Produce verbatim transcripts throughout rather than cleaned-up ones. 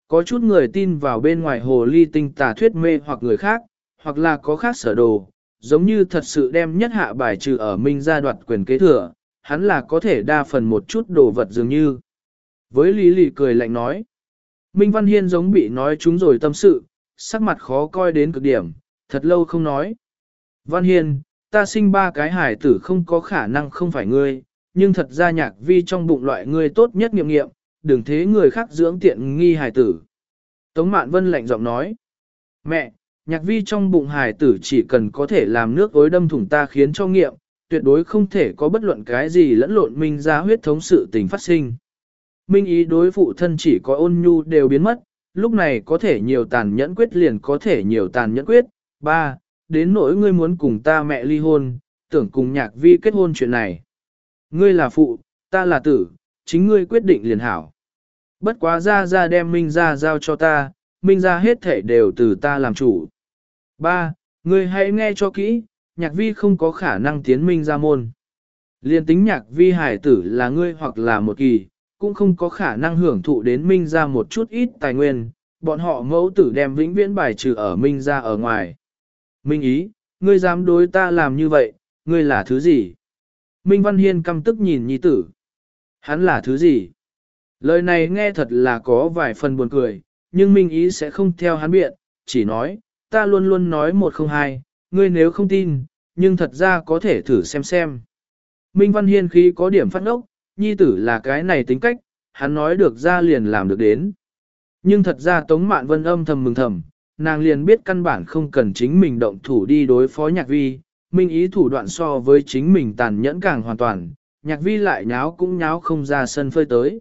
Có chút người tin vào bên ngoài hồ ly tinh tà thuyết mê hoặc người khác, hoặc là có khác sở đồ, giống như thật sự đem nhất hạ bài trừ ở Minh gia đoạt quyền kế thừa, hắn là có thể đa phần một chút đồ vật dường như. Với Lý Lị cười lạnh nói, Minh Văn Hiên giống bị nói chúng rồi tâm sự, sắc mặt khó coi đến cực điểm, thật lâu không nói. Văn Hiên, ta sinh ba cái hải tử không có khả năng không phải ngươi, nhưng thật ra Nhạc Vi trong bụng loại ngươi tốt nhất nghiệm nghiệm, đừng thế người khác dưỡng tiện nghi hải tử. Tống Mạn Vân lạnh giọng nói, mẹ, Nhạc Vi trong bụng hải tử chỉ cần có thể làm nước ối đâm thủng ta khiến cho nghiệm, tuyệt đối không thể có bất luận cái gì lẫn lộn Minh gia huyết thống sự tình phát sinh. Minh ý đối phụ thân chỉ có ôn nhu đều biến mất, lúc này có thể nhiều tàn nhẫn quyết liền có thể nhiều tàn nhẫn quyết. Ba, đến nỗi ngươi muốn cùng ta mẹ ly hôn, tưởng cùng Nhạc Vi kết hôn chuyện này. Ngươi là phụ, ta là tử, chính ngươi quyết định liền hảo. Bất quá ra ra đem Minh gia giao cho ta, Minh gia hết thể đều từ ta làm chủ. Ba, ngươi hãy nghe cho kỹ, Nhạc Vi không có khả năng tiến Minh gia môn. Liên tính Nhạc Vi hải tử là ngươi hoặc là một kỳ, cũng không có khả năng hưởng thụ đến Minh gia một chút ít tài nguyên, bọn họ mẫu tử đem vĩnh viễn bài trừ ở Minh gia ở ngoài. Minh ý, ngươi dám đối ta làm như vậy, ngươi là thứ gì? Minh Văn Hiên căm tức nhìn nhi tử. Hắn là thứ gì? Lời này nghe thật là có vài phần buồn cười, nhưng Minh ý sẽ không theo hắn biện, chỉ nói, ta luôn luôn nói một không hai, ngươi nếu không tin, nhưng thật ra có thể thử xem xem. Minh Văn Hiên khí có điểm phát ốc, nhi tử là cái này tính cách, hắn nói được ra liền làm được đến. Nhưng thật ra Tống Mạn Vân âm thầm mừng thầm, nàng liền biết căn bản không cần chính mình động thủ đi đối phó Nhạc Vi, Minh ý thủ đoạn so với chính mình tàn nhẫn càng hoàn toàn, Nhạc Vi lại nháo cũng nháo không ra sân phơi tới.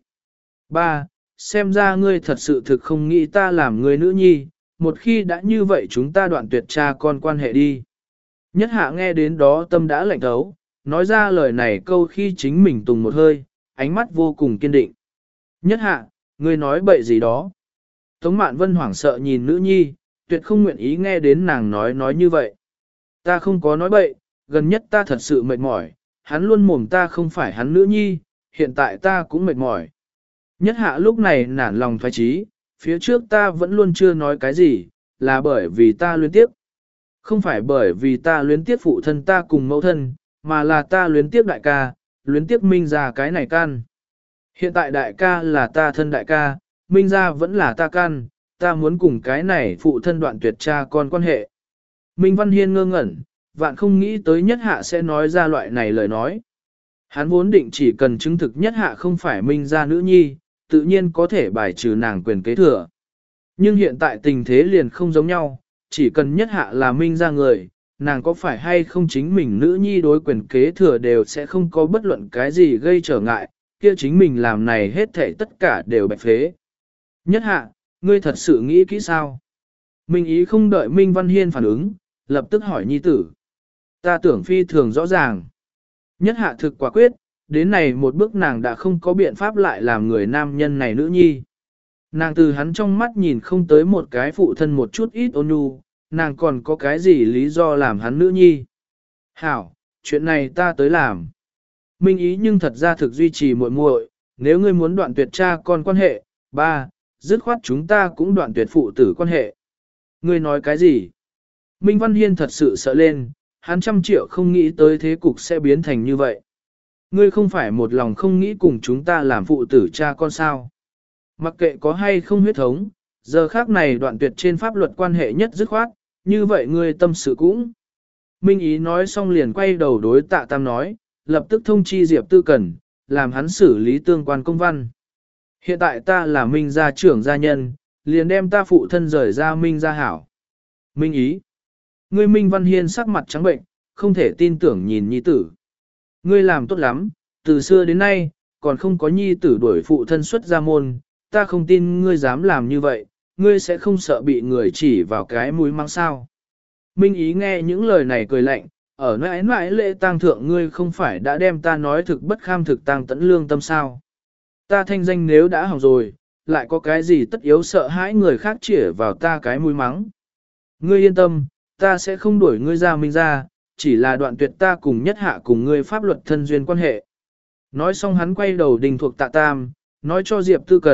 Ba, xem ra ngươi thật sự thực không nghĩ ta làm người nữ nhi, một khi đã như vậy chúng ta đoạn tuyệt cha con quan hệ đi. Nhất hạ nghe đến đó tâm đã lạnh thấu, nói ra lời này câu khi chính mình tùng một hơi, ánh mắt vô cùng kiên định. Nhất hạ, ngươi nói bậy gì đó. Tống Mạn Vân hoảng sợ nhìn nữ nhi, tuyệt không nguyện ý nghe đến nàng nói nói như vậy. Ta không có nói bậy, gần nhất ta thật sự mệt mỏi, hắn luôn mồm ta không phải hắn nữ nhi, hiện tại ta cũng mệt mỏi. Nhất hạ lúc này nản lòng thoái trí, phía trước ta vẫn luôn chưa nói cái gì, là bởi vì ta luyến tiếc. Không phải bởi vì ta luyến tiếc phụ thân ta cùng mẫu thân, mà là ta luyến tiếc đại ca, luyến tiếc Minh gia cái này can. Hiện tại đại ca là ta thân đại ca, Minh gia vẫn là ta can, ta muốn cùng cái này phụ thân đoạn tuyệt cha con quan hệ. Minh Văn Hiên ngơ ngẩn, vạn không nghĩ tới nhất hạ sẽ nói ra loại này lời nói. Hắn vốn định chỉ cần chứng thực nhất hạ không phải Minh gia nữ nhi, tự nhiên có thể bài trừ nàng quyền kế thừa. Nhưng hiện tại tình thế liền không giống nhau, chỉ cần nhất hạ là Minh gia người, nàng có phải hay không chính mình nữ nhi đối quyền kế thừa đều sẽ không có bất luận cái gì gây trở ngại, kia chính mình làm này hết thảy tất cả đều bạch phế. Nhất hạ, ngươi thật sự nghĩ kỹ sao? Minh ý không đợi Minh Văn Hiên phản ứng, lập tức hỏi nhi tử. Ta tưởng phi thường rõ ràng. Nhất hạ thực quả quyết, đến này một bước nàng đã không có biện pháp lại làm người nam nhân này nữ nhi. Nàng từ hắn trong mắt nhìn không tới một cái phụ thân một chút ít ôn nhu, nàng còn có cái gì lý do làm hắn nữ nhi. Hảo, chuyện này ta tới làm. Minh ý nhưng thật ra thực duy trì muội muội, nếu ngươi muốn đoạn tuyệt cha con quan hệ, ba, dứt khoát chúng ta cũng đoạn tuyệt phụ tử quan hệ. Ngươi nói cái gì? Minh Văn Hiên thật sự sợ lên, hắn trăm triệu không nghĩ tới thế cục sẽ biến thành như vậy. Ngươi không phải một lòng không nghĩ cùng chúng ta làm phụ tử cha con sao? Mặc kệ có hay không huyết thống, giờ khác này đoạn tuyệt trên pháp luật quan hệ nhất dứt khoát, như vậy ngươi tâm sự cũng. Minh ý nói xong liền quay đầu đối Tạ Tam nói, lập tức thông chi Diệp Tư Cần, làm hắn xử lý tương quan công văn. Hiện tại ta là Minh gia trưởng gia nhân, liền đem ta phụ thân rời ra Minh gia hảo. Minh ý. Ngươi Minh Văn Hiên sắc mặt trắng bệnh, không thể tin tưởng nhìn nhi tử. Ngươi làm tốt lắm, từ xưa đến nay, còn không có nhi tử đuổi phụ thân xuất ra môn, ta không tin ngươi dám làm như vậy, ngươi sẽ không sợ bị người chỉ vào cái mũi mắng sao. Minh ý nghe những lời này cười lạnh, ở nãi nãi lễ tang thượng ngươi không phải đã đem ta nói thực bất kham thực tang tẫn lương tâm sao. Ta thanh danh nếu đã hỏng rồi, lại có cái gì tất yếu sợ hãi người khác chỉ vào ta cái mũi mắng. Ngươi yên tâm, ta sẽ không đuổi ngươi ra Minh ra, chỉ là đoạn tuyệt ta cùng nhất hạ cùng ngươi pháp luật thân duyên quan hệ. Nói xong hắn quay đầu đình thuộc Tạ Tam, nói cho Diệp Tư Cần,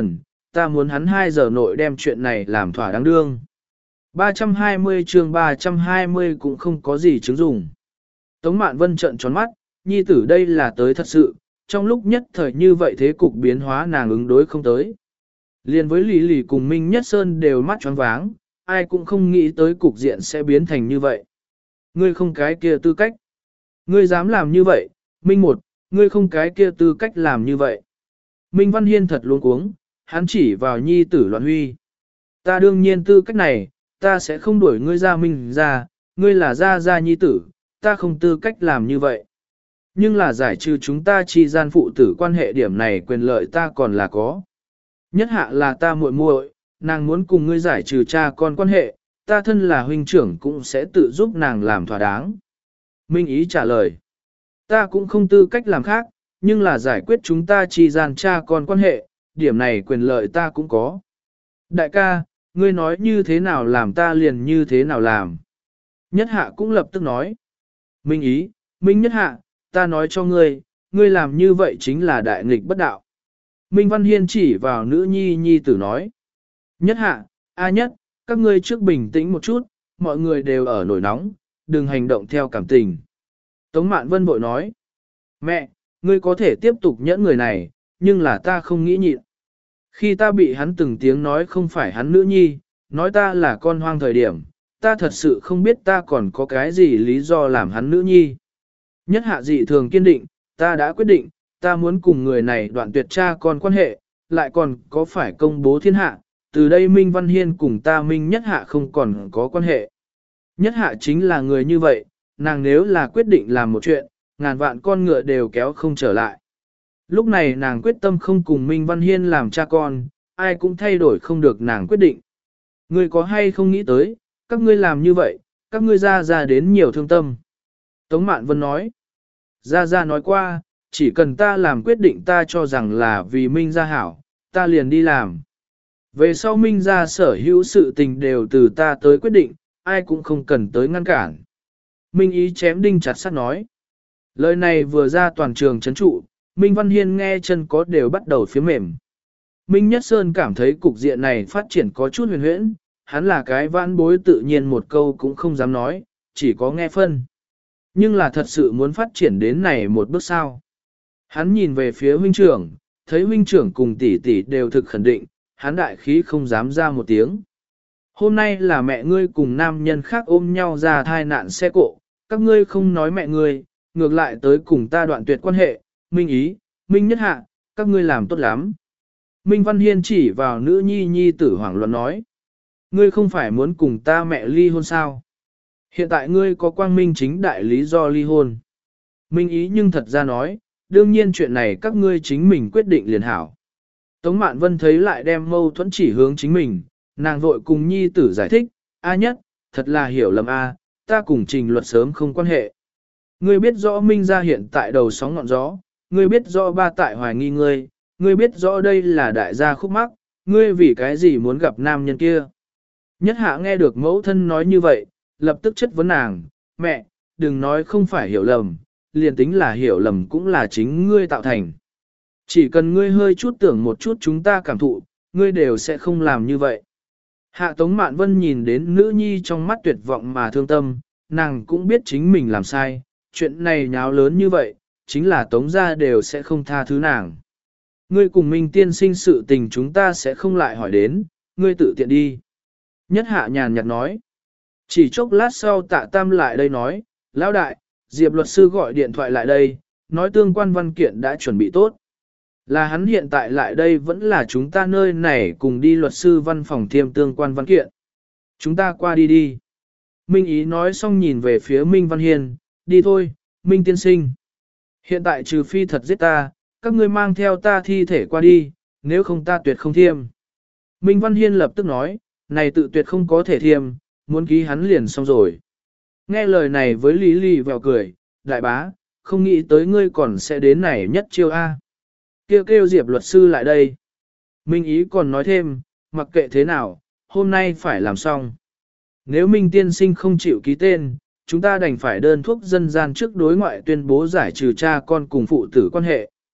ta muốn hắn hai giờ nội đem chuyện này làm thỏa đáng đương. ba trăm hai mươi chương ba trăm hai mươi cũng không có gì chứng dùng. Tống Mạn Vân trợn tròn mắt, nhi tử đây là tới thật sự, trong lúc nhất thời như vậy thế cục biến hóa nàng ứng đối không tới. Liên với Lý Lì cùng Minh Nhất Sơn đều mắt choáng váng, ai cũng không nghĩ tới cục diện sẽ biến thành như vậy. Ngươi không cái kia tư cách. Ngươi dám làm như vậy, Minh một, ngươi không cái kia tư cách làm như vậy. Minh Văn Hiên thật luống cuống, hắn chỉ vào nhi tử Loạn Huy. Ta đương nhiên tư cách này, ta sẽ không đuổi ngươi ra Minh ra, ngươi là gia gia nhi tử, ta không tư cách làm như vậy. Nhưng là giải trừ chúng ta chi gian phụ tử quan hệ điểm này quyền lợi ta còn là có. Nhất hạ là ta muội muội, nàng muốn cùng ngươi giải trừ cha con quan hệ, ta thân là huynh trưởng cũng sẽ tự giúp nàng làm thỏa đáng. Minh Ý trả lời, ta cũng không tư cách làm khác, nhưng là giải quyết chúng ta chi gian cha con quan hệ, điểm này quyền lợi ta cũng có. Đại ca, ngươi nói như thế nào làm ta liền như thế nào làm. Nhất hạ cũng lập tức nói, Minh Ý, Minh Nhất hạ, ta nói cho ngươi, ngươi làm như vậy chính là đại nghịch bất đạo. Minh Văn Hiên chỉ vào nữ nhi nhi tử nói. Nhất hạ, a nhất, các ngươi trước bình tĩnh một chút, mọi người đều ở nổi nóng, đừng hành động theo cảm tình. Tống Mạn Vân bội nói. Mẹ, ngươi có thể tiếp tục nhẫn người này, nhưng là ta không nghĩ nhịn. Khi ta bị hắn từng tiếng nói không phải hắn nữ nhi, nói ta là con hoang thời điểm, ta thật sự không biết ta còn có cái gì lý do làm hắn nữ nhi. Nhất hạ dị thường kiên định, ta đã quyết định, ta muốn cùng người này đoạn tuyệt cha con quan hệ, lại còn có phải công bố thiên hạ, từ đây Minh Văn Hiên cùng ta Minh Nhất hạ không còn có quan hệ. Nhất hạ chính là người như vậy, nàng nếu là quyết định làm một chuyện, ngàn vạn con ngựa đều kéo không trở lại. Lúc này nàng quyết tâm không cùng Minh Văn Hiên làm cha con, ai cũng thay đổi không được nàng quyết định. Ngươi có hay không nghĩ tới, các ngươi làm như vậy, các ngươi ra ra đến nhiều thương tâm. Tống Mạn Vân nói, ra ra nói qua, chỉ cần ta làm quyết định ta cho rằng là vì Minh gia hảo, ta liền đi làm. Về sau Minh gia sở hữu sự tình đều từ ta tới quyết định, ai cũng không cần tới ngăn cản. Minh Ý chém đinh chặt sắt nói. Lời này vừa ra toàn trường chấn trụ, Minh Văn Hiên nghe chân có đều bắt đầu phía mềm. Minh Nhất Sơn cảm thấy cục diện này phát triển có chút huyền huyễn, hắn là cái vãn bối tự nhiên một câu cũng không dám nói, chỉ có nghe phân. Nhưng là thật sự muốn phát triển đến này một bước sao. Hắn nhìn về phía huynh trưởng, thấy huynh trưởng cùng tỷ tỷ đều thực khẳng định, hắn đại khí không dám ra một tiếng. Hôm nay là mẹ ngươi cùng nam nhân khác ôm nhau ra thai nạn xe cộ, các ngươi không nói mẹ ngươi, ngược lại tới cùng ta đoạn tuyệt quan hệ, Minh Ý, Minh Nhất hạ, các ngươi làm tốt lắm. Minh Văn Hiên chỉ vào nữ nhi nhi tử hoảng loạn nói. Ngươi không phải muốn cùng ta mẹ ly hôn sao? Hiện tại ngươi có quang minh chính đại lý do ly hôn. Minh Ý nhưng thật ra nói, đương nhiên chuyện này các ngươi chính mình quyết định liền hảo. Tống Mạn Vân thấy lại đem mâu thuẫn chỉ hướng chính mình, nàng vội cùng nhi tử giải thích, A Nhất, thật là hiểu lầm A, ta cùng trình luật sớm không quan hệ. Ngươi biết rõ Minh gia hiện tại đầu sóng ngọn gió, ngươi biết rõ ba tại hoài nghi ngươi, ngươi biết rõ đây là đại gia khúc mắc, ngươi vì cái gì muốn gặp nam nhân kia. Nhất hạ nghe được mẫu thân nói như vậy, lập tức chất vấn nàng, mẹ, đừng nói không phải hiểu lầm, liền tính là hiểu lầm cũng là chính ngươi tạo thành. Chỉ cần ngươi hơi chút tưởng một chút chúng ta cảm thụ, ngươi đều sẽ không làm như vậy. Hạ Tống Mạn Vân nhìn đến nữ nhi trong mắt tuyệt vọng mà thương tâm, nàng cũng biết chính mình làm sai, chuyện này nháo lớn như vậy, chính là Tống gia đều sẽ không tha thứ nàng. Ngươi cùng Minh tiên sinh sự tình chúng ta sẽ không lại hỏi đến, ngươi tự tiện đi. Nhất hạ nhàn nhạt nói. Chỉ chốc lát sau Tạ Tam lại đây nói, lão đại, Diệp luật sư gọi điện thoại lại đây, nói tương quan văn kiện đã chuẩn bị tốt. Là hắn hiện tại lại đây vẫn là chúng ta nơi này cùng đi luật sư văn phòng thiêm tương quan văn kiện. Chúng ta qua đi đi. Minh Ý nói xong nhìn về phía Minh Văn Hiên, đi thôi, Minh tiên sinh. Hiện tại trừ phi thật giết ta, các ngươi mang theo ta thi thể qua đi, nếu không ta tuyệt không thiêm. Minh Văn Hiên lập tức nói, này tự tuyệt không có thể thiêm, muốn ký hắn liền xong rồi. Nghe lời này với Lý Lý vèo cười, đại bá, không nghĩ tới ngươi còn sẽ đến này nhất chiêu A. Kêu kêu Diệp luật sư lại đây. Minh Ý còn nói thêm, mặc kệ thế nào, hôm nay phải làm xong. Nếu Minh tiên sinh không chịu ký tên, chúng ta đành phải đơn thuốc dân gian trước đối ngoại tuyên bố giải trừ cha con cùng phụ tử quan hệ.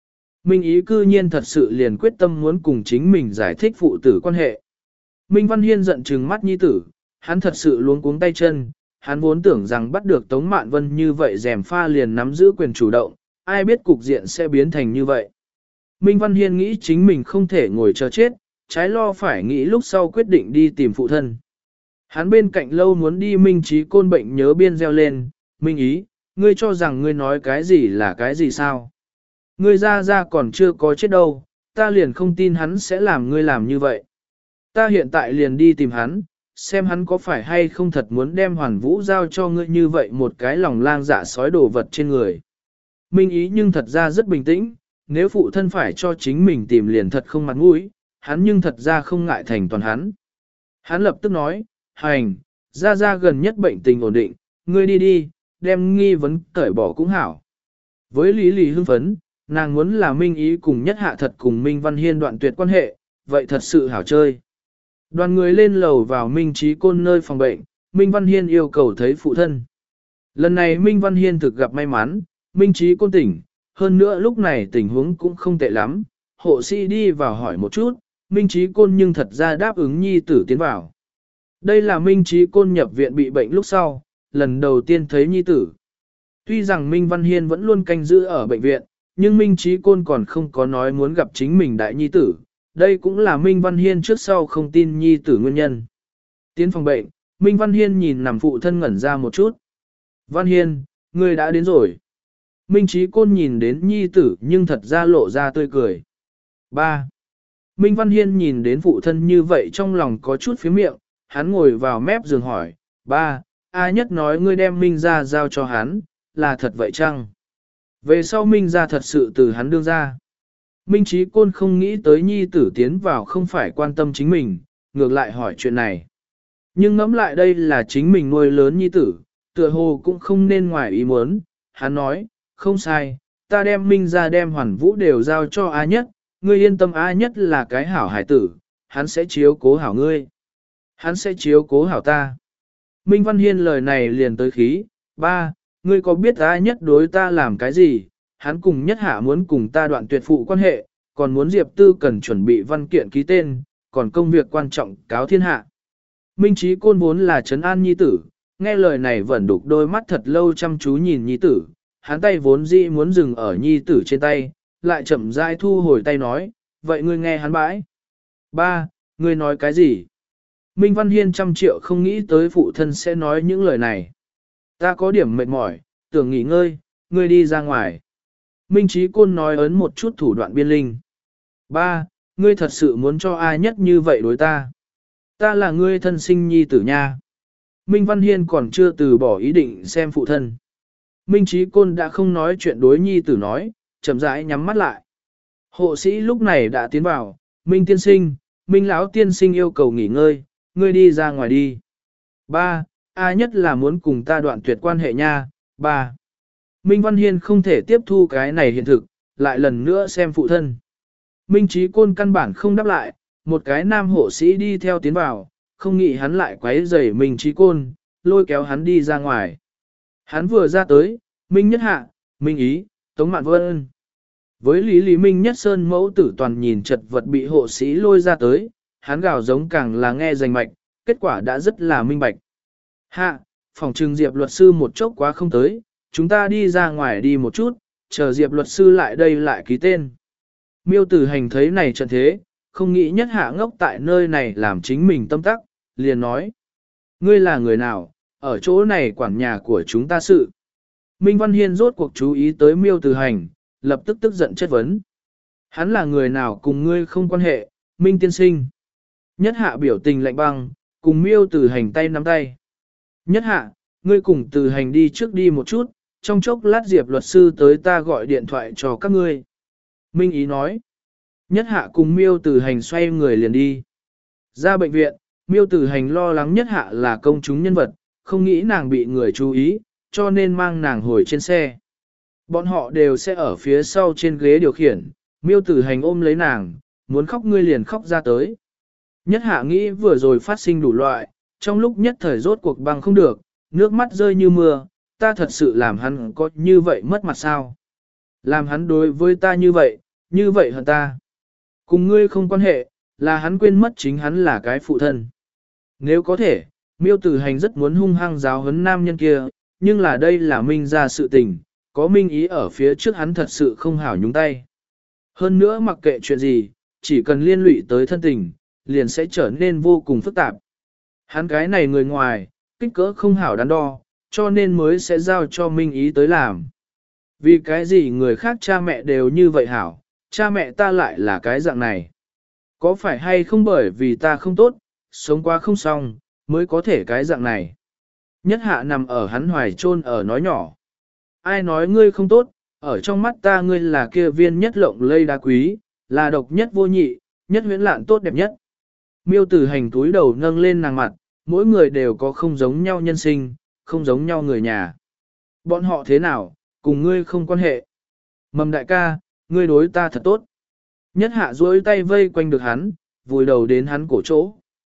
Minh Ý cư nhiên thật sự liền quyết tâm muốn cùng chính mình giải thích phụ tử quan hệ. Minh Văn Hiên giận trừng mắt nhi tử, hắn thật sự luống cuống tay chân, hắn vốn tưởng rằng bắt được Tống Mạn Vân như vậy rèm pha liền nắm giữ quyền chủ động, ai biết cục diện sẽ biến thành như vậy. Minh Văn Hiên nghĩ chính mình không thể ngồi chờ chết, trái lo phải nghĩ lúc sau quyết định đi tìm phụ thân. Hắn bên cạnh lâu muốn đi Minh Trí Côn bệnh nhớ biên reo lên, Minh Ý, ngươi cho rằng ngươi nói cái gì là cái gì sao? Ngươi ra ra còn chưa có chết đâu, ta liền không tin hắn sẽ làm ngươi làm như vậy. Ta hiện tại liền đi tìm hắn, xem hắn có phải hay không thật muốn đem Hoàn Vũ giao cho ngươi như vậy một cái lòng lang dạ sói đồ vật trên người. Minh Ý nhưng thật ra rất bình tĩnh, nếu phụ thân phải cho chính mình tìm liền thật không mặt mũi, hắn nhưng thật ra không ngại thành toàn hắn. Hắn lập tức nói, hành, ra ra gần nhất bệnh tình ổn định, ngươi đi đi, đem nghi vấn cởi bỏ cũng hảo. Với Lý Lì hưng phấn, nàng muốn là Minh Ý cùng nhất hạ thật cùng Minh Văn Hiên đoạn tuyệt quan hệ, vậy thật sự hảo chơi. Đoàn người lên lầu vào Minh Trí Côn nơi phòng bệnh, Minh Văn Hiên yêu cầu thấy phụ thân. Lần này Minh Văn Hiên thực gặp may mắn, Minh Trí Côn tỉnh, hơn nữa lúc này tình huống cũng không tệ lắm, hộ sĩ đi vào hỏi một chút, Minh Trí Côn nhưng thật ra đáp ứng nhi tử tiến vào. Đây là Minh Trí Côn nhập viện bị bệnh lúc sau, lần đầu tiên thấy nhi tử. Tuy rằng Minh Văn Hiên vẫn luôn canh giữ ở bệnh viện, nhưng Minh Trí Côn còn không có nói muốn gặp chính mình đại nhi tử. Đây cũng là Minh Văn Hiên trước sau không tin nhi tử nguyên nhân. Tiến phòng bệnh, Minh Văn Hiên nhìn nằm phụ thân ngẩn ra một chút. Văn Hiên, ngươi đã đến rồi. Minh Trí Côn nhìn đến nhi tử nhưng thật ra lộ ra tươi cười. ba. Minh Văn Hiên nhìn đến phụ thân như vậy trong lòng có chút phía miệng, hắn ngồi vào mép giường hỏi, ba, A Nhất nói ngươi đem Minh ra giao cho hắn, là thật vậy chăng? Về sau Minh ra thật sự từ hắn đương ra. Minh Trí Côn không nghĩ tới nhi tử tiến vào không phải quan tâm chính mình, ngược lại hỏi chuyện này. Nhưng ngẫm lại đây là chính mình nuôi lớn nhi tử, tựa hồ cũng không nên ngoài ý muốn. Hắn nói, không sai, ta đem Minh ra đem Hoàn Vũ đều giao cho A Nhất, ngươi yên tâm A Nhất là cái hảo hải tử, hắn sẽ chiếu cố hảo ngươi. Hắn sẽ chiếu cố hảo ta. Minh Văn Hiên lời này liền tới khí, ba, ngươi có biết A Nhất đối ta làm cái gì? Hắn cùng nhất hạ muốn cùng ta đoạn tuyệt phụ quan hệ, còn muốn Diệp Tư cần chuẩn bị văn kiện ký tên, còn công việc quan trọng cáo thiên hạ. Minh Trí Côn vốn là trấn an nhi tử, nghe lời này vẫn đục đôi mắt thật lâu chăm chú nhìn nhi tử, hắn tay vốn dĩ muốn dừng ở nhi tử trên tay, lại chậm rãi thu hồi tay nói, vậy ngươi nghe hắn bãi. Ba, ngươi nói cái gì? Minh Văn Hiên trăm triệu không nghĩ tới phụ thân sẽ nói những lời này. Ta có điểm mệt mỏi, tưởng nghỉ ngơi, ngươi đi ra ngoài. Minh Trí Côn nói ấn một chút thủ đoạn biên linh. Ba, ngươi thật sự muốn cho ai nhất như vậy đối ta? Ta là ngươi thân sinh nhi tử nha. Minh Văn Hiên còn chưa từ bỏ ý định xem phụ thân. Minh Trí Côn đã không nói chuyện đối nhi tử nói, chậm rãi nhắm mắt lại. Hộ sĩ lúc này đã tiến vào, Minh tiên sinh, Minh lão tiên sinh yêu cầu nghỉ ngơi, ngươi đi ra ngoài đi. Ba, ai nhất là muốn cùng ta đoạn tuyệt quan hệ nha. Ba. Minh Văn Hiên không thể tiếp thu cái này hiện thực, lại lần nữa xem phụ thân. Minh Trí Côn căn bản không đáp lại, một cái nam hộ sĩ đi theo tiến vào, không nghĩ hắn lại quấy rầy Minh Trí Côn, lôi kéo hắn đi ra ngoài. Hắn vừa ra tới, Minh Nhất Hạ, Minh Ý, Tống Mạn Vân. Với Lý Lý Minh Nhất Sơn mẫu tử toàn nhìn chật vật bị hộ sĩ lôi ra tới, hắn gào giống càng là nghe rành mạch, kết quả đã rất là minh bạch. Hạ, phòng trừng Diệp luật sư một chốc quá không tới, chúng ta đi ra ngoài đi một chút, chờ Diệp luật sư lại đây lại ký tên. Miêu Tử Hành thấy này trận thế, không nghĩ Nhất Hạ ngốc tại nơi này làm chính mình tâm tắc, liền nói. Ngươi là người nào, ở chỗ này quản nhà của chúng ta sự. Minh Văn Hiên rốt cuộc chú ý tới Miêu Tử Hành, lập tức tức giận chất vấn. Hắn là người nào cùng ngươi không quan hệ, Minh tiên sinh. Nhất Hạ biểu tình lạnh băng, cùng Miêu Tử Hành tay nắm tay. Nhất Hạ, ngươi cùng Tử Hành đi trước đi một chút, trong chốc lát Diệp luật sư tới ta gọi điện thoại cho các ngươi. Minh Ý nói. Nhất Hạ cùng Miêu Tử Hành xoay người liền đi. Ra bệnh viện, Miêu Tử Hành lo lắng Nhất Hạ là công chúng nhân vật, không nghĩ nàng bị người chú ý, cho nên mang nàng hồi trên xe. Bọn họ đều sẽ ở phía sau trên ghế điều khiển, Miêu Tử Hành ôm lấy nàng, muốn khóc ngươi liền khóc ra tới. Nhất Hạ nghĩ vừa rồi phát sinh đủ loại, trong lúc nhất thời rốt cuộc băng không được, nước mắt rơi như mưa, ta thật sự làm hắn có như vậy mất mặt sao? Làm hắn đối với ta như vậy, Như vậy hả ta? Cùng ngươi không quan hệ, là hắn quên mất chính hắn là cái phụ thân. Nếu có thể, Miêu Tử Hành rất muốn hung hăng giáo huấn nam nhân kia, nhưng là đây là Minh ra sự tình, có Minh ý ở phía trước hắn thật sự không hảo nhúng tay. Hơn nữa mặc kệ chuyện gì, chỉ cần liên lụy tới thân tình, liền sẽ trở nên vô cùng phức tạp. Hắn cái này người ngoài, kích cỡ không hảo đắn đo, cho nên mới sẽ giao cho Minh ý tới làm. Vì cái gì người khác cha mẹ đều như vậy hảo, cha mẹ ta lại là cái dạng này. Có phải hay không bởi vì ta không tốt, sống qua không xong, mới có thể cái dạng này. Nhất hạ nằm ở hắn hoài chôn ở nói nhỏ. Ai nói ngươi không tốt, ở trong mắt ta ngươi là kia viên nhất lộng lây đá quý, là độc nhất vô nhị, nhất huyễn lạn tốt đẹp nhất. Miêu Tử Hành túi đầu nâng lên nàng mặt, mỗi người đều có không giống nhau nhân sinh, không giống nhau người nhà. Bọn họ thế nào, cùng ngươi không quan hệ. Mầm đại ca, ngươi đối ta thật tốt. Nhất hạ duỗi tay vây quanh được hắn, vùi đầu đến hắn cổ chỗ.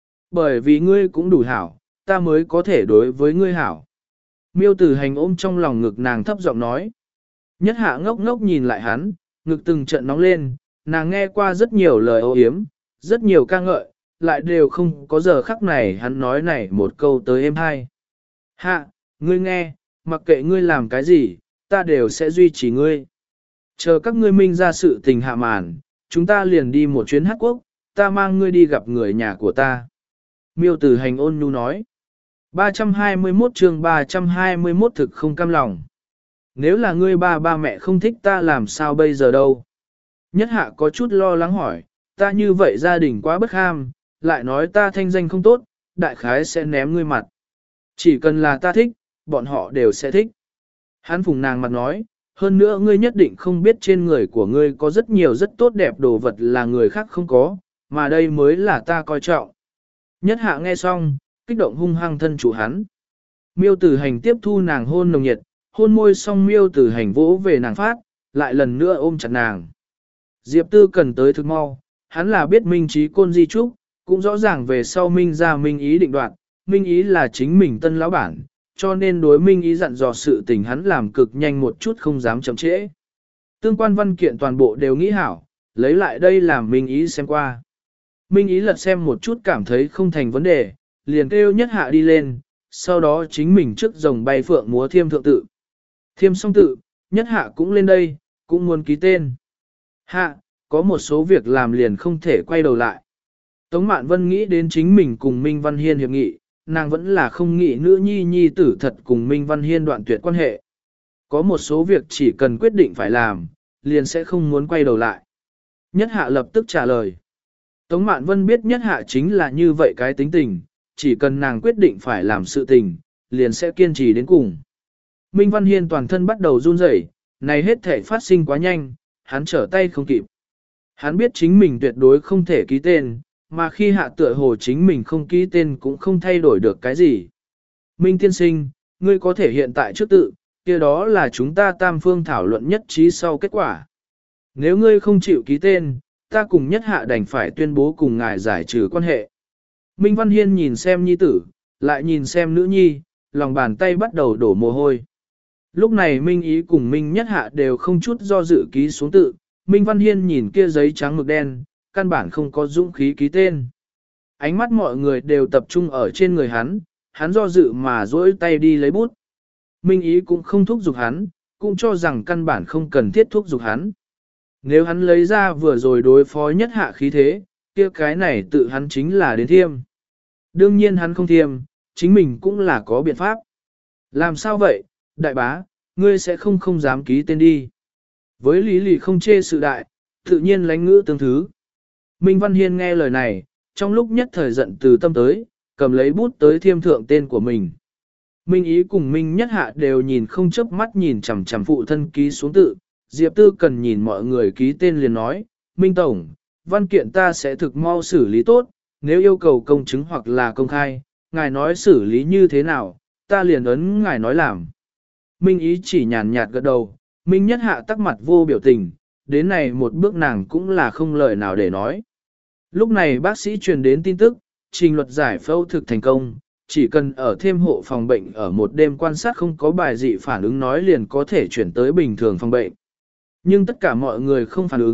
Bởi vì ngươi cũng đủ hảo, ta mới có thể đối với ngươi hảo. Miêu Tử Hành ôm trong lòng ngực nàng thấp giọng nói. Nhất hạ ngốc ngốc nhìn lại hắn, ngực từng trận nóng lên, nàng nghe qua rất nhiều lời ô yếm, rất nhiều ca ngợi, lại đều không có giờ khắc này hắn nói này một câu tới êm hai. Hạ, ngươi nghe, mặc kệ ngươi làm cái gì, ta đều sẽ duy trì ngươi. Chờ các ngươi minh ra sự tình hạ màn, chúng ta liền đi một chuyến hát quốc, ta mang ngươi đi gặp người nhà của ta. Miêu Tử Hành ôn nhu nói. ba trăm hai mươi mốt chương ba trăm hai mươi mốt thực không cam lòng. Nếu là ngươi ba ba mẹ không thích ta làm sao bây giờ đâu? Nhất hạ có chút lo lắng hỏi, ta như vậy gia đình quá bất ham, lại nói ta thanh danh không tốt, đại khái sẽ ném ngươi mặt. Chỉ cần là ta thích, bọn họ đều sẽ thích. Hắn phùng nàng mặt nói, hơn nữa ngươi nhất định không biết trên người của ngươi có rất nhiều rất tốt đẹp đồ vật là người khác không có, mà đây mới là ta coi trọng. Nhất hạ nghe xong, kích động hung hăng thân chủ hắn. Miêu Tử Hành tiếp thu nàng hôn nồng nhiệt, hôn môi xong Miêu Tử Hành vỗ về nàng phát, lại lần nữa ôm chặt nàng. Diệp Tư cần tới thực mau, hắn là biết Minh Trí Côn di trúc, cũng rõ ràng về sau Minh ra Minh ý định đoạt, Minh ý là chính mình tân lão bản, cho nên đối Minh ý dặn dò sự tình hắn làm cực nhanh một chút không dám chậm trễ. Tương quan văn kiện toàn bộ đều nghĩ hảo, lấy lại đây làm Minh ý xem qua. Minh ý lật xem một chút cảm thấy không thành vấn đề, liền kêu nhất hạ đi lên, sau đó chính mình trước rồng bay phượng múa thiêm thượng tự. Thiêm xong tự, nhất hạ cũng lên đây, cũng muốn ký tên. Hạ, có một số việc làm liền không thể quay đầu lại. Tống Mạn Vân nghĩ đến chính mình cùng Minh Văn Hiên hiệp nghị, nàng vẫn là không nghĩ nữ nhi nhi tử thật cùng Minh Văn Hiên đoạn tuyệt quan hệ. Có một số việc chỉ cần quyết định phải làm, liền sẽ không muốn quay đầu lại. Nhất hạ lập tức trả lời. Tống Mạn Vân biết nhất hạ chính là như vậy cái tính tình, chỉ cần nàng quyết định phải làm sự tình, liền sẽ kiên trì đến cùng. Minh Văn Hiên toàn thân bắt đầu run rẩy, này hết thể phát sinh quá nhanh, hắn trở tay không kịp. Hắn biết chính mình tuyệt đối không thể ký tên, mà khi hạ tựa hồ chính mình không ký tên cũng không thay đổi được cái gì. Minh tiên sinh, ngươi có thể hiện tại trước tự, kia đó là chúng ta tam phương thảo luận nhất trí sau kết quả. Nếu ngươi không chịu ký tên, ta cùng nhất hạ đành phải tuyên bố cùng ngài giải trừ quan hệ. Minh Văn Hiên nhìn xem nhi tử, lại nhìn xem nữ nhi, lòng bàn tay bắt đầu đổ mồ hôi. Lúc này Minh Ý cùng Minh Nhất Hạ đều không chút do dự ký xuống tự, Minh Văn Hiên nhìn kia giấy trắng mực đen, căn bản không có dũng khí ký tên. Ánh mắt mọi người đều tập trung ở trên người hắn, hắn do dự mà duỗi tay đi lấy bút. Minh Ý cũng không thúc giục hắn, cũng cho rằng căn bản không cần thiết thúc giục hắn. Nếu hắn lấy ra vừa rồi đối phó Nhất Hạ khí thế, kia cái này tự hắn chính là đến thiêm. Đương nhiên hắn không thiêm, chính mình cũng là có biện pháp. Làm sao vậy, đại bá, ngươi sẽ không không dám ký tên đi. Với lý lì không chê sự đại, tự nhiên lánh ngữ tương thứ. Minh Văn Hiên nghe lời này, trong lúc nhất thời giận từ tâm tới, cầm lấy bút tới thiêm thượng tên của mình. Minh Ý cùng Minh Nhất Hạ đều nhìn không chớp mắt nhìn chằm chằm phụ thân ký xuống tự, Diệp Tư cần nhìn mọi người ký tên liền nói, Minh Tổng, văn kiện ta sẽ thực mau xử lý tốt, nếu yêu cầu công chứng hoặc là công khai, ngài nói xử lý như thế nào, ta liền ấn ngài nói làm. Minh Ý chỉ nhàn nhạt gật đầu, Minh Nhất Hạ tắc mặt vô biểu tình, đến này một bước nàng cũng là không lời nào để nói. Lúc này bác sĩ truyền đến tin tức, trình luật giải phẫu thực thành công, chỉ cần ở thêm hộ phòng bệnh ở một đêm quan sát không có bài dị phản ứng nói liền có thể chuyển tới bình thường phòng bệnh. Nhưng tất cả mọi người không phản ứng,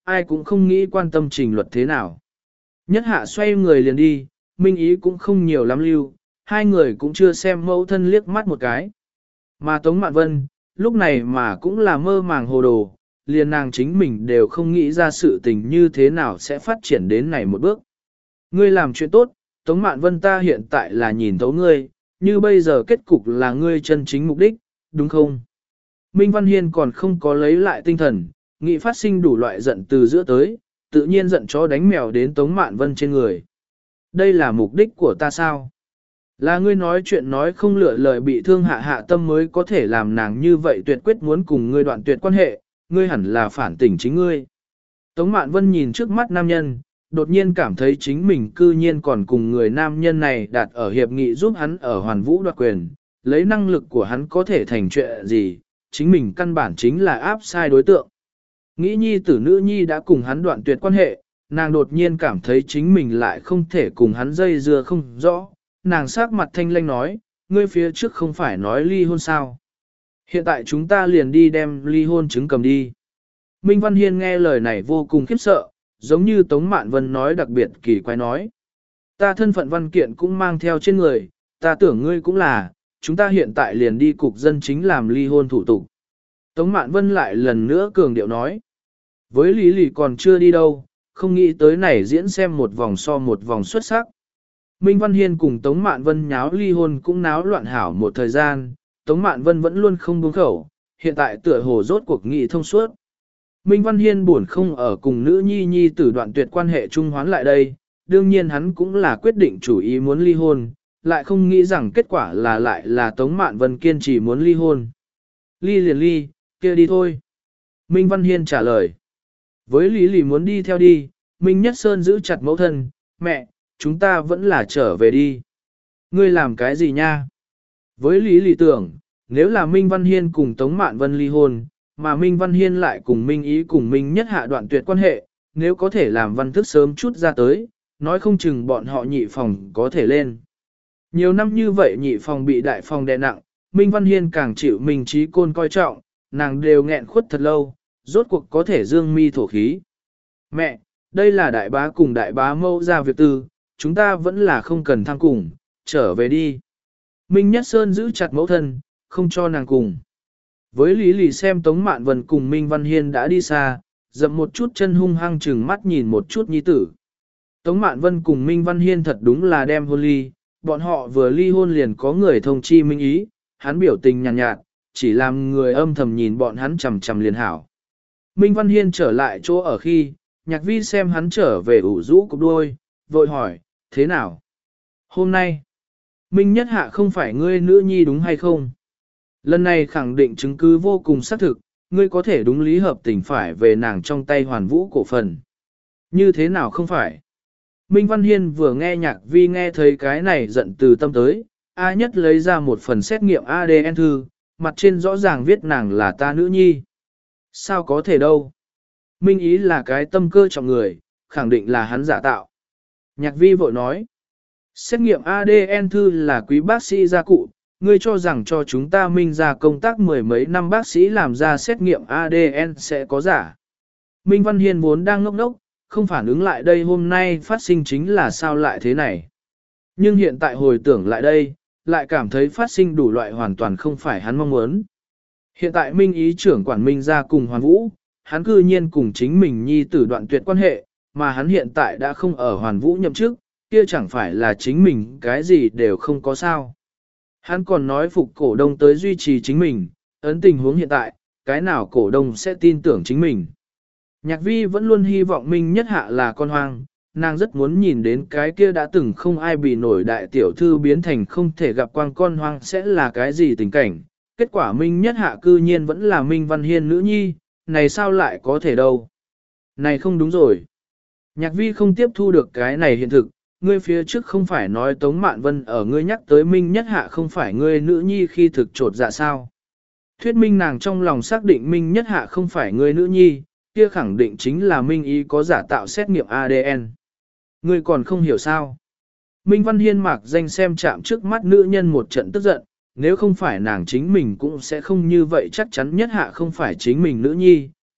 ai cũng không nghĩ quan tâm trình luật thế nào. Nhất hạ xoay người liền đi, Minh Ý cũng không nhiều lắm lưu, hai người cũng chưa xem mẫu thân liếc mắt một cái. Mà Tống Mạn Vân, lúc này mà cũng là mơ màng hồ đồ, liền nàng chính mình đều không nghĩ ra sự tình như thế nào sẽ phát triển đến này một bước. Ngươi làm chuyện tốt, Tống Mạn Vân ta hiện tại là nhìn thấu ngươi, như bây giờ kết cục là ngươi chân chính mục đích, đúng không? Minh Văn Hiên còn không có lấy lại tinh thần, nghĩ phát sinh đủ loại giận từ giữa tới, tự nhiên giận chó đánh mèo đến Tống Mạn Vân trên người. Đây là mục đích của ta sao? Là ngươi nói chuyện nói không lựa lời bị thương hạ hạ tâm mới có thể làm nàng như vậy tuyệt quyết muốn cùng ngươi đoạn tuyệt quan hệ, ngươi hẳn là phản tỉnh chính ngươi. Tống Mạn Vân nhìn trước mắt nam nhân, đột nhiên cảm thấy chính mình cư nhiên còn cùng người nam nhân này đạt ở hiệp nghị giúp hắn ở hoàn vũ đoạt quyền, lấy năng lực của hắn có thể thành chuyện gì, chính mình căn bản chính là áp sai đối tượng. Nghĩ nhi tử nữ nhi đã cùng hắn đoạn tuyệt quan hệ, nàng đột nhiên cảm thấy chính mình lại không thể cùng hắn dây dưa không rõ, nàng sắc mặt thanh lanh nói, ngươi phía trước không phải nói ly hôn sao. Hiện tại chúng ta liền đi đem ly hôn chứng cầm đi. Minh Văn Hiên nghe lời này vô cùng khiếp sợ, giống như Tống Mạn Vân nói đặc biệt kỳ quái nói. Ta thân phận văn kiện cũng mang theo trên người, ta tưởng ngươi cũng là, chúng ta hiện tại liền đi cục dân chính làm ly hôn thủ tục. Tống Mạn Vân lại lần nữa cường điệu nói. Với Lý Lì còn chưa đi đâu, không nghĩ tới này diễn xem một vòng so một vòng xuất sắc. Minh Văn Hiên cùng Tống Mạn Vân nháo ly hôn cũng náo loạn hảo một thời gian, Tống Mạn Vân vẫn luôn không buông khẩu, hiện tại tựa hồ rốt cuộc nghị thông suốt. Minh Văn Hiên buồn không ở cùng nữ nhi nhi tử đoạn tuyệt quan hệ trung hoán lại đây, đương nhiên hắn cũng là quyết định chủ ý muốn ly hôn, lại không nghĩ rằng kết quả là lại là Tống Mạn Vân kiên trì muốn ly hôn. Ly liền ly, kia đi thôi. Minh Văn Hiên trả lời. Với Lý Lì muốn đi theo đi, Minh Nhất Sơn giữ chặt mẫu thân, mẹ, chúng ta vẫn là trở về đi. Ngươi làm cái gì nha? Với Lý Lì tưởng, nếu là Minh Văn Hiên cùng Tống Mạn Vân ly hôn, mà Minh Văn Hiên lại cùng Minh Ý cùng Minh Nhất Hạ đoạn tuyệt quan hệ, nếu có thể làm văn thức sớm chút ra tới, nói không chừng bọn họ nhị phòng có thể lên. Nhiều năm như vậy nhị phòng bị đại phòng đè nặng, Minh Văn Hiên càng chịu Minh Trí Côn coi trọng, nàng đều nghẹn khuất thật lâu, rốt cuộc có thể dương mi thổ khí. Mẹ, đây là đại bá cùng đại bá mâu ra việc tư, chúng ta vẫn là không cần tham cùng, trở về đi. Minh Nhất Sơn giữ chặt mẫu thân, không cho nàng cùng. Với Lý Lì xem Tống Mạn Vân cùng Minh Văn Hiên đã đi xa, dậm một chút chân hung hăng chừng mắt nhìn một chút nhi tử. Tống Mạn Vân cùng Minh Văn Hiên thật đúng là đem hôn ly, bọn họ vừa ly hôn liền có người thông chi Minh Ý, hắn biểu tình nhàn nhạt, nhạt, chỉ làm người âm thầm nhìn bọn hắn chằm chằm liền hảo. Minh Văn Hiên trở lại chỗ ở khi, Nhạc Vi xem hắn trở về ủ rũ cục đuôi, vội hỏi, thế nào? Hôm nay, Minh Nhất Hạ không phải ngươi nữ nhi đúng hay không? Lần này khẳng định chứng cứ vô cùng xác thực, ngươi có thể đúng lý hợp tình phải về nàng trong tay hoàn vũ cổ phần. Như thế nào không phải? Minh Văn Hiên vừa nghe Nhạc Vi nghe thấy cái này giận từ tâm tới, A Nhất lấy ra một phần xét nghiệm a đê en thư, mặt trên rõ ràng viết nàng là ta nữ nhi. Sao có thể đâu? Minh Ý là cái tâm cơ trọng người, khẳng định là hắn giả tạo. Nhạc Vi vội nói, xét nghiệm a đê en thư là quý bác sĩ gia cụ, ngươi cho rằng cho chúng ta Minh ra công tác mười mấy năm bác sĩ làm ra xét nghiệm a đê en sẽ có giả. Minh Văn Hiên vốn đang ngốc ngốc, không phản ứng lại đây hôm nay phát sinh chính là sao lại thế này. Nhưng hiện tại hồi tưởng lại đây, lại cảm thấy phát sinh đủ loại hoàn toàn không phải hắn mong muốn. Hiện tại Minh Ý trưởng quản Minh ra cùng Hoàn Vũ, hắn cư nhiên cùng chính mình nhi tử đoạn tuyệt quan hệ, mà hắn hiện tại đã không ở Hoàn Vũ nhậm chức, kia chẳng phải là chính mình cái gì đều không có sao. Hắn còn nói phục cổ đông tới duy trì chính mình, ấn tình huống hiện tại, cái nào cổ đông sẽ tin tưởng chính mình. Nhạc Vi vẫn luôn hy vọng Minh Nhất Hạ là con hoang, nàng rất muốn nhìn đến cái kia đã từng không ai bị nổi đại tiểu thư biến thành không thể gặp quang con hoang sẽ là cái gì tình cảnh. Kết quả Minh Nhất Hạ cư nhiên vẫn là Minh Văn Hiên nữ nhi, này sao lại có thể đâu. Này không đúng rồi. Nhạc Vi không tiếp thu được cái này hiện thực, ngươi phía trước không phải nói Tống Mạn Vân ở ngươi nhắc tới Minh Nhất Hạ không phải ngươi nữ nhi khi thực trột dạ sao. Thuyết minh nàng trong lòng xác định Minh Nhất Hạ không phải ngươi nữ nhi, kia khẳng định chính là Minh Ý có giả tạo xét nghiệm a đê en. Ngươi còn không hiểu sao. Minh Văn Hiên mạc danh xem chạm trước mắt nữ nhân một trận tức giận, nếu không phải nàng chính mình cũng sẽ không như vậy chắc chắn Nhất Hạ không phải chính mình nữ nhi,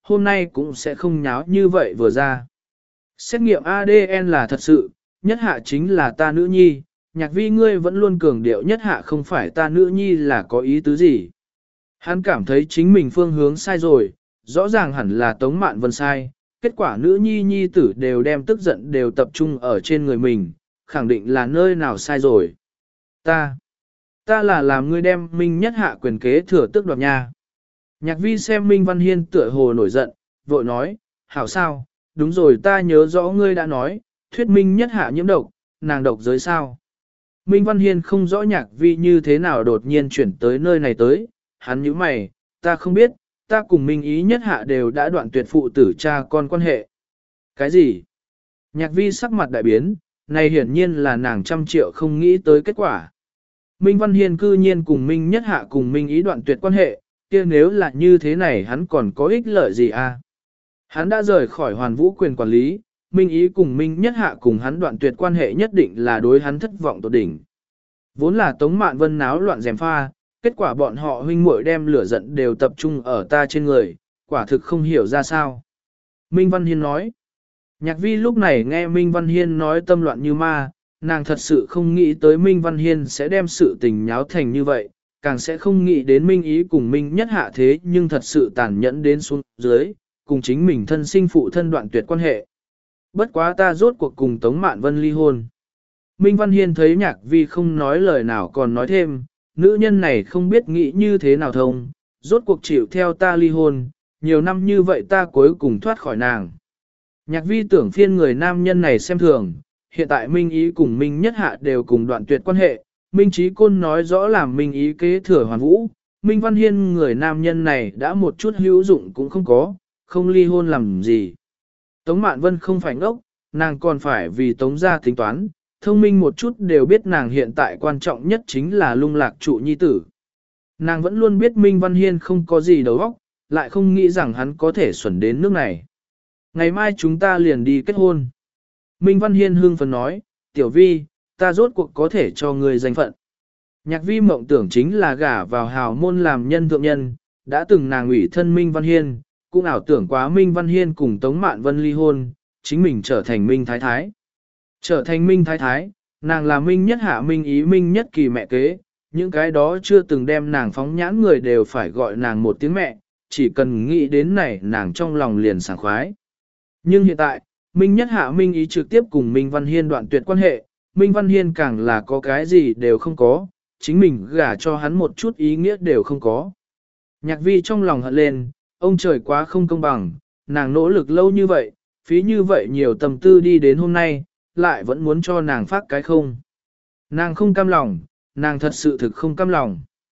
hôm nay cũng sẽ không nháo như vậy vừa ra. Xét nghiệm a đê en là thật sự, nhất hạ chính là ta nữ nhi, nhạc vi ngươi vẫn luôn cường điệu nhất hạ không phải ta nữ nhi là có ý tứ gì. Hắn cảm thấy chính mình phương hướng sai rồi, rõ ràng hẳn là Tống Mạn Vân sai, kết quả nữ nhi nhi tử đều đem tức giận đều tập trung ở trên người mình, khẳng định là nơi nào sai rồi. Ta, ta là làm ngươi đem Minh nhất hạ quyền kế thừa tước đoạt nha. Nhạc vi xem Minh Văn Hiên tựa hồ nổi giận, vội nói, hảo sao, đúng rồi ta nhớ rõ ngươi đã nói, thuyết Minh nhất hạ nhiễm độc, nàng độc giới sao. Minh Văn Hiên không rõ nhạc vi như thế nào đột nhiên chuyển tới nơi này tới, hắn nhíu mày, ta không biết, ta cùng Minh ý nhất hạ đều đã đoạn tuyệt phụ tử cha con quan hệ. Cái gì? Nhạc vi sắc mặt đại biến, này hiển nhiên là nàng trăm triệu không nghĩ tới kết quả. Minh Văn Hiên cư nhiên cùng Minh nhất hạ cùng Minh ý đoạn tuyệt quan hệ, kia nếu là như thế này hắn còn có ích lợi gì à? Hắn đã rời khỏi hoàn vũ quyền quản lý, Minh ý cùng Minh nhất hạ cùng hắn đoạn tuyệt quan hệ nhất định là đối hắn thất vọng tột đỉnh. Vốn là Tống Mạn Vân náo loạn dèm pha, kết quả bọn họ huynh muội đem lửa giận đều tập trung ở ta trên người, quả thực không hiểu ra sao. Minh Văn Hiên nói. Nhạc vi lúc này nghe Minh Văn Hiên nói tâm loạn như ma, nàng thật sự không nghĩ tới Minh Văn Hiên sẽ đem sự tình nháo thành như vậy, càng sẽ không nghĩ đến Minh ý cùng Minh nhất hạ thế nhưng thật sự tàn nhẫn đến xuống dưới, cùng chính mình thân sinh phụ thân đoạn tuyệt quan hệ. Bất quá ta rốt cuộc cùng Tống Mạn Vân ly hôn. Minh Văn Hiên thấy nhạc vi không nói lời nào còn nói thêm, nữ nhân này không biết nghĩ như thế nào thông, rốt cuộc chịu theo ta ly hôn, nhiều năm như vậy ta cuối cùng thoát khỏi nàng. Nhạc vi tưởng phiên người nam nhân này xem thường, hiện tại Minh ý cùng Minh nhất hạ đều cùng đoạn tuyệt quan hệ, Minh Chí Côn nói rõ làm Minh ý kế thừa hoàn vũ, Minh Văn Hiên người nam nhân này đã một chút hữu dụng cũng không có, không ly hôn làm gì. Tống Mạn Vân không phải ngốc, nàng còn phải vì Tống gia tính toán, thông minh một chút đều biết nàng hiện tại quan trọng nhất chính là lung lạc trụ nhi tử. Nàng vẫn luôn biết Minh Văn Hiên không có gì đầu óc, lại không nghĩ rằng hắn có thể xuẩn đến nước này. Ngày mai chúng ta liền đi kết hôn. Minh Văn Hiên hương phấn nói, tiểu vi, ta rốt cuộc có thể cho ngươi danh phận. Nhạc vi mộng tưởng chính là gả vào hào môn làm nhân thượng nhân, đã từng nàng ủy thân Minh Văn Hiên, cũng ảo tưởng quá Minh Văn Hiên cùng Tống Mạn Vân ly hôn, chính mình trở thành Minh Thái Thái. Trở thành Minh Thái Thái, nàng là Minh nhất hạ Minh ý Minh nhất kỳ mẹ kế, những cái đó chưa từng đem nàng phóng nhãn người đều phải gọi nàng một tiếng mẹ, chỉ cần nghĩ đến này nàng trong lòng liền sảng khoái. Nhưng hiện tại, Minh nhất hạ Minh ý trực tiếp cùng Minh Văn Hiên đoạn tuyệt quan hệ, Minh Văn Hiên càng là có cái gì đều không có, chính mình gả cho hắn một chút ý nghĩa đều không có. Nhạc vi trong lòng hận lên, ông trời quá không công bằng, nàng nỗ lực lâu như vậy, phí như vậy nhiều tâm tư đi đến hôm nay, lại vẫn muốn cho nàng phát cái không. Nàng không cam lòng, nàng thật sự thực không cam lòng.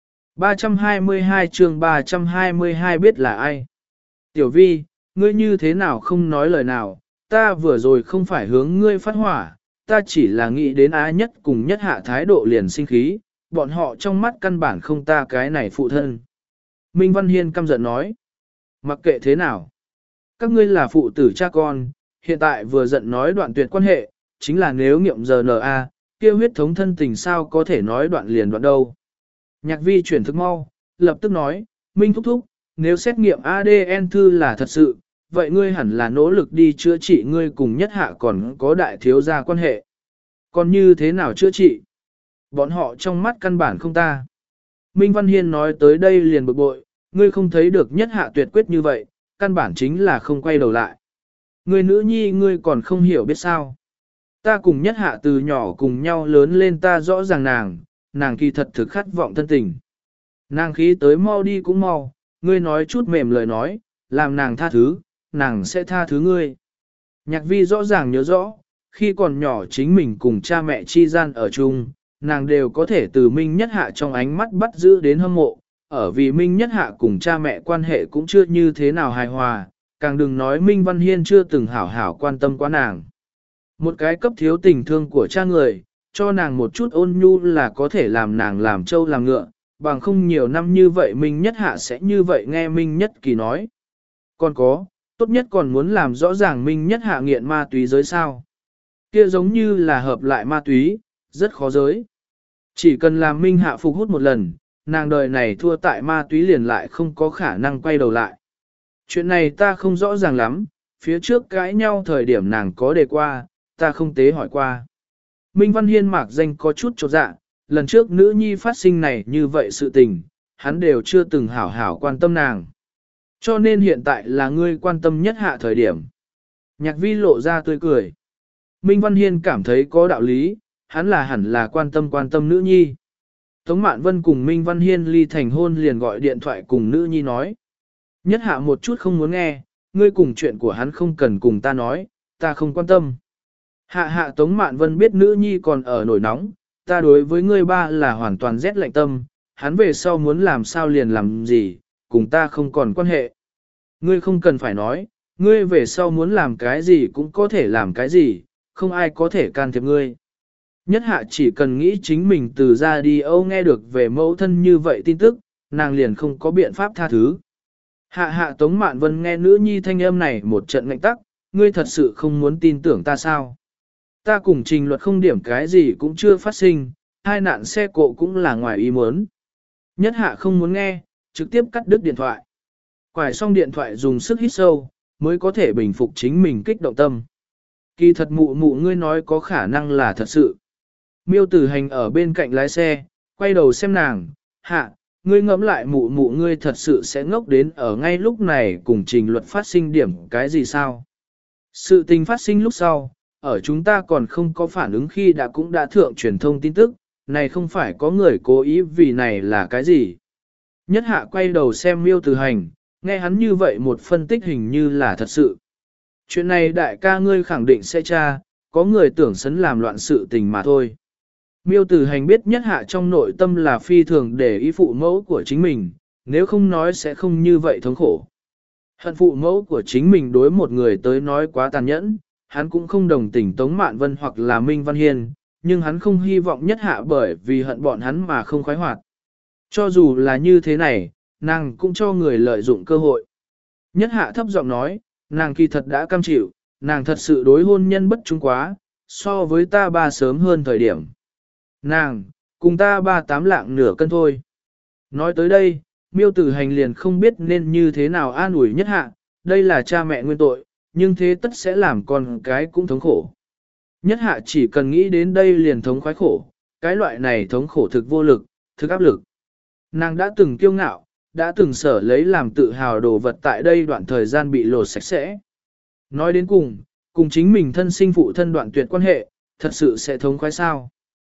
ba trăm hai mươi hai chương ba trăm hai mươi hai biết là ai? Tiểu vi, ngươi như thế nào không nói lời nào, ta vừa rồi không phải hướng ngươi phát hỏa, ta chỉ là nghĩ đến á nhất cùng nhất hạ thái độ liền sinh khí, bọn họ trong mắt căn bản không ta cái này phụ thân. Minh Văn Hiên căm giận nói, mặc kệ thế nào, các ngươi là phụ tử cha con, hiện tại vừa giận nói đoạn tuyệt quan hệ, chính là nếu nghiệm giờ en a, kia huyết thống thân tình sao có thể nói đoạn liền đoạn đâu. Nhạc vi chuyển thức mau, lập tức nói, Minh thúc thúc, nếu xét nghiệm a đê en thư là thật sự, vậy ngươi hẳn là nỗ lực đi chữa trị ngươi cùng nhất hạ còn có đại thiếu gia quan hệ. Còn như thế nào chữa trị? Bọn họ trong mắt căn bản không ta. Minh Văn Hiên nói tới đây liền bực bội, ngươi không thấy được nhất hạ tuyệt quyết như vậy, căn bản chính là không quay đầu lại. Ngươi nữ nhi ngươi còn không hiểu biết sao. Ta cùng nhất hạ từ nhỏ cùng nhau lớn lên ta rõ ràng nàng, nàng kỳ thật thực khát vọng thân tình. Nàng khí tới mau đi cũng mau, ngươi nói chút mềm lời nói, làm nàng tha thứ, nàng sẽ tha thứ ngươi. Nhạc vi rõ ràng nhớ rõ, khi còn nhỏ chính mình cùng cha mẹ chi gian ở chung, nàng đều có thể từ Minh nhất hạ trong ánh mắt bắt giữ đến hâm mộ, ở vì Minh nhất hạ cùng cha mẹ quan hệ cũng chưa như thế nào hài hòa, càng đừng nói Minh Văn Hiên chưa từng hảo hảo quan tâm quá nàng. Một cái cấp thiếu tình thương của cha người, cho nàng một chút ôn nhu là có thể làm nàng làm trâu làm ngựa, bằng không nhiều năm như vậy Minh nhất hạ sẽ như vậy nghe Minh nhất kỳ nói. Còn có, tốt nhất còn muốn làm rõ ràng Minh nhất hạ nghiện ma túy giới sao. Kia giống như là hợp lại ma túy, rất khó giới. Chỉ cần làm Minh hạ phục hút một lần, nàng đời này thua tại ma túy liền lại không có khả năng quay đầu lại. Chuyện này ta không rõ ràng lắm, phía trước cãi nhau thời điểm nàng có đề qua, ta không tế hỏi qua. Minh Văn Hiên mạc danh có chút chột dạ, lần trước nữ nhi phát sinh này như vậy sự tình, hắn đều chưa từng hảo hảo quan tâm nàng. Cho nên hiện tại là ngươi quan tâm nhất hạ thời điểm. Nhạc vi lộ ra tươi cười. Minh Văn Hiên cảm thấy có đạo lý, hắn là hẳn là quan tâm quan tâm nữ nhi. Tống Mạn Vân cùng Minh Văn Hiên ly thành hôn liền gọi điện thoại cùng nữ nhi nói. Nhất hạ một chút không muốn nghe, ngươi cùng chuyện của hắn không cần cùng ta nói, ta không quan tâm. Hạ hạ Tống Mạn Vân biết nữ nhi còn ở nổi nóng, ta đối với ngươi ba là hoàn toàn rét lạnh tâm, hắn về sau muốn làm sao liền làm gì, cùng ta không còn quan hệ. Ngươi không cần phải nói, ngươi về sau muốn làm cái gì cũng có thể làm cái gì, không ai có thể can thiệp ngươi. Nhất hạ chỉ cần nghĩ chính mình từ ra đi Âu nghe được về mẫu thân như vậy tin tức, nàng liền không có biện pháp tha thứ. Hạ hạ Tống Mạn Vân nghe nữ nhi thanh âm này một trận ngạnh tắc, ngươi thật sự không muốn tin tưởng ta sao? Ta cùng trình luật không điểm cái gì cũng chưa phát sinh, hai nạn xe cộ cũng là ngoài ý muốn. Nhất hạ không muốn nghe, trực tiếp cắt đứt điện thoại. Quải xong điện thoại dùng sức hít sâu, mới có thể bình phục chính mình kích động tâm. Kỳ thật mụ mụ ngươi nói có khả năng là thật sự. Miêu Tử Hành ở bên cạnh lái xe, quay đầu xem nàng, hạ, ngươi ngẫm lại mụ mụ ngươi thật sự sẽ ngốc đến ở ngay lúc này cùng trình luật phát sinh điểm cái gì sao? Sự tình phát sinh lúc sau, ở chúng ta còn không có phản ứng khi đã cũng đã thượng truyền thông tin tức, này không phải có người cố ý vì này là cái gì? Nhất hạ quay đầu xem Miêu Tử Hành, nghe hắn như vậy một phân tích hình như là thật sự. Chuyện này đại ca ngươi khẳng định sẽ tra, có người tưởng sấn làm loạn sự tình mà thôi. Miêu Tử Hành biết nhất hạ trong nội tâm là phi thường để ý phụ mẫu của chính mình, nếu không nói sẽ không như vậy thống khổ. Hận phụ mẫu của chính mình đối một người tới nói quá tàn nhẫn, hắn cũng không đồng tình Tống Mạn Vân hoặc là Minh Văn Hiên, nhưng hắn không hy vọng nhất hạ bởi vì hận bọn hắn mà không khoái hoạt. Cho dù là như thế này, nàng cũng cho người lợi dụng cơ hội. Nhất hạ thấp giọng nói, nàng kỳ thật đã cam chịu, nàng thật sự đối hôn nhân bất trung quá, so với ta ba sớm hơn thời điểm. Nàng, cùng ta ba tám lạng nửa cân thôi. Nói tới đây, Miêu Tử Hành liền không biết nên như thế nào an ủi nhất hạ, đây là cha mẹ nguyên tội, nhưng thế tất sẽ làm con cái cũng thống khổ. Nhất hạ chỉ cần nghĩ đến đây liền thống khoái khổ, cái loại này thống khổ thực vô lực, thực áp lực. Nàng đã từng kiêu ngạo, đã từng sở lấy làm tự hào đồ vật tại đây đoạn thời gian bị lột sạch sẽ. Nói đến cùng, cùng chính mình thân sinh phụ thân đoạn tuyệt quan hệ, thật sự sẽ thống khoái sao?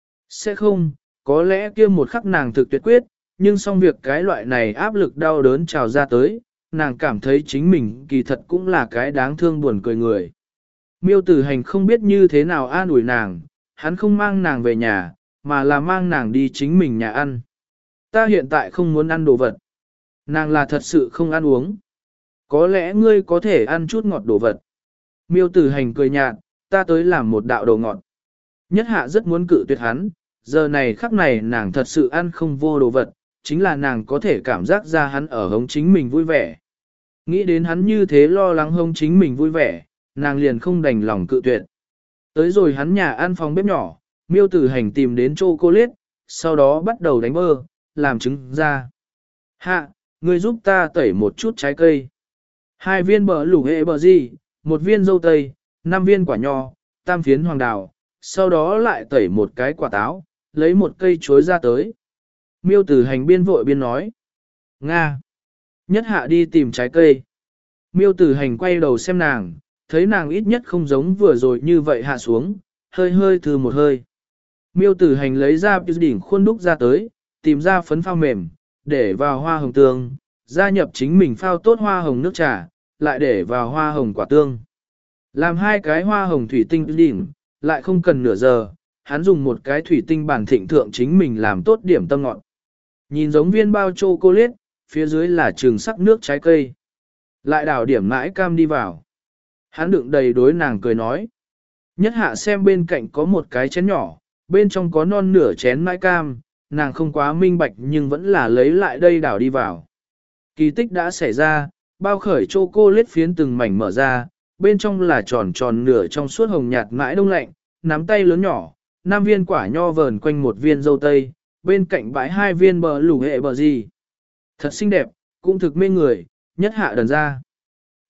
Sẽ không, có lẽ kia một khắc nàng thực tuyệt quyết, nhưng xong việc cái loại này áp lực đau đớn trào ra tới, nàng cảm thấy chính mình kỳ thật cũng là cái đáng thương buồn cười người. Miêu Tử Hành không biết như thế nào an ủi nàng, hắn không mang nàng về nhà, mà là mang nàng đi chính mình nhà ăn. Ta hiện tại không muốn ăn đồ vật. Nàng là thật sự không ăn uống. Có lẽ ngươi có thể ăn chút ngọt đồ vật. Miêu Tử Hành cười nhạt, ta tới làm một đạo đồ ngọt. Nhất hạ rất muốn cự tuyệt hắn, giờ này khắc này nàng thật sự ăn không vô đồ vật, chính là nàng có thể cảm giác ra hắn ở hống chính mình vui vẻ. Nghĩ đến hắn như thế lo lắng hống chính mình vui vẻ, nàng liền không đành lòng cự tuyệt. Tới rồi hắn nhà ăn phòng bếp nhỏ, Miêu Tử Hành tìm đến chocolate, sau đó bắt đầu đánh bơ, làm trứng ra. Hạ, ngươi giúp ta tẩy một chút trái cây. Hai viên bờ lủ hệ bờ gì, một viên dâu tây, năm viên quả nho, tam phiến hoàng đào, sau đó lại tẩy một cái quả táo, lấy một cây chuối ra tới. Miêu Tử Hành biên vội biên nói. Nga. Nhất hạ đi tìm trái cây. Miêu Tử Hành quay đầu xem nàng, thấy nàng ít nhất không giống vừa rồi như vậy hạ xuống, hơi hơi thư một hơi. Miêu Tử Hành lấy ra đỉnh khuôn đúc ra tới, tìm ra phấn phao mềm, để vào hoa hồng tương, gia nhập chính mình phao tốt hoa hồng nước trà, lại để vào hoa hồng quả tương. Làm hai cái hoa hồng thủy tinh đỉnh, lại không cần nửa giờ, hắn dùng một cái thủy tinh bản thịnh thượng chính mình làm tốt điểm tâm ngọt. Nhìn giống viên bao chocolate, phía dưới là trường sắc nước trái cây. Lại đảo điểm mãi cam đi vào. Hắn đựng đầy đối nàng cười nói. Nhất hạ xem bên cạnh có một cái chén nhỏ, bên trong có non nửa chén mãi cam, nàng không quá minh bạch nhưng vẫn là lấy lại đây đảo đi vào. Kỳ tích đã xảy ra, bao khởi chocolate phiến từng mảnh mở ra, bên trong là tròn tròn nửa trong suốt hồng nhạt mãi đông lạnh, nắm tay lớn nhỏ, năm viên quả nho vờn quanh một viên dâu tây, bên cạnh bãi hai viên bờ lủ hệ bờ gì. Thật xinh đẹp, cũng thực mê người, nhất hạ đần ra.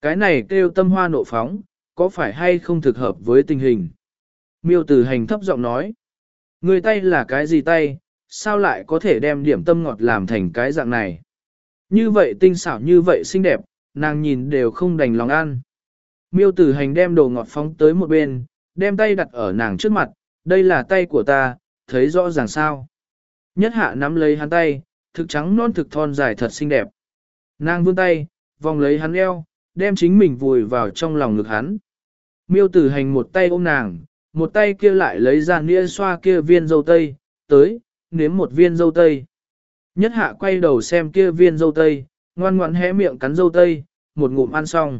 Cái này kêu tâm hoa nộ phóng, có phải hay không thực hợp với tình hình? Miêu Tử Hành thấp giọng nói. Người tay là cái gì tay, sao lại có thể đem điểm tâm ngọt làm thành cái dạng này? Như vậy tinh xảo như vậy xinh đẹp, nàng nhìn đều không đành lòng ăn. Miêu Tử Hành đem đồ ngọt phóng tới một bên, đem tay đặt ở nàng trước mặt, đây là tay của ta, thấy rõ ràng sao? Nhất hạ nắm lấy hắn tay, thực trắng non thực thon dài thật xinh đẹp. Nàng vươn tay, vòng lấy hắn eo, đem chính mình vùi vào trong lòng ngực hắn. Miêu Tử Hành một tay ôm nàng, một tay kia lại lấy ra nĩa xoa kia viên dâu tây, tới, nếm một viên dâu tây. Nhất hạ quay đầu xem kia viên dâu tây, ngoan ngoãn hé miệng cắn dâu tây, một ngụm ăn xong.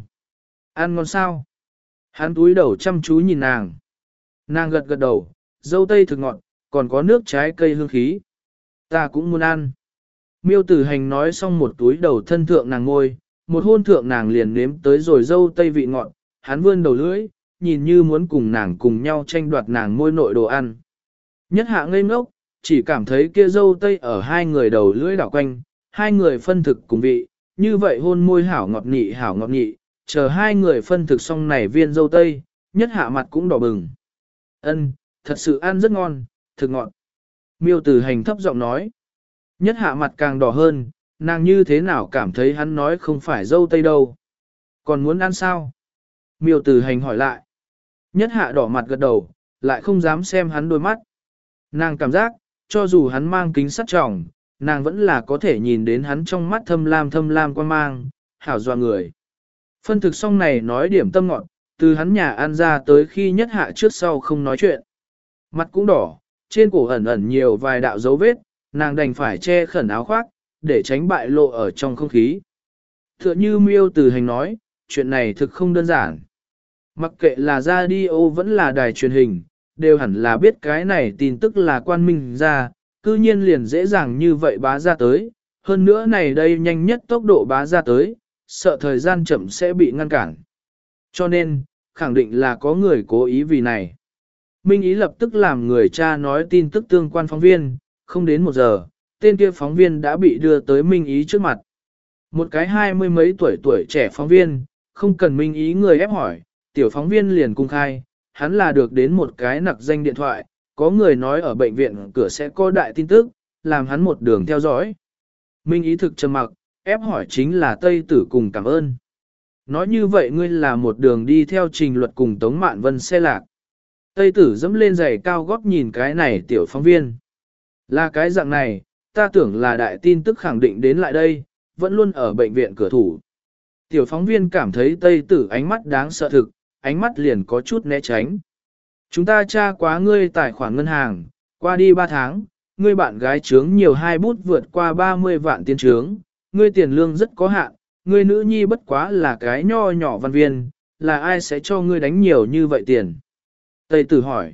Ăn ngon sao? Hắn túi đầu chăm chú nhìn nàng. Nàng gật gật đầu, dâu tây thực ngọt, còn có nước trái cây hương khí. Ta cũng muốn ăn. Miêu Tử Hành nói xong một túi đầu thân thượng nàng ngôi, một hôn thượng nàng liền nếm tới rồi dâu tây vị ngọt, hắn vươn đầu lưỡi, nhìn như muốn cùng nàng cùng nhau tranh đoạt nàng môi nội đồ ăn. Nhất hạ ngây ngốc, chỉ cảm thấy kia dâu tây ở hai người đầu lưỡi đảo quanh, hai người phân thực cùng vị, như vậy hôn môi hảo ngọt nhị hảo ngọt nhị, chờ hai người phân thực xong này viên dâu tây, nhất hạ mặt cũng đỏ bừng. Ân, thật sự ăn rất ngon, thực ngọt. Miêu Tử Hành thấp giọng nói. Nhất hạ mặt càng đỏ hơn, nàng như thế nào cảm thấy hắn nói không phải dâu tây đâu. Còn muốn ăn sao? Miêu Tử Hành hỏi lại. Nhất hạ đỏ mặt gật đầu, lại không dám xem hắn đôi mắt. Nàng cảm giác, cho dù hắn mang kính sắt tròng, nàng vẫn là có thể nhìn đến hắn trong mắt thâm lam thâm lam quan mang, hảo dọa người. Phân thực xong này nói điểm tâm ngọn, từ hắn nhà ăn ra tới khi nhất hạ trước sau không nói chuyện. Mặt cũng đỏ, trên cổ ẩn ẩn nhiều vài đạo dấu vết, nàng đành phải che khẩn áo khoác, để tránh bại lộ ở trong không khí. Tựa như Miêu Tử Hành nói, chuyện này thực không đơn giản. Mặc kệ là radio vẫn là đài truyền hình, đều hẳn là biết cái này tin tức là quan minh ra, cư nhiên liền dễ dàng như vậy bá ra tới, hơn nữa này đây nhanh nhất tốc độ bá ra tới, sợ thời gian chậm sẽ bị ngăn cản. Cho nên, khẳng định là có người cố ý vì này. Minh Ý lập tức làm người cha nói tin tức tương quan phóng viên, không đến một giờ, tên kia phóng viên đã bị đưa tới Minh Ý trước mặt. Một cái hai mươi mấy tuổi tuổi trẻ phóng viên, không cần Minh Ý người ép hỏi, tiểu phóng viên liền cung khai, hắn là được đến một cái nặc danh điện thoại, có người nói ở bệnh viện cửa sẽ có đại tin tức, làm hắn một đường theo dõi. Minh Ý thực trầm mặc, ép hỏi chính là Tây Tử cùng cảm ơn. Nói như vậy ngươi là một đường đi theo trình luật cùng Tống Mạn Vân xe lạc. Tây Tử dẫm lên giày cao gót nhìn cái này tiểu phóng viên. Là cái dạng này, ta tưởng là đại tin tức khẳng định đến lại đây, vẫn luôn ở bệnh viện cửa thủ. Tiểu phóng viên cảm thấy Tây Tử ánh mắt đáng sợ thực, ánh mắt liền có chút né tránh. Chúng ta tra quá ngươi tài khoản ngân hàng, qua đi ba tháng, ngươi bạn gái trướng nhiều hai bút vượt qua ba mươi vạn tiền trướng, ngươi tiền lương rất có hạn, ngươi nữ nhi bất quá là cái nho nhỏ văn viên, là ai sẽ cho ngươi đánh nhiều như vậy tiền? Tây Tử hỏi.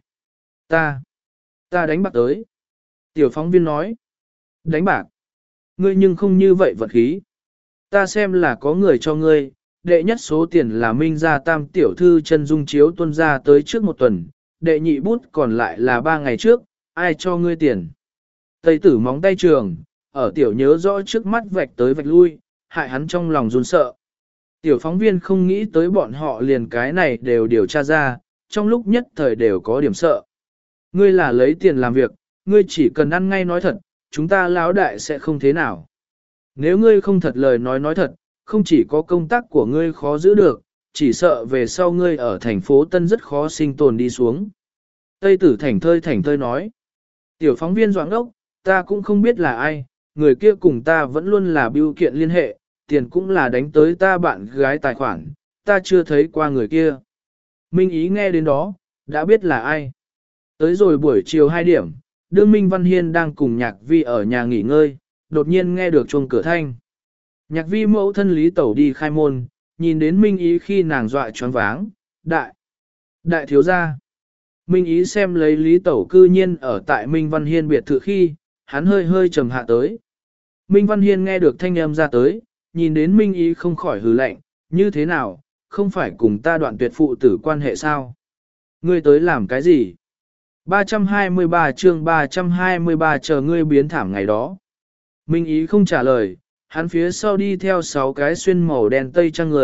Ta, ta đánh bạc tới. Tiểu phóng viên nói. Đánh bạc. Ngươi nhưng không như vậy vật khí. Ta xem là có người cho ngươi, đệ nhất số tiền là Minh gia tam tiểu thư chân dung chiếu tuân ra tới trước một tuần, đệ nhị bút còn lại là ba ngày trước, ai cho ngươi tiền. Tây Tử móng tay trường, ở tiểu nhớ rõ trước mắt vạch tới vạch lui, hại hắn trong lòng run sợ. Tiểu phóng viên không nghĩ tới bọn họ liền cái này đều điều tra ra, trong lúc nhất thời đều có điểm sợ. Ngươi là lấy tiền làm việc, ngươi chỉ cần ăn ngay nói thật, chúng ta lão đại sẽ không thế nào. Nếu ngươi không thật lời nói nói thật, không chỉ có công tác của ngươi khó giữ được, chỉ sợ về sau ngươi ở thành phố Tân rất khó sinh tồn đi xuống. Tây Tử thảnh thơi thảnh thơi nói. Tiểu phóng viên doãn ốc, ta cũng không biết là ai, người kia cùng ta vẫn luôn là bưu kiện liên hệ, tiền cũng là đánh tới ta bạn gái tài khoản, ta chưa thấy qua người kia. Minh Ý nghe đến đó, đã biết là ai. Tới rồi buổi chiều hai điểm, đương Minh Văn Hiên đang cùng Nhạc Vi ở nhà nghỉ ngơi, đột nhiên nghe được chuông cửa thanh. Nhạc Vi mẫu thân Lý Tẩu đi khai môn, nhìn đến Minh Ý khi nàng dọa choáng váng, đại, đại thiếu gia. Minh Ý xem lấy Lý Tẩu cư nhiên ở tại Minh Văn Hiên biệt thự khi, hắn hơi hơi trầm hạ tới. Minh Văn Hiên nghe được thanh âm ra tới, nhìn đến Minh Ý không khỏi hừ lạnh, như thế nào, không phải cùng ta đoạn tuyệt phụ tử quan hệ sao? Ngươi tới làm cái gì? ba trăm hai mươi ba chương ba trăm hai mươi ba chờ ngươi biến thảm ngày đó. Minh Ý không trả lời, hắn phía sau đi theo sáu cái xuyên màu đen tây trang người,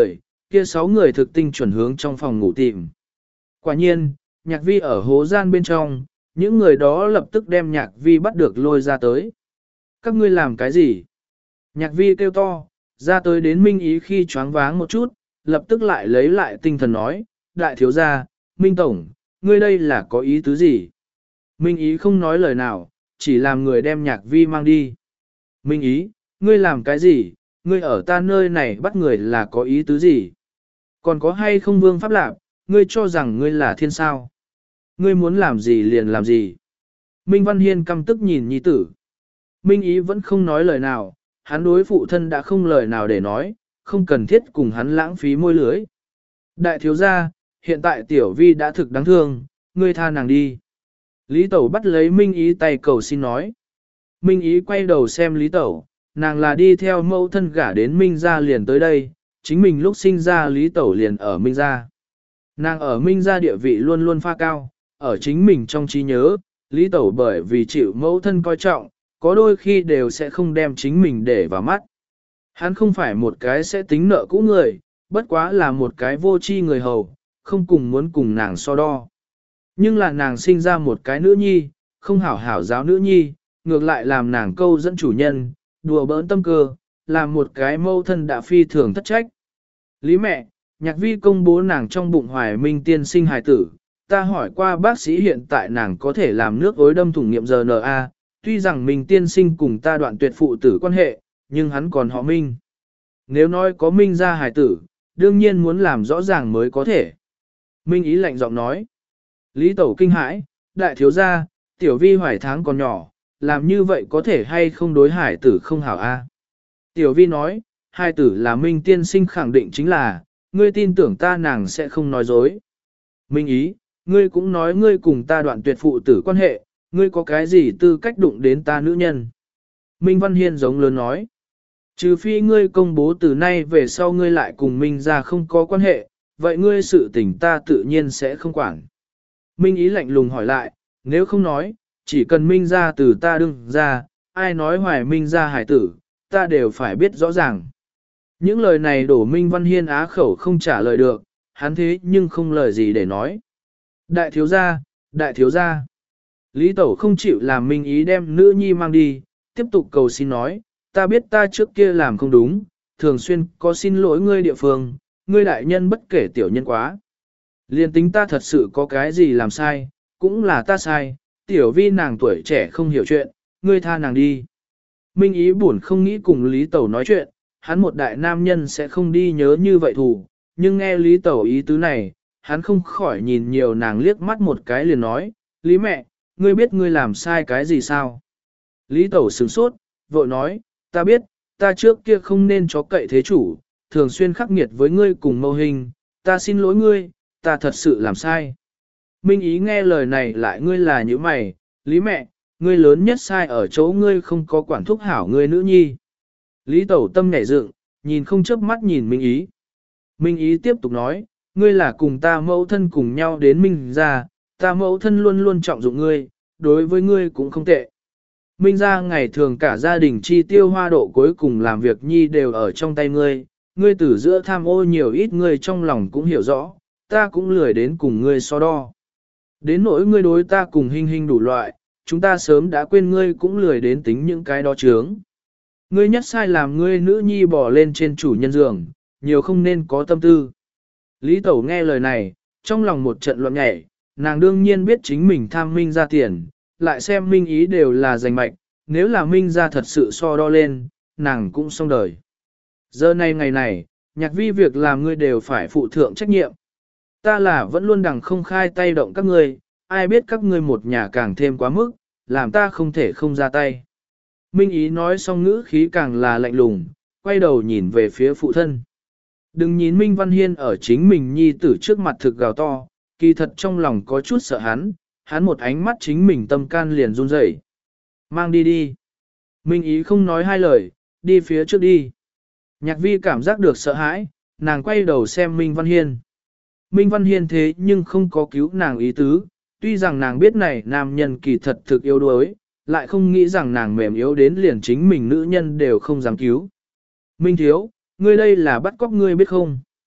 kia sáu người thực tinh chuẩn hướng trong phòng ngủ tìm. Quả nhiên, nhạc vi ở hố gian bên trong, những người đó lập tức đem nhạc vi bắt được lôi ra tới. Các ngươi làm cái gì? Nhạc vi kêu to, ra tới đến Minh Ý khi choáng váng một chút, lập tức lại lấy lại tinh thần nói, đại thiếu gia, Minh Tổng, ngươi đây là có ý tứ gì? Minh Ý không nói lời nào, chỉ làm người đem nhạc vi mang đi. Minh Ý, ngươi làm cái gì? Ngươi ở ta nơi này bắt người là có ý tứ gì? Còn có hay không vương pháp lạc, ngươi cho rằng ngươi là thiên sao? Ngươi muốn làm gì liền làm gì? Minh Văn Hiên căm tức nhìn nhi tử. Minh Ý vẫn không nói lời nào, hắn đối phụ thân đã không lời nào để nói, không cần thiết cùng hắn lãng phí môi lưới. Đại thiếu gia, hiện tại tiểu vi đã thực đáng thương, ngươi tha nàng đi. Lý Tẩu bắt lấy Minh Ý tay cầu xin nói. Minh Ý quay đầu xem Lý Tẩu, nàng là đi theo mẫu thân gả đến Minh gia liền tới đây, chính mình lúc sinh ra Lý Tẩu liền ở Minh gia. Nàng ở Minh gia địa vị luôn luôn pha cao, ở chính mình trong trí nhớ, Lý Tẩu bởi vì chịu mẫu thân coi trọng, có đôi khi đều sẽ không đem chính mình để vào mắt. Hắn không phải một cái sẽ tính nợ cũ người, bất quá là một cái vô tri người hầu, không cùng muốn cùng nàng so đo. Nhưng là nàng sinh ra một cái nữ nhi, không hảo hảo giáo nữ nhi, ngược lại làm nàng câu dẫn chủ nhân, đùa bỡn tâm cơ, làm một cái mâu thân đã phi thường thất trách. Lý mẹ, nhạc vi công bố nàng trong bụng hoài minh tiên sinh hài tử, ta hỏi qua bác sĩ hiện tại nàng có thể làm nước ối đâm thủng nghiệm rờ en a, tuy rằng mình tiên sinh cùng ta đoạn tuyệt phụ tử quan hệ, nhưng hắn còn họ Minh. Nếu nói có Minh ra hài tử, đương nhiên muốn làm rõ ràng mới có thể. Minh ý lạnh giọng nói. Lý Tẩu kinh hãi, đại thiếu gia, tiểu vi hoài tháng còn nhỏ, làm như vậy có thể hay không đối hải tử không hảo a? Tiểu vi nói, hài tử là Minh tiên sinh khẳng định chính là, ngươi tin tưởng ta nàng sẽ không nói dối. Minh ý, ngươi cũng nói ngươi cùng ta đoạn tuyệt phụ tử quan hệ, ngươi có cái gì tư cách đụng đến ta nữ nhân? Minh Văn Hiên giống lớn nói. Trừ phi ngươi công bố từ nay về sau ngươi lại cùng Minh ra không có quan hệ, vậy ngươi sự tình ta tự nhiên sẽ không quản. Minh ý lạnh lùng hỏi lại, nếu không nói, chỉ cần Minh ra từ ta đừng ra, ai nói hoài Minh ra hải tử, ta đều phải biết rõ ràng. Những lời này đổ Minh Văn Hiên á khẩu không trả lời được, hắn thế nhưng không lời gì để nói. Đại thiếu gia, đại thiếu gia. Lý Tẩu không chịu làm Minh ý đem nữ nhi mang đi, tiếp tục cầu xin nói, ta biết ta trước kia làm không đúng, thường xuyên có xin lỗi ngươi địa phương, ngươi đại nhân bất kể tiểu nhân quá. Liên tính ta thật sự có cái gì làm sai, cũng là ta sai, tiểu vi nàng tuổi trẻ không hiểu chuyện, ngươi tha nàng đi. Minh ý buồn không nghĩ cùng Lý Tẩu nói chuyện, hắn một đại nam nhân sẽ không đi nhớ như vậy thù, nhưng nghe Lý Tẩu ý tứ này, hắn không khỏi nhìn nhiều nàng liếc mắt một cái liền nói, Lý mẹ, ngươi biết ngươi làm sai cái gì sao? Lý Tẩu sửng sốt, vội nói, ta biết, ta trước kia không nên chó cậy thế chủ, thường xuyên khắc nghiệt với ngươi cùng mâu hình, ta xin lỗi ngươi, ta thật sự làm sai. Minh ý nghe lời này lại ngươi là như mày, Lý mẹ, ngươi lớn nhất sai ở chỗ ngươi không có quản thúc hảo ngươi nữ nhi. Lý Tẩu tâm nhảy dựng, nhìn không chớp mắt nhìn Minh ý. Minh ý tiếp tục nói, ngươi là cùng ta mẫu thân cùng nhau đến Minh ra, ta mẫu thân luôn luôn trọng dụng ngươi, đối với ngươi cũng không tệ. Minh ra ngày thường cả gia đình chi tiêu hoa độ cuối cùng làm việc nhi đều ở trong tay ngươi, ngươi từ giữa tham ô nhiều ít ngươi trong lòng cũng hiểu rõ, ta cũng lười đến cùng ngươi so đo. Đến nỗi ngươi đối ta cùng hình hình đủ loại, chúng ta sớm đã quên ngươi cũng lười đến tính những cái đó chướng. Ngươi nhất sai làm ngươi nữ nhi bỏ lên trên chủ nhân giường, nhiều không nên có tâm tư. Lý Tẩu nghe lời này, trong lòng một trận loạn nhảy, nàng đương nhiên biết chính mình tham Minh ra tiền, lại xem Minh ý đều là giành mạch, nếu là Minh ra thật sự so đo lên, nàng cũng xong đời. Giờ này ngày này, nhạc vi việc làm ngươi đều phải phụ thượng trách nhiệm. Ta là vẫn luôn đằng không khai tay động các ngươi, ai biết các ngươi một nhà càng thêm quá mức, làm ta không thể không ra tay. Minh ý nói xong ngữ khí càng là lạnh lùng, quay đầu nhìn về phía phụ thân. Đừng nhìn Minh Văn Hiên ở chính mình nhi tử trước mặt thực gào to, kỳ thật trong lòng có chút sợ hắn, hắn một ánh mắt chính mình tâm can liền run rẩy. Mang đi đi. Minh ý không nói hai lời, đi phía trước đi. Nhạc vi cảm giác được sợ hãi, nàng quay đầu xem Minh Văn Hiên. Minh Văn Hiên thế nhưng không có cứu nàng ý tứ, tuy rằng nàng biết này nam nhân kỳ thật thực yếu đuối, lại không nghĩ rằng nàng mềm yếu đến liền chính mình nữ nhân đều không dám cứu. Minh thiếu, ngươi đây là bắt cóc ngươi biết không?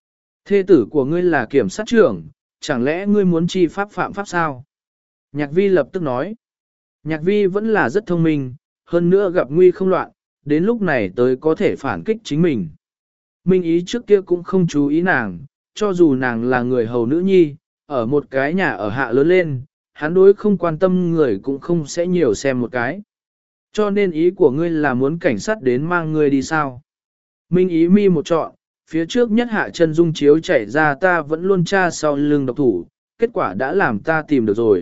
Thê tử của ngươi là kiểm sát trưởng, chẳng lẽ ngươi muốn chi pháp phạm pháp sao? Nhạc vi lập tức nói. Nhạc vi vẫn là rất thông minh, hơn nữa gặp nguy không loạn, đến lúc này tới có thể phản kích chính mình. Minh ý trước kia cũng không chú ý nàng, cho dù nàng là người hầu nữ nhi, ở một cái nhà ở hạ lớn lên, hắn đối không quan tâm người cũng không sẽ nhiều xem một cái. Cho nên ý của ngươi là muốn cảnh sát đến mang ngươi đi sao? Minh ý mi một trọn, phía trước nhất hạ chân dung chiếu chảy ra ta vẫn luôn tra sau lưng độc thủ, kết quả đã làm ta tìm được rồi.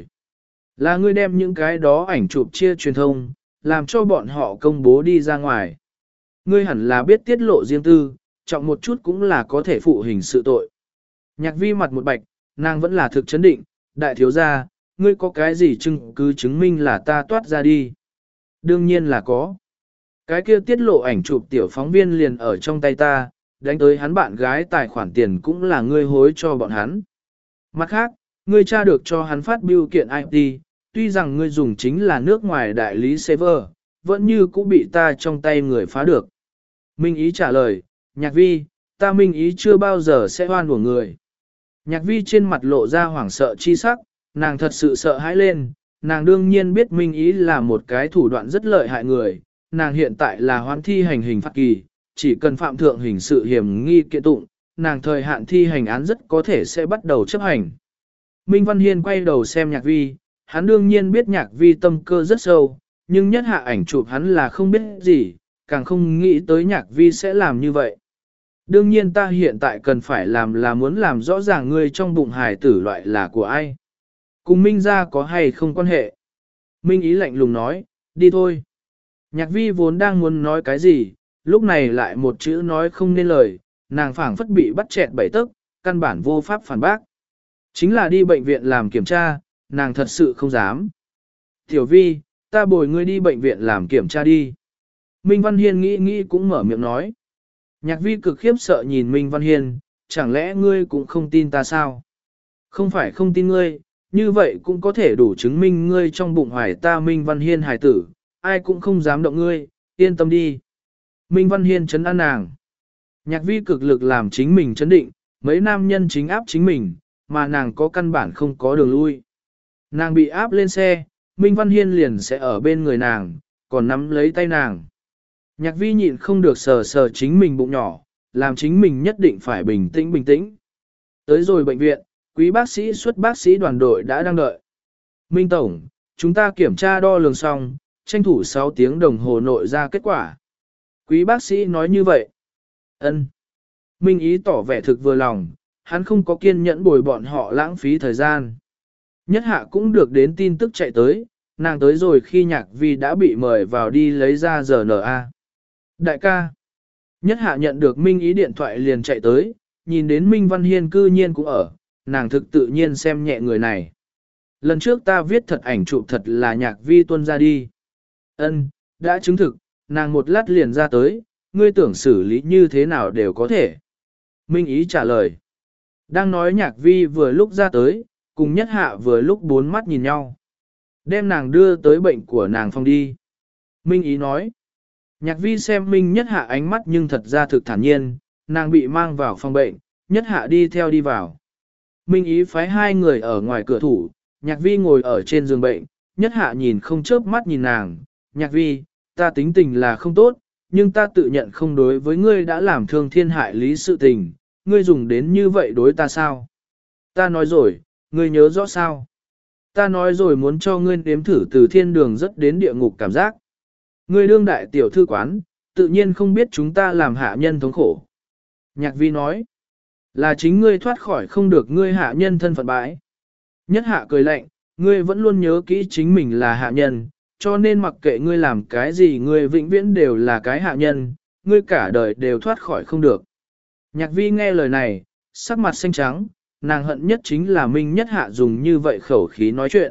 Là ngươi đem những cái đó ảnh chụp chia truyền thông, làm cho bọn họ công bố đi ra ngoài. Ngươi hẳn là biết tiết lộ riêng tư, trọng một chút cũng là có thể phụ hình sự tội. Nhạc vi mặt một bạch, nàng vẫn là thực chấn định, đại thiếu gia, ngươi có cái gì chứng cứ chứng minh là ta toát ra đi? Đương nhiên là có. Cái kia tiết lộ ảnh chụp tiểu phóng viên liền ở trong tay ta, đánh tới hắn bạn gái tài khoản tiền cũng là ngươi hối cho bọn hắn. Mặt khác, ngươi tra được cho hắn phát bưu kiện i tê, tuy rằng ngươi dùng chính là nước ngoài đại lý server, vẫn như cũng bị ta trong tay người phá được. Minh ý trả lời, nhạc vi, ta minh ý chưa bao giờ sẽ hoan của người. Nhạc vi trên mặt lộ ra hoảng sợ chi sắc, nàng thật sự sợ hãi lên, nàng đương nhiên biết minh ý là một cái thủ đoạn rất lợi hại người, nàng hiện tại là hoan thi hành hình phạt kỳ, chỉ cần phạm thượng hình sự hiểm nghi kiện tụng, nàng thời hạn thi hành án rất có thể sẽ bắt đầu chấp hành. Minh Văn Hiên quay đầu xem nhạc vi, hắn đương nhiên biết nhạc vi tâm cơ rất sâu, nhưng nhất hạ ảnh chụp hắn là không biết gì, càng không nghĩ tới nhạc vi sẽ làm như vậy. Đương nhiên ta hiện tại cần phải làm là muốn làm rõ ràng ngươi trong bụng hài tử loại là của ai. Cùng Minh ra có hay không quan hệ. Minh ý lạnh lùng nói, đi thôi. Nhạc vi vốn đang muốn nói cái gì, lúc này lại một chữ nói không nên lời, nàng phảng phất bị bắt chẹt bảy tức, căn bản vô pháp phản bác. Chính là đi bệnh viện làm kiểm tra, nàng thật sự không dám. Tiểu vi, ta bồi ngươi đi bệnh viện làm kiểm tra đi. Minh Văn Hiên nghĩ nghĩ cũng mở miệng nói. Nhạc vi cực khiếp sợ nhìn Minh Văn Hiên, chẳng lẽ ngươi cũng không tin ta sao? Không phải không tin ngươi, như vậy cũng có thể đủ chứng minh ngươi trong bụng hoài ta Minh Văn Hiên hài tử, ai cũng không dám động ngươi, yên tâm đi. Minh Văn Hiên chấn an nàng. Nhạc vi cực lực làm chính mình chấn định, mấy nam nhân chính áp chính mình, mà nàng có căn bản không có đường lui. Nàng bị áp lên xe, Minh Văn Hiên liền sẽ ở bên người nàng, còn nắm lấy tay nàng. Nhạc vi nhịn không được sờ sờ chính mình bụng nhỏ, làm chính mình nhất định phải bình tĩnh bình tĩnh. Tới rồi bệnh viện, quý bác sĩ xuất bác sĩ đoàn đội đã đang đợi. Minh Tổng, chúng ta kiểm tra đo lường xong, tranh thủ sáu tiếng đồng hồ nội ra kết quả. Quý bác sĩ nói như vậy. Ân. Minh ý tỏ vẻ thực vừa lòng, hắn không có kiên nhẫn bồi bọn họ lãng phí thời gian. Nhất hạ cũng được đến tin tức chạy tới, nàng tới rồi khi nhạc vi đã bị mời vào đi lấy ra rờ en a. Đại ca. Nhất hạ nhận được Minh ý điện thoại liền chạy tới, nhìn đến Minh Văn Hiên cư nhiên cũng ở, nàng thực tự nhiên xem nhẹ người này. Lần trước ta viết thật ảnh chụp thật là nhạc vi tuân ra đi. Ân, đã chứng thực, nàng một lát liền ra tới, ngươi tưởng xử lý như thế nào đều có thể. Minh ý trả lời. Đang nói nhạc vi vừa lúc ra tới, cùng nhất hạ vừa lúc bốn mắt nhìn nhau. Đem nàng đưa tới bệnh của nàng phòng đi. Minh ý nói. Nhạc vi xem Minh nhất hạ ánh mắt nhưng thật ra thực thản nhiên, nàng bị mang vào phòng bệnh, nhất hạ đi theo đi vào. Minh ý phái hai người ở ngoài cửa thủ, nhạc vi ngồi ở trên giường bệnh, nhất hạ nhìn không chớp mắt nhìn nàng. Nhạc vi, ta tính tình là không tốt, nhưng ta tự nhận không đối với ngươi đã làm thương thiên hại lý sự tình, ngươi dùng đến như vậy đối ta sao? Ta nói rồi, ngươi nhớ rõ sao? Ta nói rồi muốn cho ngươi nếm thử từ thiên đường rất đến địa ngục cảm giác. Ngươi đương đại tiểu thư quán, tự nhiên không biết chúng ta làm hạ nhân thống khổ. Nhạc vi nói, là chính ngươi thoát khỏi không được ngươi hạ nhân thân phận bãi. Nhất hạ cười lạnh, ngươi vẫn luôn nhớ kỹ chính mình là hạ nhân, cho nên mặc kệ ngươi làm cái gì ngươi vĩnh viễn đều là cái hạ nhân, ngươi cả đời đều thoát khỏi không được. Nhạc vi nghe lời này, sắc mặt xanh trắng, nàng hận nhất chính là Minh Nhất Hạ dùng như vậy khẩu khí nói chuyện.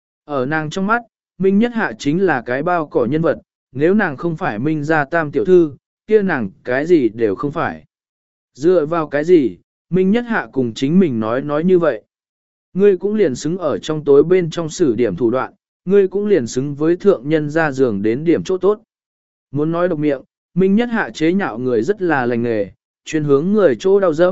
Ở nàng trong mắt, Minh Nhất Hạ chính là cái bao cỏ nhân vật, nếu nàng không phải Minh gia tam tiểu thư, kia nàng cái gì đều không phải. Dựa vào cái gì, Minh Nhất Hạ cùng chính mình nói nói như vậy. Ngươi cũng liền xứng ở trong tối bên trong sử điểm thủ đoạn, ngươi cũng liền xứng với thượng nhân ra giường đến điểm chỗ tốt. Muốn nói độc miệng, Minh Nhất Hạ chế nhạo người rất là lành nghề, chuyên hướng người chỗ đau dẫm,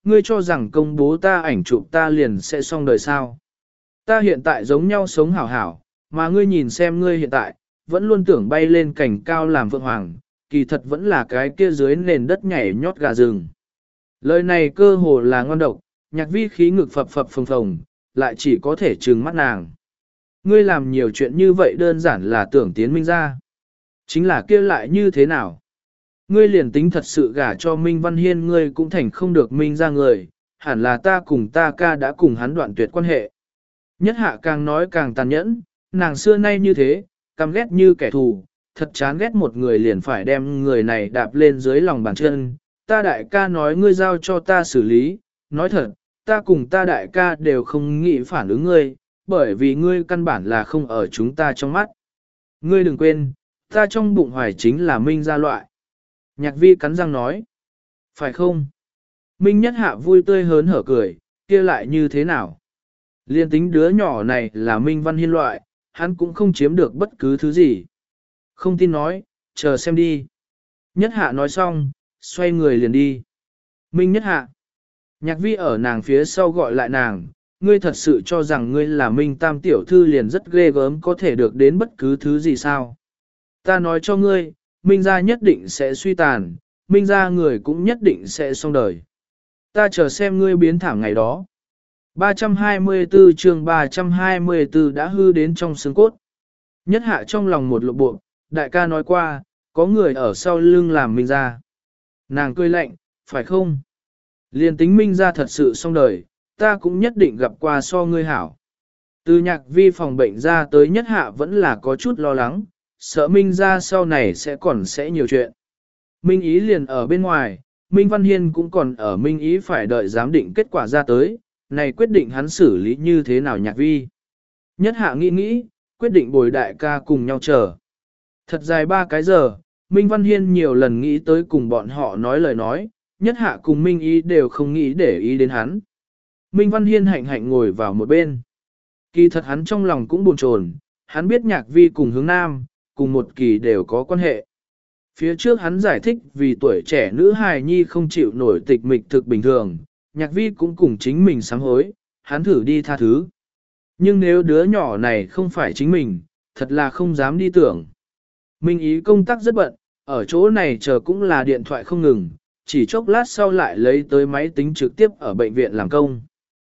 ngươi cho rằng công bố ta ảnh chụp ta liền sẽ xong đời sao. Ta hiện tại giống nhau sống hảo hảo, mà ngươi nhìn xem ngươi hiện tại, vẫn luôn tưởng bay lên cảnh cao làm phượng hoàng, kỳ thật vẫn là cái kia dưới nền đất nhảy nhót gà rừng. Lời này cơ hồ là ngon độc, nhạc vi khí ngực phập phập phồng phồng, lại chỉ có thể trừng mắt nàng. Ngươi làm nhiều chuyện như vậy đơn giản là tưởng tiến Minh ra. Chính là kia lại như thế nào? Ngươi liền tính thật sự gả cho Minh Văn Hiên ngươi cũng thành không được Minh ra người, hẳn là ta cùng ta ca đã cùng hắn đoạn tuyệt quan hệ. Nhất hạ càng nói càng tàn nhẫn, nàng xưa nay như thế, căm ghét như kẻ thù, thật chán ghét một người liền phải đem người này đạp lên dưới lòng bàn chân. Ta đại ca nói ngươi giao cho ta xử lý, nói thật, ta cùng ta đại ca đều không nghĩ phản ứng ngươi, bởi vì ngươi căn bản là không ở chúng ta trong mắt. Ngươi đừng quên, ta trong bụng hoài chính là Minh gia loại. Nhạc vi cắn răng nói. Phải không? Minh nhất hạ vui tươi hớn hở cười, kia lại như thế nào? Liên tính đứa nhỏ này là Minh Văn Hiên loại, hắn cũng không chiếm được bất cứ thứ gì. Không tin nói, chờ xem đi. Nhất hạ nói xong, xoay người liền đi. Minh nhất hạ. Nhạc vi ở nàng phía sau gọi lại nàng, ngươi thật sự cho rằng ngươi là Minh Tam tiểu thư liền rất ghê gớm có thể được đến bất cứ thứ gì sao? Ta nói cho ngươi, Minh gia nhất định sẽ suy tàn, Minh gia người cũng nhất định sẽ xong đời. Ta chờ xem ngươi biến thảm ngày đó. ba trăm hai mươi tư chương ba trăm hai mươi tư đã hư đến trong xương cốt. Nhất hạ trong lòng một lộ bộ, đại ca nói qua, có người ở sau lưng làm Minh gia. Nàng cười lạnh, phải không? Liên tính Minh gia thật sự xong đời, ta cũng nhất định gặp qua so ngươi hảo. Từ nhạc vi phòng bệnh ra tới nhất hạ vẫn là có chút lo lắng, sợ Minh gia sau này sẽ còn sẽ nhiều chuyện. Minh ý liền ở bên ngoài, Minh Văn Hiên cũng còn ở Minh ý phải đợi giám định kết quả ra tới, này quyết định hắn xử lý như thế nào nhạc vi. Nhất hạ nghĩ nghĩ, quyết định bồi đại ca cùng nhau chờ. Thật dài ba cái giờ, Minh Văn Hiên nhiều lần nghĩ tới cùng bọn họ nói lời nói, nhất hạ cùng Minh ý đều không nghĩ để ý đến hắn. Minh Văn Hiên hạnh hạnh ngồi vào một bên. Kỳ thật hắn trong lòng cũng buồn chồn, hắn biết nhạc vi cùng hướng nam, cùng một kỳ đều có quan hệ. Phía trước hắn giải thích vì tuổi trẻ nữ hài nhi không chịu nổi tịch mịch thực bình thường, nhạc vi cũng cùng chính mình sám hối, hắn thử đi tha thứ. Nhưng nếu đứa nhỏ này không phải chính mình, thật là không dám đi tưởng. Minh ý công tác rất bận, ở chỗ này chờ cũng là điện thoại không ngừng, chỉ chốc lát sau lại lấy tới máy tính trực tiếp ở bệnh viện làm công.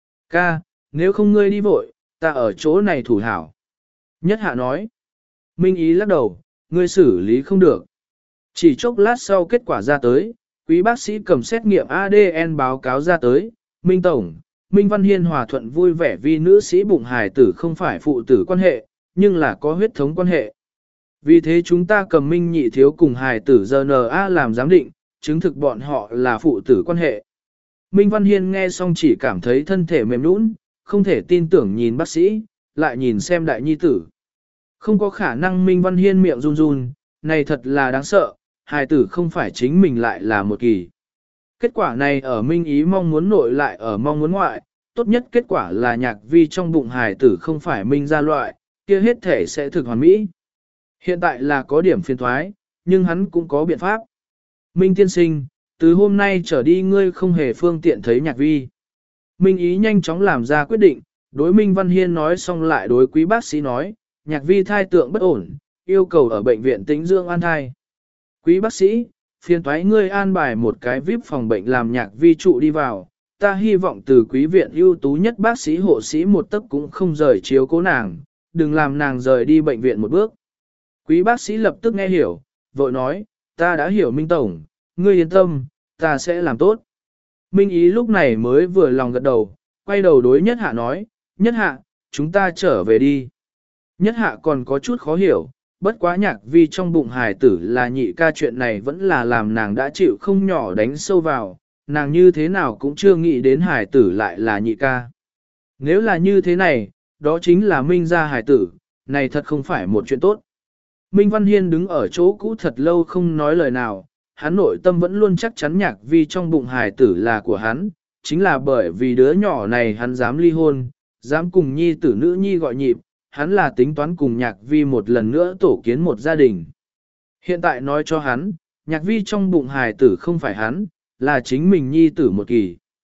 Ca, nếu không ngươi đi vội, ta ở chỗ này thủ hảo. Nhất hạ nói. Minh ý lắc đầu, ngươi xử lý không được. Chỉ chốc lát sau kết quả ra tới, quý bác sĩ cầm xét nghiệm a đê en báo cáo ra tới, Minh Tổng, Minh Văn Hiên hòa thuận vui vẻ vì nữ sĩ bụng hài tử không phải phụ tử quan hệ, nhưng là có huyết thống quan hệ. Vì thế chúng ta cầm Minh nhị thiếu cùng hài tử giê en a làm giám định, chứng thực bọn họ là phụ tử quan hệ. Minh Văn Hiên nghe xong chỉ cảm thấy thân thể mềm nũng, không thể tin tưởng nhìn bác sĩ, lại nhìn xem đại nhi tử. Không có khả năng Minh Văn Hiên miệng run run, này thật là đáng sợ, hài tử không phải chính mình lại là một kỳ. Kết quả này ở Minh ý mong muốn nội lại ở mong muốn ngoại, tốt nhất kết quả là nhạc vi trong bụng hài tử không phải Minh ra loại, kia hết thể sẽ thực hoàn mỹ. Hiện tại là có điểm phiền thoái, nhưng hắn cũng có biện pháp. Minh tiên sinh, từ hôm nay trở đi ngươi không hề phương tiện thấy nhạc vi. Minh ý nhanh chóng làm ra quyết định, đối Minh Văn Hiên nói xong lại đối quý bác sĩ nói, nhạc vi thai tượng bất ổn, yêu cầu ở bệnh viện tĩnh dưỡng an thai. Quý bác sĩ, phiền toái ngươi an bài một cái vi ai pi phòng bệnh làm nhạc vi trụ đi vào, ta hy vọng từ quý viện ưu tú nhất bác sĩ hộ sĩ một tấc cũng không rời chiếu cố nàng, đừng làm nàng rời đi bệnh viện một bước. Quý bác sĩ lập tức nghe hiểu, vội nói, ta đã hiểu Minh Tổng, ngươi yên tâm, ta sẽ làm tốt. Minh ý lúc này mới vừa lòng gật đầu, quay đầu đối nhất hạ nói, nhất hạ, chúng ta trở về đi. Nhất hạ còn có chút khó hiểu, bất quá nhạc vi trong bụng hài tử là nhị ca chuyện này vẫn là làm nàng đã chịu không nhỏ đánh sâu vào, nàng như thế nào cũng chưa nghĩ đến hài tử lại là nhị ca. Nếu là như thế này, đó chính là Minh gia hài tử, này thật không phải một chuyện tốt. Minh Văn Hiên đứng ở chỗ cũ thật lâu không nói lời nào, hắn nội tâm vẫn luôn chắc chắn nhạc vi trong bụng hài tử là của hắn, chính là bởi vì đứa nhỏ này hắn dám ly hôn, dám cùng nhi tử nữ nhi gọi nhịp, hắn là tính toán cùng nhạc vi một lần nữa tổ kiến một gia đình. Hiện tại nói cho hắn, nhạc vi trong bụng hài tử không phải hắn, là chính mình nhi tử một kỳ.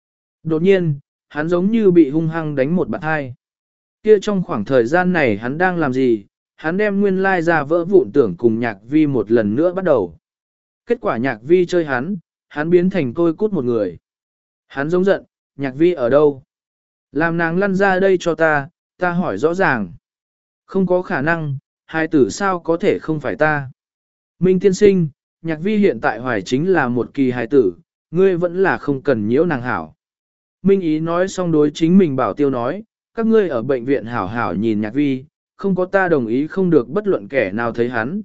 Đột nhiên, hắn giống như bị hung hăng đánh một bạt hai. Kia trong khoảng thời gian này hắn đang làm gì, hắn đem nguyên lai ra vỡ vụn tưởng cùng nhạc vi một lần nữa bắt đầu. Kết quả nhạc vi chơi hắn, hắn biến thành tôi cút một người. Hắn giống giận, nhạc vi ở đâu? Làm nàng lăn ra đây cho ta, ta hỏi rõ ràng. Không có khả năng, hai tử sao có thể không phải ta? Minh tiên sinh, nhạc vi hiện tại hoài chính là một kỳ hài tử, ngươi vẫn là không cần nhiễu nàng hảo. Minh ý nói xong đối chính mình bảo tiêu nói, các ngươi ở bệnh viện hảo hảo nhìn nhạc vi, không có ta đồng ý không được bất luận kẻ nào thấy hắn.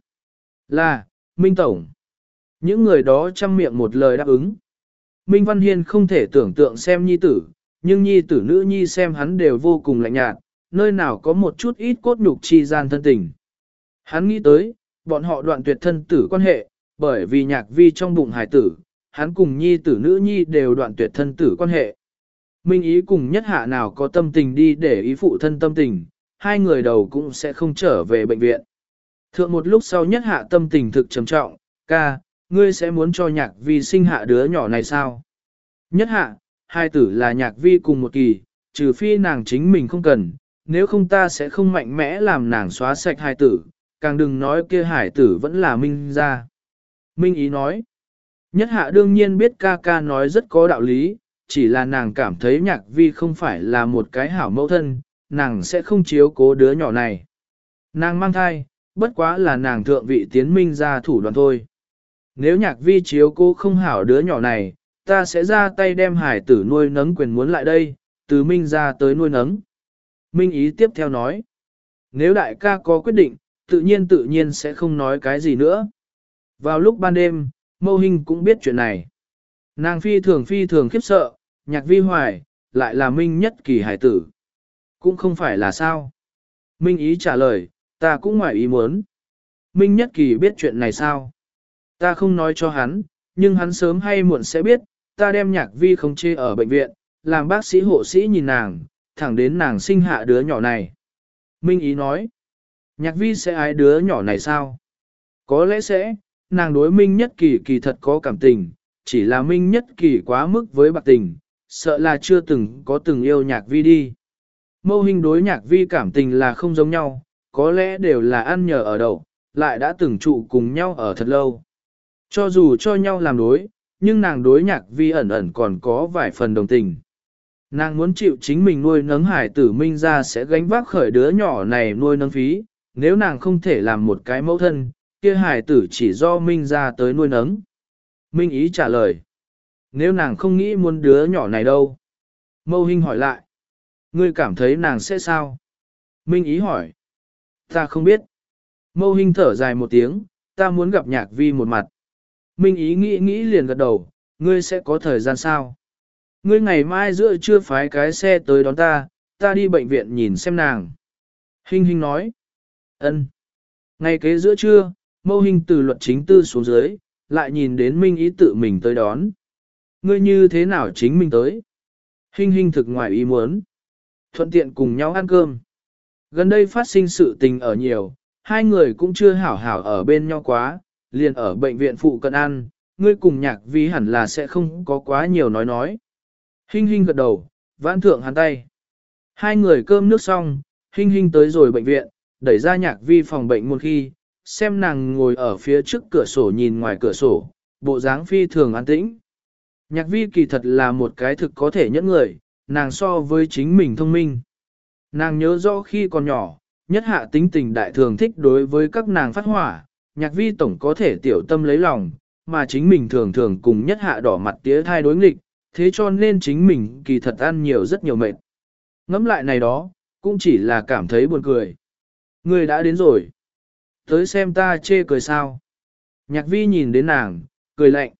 Là, Minh Tổng. Những người đó chăm miệng một lời đáp ứng. Minh Văn Hiên không thể tưởng tượng xem nhi tử, nhưng nhi tử nữ nhi xem hắn đều vô cùng lạnh nhạt, nơi nào có một chút ít cốt nhục chi gian thân tình. Hắn nghĩ tới, bọn họ đoạn tuyệt thân tử quan hệ, bởi vì nhạc vi trong bụng hài tử, hắn cùng nhi tử nữ nhi đều đoạn tuyệt thân tử quan hệ. Minh ý cùng nhất hạ nào có tâm tình đi để ý phụ thân tâm tình, hai người đầu cũng sẽ không trở về bệnh viện. Thượng một lúc sau nhất hạ tâm tình thực trầm trọng, ca, ngươi sẽ muốn cho nhạc vi sinh hạ đứa nhỏ này sao? Nhất hạ, hai tử là nhạc vi cùng một kỳ, trừ phi nàng chính mình không cần, nếu không ta sẽ không mạnh mẽ làm nàng xóa sạch hai tử, càng đừng nói kia hải tử vẫn là Minh gia. Minh ý nói, nhất hạ đương nhiên biết ca ca nói rất có đạo lý, chỉ là nàng cảm thấy nhạc vi không phải là một cái hảo mẫu thân, nàng sẽ không chiếu cố đứa nhỏ này. Nàng mang thai, bất quá là nàng thượng vị tiến Minh gia thủ đoạn thôi. Nếu nhạc vi chiếu cố không hảo đứa nhỏ này, ta sẽ ra tay đem hải tử nuôi nấng quyền muốn lại đây, từ Minh gia tới nuôi nấng. Minh ý tiếp theo nói, nếu đại ca có quyết định, tự nhiên tự nhiên sẽ không nói cái gì nữa. Vào lúc ban đêm, Mâu Hinh cũng biết chuyện này. Nàng phi thường phi thường khiếp sợ, nhạc vi hoài, lại là Minh nhất kỳ hải tử. Cũng không phải là sao. Minh ý trả lời, ta cũng ngoài ý muốn. Minh nhất kỳ biết chuyện này sao? Ta không nói cho hắn, nhưng hắn sớm hay muộn sẽ biết, ta đem nhạc vi không chê ở bệnh viện, làm bác sĩ hộ sĩ nhìn nàng, thẳng đến nàng sinh hạ đứa nhỏ này. Minh ý nói, nhạc vi sẽ ái đứa nhỏ này sao? Có lẽ sẽ, nàng đối Minh nhất kỳ kỳ thật có cảm tình, chỉ là Minh nhất kỳ quá mức với bạc tình, sợ là chưa từng có từng yêu nhạc vi đi. Mâu Hinh đối nhạc vi cảm tình là không giống nhau, có lẽ đều là ăn nhờ ở đậu, lại đã từng trụ cùng nhau ở thật lâu. Cho dù cho nhau làm đối, nhưng nàng đối nhạc vi ẩn ẩn còn có vài phần đồng tình. Nàng muốn chịu chính mình nuôi nấng hải tử Minh ra sẽ gánh vác khởi đứa nhỏ này nuôi nấng phí, nếu nàng không thể làm một cái mẫu thân, kia hải tử chỉ do Minh ra tới nuôi nấng. Minh ý trả lời, nếu nàng không nghĩ muốn đứa nhỏ này đâu? Mâu Hinh hỏi lại, ngươi cảm thấy nàng sẽ sao? Minh ý hỏi, ta không biết. Mâu Hinh thở dài một tiếng, ta muốn gặp nhạc vi một mặt. Minh ý nghĩ nghĩ liền gật đầu, ngươi sẽ có thời gian sao? Ngươi ngày mai giữa trưa phái cái xe tới đón ta, ta đi bệnh viện nhìn xem nàng. Hinh Hinh nói. Ân. Ngày kế giữa trưa, Mâu Hinh từ luật chính tư xuống dưới, lại nhìn đến Minh ý tự mình tới đón. Ngươi như thế nào chính mình tới? Hinh Hinh thực ngoài ý muốn. Thuận tiện cùng nhau ăn cơm. Gần đây phát sinh sự tình ở nhiều, hai người cũng chưa hảo hảo ở bên nhau quá, liền ở bệnh viện phụ cận ăn, ngươi cùng nhạc vi hẳn là sẽ không có quá nhiều nói nói. Hinh Hinh gật đầu, vãn thượng hắn tay. Hai người cơm nước xong, Hinh Hinh tới rồi bệnh viện, đẩy ra nhạc vi phòng bệnh một khi, xem nàng ngồi ở phía trước cửa sổ nhìn ngoài cửa sổ, bộ dáng phi thường an tĩnh. Nhạc vi kỳ thật là một cái thực có thể nhẫn người, nàng so với chính mình thông minh. Nàng nhớ rõ khi còn nhỏ, nhất hạ tính tình đại thường thích đối với các nàng phát hỏa, nhạc vi tổng có thể tiểu tâm lấy lòng, mà chính mình thường thường cùng nhất hạ đỏ mặt tía thai đối nghịch, thế cho nên chính mình kỳ thật ăn nhiều rất nhiều mệt. Ngẫm lại này đó, cũng chỉ là cảm thấy buồn cười. Người đã đến rồi. Tới xem ta chê cười sao. Nhạc vi nhìn đến nàng, cười lạnh.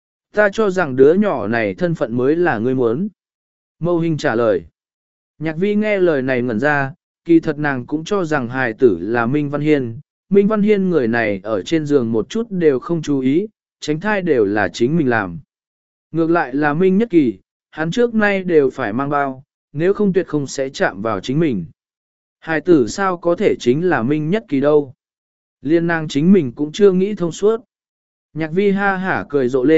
Ta cho rằng đứa nhỏ này thân phận mới là ngươi muốn. Mâu Hinh trả lời. Nhạc vi nghe lời này ngẩn ra, kỳ thật nàng cũng cho rằng hài tử là Minh Văn Hiên. Minh Văn Hiên người này ở trên giường một chút đều không chú ý, tránh thai đều là chính mình làm. Ngược lại là Minh Nhất Kỳ, hắn trước nay đều phải mang bao, nếu không tuyệt không sẽ chạm vào chính mình. Hài tử sao có thể chính là Minh Nhất Kỳ đâu. Liên nàng chính mình cũng chưa nghĩ thông suốt. Nhạc vi ha hả cười rộ lên,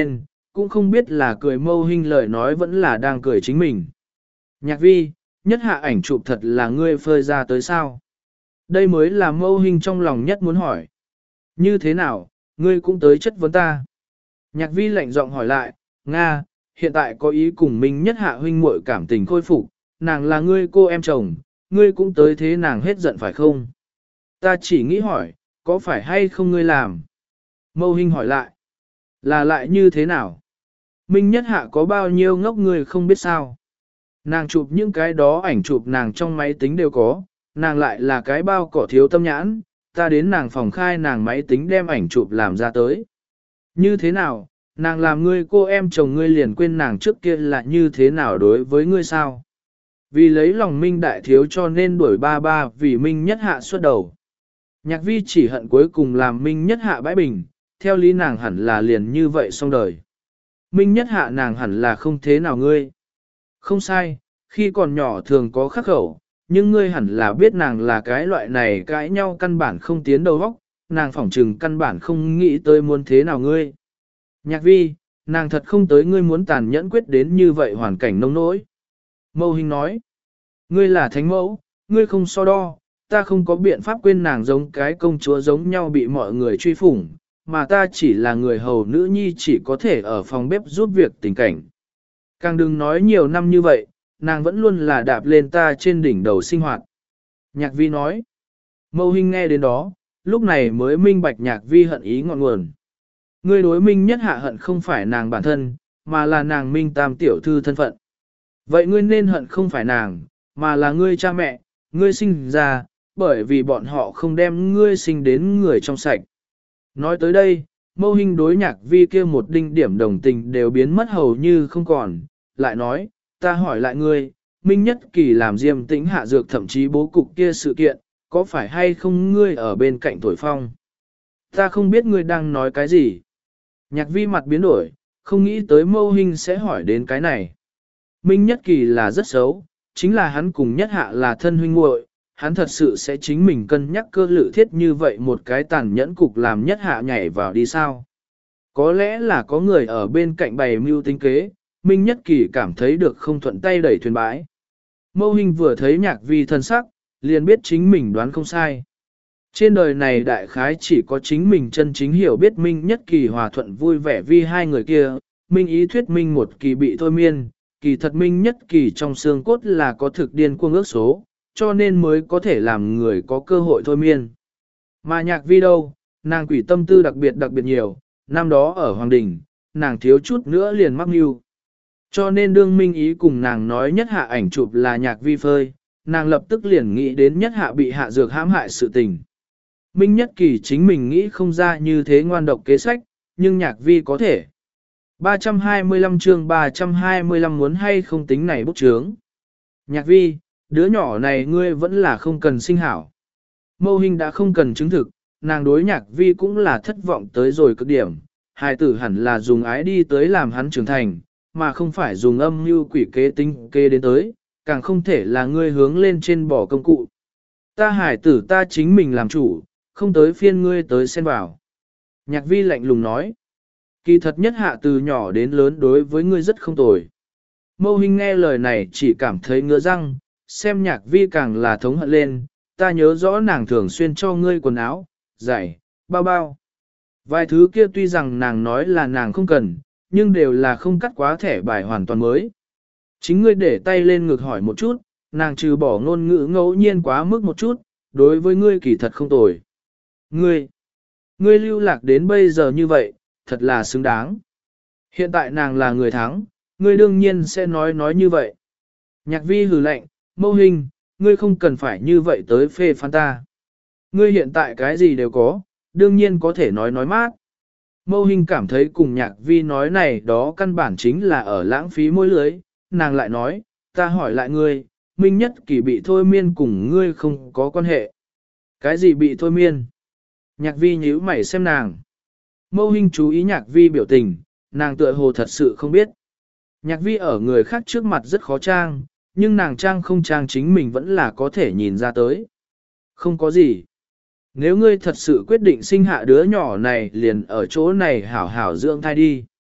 cũng không biết là cười Mâu Hinh lời nói vẫn là đang cười chính mình. Nhạc vi, nhất hạ ảnh chụp thật là ngươi phơi ra tới sao? Đây mới là Mâu Hinh trong lòng nhất muốn hỏi. Như thế nào, ngươi cũng tới chất vấn ta? Nhạc vi lạnh giọng hỏi lại, Nga, hiện tại có ý cùng mình nhất hạ huynh muội cảm tình khôi phục, nàng là ngươi cô em chồng, ngươi cũng tới thế nàng hết giận phải không? Ta chỉ nghĩ hỏi, có phải hay không ngươi làm? Mâu Hinh hỏi lại, là lại như thế nào? Minh nhất hạ có bao nhiêu ngốc ngươi không biết sao? Nàng chụp những cái đó ảnh chụp nàng trong máy tính đều có, nàng lại là cái bao cỏ thiếu tâm nhãn, ta đến nàng phòng khai nàng máy tính đem ảnh chụp làm ra tới. Như thế nào, nàng làm ngươi cô em chồng ngươi liền quên nàng trước kia là như thế nào đối với ngươi sao? Vì lấy lòng Minh đại thiếu cho nên đuổi ba ba vì Minh nhất hạ suốt đầu. Nhạc vi chỉ hận cuối cùng làm Minh nhất hạ bãi bình, theo lý nàng hẳn là liền như vậy xong đời. Minh nhất hạ nàng hẳn là không thế nào ngươi. Không sai, khi còn nhỏ thường có khắc khẩu, nhưng ngươi hẳn là biết nàng là cái loại này cãi nhau căn bản không tiến đầu óc, nàng phỏng trừng căn bản không nghĩ tới muốn thế nào ngươi. Nhạc vi, nàng thật không tới ngươi muốn tàn nhẫn quyết đến như vậy hoàn cảnh nông nỗi. Mâu Hinh nói, ngươi là thánh mẫu, ngươi không so đo, ta không có biện pháp quên nàng giống cái công chúa giống nhau bị mọi người truy phủng, mà ta chỉ là người hầu nữ nhi chỉ có thể ở phòng bếp giúp việc tình cảnh. Càng đừng nói nhiều năm như vậy, nàng vẫn luôn là đạp lên ta trên đỉnh đầu sinh hoạt. Nhạc vi nói, Mâu Hinh nghe đến đó, lúc này mới minh bạch nhạc vi hận ý ngọn nguồn. Ngươi đối Minh nhất hạ hận không phải nàng bản thân, mà là nàng Minh tam tiểu thư thân phận. Vậy ngươi nên hận không phải nàng, mà là ngươi cha mẹ, ngươi sinh ra, bởi vì bọn họ không đem ngươi sinh đến người trong sạch. Nói tới đây, Mâu Hinh đối nhạc vi kia một đinh điểm đồng tình đều biến mất hầu như không còn, lại nói, ta hỏi lại ngươi, Minh nhất kỳ làm Diêm Tĩnh hạ dược thậm chí bố cục kia sự kiện, có phải hay không ngươi ở bên cạnh thổi phong? Ta không biết ngươi đang nói cái gì. Nhạc vi mặt biến đổi, không nghĩ tới Mâu Hinh sẽ hỏi đến cái này. Minh nhất kỳ là rất xấu, chính là hắn cùng nhất hạ là thân huynh muội, hắn thật sự sẽ chính mình cân nhắc cơ lự thiết như vậy một cái tàn nhẫn cục làm nhất hạ nhảy vào đi sao. Có lẽ là có người ở bên cạnh bày mưu tính kế, Minh nhất kỳ cảm thấy được không thuận tay đẩy thuyền bãi. Mâu Hinh vừa thấy nhạc vi thân sắc, liền biết chính mình đoán không sai. Trên đời này đại khái chỉ có chính mình chân chính hiểu biết Minh nhất kỳ hòa thuận vui vẻ vì hai người kia, Minh ý thuyết Minh một kỳ bị thôi miên, kỳ thật Minh nhất kỳ trong xương cốt là có thực điên cuồng ước số, cho nên mới có thể làm người có cơ hội thôi miên. Mà nhạc vi đâu, nàng quỷ tâm tư đặc biệt đặc biệt nhiều, năm đó ở Hoàng Đình, nàng thiếu chút nữa liền mắc mưu. Cho nên đương Minh ý cùng nàng nói nhất hạ ảnh chụp là nhạc vi phơi, nàng lập tức liền nghĩ đến nhất hạ bị hạ dược hãm hại sự tình. Minh nhất kỳ chính mình nghĩ không ra như thế ngoan độc kế sách, nhưng nhạc vi có thể. ba trăm hai mươi lăm chương ba trăm hai mươi lăm muốn hay không tính này bút chướng. Nhạc vi, đứa nhỏ này ngươi vẫn là không cần sinh hảo. Mâu Hinh đã không cần chứng thực, nàng đối nhạc vi cũng là thất vọng tới rồi cực điểm. Hài tử hẳn là dùng ái đi tới làm hắn trưởng thành, mà không phải dùng âm mưu quỷ kế tinh kế đến tới, càng không thể là ngươi hướng lên trên bỏ công cụ. Ta hài tử ta chính mình làm chủ, không tới phiên ngươi tới xen vào. Nhạc vi lạnh lùng nói. Kỳ thật nhất hạ từ nhỏ đến lớn đối với ngươi rất không tồi. Mâu Hinh nghe lời này chỉ cảm thấy ngứa răng, xem nhạc vi càng là thống hận lên, ta nhớ rõ nàng thường xuyên cho ngươi quần áo, giày, bao bao. Vài thứ kia tuy rằng nàng nói là nàng không cần, nhưng đều là không cắt quá thẻ bài hoàn toàn mới. Chính ngươi để tay lên ngực hỏi một chút, nàng trừ bỏ ngôn ngữ ngẫu nhiên quá mức một chút, đối với ngươi kỳ thật không tồi. Ngươi, ngươi lưu lạc đến bây giờ như vậy, thật là xứng đáng. Hiện tại nàng là người thắng, ngươi đương nhiên sẽ nói nói như vậy. Nhạc vi hừ lạnh, Mâu Hinh, ngươi không cần phải như vậy tới phê phán ta. Ngươi hiện tại cái gì đều có, đương nhiên có thể nói nói mát. Mâu Hinh cảm thấy cùng nhạc vi nói này đó căn bản chính là ở lãng phí môi lưới, nàng lại nói, ta hỏi lại ngươi, Minh nhất kỳ bị thôi miên cùng ngươi không có quan hệ. Cái gì bị thôi miên? Nhạc vi nhíu mày xem nàng. Mâu Hinh chú ý nhạc vi biểu tình, nàng tựa hồ thật sự không biết. Nhạc vi ở người khác trước mặt rất khó trang, nhưng nàng trang không trang chính mình vẫn là có thể nhìn ra tới. Không có gì. Nếu ngươi thật sự quyết định sinh hạ đứa nhỏ này liền ở chỗ này hảo hảo dưỡng thai đi.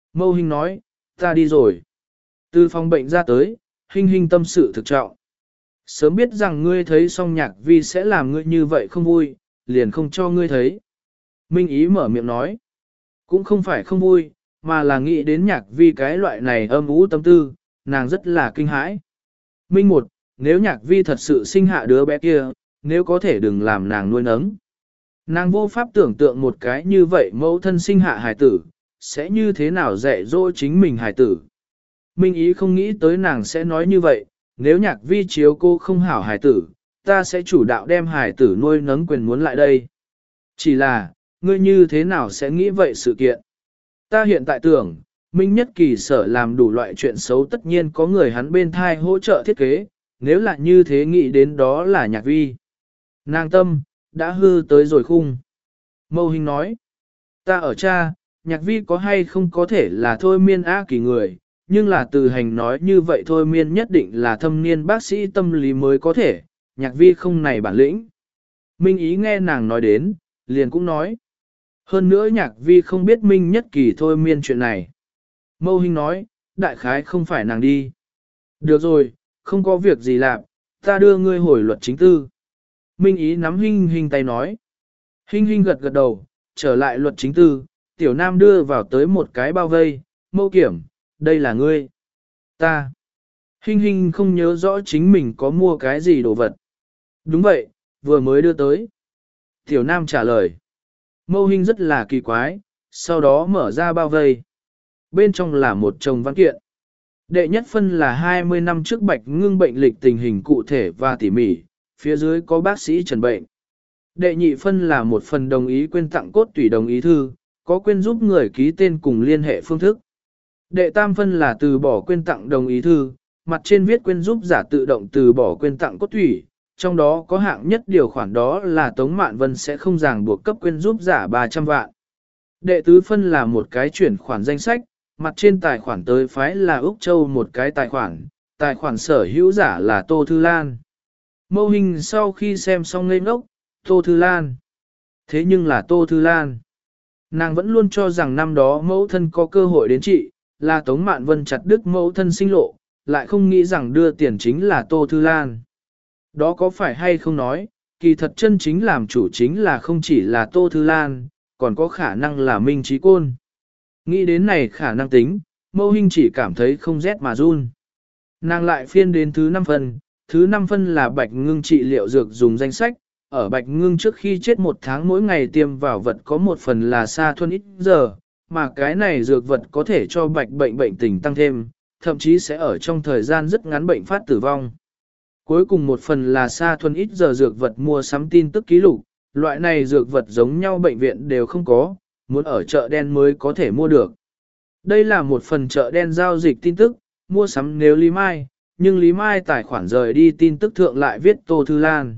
Mâu Hinh nói, ta đi rồi. Từ phòng bệnh ra tới, Hinh Hinh tâm sự thực trọng. Sớm biết rằng ngươi thấy song nhạc vi sẽ làm ngươi như vậy không vui, liền không cho ngươi thấy. Minh Ý mở miệng nói, cũng không phải không vui, mà là nghĩ đến nhạc vi cái loại này âm ú tâm tư, nàng rất là kinh hãi. Minh một, nếu nhạc vi thật sự sinh hạ đứa bé kia, nếu có thể đừng làm nàng nuôi nấng. Nàng vô pháp tưởng tượng một cái như vậy mẫu thân sinh hạ hài tử, sẽ như thế nào dạy dỗ chính mình hài tử. Minh Ý không nghĩ tới nàng sẽ nói như vậy, nếu nhạc vi chiếu cô không hảo hài tử, ta sẽ chủ đạo đem hài tử nuôi nấng quyền muốn lại đây. Chỉ là, ngươi như thế nào sẽ nghĩ vậy sự kiện? Ta hiện tại tưởng, Minh Nhất Kỳ sở làm đủ loại chuyện xấu tất nhiên có người hắn bên thai hỗ trợ thiết kế, nếu là như thế nghĩ đến đó là nhạc vi. Nàng tâm, đã hư tới rồi khung. Mâu Hinh nói, ta ở cha, nhạc vi có hay không có thể là thôi miên á kỳ người, nhưng là từ hành nói như vậy thôi miên nhất định là thâm niên bác sĩ tâm lý mới có thể, nhạc vi không này bản lĩnh. Minh Ý nghe nàng nói đến, liền cũng nói. Hơn nữa nhạc vi không biết Minh Nhất Kỳ thôi miên chuyện này. Mâu Hinh nói, đại khái không phải nàng đi. Được rồi, không có việc gì làm, ta đưa ngươi hồi luật chính tư. Minh Ý nắm Hinh Hinh tay nói. Hinh Hinh gật gật đầu, trở lại luật chính tư, Tiểu Nam đưa vào tới một cái bao vây, Mâu Kiểm, đây là ngươi. Ta. Hinh Hinh không nhớ rõ chính mình có mua cái gì đồ vật. Đúng vậy, vừa mới đưa tới. Tiểu Nam trả lời. Mâu Hinh rất là kỳ quái, sau đó mở ra bao vây. Bên trong là một chồng văn kiện. Đệ nhất phân là hai mươi năm trước Bạch Ngưng bệnh lịch tình hình cụ thể và tỉ mỉ, phía dưới có bác sĩ trần bệnh. Đệ nhị phân là một phần đồng ý quyên tặng cốt tủy đồng ý thư, có quyên giúp người ký tên cùng liên hệ phương thức. Đệ tam phân là từ bỏ quyên tặng đồng ý thư, mặt trên viết quyên giúp giả tự động từ bỏ quyên tặng cốt tủy, trong đó có hạng nhất điều khoản đó là Tống Mạn Vân sẽ không ràng buộc cấp quyên giúp giả ba trăm vạn. Đệ tứ phân là một cái chuyển khoản danh sách, mặt trên tài khoản tới phái là Úc Châu một cái tài khoản, tài khoản sở hữu giả là Tô Thư Lan. Mâu Hinh sau khi xem xong ngây ngốc, Tô Thư Lan. Thế nhưng là Tô Thư Lan. Nàng vẫn luôn cho rằng năm đó mẫu thân có cơ hội đến trị, là Tống Mạn Vân chặt đứt mẫu thân sinh lộ, lại không nghĩ rằng đưa tiền chính là Tô Thư Lan. Đó có phải hay không nói, kỳ thật chân chính làm chủ chính là không chỉ là Tô Thư Lan, còn có khả năng là Minh Trí Côn. Nghĩ đến này khả năng tính, Mâu Hinh chỉ cảm thấy không rét mà run. Nàng lại phiên đến thứ năm phân, thứ năm phân là Bạch Ngưng trị liệu dược dùng danh sách, ở Bạch Ngưng trước khi chết một tháng mỗi ngày tiêm vào vật có một phần là sa thuần ít giờ, mà cái này dược vật có thể cho Bạch bệnh bệnh tình tăng thêm, thậm chí sẽ ở trong thời gian rất ngắn bệnh phát tử vong. Cuối cùng một phần là sa thuần ít giờ dược vật mua sắm tin tức ký lục, loại này dược vật giống nhau bệnh viện đều không có, muốn ở chợ đen mới có thể mua được. Đây là một phần chợ đen giao dịch tin tức, mua sắm nếu Lý Mai, nhưng Lý Mai tài khoản rời đi tin tức thượng lại viết Tô Thư Lan.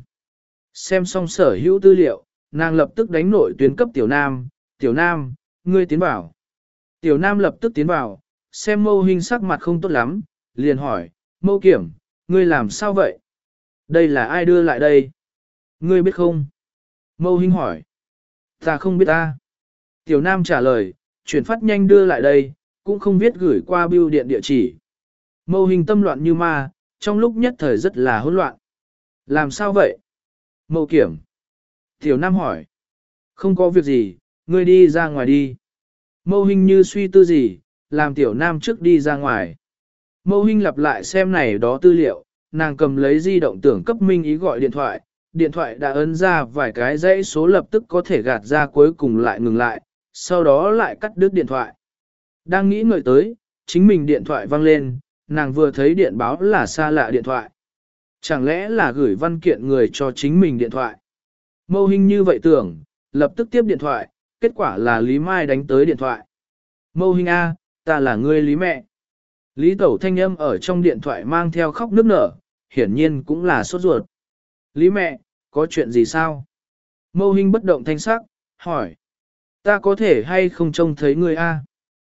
Xem xong sở hữu tư liệu, nàng lập tức đánh nội tuyến cấp Tiểu Nam, Tiểu Nam, ngươi tiến vào. Tiểu Nam lập tức tiến vào, xem Mâu Hinh sắc mặt không tốt lắm, liền hỏi, Mâu Kiểm, ngươi làm sao vậy? Đây là ai đưa lại đây? Ngươi biết không? Mâu Hinh hỏi. Ta không biết ta. Tiểu Nam trả lời, chuyển phát nhanh đưa lại đây, cũng không biết gửi qua bưu điện địa chỉ. Mâu Hinh tâm loạn như ma, trong lúc nhất thời rất là hỗn loạn. Làm sao vậy? Mâu Kiểm. Tiểu Nam hỏi. Không có việc gì, ngươi đi ra ngoài đi. Mâu Hinh như suy tư gì, làm Tiểu Nam trước đi ra ngoài. Mâu Hinh lặp lại xem này đó tư liệu, nàng cầm lấy di động tưởng cấp Minh Ý gọi điện thoại, điện thoại đã ấn ra vài cái dãy số lập tức có thể gạt ra cuối cùng lại ngừng lại, sau đó lại cắt đứt điện thoại. Đang nghĩ ngợi tới, chính mình điện thoại vang lên, nàng vừa thấy điện báo là xa lạ điện thoại. Chẳng lẽ là gửi văn kiện người cho chính mình điện thoại? Mâu Hinh như vậy tưởng, lập tức tiếp điện thoại, kết quả là Lý Mai đánh tới điện thoại. Mâu Hinh A, ta là ngươi Lý mẹ. Lý Tẩu thanh âm ở trong điện thoại mang theo khóc nức nở, hiển nhiên cũng là sốt ruột. Lý mẹ, có chuyện gì sao? Mâu Hinh bất động thanh sắc, hỏi. Ta có thể hay không trông thấy ngươi A?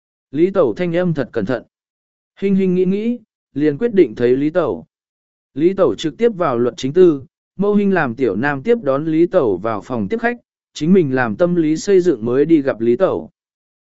Lý Tẩu thanh âm thật cẩn thận. Hinh Hinh nghĩ nghĩ, liền quyết định thấy Lý Tẩu. Lý Tẩu trực tiếp vào luật chính tư, Mâu Hinh làm Tiểu Nam tiếp đón Lý Tẩu vào phòng tiếp khách, chính mình làm tâm lý xây dựng mới đi gặp Lý Tẩu.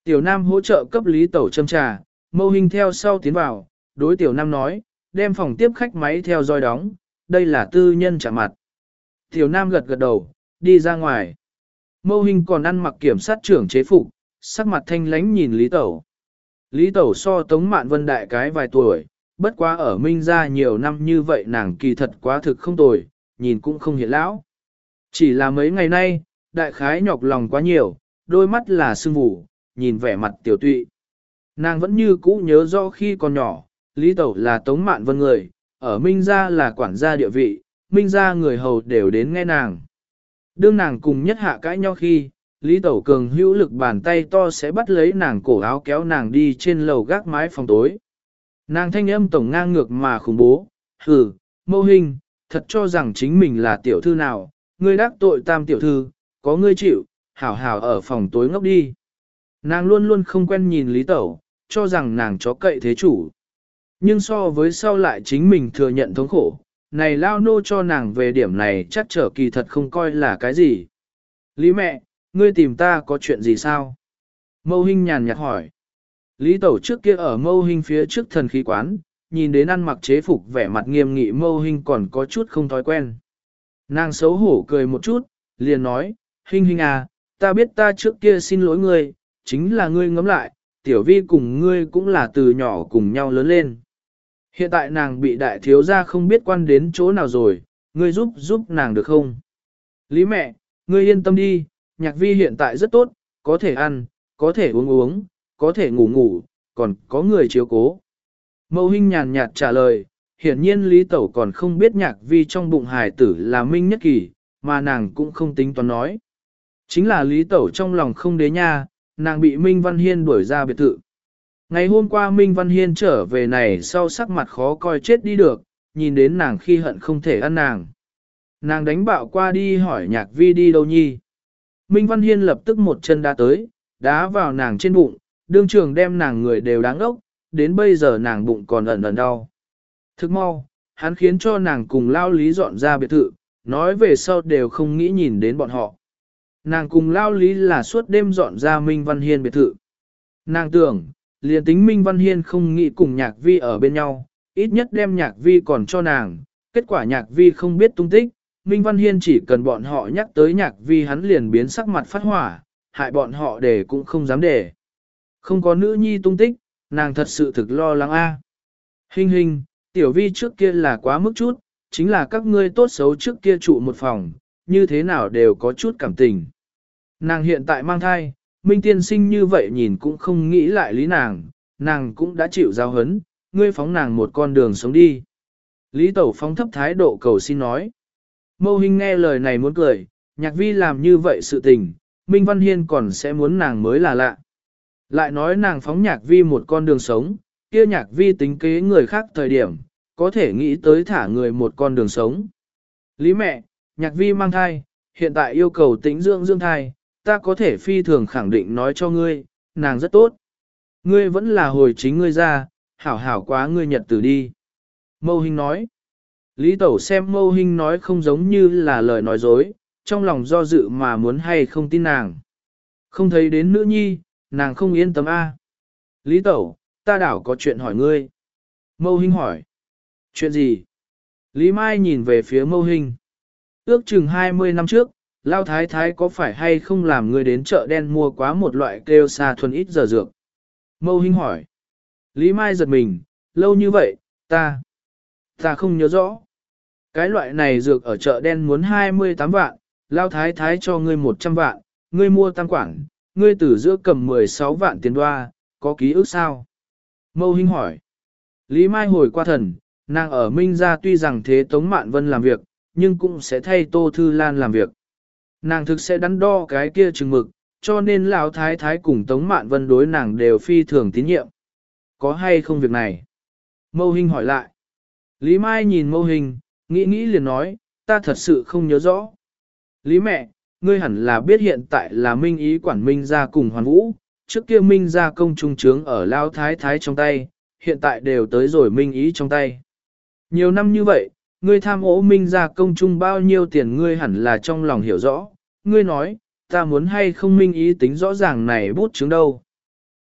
Tiểu Nam hỗ trợ cấp Lý Tẩu châm trà, Mâu Hinh theo sau tiến vào, đối Tiểu Nam nói, đem phòng tiếp khách máy theo dõi đóng, đây là tư nhân trả mặt. Tiểu Nam gật gật đầu, đi ra ngoài. Mâu Hinh còn ăn mặc kiểm sát trưởng chế phục, sắc mặt thanh lãnh nhìn Lý Tẩu. Lý Tẩu so Tống Mạn Vân đại cái vài tuổi, bất quá ở Minh gia nhiều năm như vậy nàng kỳ thật quá thực không tồi, nhìn cũng không hiện lão. Chỉ là mấy ngày nay, đại khái nhọc lòng quá nhiều, đôi mắt là sưng vù, nhìn vẻ mặt tiểu tụy. Nàng vẫn như cũ nhớ rõ khi còn nhỏ, Lý Tẩu là Tống Mạn Vân người, ở Minh gia là quản gia địa vị, Minh gia người hầu đều đến nghe nàng. Đương nàng cùng nhất hạ cãi nhau khi, Lý Tẩu cường hữu lực bàn tay to sẽ bắt lấy nàng cổ áo kéo nàng đi trên lầu gác mái phòng tối. Nàng thanh âm tổng ngang ngược mà khủng bố, hừ, Mâu Hinh, thật cho rằng chính mình là tiểu thư nào, ngươi đắc tội tam tiểu thư, có ngươi chịu, hảo hảo ở phòng tối ngốc đi. Nàng luôn luôn không quen nhìn Lý Tẩu, cho rằng nàng chó cậy thế chủ. Nhưng so với sau lại chính mình thừa nhận thống khổ, này lao nô cho nàng về điểm này chắc trở kỳ thật không coi là cái gì. Lý mẹ, ngươi tìm ta có chuyện gì sao? Mâu Hinh nhàn nhạt hỏi. Lý Tẩu trước kia ở Mâu Hinh phía trước thần khí quán, nhìn đến ăn mặc chế phục vẻ mặt nghiêm nghị Mâu Hinh còn có chút không thói quen. Nàng xấu hổ cười một chút, liền nói, Hinh Hinh à, ta biết ta trước kia xin lỗi ngươi, chính là ngươi ngẫm lại, tiểu vi cùng ngươi cũng là từ nhỏ cùng nhau lớn lên. Hiện tại nàng bị đại thiếu gia không biết quan đến chỗ nào rồi, ngươi giúp giúp nàng được không? Lý mẹ, ngươi yên tâm đi, nhạc vi hiện tại rất tốt, có thể ăn, có thể uống uống, có thể ngủ ngủ, còn có người chiếu cố. Mâu Hinh nhàn nhạt trả lời, hiển nhiên Lý Tẩu còn không biết nhạc vi trong bụng hài tử là Minh Nhất Kỳ, mà nàng cũng không tính toán nói. Chính là Lý Tẩu trong lòng không đế nha, nàng bị Minh Văn Hiên đuổi ra biệt thự. Ngày hôm qua Minh Văn Hiên trở về này sau sắc mặt khó coi chết đi được, nhìn đến nàng khi hận không thể ăn nàng. Nàng đánh bạo qua đi hỏi nhạc vi đi đâu nhi. Minh Văn Hiên lập tức một chân đá tới, đá vào nàng trên bụng, đương trường đem nàng người đều đáng ốc, đến bây giờ nàng bụng còn ẩn ẩn đau. Thức mau, hắn khiến cho nàng cùng lao lý dọn ra biệt thự, nói về sau đều không nghĩ nhìn đến bọn họ. Nàng cùng lao lý là suốt đêm dọn ra Minh Văn Hiên biệt thự. Nàng tưởng, liền tính Minh Văn Hiên không nghĩ cùng nhạc vi ở bên nhau, ít nhất đem nhạc vi còn cho nàng, kết quả nhạc vi không biết tung tích, Minh Văn Hiên chỉ cần bọn họ nhắc tới nhạc vi hắn liền biến sắc mặt phát hỏa, hại bọn họ để cũng không dám để. Không có nữ nhi tung tích, nàng thật sự thực lo lắng a. À. Hình hình, tiểu vi trước kia là quá mức chút, chính là các ngươi tốt xấu trước kia trụ một phòng, như thế nào đều có chút cảm tình. Nàng hiện tại mang thai, Minh tiên sinh như vậy nhìn cũng không nghĩ lại lý nàng, nàng cũng đã chịu giao hấn, ngươi phóng nàng một con đường sống đi. Lý Tẩu phóng thấp thái độ cầu xin nói. Mâu Hinh nghe lời này muốn cười, nhạc vi làm như vậy sự tình, Minh Văn Hiên còn sẽ muốn nàng mới là lạ. Lại nói nàng phóng nhạc vi một con đường sống, kia nhạc vi tính kế người khác thời điểm, có thể nghĩ tới thả người một con đường sống. Lý mẹ, nhạc vi mang thai, hiện tại yêu cầu tĩnh dưỡng dưỡng thai, ta có thể phi thường khẳng định nói cho ngươi, nàng rất tốt. Ngươi vẫn là hồi chính ngươi ra, hảo hảo quá ngươi nhật tử đi. Mâu Hinh nói. Lý Tẩu xem Mâu Hinh nói không giống như là lời nói dối, trong lòng do dự mà muốn hay không tin nàng. Không thấy đến nữ nhi, nàng không yên tâm a. Lý Tẩu, ta đảo có chuyện hỏi ngươi. Mâu Hinh hỏi. Chuyện gì? Lý Mai nhìn về phía Mâu Hinh. Ước chừng hai mươi năm trước, Lao Thái Thái có phải hay không làm ngươi đến chợ đen mua quá một loại kêu xa thuần ít giờ dược? Mâu Hinh hỏi. Lý Mai giật mình, lâu như vậy, ta, ta không nhớ rõ. Cái loại này dược ở chợ đen muốn hai mươi tám vạn, Lao Thái Thái cho ngươi một trăm vạn, ngươi mua tăng quản, ngươi từ giữa cầm mười sáu vạn tiền đoa, có ký ức sao? Mâu Hinh hỏi. Lý Mai hồi qua thần, nàng ở Minh gia tuy rằng thế Tống Mạn Vân làm việc, nhưng cũng sẽ thay Tô Thư Lan làm việc. Nàng thực sẽ đắn đo cái kia chừng mực, cho nên Lão Thái Thái cùng Tống Mạn Vân đối nàng đều phi thường tín nhiệm. Có hay không việc này? Mâu Hinh hỏi lại. Lý Mai nhìn Mâu Hinh, nghĩ nghĩ liền nói, ta thật sự không nhớ rõ. Lý mẹ, ngươi hẳn là biết hiện tại là Minh Ý quản Minh gia cùng Hoàn Vũ, trước kia Minh gia công trung trướng ở Lão Thái Thái trong tay, hiện tại đều tới rồi Minh Ý trong tay. Nhiều năm như vậy, ngươi tham ô Minh gia công trung bao nhiêu tiền ngươi hẳn là trong lòng hiểu rõ, ngươi nói, ta muốn hay không Minh Ý tính rõ ràng này bút chứng đâu.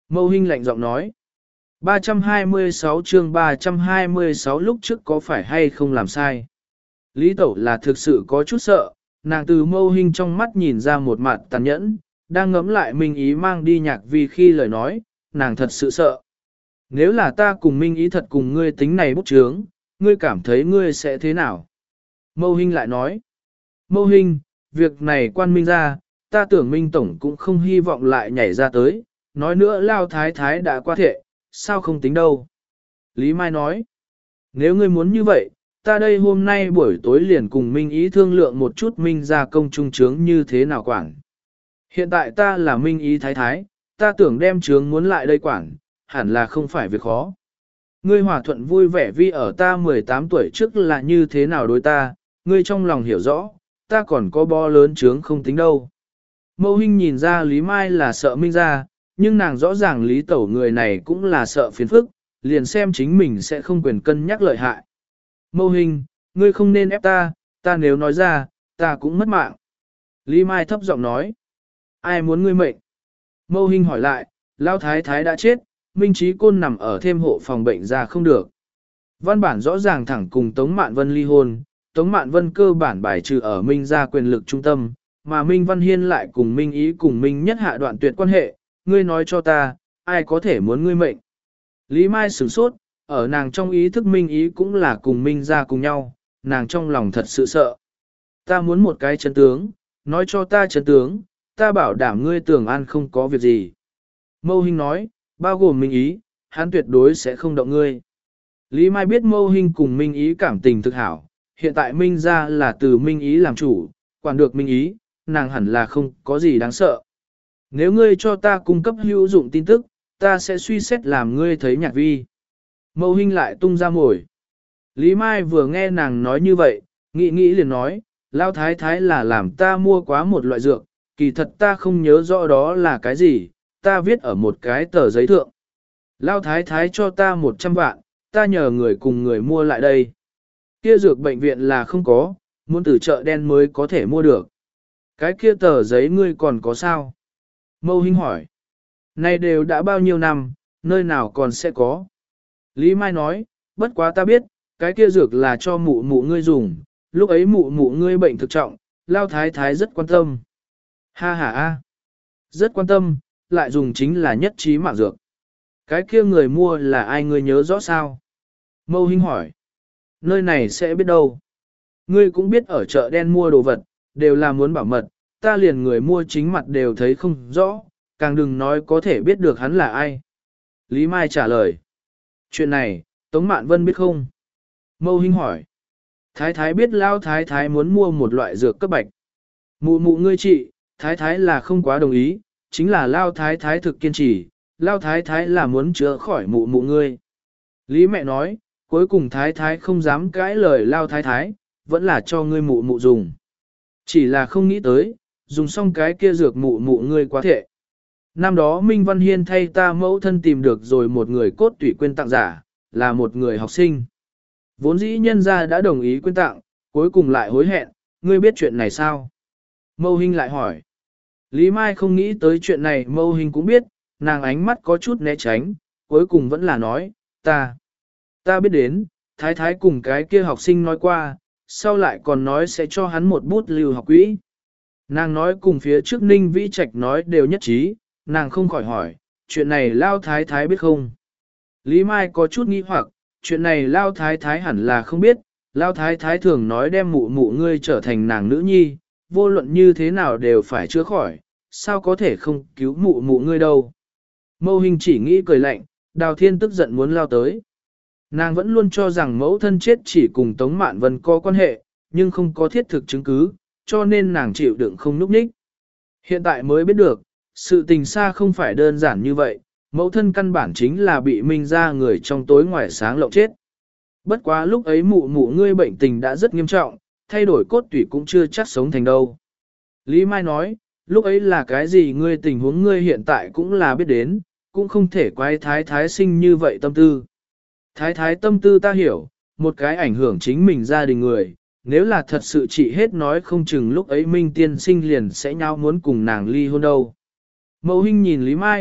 Mâu Hinh lạnh giọng nói. ba trăm hai mươi sáu chương ba trăm hai mươi sáu lúc trước có phải hay không làm sai. Lý Tẩu là thực sự có chút sợ, nàng từ Mâu Hinh trong mắt nhìn ra một mặt tàn nhẫn, đang ngẫm lại Minh Ý mang đi Nhạc Vi khi lời nói, nàng thật sự sợ. Nếu là ta cùng Minh Ý thật cùng ngươi tính này bút chướng, ngươi cảm thấy ngươi sẽ thế nào? Mâu Hinh lại nói. Mâu Hinh, việc này quan Minh ra, ta tưởng Minh Tổng cũng không hy vọng lại nhảy ra tới, nói nữa Lao Thái Thái đã qua thệ, sao không tính đâu? Lý Mai nói. Nếu ngươi muốn như vậy, ta đây hôm nay buổi tối liền cùng Minh Ý thương lượng một chút Minh ra công trung chướng như thế nào quản. Hiện tại ta là Minh Ý Thái Thái, ta tưởng đem chướng muốn lại đây quản, hẳn là không phải việc khó. Ngươi hòa thuận vui vẻ vì ở ta mười tám tuổi trước là như thế nào đối ta, ngươi trong lòng hiểu rõ, ta còn có bo lớn chướng không tính đâu. Mâu Hinh nhìn ra Lý Mai là sợ Minh ra, nhưng nàng rõ ràng Lý Tẩu người này cũng là sợ phiền phức, liền xem chính mình sẽ không quyền cân nhắc lợi hại. Mâu Hinh, ngươi không nên ép ta, ta nếu nói ra, ta cũng mất mạng. Lý Mai thấp giọng nói. Ai muốn ngươi mệnh? Mâu Hinh hỏi lại, Lao Thái Thái đã chết, Minh Trí Côn nằm ở thêm hộ phòng bệnh ra không được. Văn bản rõ ràng thẳng cùng Tống Mạn Vân ly hôn, Tống Mạn Vân cơ bản bài trừ ở Minh gia quyền lực trung tâm, mà Minh Văn Hiên lại cùng Minh Ý cùng Minh Nhất hạ đoạn tuyệt quan hệ, ngươi nói cho ta, ai có thể muốn ngươi mệnh? Lý Mai sửng sốt, ở nàng trong ý thức Minh Ý cũng là cùng Minh gia cùng nhau, nàng trong lòng thật sự sợ. Ta muốn một cái chân tướng, nói cho ta chân tướng, ta bảo đảm ngươi tưởng an không có việc gì. Mâu Hinh nói, bao gồm Minh Ý, hắn tuyệt đối sẽ không động ngươi. Lý Mai biết Mâu Hinh cùng Minh Ý cảm tình thực hảo, hiện tại Minh gia là từ Minh Ý làm chủ, quản được Minh Ý, nàng hẳn là không có gì đáng sợ. Nếu ngươi cho ta cung cấp hữu dụng tin tức, ta sẽ suy xét làm ngươi thấy Nhạc Vi. Mâu Hinh lại tung ra mồi. Lý Mai vừa nghe nàng nói như vậy, nghĩ nghĩ liền nói, Lao Thái Thái là làm ta mua quá một loại dược, kỳ thật ta không nhớ rõ đó là cái gì, ta viết ở một cái tờ giấy thượng. Lao Thái Thái cho ta một trăm vạn, ta nhờ người cùng người mua lại đây. Kia dược bệnh viện là không có, muốn từ chợ đen mới có thể mua được. Cái kia tờ giấy ngươi còn có sao? Mâu Hinh hỏi. Này đều đã bao nhiêu năm, nơi nào còn sẽ có? Lý Mai nói, bất quá ta biết, cái kia dược là cho mụ mụ ngươi dùng, lúc ấy mụ mụ ngươi bệnh thực trọng, Lao Thái Thái rất quan tâm. Ha ha ha, rất quan tâm, lại dùng chính là nhất trí mạng dược. Cái kia người mua là ai ngươi nhớ rõ sao? Mâu Hinh hỏi. Nơi này sẽ biết đâu. Ngươi cũng biết ở chợ đen mua đồ vật, đều là muốn bảo mật, ta liền người mua chính mặt đều thấy không rõ, càng đừng nói có thể biết được hắn là ai. Lý Mai trả lời. Chuyện này, Tống Mạn Vân biết không? Mâu Hinh hỏi. Thái Thái biết Lao Thái Thái muốn mua một loại dược cấp bạch. Mụ mụ ngươi trị, Thái Thái là không quá đồng ý, chính là Lao Thái Thái thực kiên trì, Lao Thái Thái là muốn chữa khỏi mụ mụ ngươi. Lý mẹ nói, cuối cùng Thái Thái không dám cãi lời Lao Thái Thái, vẫn là cho ngươi mụ mụ dùng. Chỉ là không nghĩ tới, dùng xong cái kia dược mụ mụ ngươi quá thể. Năm đó Minh Văn Hiên thay ta mẫu thân tìm được rồi một người cốt tủy quyên tặng giả, là một người học sinh. Vốn dĩ nhân gia đã đồng ý quyên tặng, cuối cùng lại hối hẹn, ngươi biết chuyện này sao? Mâu Hinh lại hỏi. Lý Mai không nghĩ tới chuyện này Mâu Hinh cũng biết, nàng ánh mắt có chút né tránh, cuối cùng vẫn là nói, ta. Ta biết đến, Thái Thái cùng cái kia học sinh nói qua, sau lại còn nói sẽ cho hắn một bút lưu học quỹ. Nàng nói cùng phía trước Ninh Vĩ Trạch nói đều nhất trí, nàng không khỏi hỏi, chuyện này Lao Thái Thái biết không? Lý Mai có chút nghi hoặc, chuyện này Lao Thái Thái hẳn là không biết, Lao Thái Thái thường nói đem mụ mụ ngươi trở thành nàng nữ nhi, vô luận như thế nào đều phải chữa khỏi, sao có thể không cứu mụ mụ ngươi đâu. Mâu Hinh chỉ nghĩ cười lạnh, Đào Thiên tức giận muốn lao tới. Nàng vẫn luôn cho rằng mẫu thân chết chỉ cùng Tống Mạn Vân có quan hệ, nhưng không có thiết thực chứng cứ, cho nên nàng chịu đựng không núp ních. Hiện tại mới biết được, sự tình xa không phải đơn giản như vậy, mẫu thân căn bản chính là bị Minh ra người trong tối ngoài sáng lộng chết. Bất quá lúc ấy mụ mụ ngươi bệnh tình đã rất nghiêm trọng, thay đổi cốt tủy cũng chưa chắc sống thành đâu. Lý Mai nói, lúc ấy là cái gì ngươi tình huống ngươi hiện tại cũng là biết đến, cũng không thể quay thái thái sinh như vậy tâm tư. Thái thái tâm tư ta hiểu, một cái ảnh hưởng chính mình gia đình người, nếu là thật sự chị hết nói không chừng lúc ấy Minh tiên sinh liền sẽ nhau muốn cùng nàng ly hôn đâu. Mẫu Hinh nhìn Lý Mai,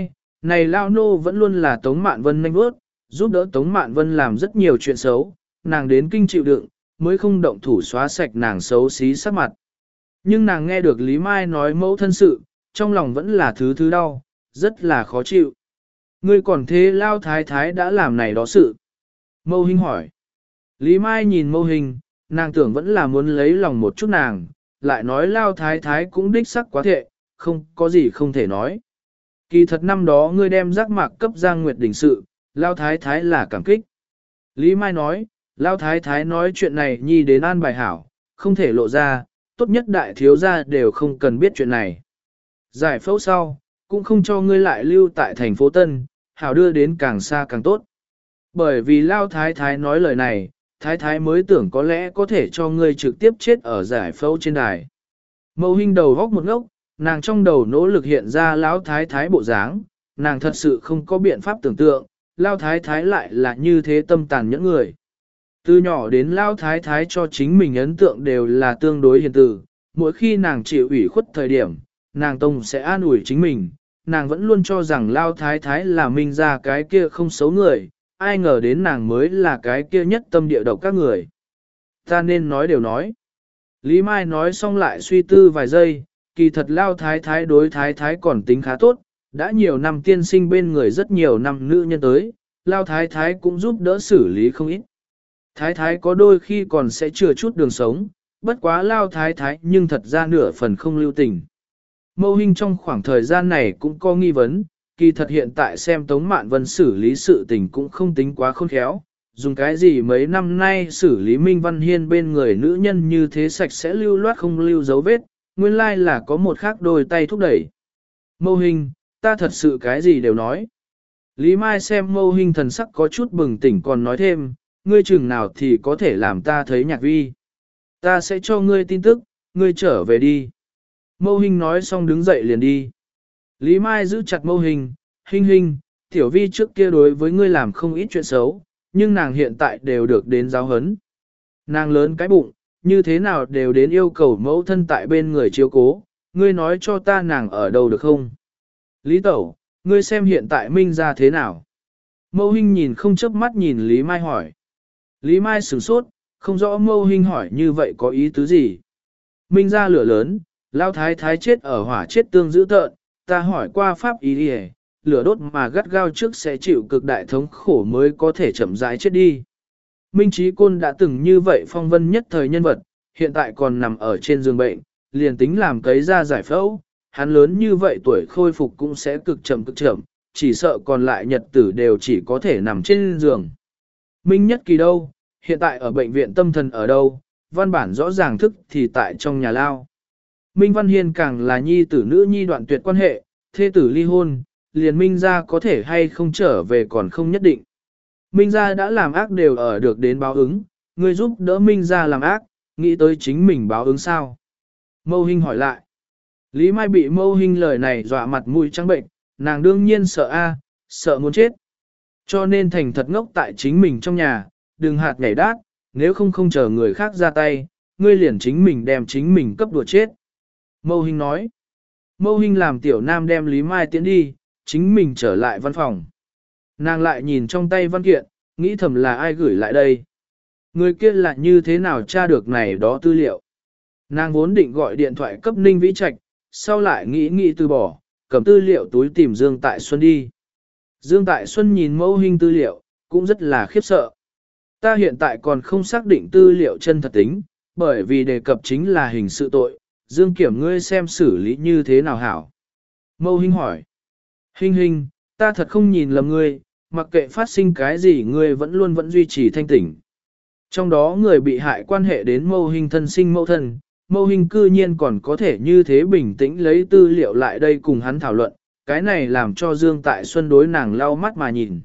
Này Lao Nô vẫn luôn là Tống Mạn Vân nanh bước, giúp đỡ Tống Mạn Vân làm rất nhiều chuyện xấu, nàng đến kinh chịu đựng, mới không động thủ xóa sạch nàng xấu xí sắc mặt. Nhưng nàng nghe được Lý Mai nói mẫu thân sự, trong lòng vẫn là thứ thứ đau, rất là khó chịu. Ngươi còn thế Lao Thái Thái đã làm này đó sự. Mâu Hinh hỏi. Lý Mai nhìn Mâu Hinh, nàng tưởng vẫn là muốn lấy lòng một chút nàng, lại nói Lao Thái Thái cũng đích sắc quá thệ, không có gì không thể nói. Kỳ thật năm đó ngươi đem giác mạc cấp Giang Nguyệt Đình sự, Lao Thái Thái là cảm kích. Lý Mai nói, Lao Thái Thái nói chuyện này nhi đến an bài hảo, không thể lộ ra, tốt nhất đại thiếu gia đều không cần biết chuyện này. Giải phẫu sau, cũng không cho ngươi lại lưu tại thành phố Tân, hảo đưa đến càng xa càng tốt. Bởi vì Lao Thái Thái nói lời này, Thái Thái mới tưởng có lẽ có thể cho ngươi trực tiếp chết ở giải phẫu trên đài. Mâu Hinh đầu góc một ngốc, nàng trong đầu nỗ lực hiện ra Lão Thái Thái bộ dáng, nàng thật sự không có biện pháp tưởng tượng, Lao Thái Thái lại là như thế tâm tàn những người. Từ nhỏ đến Lao Thái Thái cho chính mình ấn tượng đều là tương đối hiền từ, mỗi khi nàng chịu ủy khuất thời điểm, nàng tông sẽ an ủi chính mình, nàng vẫn luôn cho rằng Lao Thái Thái là Minh ra cái kia không xấu người, ai ngờ đến nàng mới là cái kia nhất tâm địa độc các người. Ta nên nói đều nói. Lý Mai nói xong lại suy tư vài giây, kỳ thật Lao Thái Thái đối Thái Thái còn tính khá tốt, đã nhiều năm tiên sinh bên người rất nhiều năm nữ nhân tới, Lao Thái Thái cũng giúp đỡ xử lý không ít. Thái Thái có đôi khi còn sẽ chừa chút đường sống, bất quá Lao Thái Thái nhưng thật ra nửa phần không lưu tình. Mâu Hinh trong khoảng thời gian này cũng có nghi vấn, kỳ thật hiện tại xem Tống Mạn Vân xử lý sự tình cũng không tính quá khôn khéo, dùng cái gì mấy năm nay xử lý Minh Văn Hiên bên người nữ nhân như thế sạch sẽ lưu loát không lưu dấu vết, nguyên lai là có một khác đôi tay thúc đẩy. Mâu Hinh, ta thật sự cái gì đều nói. Lý Mai xem Mâu Hinh thần sắc có chút bừng tỉnh còn nói thêm, ngươi chừng nào thì có thể làm ta thấy nhạc vi. Ta sẽ cho ngươi tin tức, ngươi trở về đi. Mâu Hinh nói xong đứng dậy liền đi. Lý Mai giữ chặt Mâu Hinh, Hinh Hinh, tiểu vi trước kia đối với ngươi làm không ít chuyện xấu, nhưng nàng hiện tại đều được đến giáo huấn. Nàng lớn cái bụng, như thế nào đều đến yêu cầu mẫu thân tại bên người chiếu cố, ngươi nói cho ta nàng ở đâu được không? Lý Tẩu, ngươi xem hiện tại Minh ra thế nào? Mâu Hinh nhìn không chớp mắt nhìn Lý Mai hỏi. Lý Mai sửng sốt, không rõ Mâu Hinh hỏi như vậy có ý tứ gì. Minh ra lửa lớn, Lao Thái Thái chết ở hỏa chết tương dữ tợn, ta hỏi qua pháp ý đi lửa đốt mà gắt gao trước sẽ chịu cực đại thống khổ mới có thể chậm rãi chết đi. Minh Chí Côn đã từng như vậy phong vân nhất thời nhân vật, hiện tại còn nằm ở trên giường bệnh, liền tính làm cấy ra giải phẫu, hắn lớn như vậy tuổi khôi phục cũng sẽ cực chậm cực chậm, chỉ sợ còn lại nhật tử đều chỉ có thể nằm trên giường. Minh Nhất Kỳ đâu, hiện tại ở bệnh viện tâm thần ở đâu, văn bản rõ ràng thức thì tại trong nhà lao. Minh Văn Hiên càng là nhi tử nữ nhi đoạn tuyệt quan hệ, thê tử ly hôn, liền Minh gia có thể hay không trở về còn không nhất định. Minh gia đã làm ác đều ở được đến báo ứng, người giúp đỡ Minh gia làm ác, nghĩ tới chính mình báo ứng sao? Mâu Hinh hỏi lại. Lý Mai bị Mâu Hinh lời này dọa mặt mũi trắng bệnh, nàng đương nhiên sợ a, sợ muốn chết. Cho nên thành thật ngốc tại chính mình trong nhà, đừng hạt nhảy đát, nếu không không chờ người khác ra tay, ngươi liền chính mình đem chính mình cấp đùa chết. Mâu Hinh nói. Mâu Hinh làm tiểu nam đem Lý Mai tiến đi, chính mình trở lại văn phòng. Nàng lại nhìn trong tay văn kiện, nghĩ thầm là ai gửi lại đây. Người kia là như thế nào tra được này đó tư liệu. Nàng vốn định gọi điện thoại cấp Ninh Vĩ Trạch, sau lại nghĩ nghĩ từ bỏ, cầm tư liệu túi tìm Dương Tại Xuân đi. Dương Tại Xuân nhìn Mâu Hinh tư liệu, cũng rất là khiếp sợ. Ta hiện tại còn không xác định tư liệu chân thật tính, bởi vì đề cập chính là hình sự tội, Dương Kiểm ngươi xem xử lý như thế nào hảo. Mâu Hinh hỏi. Hinh Hinh, ta thật không nhìn lầm ngươi, mặc kệ phát sinh cái gì ngươi vẫn luôn vẫn duy trì thanh tỉnh. Trong đó người bị hại quan hệ đến Mâu Hinh thân sinh mẫu thân, Mâu Hinh cư nhiên còn có thể như thế bình tĩnh lấy tư liệu lại đây cùng hắn thảo luận, cái này làm cho Dương Tại Xuân đối nàng lau mắt mà nhìn.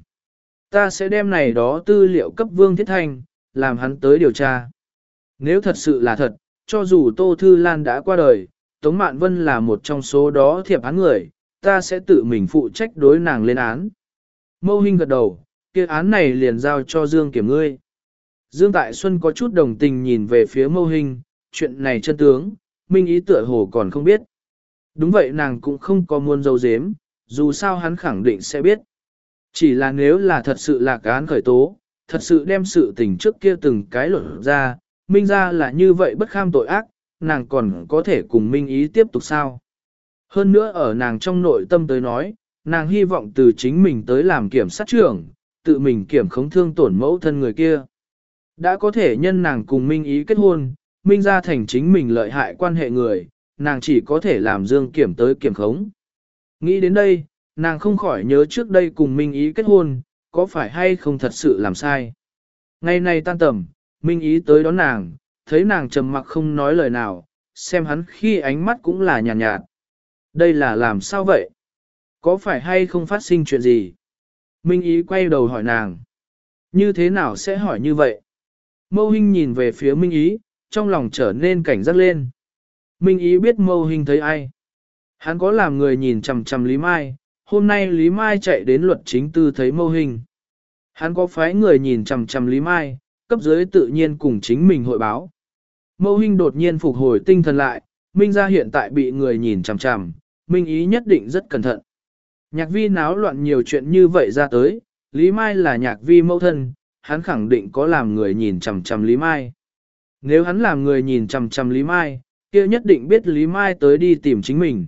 Ta sẽ đem này đó tư liệu cấp Vương Thiết Thanh, làm hắn tới điều tra. Nếu thật sự là thật, cho dù Tô Thư Lan đã qua đời, Tống Mạn Vân là một trong số đó thiệp án người, ta sẽ tự mình phụ trách đối nàng lên án. Mâu Hinh gật đầu, kia án này liền giao cho Dương Kiểm ngươi. Dương Tại Xuân có chút đồng tình nhìn về phía Mâu Hinh, chuyện này chân tướng, Minh ý tựa hồ còn không biết. Đúng vậy nàng cũng không có muốn dấu dếm, dù sao hắn khẳng định sẽ biết. Chỉ là nếu là thật sự là án khởi tố, thật sự đem sự tình trước kia từng cái luận ra, Minh ra là như vậy bất kham tội ác, nàng còn có thể cùng Minh Ý tiếp tục sao. Hơn nữa ở nàng trong nội tâm tới nói, nàng hy vọng từ chính mình tới làm kiểm sát trưởng, tự mình kiểm khống thương tổn mẫu thân người kia. Đã có thể nhân nàng cùng Minh Ý kết hôn, Minh ra thành chính mình lợi hại quan hệ người, nàng chỉ có thể làm dương kiểm tới kiểm khống. Nghĩ đến đây, nàng không khỏi nhớ trước đây cùng Minh Ý kết hôn, có phải hay không thật sự làm sai. Ngày nay tan tầm, Minh Ý tới đón nàng, thấy nàng trầm mặc không nói lời nào, xem hắn khi ánh mắt cũng là nhàn nhạt, nhạt. Đây là làm sao vậy? Có phải hay không phát sinh chuyện gì? Minh Ý quay đầu hỏi nàng. Như thế nào sẽ hỏi như vậy? Mâu Hinh nhìn về phía Minh Ý, trong lòng trở nên cảnh giác lên. Minh Ý biết Mâu Hinh thấy ai. Hắn có làm người nhìn chằm chằm Lý Mai, hôm nay Lý Mai chạy đến luật chính tư thấy Mâu Hinh. Hắn có phái người nhìn chằm chằm Lý Mai, cấp dưới tự nhiên cùng chính mình hội báo. Mâu Hinh đột nhiên phục hồi tinh thần lại, Minh gia hiện tại bị người nhìn chằm chằm, Minh Ý nhất định rất cẩn thận. Nhạc vi náo loạn nhiều chuyện như vậy ra tới, Lý Mai là nhạc vi mẫu thân, hắn khẳng định có làm người nhìn chằm chằm Lý Mai. Nếu hắn làm người nhìn chằm chằm Lý Mai, kia nhất định biết Lý Mai tới đi tìm chính mình.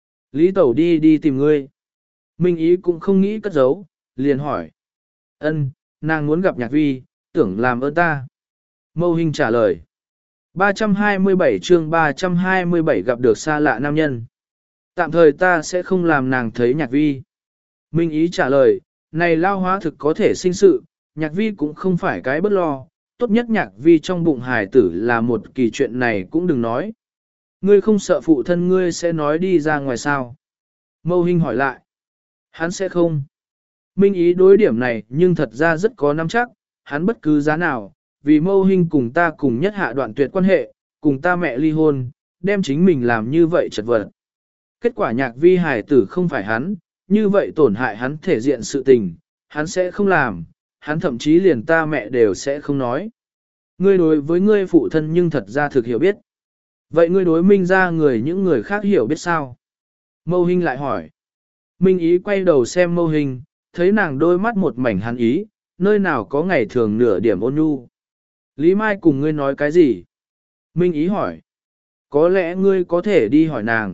Lý Tẩu đi đi tìm ngươi. Minh Ý cũng không nghĩ cất giấu, liền hỏi. Ân, nàng muốn gặp nhạc vi, tưởng làm ơn ta. Mâu Hinh trả lời. ba trăm hai mươi bảy chương ba trăm hai mươi bảy gặp được xa lạ nam nhân. Tạm thời ta sẽ không làm nàng thấy nhạc vi. Minh Ý trả lời, này lao hóa thực có thể sinh sự, nhạc vi cũng không phải cái bất lo, tốt nhất nhạc vi trong bụng hài tử là một kỳ chuyện này cũng đừng nói. Ngươi không sợ phụ thân ngươi sẽ nói đi ra ngoài sao? Mâu Hinh hỏi lại. Hắn sẽ không. Minh Ý đối điểm này nhưng thật ra rất có nắm chắc, hắn bất cứ giá nào, vì Mâu Hinh cùng ta cùng nhất hạ đoạn tuyệt quan hệ, cùng ta mẹ ly hôn, đem chính mình làm như vậy chật vật. Kết quả nhạc vi hài tử không phải hắn, như vậy tổn hại hắn thể diện sự tình, hắn sẽ không làm, hắn thậm chí liền ta mẹ đều sẽ không nói. Ngươi đối với ngươi phụ thân nhưng thật ra thực hiểu biết. Vậy ngươi đối Minh ra người những người khác hiểu biết sao? Mâu Hinh lại hỏi. Minh Ý quay đầu xem Mâu Hinh, thấy nàng đôi mắt một mảnh hắn ý, nơi nào có ngày thường nửa điểm ôn nhu. Lý Mai cùng ngươi nói cái gì? Minh Ý hỏi. Có lẽ ngươi có thể đi hỏi nàng.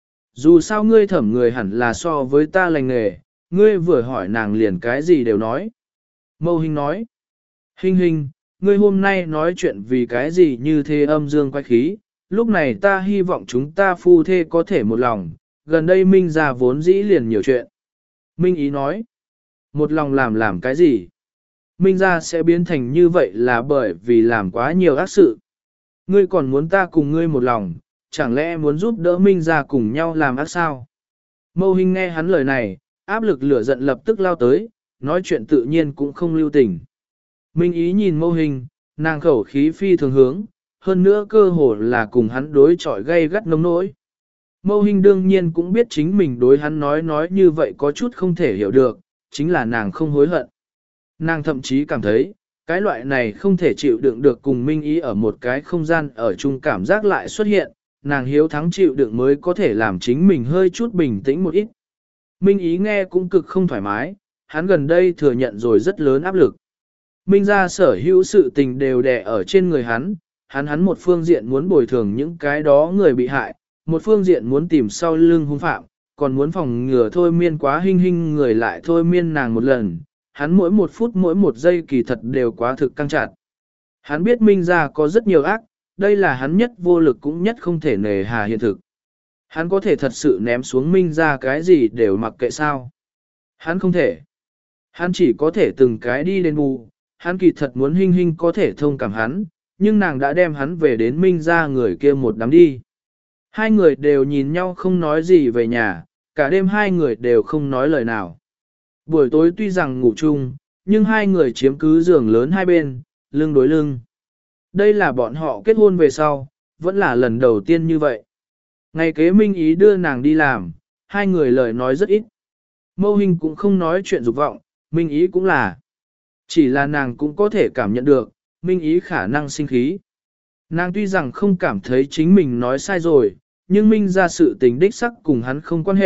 Dù sao ngươi thẩm người hẳn là so với ta lành nghề, ngươi vừa hỏi nàng liền cái gì đều nói. Mâu Hinh nói. Hinh Hinh, ngươi hôm nay nói chuyện vì cái gì như thế âm dương quay khí, lúc này ta hy vọng chúng ta phu thê có thể một lòng, gần đây Minh ra vốn dĩ liền nhiều chuyện. Minh Ý nói. Một lòng làm làm cái gì? Minh ra sẽ biến thành như vậy là bởi vì làm quá nhiều ác sự. Ngươi còn muốn ta cùng ngươi một lòng, chẳng lẽ muốn giúp đỡ Minh ra cùng nhau làm ác sao? Mâu Hinh nghe hắn lời này, áp lực lửa giận lập tức lao tới, nói chuyện tự nhiên cũng không lưu tình. Minh Ý nhìn Mâu Hinh, nàng khẩu khí phi thường hướng, hơn nữa cơ hồ là cùng hắn đối chọi gay gắt nông nỗi. Mâu Hinh đương nhiên cũng biết chính mình đối hắn nói nói như vậy có chút không thể hiểu được, chính là nàng không hối hận. Nàng thậm chí cảm thấy, cái loại này không thể chịu đựng được cùng Minh Ý ở một cái không gian ở chung cảm giác lại xuất hiện, nàng hiếu thắng chịu đựng mới có thể làm chính mình hơi chút bình tĩnh một ít. Minh Ý nghe cũng cực không thoải mái, hắn gần đây thừa nhận rồi rất lớn áp lực. Minh ra sở hữu sự tình đều đè ở trên người hắn, hắn hắn một phương diện muốn bồi thường những cái đó người bị hại, một phương diện muốn tìm sau lưng hung phạm, còn muốn phòng ngừa thôi miên quá Hinh Hinh người lại thôi miên nàng một lần, hắn mỗi một phút mỗi một giây kỳ thật đều quá thực căng chặt. Hắn biết Minh ra có rất nhiều ác, đây là hắn nhất vô lực cũng nhất không thể nề hà hiện thực. Hắn có thể thật sự ném xuống Minh ra cái gì đều mặc kệ sao. Hắn không thể. Hắn chỉ có thể từng cái đi lên bù, hắn kỳ thật muốn Hinh Hinh có thể thông cảm hắn, nhưng nàng đã đem hắn về đến Minh ra người kia một đám đi. Hai người đều nhìn nhau không nói gì về nhà, cả đêm hai người đều không nói lời nào. Buổi tối tuy rằng ngủ chung, nhưng hai người chiếm cứ giường lớn hai bên, lưng đối lưng. Đây là bọn họ kết hôn về sau, vẫn là lần đầu tiên như vậy. Ngày kế Minh Ý đưa nàng đi làm, hai người lời nói rất ít. Mâu Hinh cũng không nói chuyện dục vọng, Minh Ý cũng là. Chỉ là nàng cũng có thể cảm nhận được, Minh Ý khả năng sinh khí. Nàng tuy rằng không cảm thấy chính mình nói sai rồi, nhưng Minh ra sự tình đích sắc cùng hắn không quan hệ,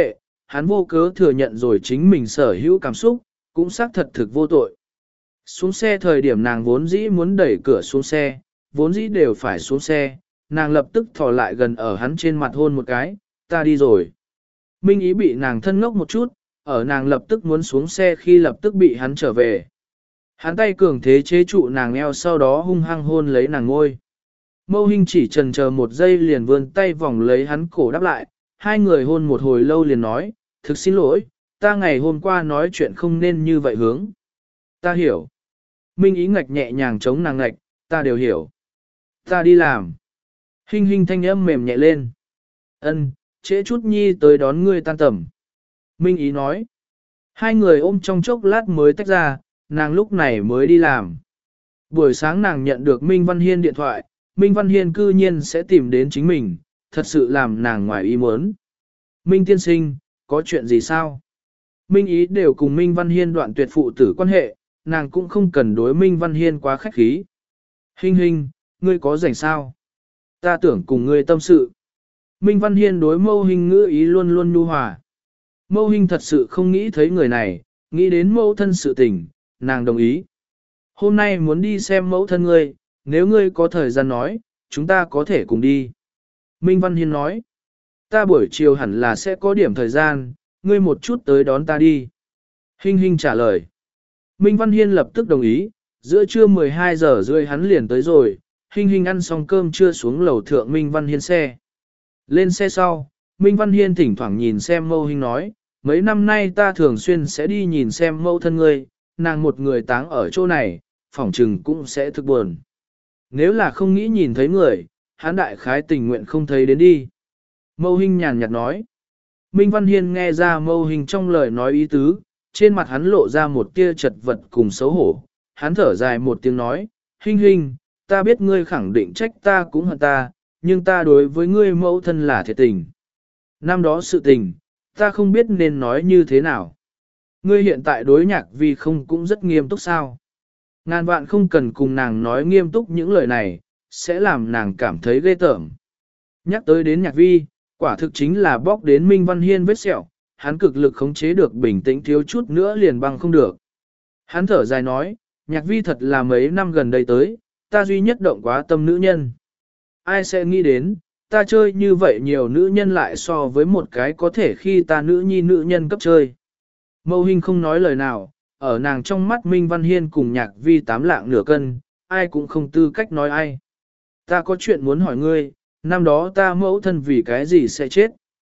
hắn vô cớ thừa nhận rồi chính mình sở hữu cảm xúc, cũng xác thật thực vô tội. Xuống xe thời điểm nàng vốn dĩ muốn đẩy cửa xuống xe, vốn dĩ đều phải xuống xe, nàng lập tức thò lại gần ở hắn trên mặt hôn một cái, ta đi rồi. Minh Ý bị nàng thân ngốc một chút, ở nàng lập tức muốn xuống xe khi lập tức bị hắn trở về. Hắn tay cường thế chế trụ nàng eo sau đó hung hăng hôn lấy nàng ngôi. Mâu Hinh chỉ chần chờ một giây liền vươn tay vòng lấy hắn cổ đáp lại, hai người hôn một hồi lâu liền nói, thực xin lỗi, ta ngày hôm qua nói chuyện không nên như vậy hướng. Ta hiểu. Minh Ý ngạch nhẹ nhàng chống nàng ngạch, ta đều hiểu. Ta đi làm. Hinh Hinh thanh âm mềm nhẹ lên. Ân, trễ chút nhi tới đón ngươi tan tầm. Minh Ý nói. Hai người ôm trong chốc lát mới tách ra, nàng lúc này mới đi làm. Buổi sáng nàng nhận được Minh Văn Hiên điện thoại, Minh Văn Hiên cư nhiên sẽ tìm đến chính mình, thật sự làm nàng ngoài ý muốn. Minh tiên sinh, có chuyện gì sao? Minh Ý đều cùng Minh Văn Hiên đoạn tuyệt phụ tử quan hệ, nàng cũng không cần đối Minh Văn Hiên quá khách khí. Hinh Hinh, ngươi có rảnh sao? Ta tưởng cùng ngươi tâm sự. Minh Văn Hiên đối Mâu Hinh ngữ ý luôn luôn nhu hòa. Mâu Hinh thật sự không nghĩ thấy người này, nghĩ đến mẫu thân sự tình, nàng đồng ý. Hôm nay muốn đi xem mẫu thân ngươi, nếu ngươi có thời gian nói, chúng ta có thể cùng đi. Minh Văn Hiên nói, ta buổi chiều hẳn là sẽ có điểm thời gian, ngươi một chút tới đón ta đi. Hinh Hinh trả lời. Minh Văn Hiên lập tức đồng ý, giữa trưa mười hai giờ rưỡi hắn liền tới rồi, Hinh Hinh ăn xong cơm trưa xuống lầu thượng Minh Văn Hiên xe. Lên xe sau, Minh Văn Hiên thỉnh thoảng nhìn xem Mâu Hinh nói, mấy năm nay ta thường xuyên sẽ đi nhìn xem mẫu thân ngươi, nàng một người táng ở chỗ này, phỏng trừng cũng sẽ thực buồn. Nếu là không nghĩ nhìn thấy người, hắn đại khái tình nguyện không thấy đến đi. Mâu Hinh nhàn nhạt nói. Minh Văn Hiên nghe ra Mâu Hinh trong lời nói ý tứ, trên mặt hắn lộ ra một tia chật vật cùng xấu hổ. Hắn thở dài một tiếng nói, Hinh Hinh, ta biết ngươi khẳng định trách ta cũng hận ta, nhưng ta đối với ngươi mẫu thân là thiệt tình. Năm đó sự tình, ta không biết nên nói như thế nào. Ngươi hiện tại đối Nhạc Vi không cũng rất nghiêm túc sao. Ngàn vạn không cần cùng nàng nói nghiêm túc những lời này, sẽ làm nàng cảm thấy ghê tởm. Nhắc tới đến Nhạc Vi, quả thực chính là bóc đến Minh Văn Hiên vết sẹo, hắn cực lực khống chế được bình tĩnh thiếu chút nữa liền băng không được. Hắn thở dài nói, Nhạc Vi thật là mấy năm gần đây tới, ta duy nhất động quá tâm nữ nhân. Ai sẽ nghĩ đến, ta chơi như vậy nhiều nữ nhân lại so với một cái có thể khi ta nữ nhi nữ nhân cấp chơi. Mâu Hinh không nói lời nào, ở nàng trong mắt Minh Văn Hiên cùng Nhạc Vi tám lạng nửa cân, ai cũng không tư cách nói ai. Ta có chuyện muốn hỏi ngươi, năm đó ta mẫu thân vì cái gì sẽ chết?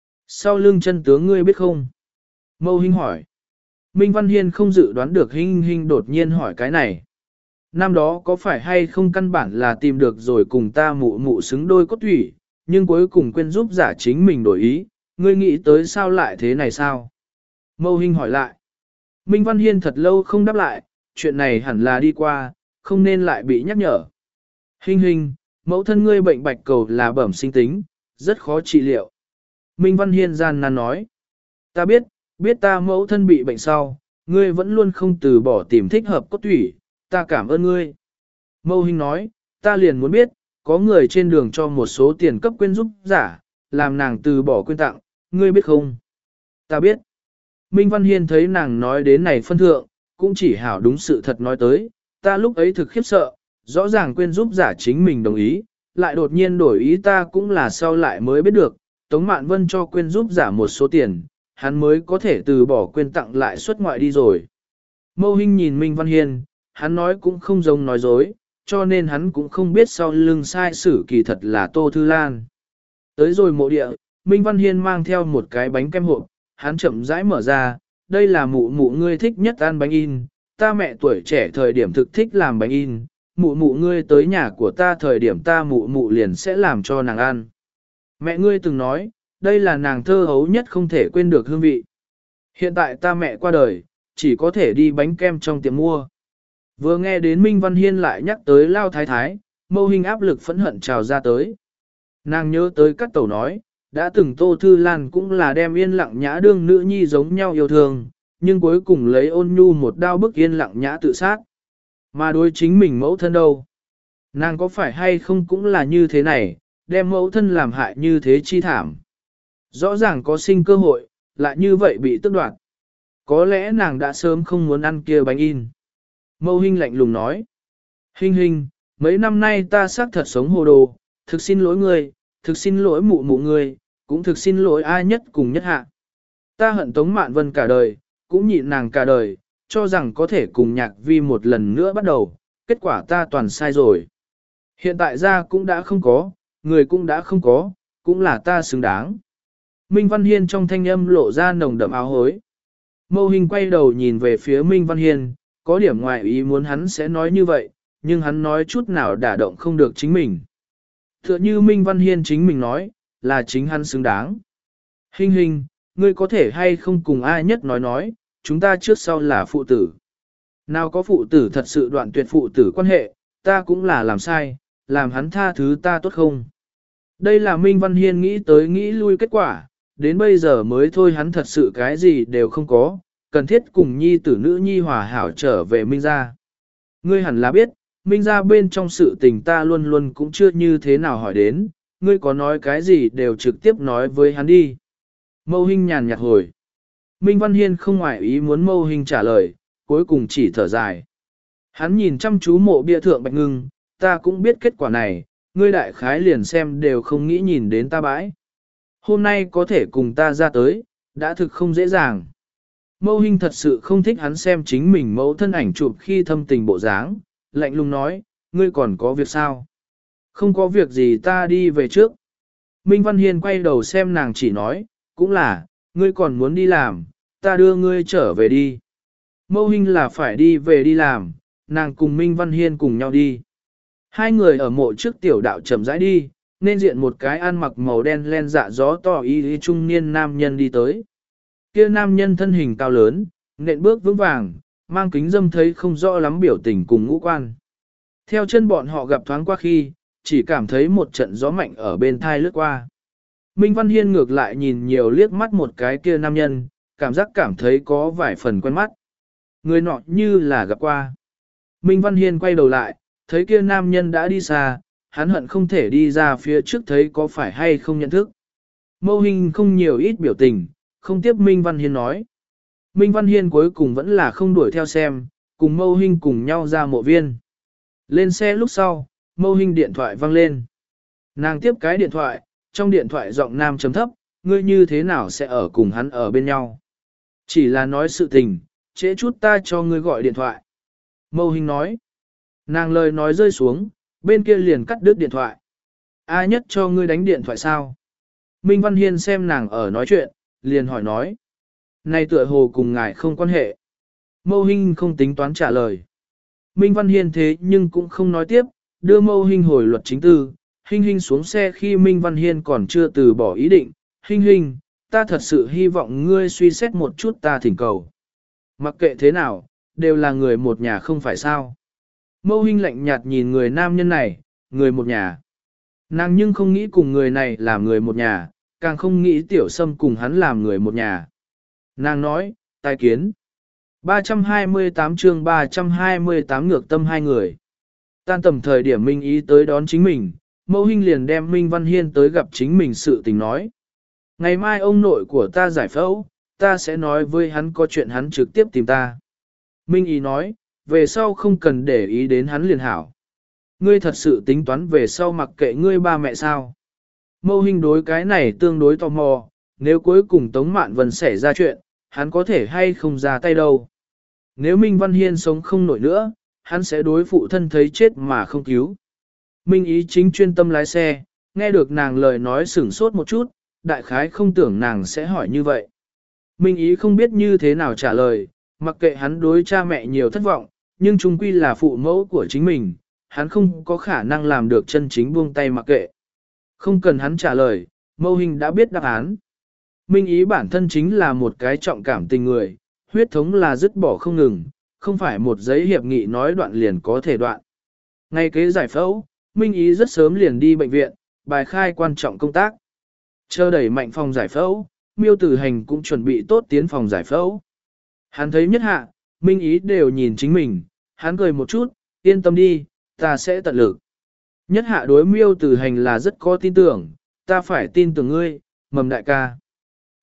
Sau lưng chân tướng ngươi biết không? Mâu Hinh hỏi. Minh Văn Hiên không dự đoán được Hinh Hinh đột nhiên hỏi cái này. Năm đó có phải hay không căn bản là tìm được rồi cùng ta mụ mụ xứng đôi cốt thủy, nhưng cuối cùng quên giúp giả chính mình đổi ý, ngươi nghĩ tới sao lại thế này sao? Mâu Hinh hỏi lại. Minh Văn Hiên thật lâu không đáp lại, chuyện này hẳn là đi qua, không nên lại bị nhắc nhở. Hinh Hinh, mẫu thân ngươi bệnh bạch cầu là bẩm sinh tính, rất khó trị liệu. Minh Văn Hiên gian nan nói. Ta biết, biết ta mẫu thân bị bệnh sau, ngươi vẫn luôn không từ bỏ tìm thích hợp cốt thủy, ta cảm ơn ngươi. Mâu Hinh nói, ta liền muốn biết, có người trên đường cho một số tiền cấp quyên giúp giả, làm nàng từ bỏ quyên tặng, ngươi biết không? Ta biết. Minh Văn Hiên thấy nàng nói đến này phân thượng, cũng chỉ hảo đúng sự thật nói tới, ta lúc ấy thực khiếp sợ, rõ ràng quyên giúp giả chính mình đồng ý, lại đột nhiên đổi ý ta cũng là sau lại mới biết được, Tống Mạn Vân cho quyên giúp giả một số tiền, hắn mới có thể từ bỏ quyên tặng lại xuất ngoại đi rồi. Mâu Hinh nhìn Minh Văn Hiên, hắn nói cũng không giống nói dối, cho nên hắn cũng không biết sau lưng sai sử kỳ thật là Tô Thư Lan. Tới rồi mộ địa, Minh Văn Hiên mang theo một cái bánh kem hộp, hắn chậm rãi mở ra, đây là mụ mụ ngươi thích nhất ăn bánh in, ta mẹ tuổi trẻ thời điểm thực thích làm bánh in, mụ mụ ngươi tới nhà của ta thời điểm ta mụ mụ liền sẽ làm cho nàng ăn. Mẹ ngươi từng nói, đây là nàng thơ hấu nhất không thể quên được hương vị. Hiện tại ta mẹ qua đời, chỉ có thể đi bánh kem trong tiệm mua. Vừa nghe đến Minh Văn Hiên lại nhắc tới Lao Thái Thái, Mâu Hinh áp lực phẫn hận trào ra tới. Nàng nhớ tới các tẩu nói, đã từng Tô Thư Lan cũng là đem yên lặng nhã đương nữ nhi giống nhau yêu thương, nhưng cuối cùng lấy ôn nhu một đao bức yên lặng nhã tự sát. Mà đối chính mình mẫu thân đâu? Nàng có phải hay không cũng là như thế này, đem mẫu thân làm hại như thế chi thảm. Rõ ràng có sinh cơ hội, lại như vậy bị tước đoạt. Có lẽ nàng đã sớm không muốn ăn kia bánh in. Mâu Hinh lạnh lùng nói. Hinh Hinh, mấy năm nay ta xác thật sống hồ đồ, thực xin lỗi ngươi, thực xin lỗi mụ mụ ngươi, cũng thực xin lỗi ai nhất cùng nhất hạ. Ta hận Tống Mạn Vân cả đời, cũng nhịn nàng cả đời, cho rằng có thể cùng nhạc vi một lần nữa bắt đầu, kết quả ta toàn sai rồi. Hiện tại ra cũng đã không có, người cũng đã không có, cũng là ta xứng đáng. Minh Văn Hiên trong thanh âm lộ ra nồng đậm áo hối. Mâu Hinh quay đầu nhìn về phía Minh Văn Hiên, có điểm ngoài ý muốn hắn sẽ nói như vậy, nhưng hắn nói chút nào đả động không được chính mình. Tựa như Minh Văn Hiên chính mình nói, là chính hắn xứng đáng. Hinh Hinh, ngươi có thể hay không cùng ai nhất nói nói, chúng ta trước sau là phụ tử. Nào có phụ tử thật sự đoạn tuyệt phụ tử quan hệ, ta cũng là làm sai, làm hắn tha thứ ta tốt không? Đây là Minh Văn Hiên nghĩ tới nghĩ lui kết quả, đến bây giờ mới thôi hắn thật sự cái gì đều không có, cần thiết cùng nhi tử nữ nhi hòa hảo trở về Minh gia. Ngươi hẳn là biết, Minh gia bên trong sự tình ta luôn luôn cũng chưa như thế nào hỏi đến, ngươi có nói cái gì đều trực tiếp nói với hắn đi. Mâu Hinh nhàn nhạt hồi. Minh Văn Hiên không ngoại ý muốn Mâu Hinh trả lời, cuối cùng chỉ thở dài. Hắn nhìn chăm chú mộ bia thượng Bạch Ngưng, ta cũng biết kết quả này, ngươi đại khái liền xem đều không nghĩ nhìn đến ta bãi. Hôm nay có thể cùng ta ra tới, đã thực không dễ dàng. Mâu Hinh thật sự không thích hắn xem chính mình mẫu thân ảnh chụp khi thâm tình bộ dáng, lạnh lùng nói, ngươi còn có việc sao? Không có việc gì ta đi về trước. Minh Văn Hiên quay đầu xem nàng chỉ nói, cũng là, ngươi còn muốn đi làm, ta đưa ngươi trở về đi. Mâu Hinh là phải đi về đi làm, nàng cùng Minh Văn Hiên cùng nhau đi. Hai người ở mộ trước tiểu đạo chậm rãi đi, nên diện một cái ăn mặc màu đen len dạ gió tỏ y y trung niên nam nhân đi tới. Kia nam nhân thân hình cao lớn, nện bước vững vàng, mang kính dâm thấy không rõ lắm biểu tình cùng ngũ quan. Theo chân bọn họ gặp thoáng qua khi, chỉ cảm thấy một trận gió mạnh ở bên thai lướt qua. Minh Văn Hiên ngược lại nhìn nhiều liếc mắt một cái kia nam nhân, cảm giác cảm thấy có vài phần quen mắt. Người nọ như là gặp qua. Minh Văn Hiên quay đầu lại, thấy kia nam nhân đã đi xa, hắn hận không thể đi ra phía trước thấy có phải hay không nhận thức. Mâu Hinh không nhiều ít biểu tình, không tiếp Minh Văn Hiên nói. Minh Văn Hiên cuối cùng vẫn là không đuổi theo xem, cùng Mâu Hinh cùng nhau ra mộ viên. Lên xe lúc sau, Mâu Hinh điện thoại vang lên. Nàng tiếp cái điện thoại, trong điện thoại giọng nam chấm thấp, ngươi như thế nào sẽ ở cùng hắn ở bên nhau. Chỉ là nói sự tình, trễ chút ta cho ngươi gọi điện thoại. Mâu Hinh nói. Nàng lời nói rơi xuống, bên kia liền cắt đứt điện thoại. Ai nhất cho ngươi đánh điện thoại sao? Minh Văn Hiên xem nàng ở nói chuyện, liền hỏi nói. Này tựa hồ cùng ngài không quan hệ. Mâu Hinh không tính toán trả lời. Minh Văn Hiên thế nhưng cũng không nói tiếp, đưa Mâu Hinh hồi luật chính tư. Hinh Hinh xuống xe khi Minh Văn Hiên còn chưa từ bỏ ý định. Hinh Hinh, ta thật sự hy vọng ngươi suy xét một chút ta thỉnh cầu. Mặc kệ thế nào, đều là người một nhà không phải sao. Mâu Hinh lạnh nhạt nhìn người nam nhân này, người một nhà. Nàng nhưng không nghĩ cùng người này làm người một nhà, càng không nghĩ Tiểu Sâm cùng hắn làm người một nhà. Nàng nói, tai kiến. ba trăm hai mươi tám chương ba trăm hai mươi tám ngược tâm hai người. Tan tầm thời điểm Minh Ý tới đón chính mình, Mâu Hinh liền đem Minh Văn Hiên tới gặp chính mình sự tình nói. Ngày mai ông nội của ta giải phẫu, ta sẽ nói với hắn có chuyện hắn trực tiếp tìm ta. Minh Ý nói, về sau không cần để ý đến hắn liền hảo. Ngươi thật sự tính toán về sau mặc kệ ngươi ba mẹ sao. Mâu Hinh đối cái này tương đối tò mò, nếu cuối cùng Tống Mạn Vân xảy ra chuyện, hắn có thể hay không ra tay đâu. Nếu Minh Văn Hiên sống không nổi nữa, hắn sẽ đối phụ thân thấy chết mà không cứu. Minh Ý chính chuyên tâm lái xe, nghe được nàng lời nói sửng sốt một chút, đại khái không tưởng nàng sẽ hỏi như vậy. Minh Ý không biết như thế nào trả lời, mặc kệ hắn đối cha mẹ nhiều thất vọng, nhưng chung quy là phụ mẫu của chính mình, hắn không có khả năng làm được chân chính buông tay mặc kệ. Không cần hắn trả lời, Mâu Hinh đã biết đáp án. Minh Ý bản thân chính là một cái trọng cảm tình người, huyết thống là dứt bỏ không ngừng, không phải một giấy hiệp nghị nói đoạn liền có thể đoạn. Ngay kế giải phẫu, Minh Ý rất sớm liền đi bệnh viện, bài khai quan trọng công tác. Chờ đẩy mạnh phòng giải phẫu, Miêu Tử Hành cũng chuẩn bị tốt tiến phòng giải phẫu. Hắn thấy Nhất Hạ, Minh Ý đều nhìn chính mình, hắn cười một chút, yên tâm đi, ta sẽ tận lực. Nhất Hạ đối Miêu Tử Hành là rất có tin tưởng, ta phải tin tưởng ngươi, Mầm đại ca.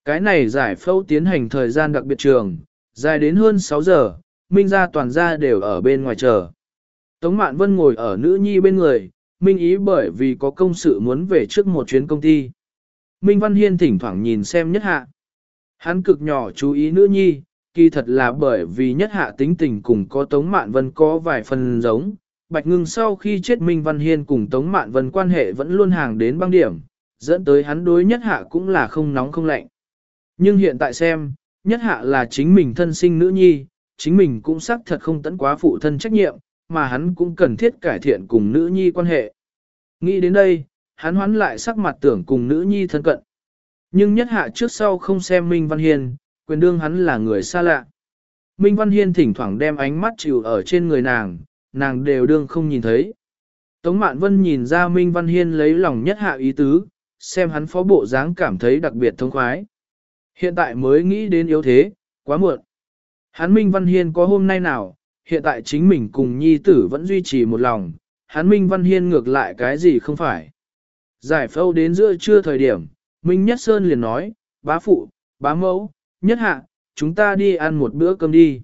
Cái này giải phẫu tiến hành thời gian đặc biệt trường, dài đến hơn sáu giờ, Minh gia toàn gia đều ở bên ngoài chờ. Tống Mạn Vân ngồi ở nữ nhi bên người, Minh ý bởi vì có công sự muốn về trước một chuyến công ty. Minh Văn Hiên thỉnh thoảng nhìn xem nhất hạ. Hắn cực nhỏ chú ý nữ nhi, kỳ thật là bởi vì nhất hạ tính tình cùng có Tống Mạn Vân có vài phần giống. Bạch Ngưng sau khi chết Minh Văn Hiên cùng Tống Mạn Vân quan hệ vẫn luôn hàng đến băng điểm, dẫn tới hắn đối nhất hạ cũng là không nóng không lạnh. Nhưng hiện tại xem, nhất hạ là chính mình thân sinh nữ nhi, chính mình cũng xác thật không tận quá phụ thân trách nhiệm, mà hắn cũng cần thiết cải thiện cùng nữ nhi quan hệ. Nghĩ đến đây, hắn hoán lại sắc mặt tưởng cùng nữ nhi thân cận. Nhưng nhất hạ trước sau không xem Minh Văn Hiên, quyền đương hắn là người xa lạ. Minh Văn Hiên thỉnh thoảng đem ánh mắt chịu ở trên người nàng, nàng đều đương không nhìn thấy. Tống Mạn Vân nhìn ra Minh Văn Hiên lấy lòng nhất hạ ý tứ, xem hắn phó bộ dáng cảm thấy đặc biệt thông khoái. Hiện tại mới nghĩ đến yếu thế, quá muộn. Hắn Minh Văn Hiên có hôm nay nào, hiện tại chính mình cùng nhi tử vẫn duy trì một lòng, hắn Minh Văn Hiên ngược lại cái gì không phải. Giải phẫu đến giữa trưa thời điểm, Minh Nhất Sơn liền nói, bá phụ, bá mẫu, nhất hạ, chúng ta đi ăn một bữa cơm đi.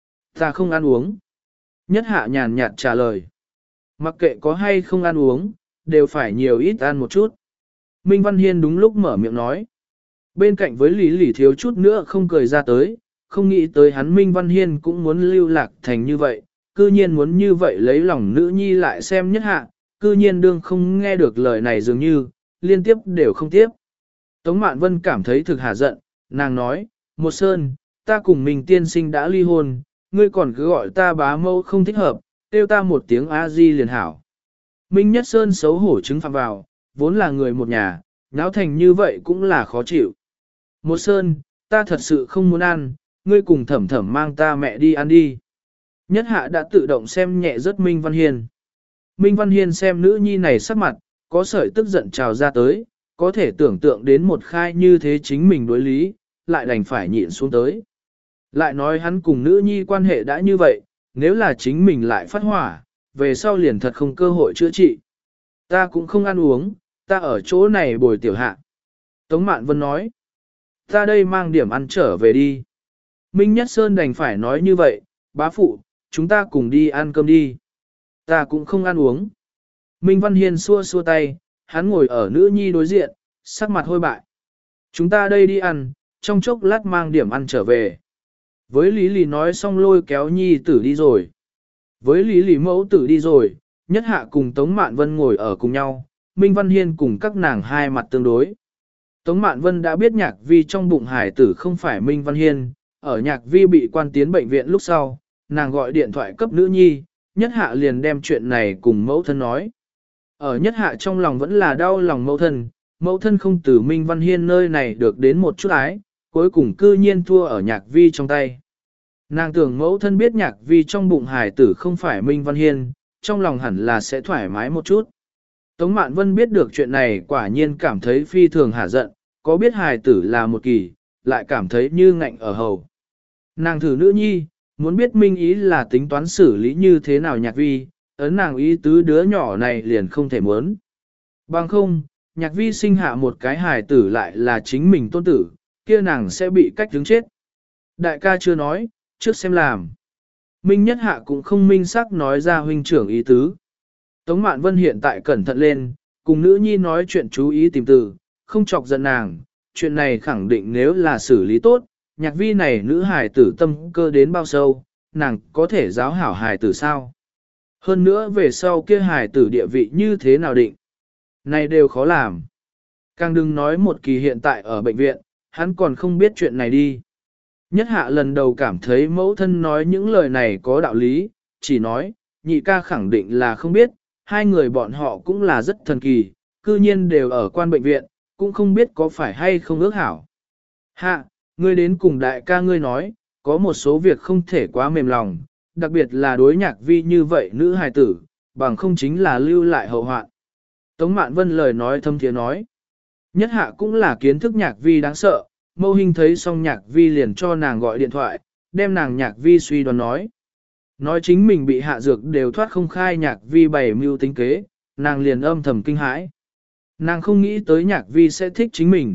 Ta không ăn uống. Nhất hạ nhàn nhạt trả lời. Mặc kệ có hay không ăn uống, đều phải nhiều ít ăn một chút. Minh Văn Hiên đúng lúc mở miệng nói. Bên cạnh với Lý Lỷ thiếu chút nữa không cười ra tới, không nghĩ tới hắn Minh Văn Hiên cũng muốn lưu lạc thành như vậy, cư nhiên muốn như vậy lấy lòng nữ nhi lại xem nhất hạ, cư nhiên đương không nghe được lời này dường như, liên tiếp đều không tiếp. Tống Mạn Vân cảm thấy thực hả giận, nàng nói, một sơn, ta cùng mình tiên sinh đã ly hôn, ngươi còn cứ gọi ta bá mẫu không thích hợp, kêu ta một tiếng A-di liền hảo. Minh Nhất Sơn xấu hổ chứng phạm vào, vốn là người một nhà, náo thành như vậy cũng là khó chịu. Một sơn, ta thật sự không muốn ăn, ngươi cùng thẩm thẩm mang ta mẹ đi ăn đi. Nhất hạ đã tự động xem nhẹ rất Minh Văn Hiên. Minh Văn Hiên xem nữ nhi này sắc mặt, có sợi tức giận trào ra tới, có thể tưởng tượng đến một khai như thế chính mình đối lý, lại đành phải nhịn xuống tới. Lại nói hắn cùng nữ nhi quan hệ đã như vậy, nếu là chính mình lại phát hỏa, về sau liền thật không cơ hội chữa trị. Ta cũng không ăn uống, ta ở chỗ này bồi tiểu hạ. Tống Mạn Vân nói, ta đây mang điểm ăn trở về đi. Minh Nhất Sơn đành phải nói như vậy, bá phụ, chúng ta cùng đi ăn cơm đi. Ta cũng không ăn uống. Minh Văn Hiên xua xua tay, hắn ngồi ở nữ nhi đối diện, sắc mặt hôi bại. Chúng ta đây đi ăn, trong chốc lát mang điểm ăn trở về. Với Lý Lý nói xong lôi kéo nhi tử đi rồi. Với Lý Lý mẫu tử đi rồi, nhất hạ cùng Tống Mạn Vân ngồi ở cùng nhau, Minh Văn Hiên cùng các nàng hai mặt tương đối. Tống Mạn Vân đã biết Nhạc Vi trong bụng hải tử không phải Minh Văn Hiên, ở Nhạc Vi bị quan tiến bệnh viện lúc sau, nàng gọi điện thoại cấp nữ nhi, nhất hạ liền đem chuyện này cùng mẫu thân nói. Ở nhất hạ trong lòng vẫn là đau lòng mẫu thân, mẫu thân không từ Minh Văn Hiên nơi này được đến một chút ái, cuối cùng cư nhiên thua ở Nhạc Vi trong tay. Nàng tưởng mẫu thân biết Nhạc Vi trong bụng hải tử không phải Minh Văn Hiên, trong lòng hẳn là sẽ thoải mái một chút. Tống Mạn Vân biết được chuyện này quả nhiên cảm thấy phi thường hả giận, có biết hài tử là một kỳ, lại cảm thấy như ngạnh ở hầu. Nàng thử nữ nhi, muốn biết Minh ý là tính toán xử lý như thế nào Nhạc Vi, ấn nàng ý tứ đứa nhỏ này liền không thể muốn. Bằng không, Nhạc Vi sinh hạ một cái hài tử lại là chính mình tôn tử, kia nàng sẽ bị cách đứng chết. Đại ca chưa nói, trước xem làm. Minh Nhất Hạ cũng không minh xác nói ra huynh trưởng ý tứ. Tống Mạn Vân hiện tại cẩn thận lên, cùng nữ nhi nói chuyện chú ý tìm từ, không chọc giận nàng, chuyện này khẳng định nếu là xử lý tốt, Nhạc Vi này nữ hài tử tâm cơ đến bao sâu, nàng có thể giáo hảo hài tử sao? Hơn nữa về sau kia hài tử địa vị như thế nào định? Này đều khó làm. Càng đừng nói một kỳ hiện tại ở bệnh viện, hắn còn không biết chuyện này đi. Nhất Hạ lần đầu cảm thấy mẫu thân nói những lời này có đạo lý, chỉ nói, nhị ca khẳng định là không biết, hai người bọn họ cũng là rất thần kỳ, cư nhiên đều ở quan bệnh viện, cũng không biết có phải hay không ước hảo. Hạ, ngươi đến cùng đại ca ngươi nói, có một số việc không thể quá mềm lòng, đặc biệt là đối Nhạc Vi như vậy nữ hài tử, bằng không chính là lưu lại hậu hoạn. Tống Mạn Vân lời nói thâm thiế nói. Nhất Hạ cũng là kiến thức Nhạc Vi đáng sợ, Mâu Hinh thấy xong Nhạc Vi liền cho nàng gọi điện thoại, đem nàng Nhạc Vi suy đoán nói. Nói chính mình bị hạ dược đều thoát không khai Nhạc Vi bày mưu tính kế, nàng liền âm thầm kinh hãi. Nàng không nghĩ tới Nhạc Vi sẽ thích chính mình,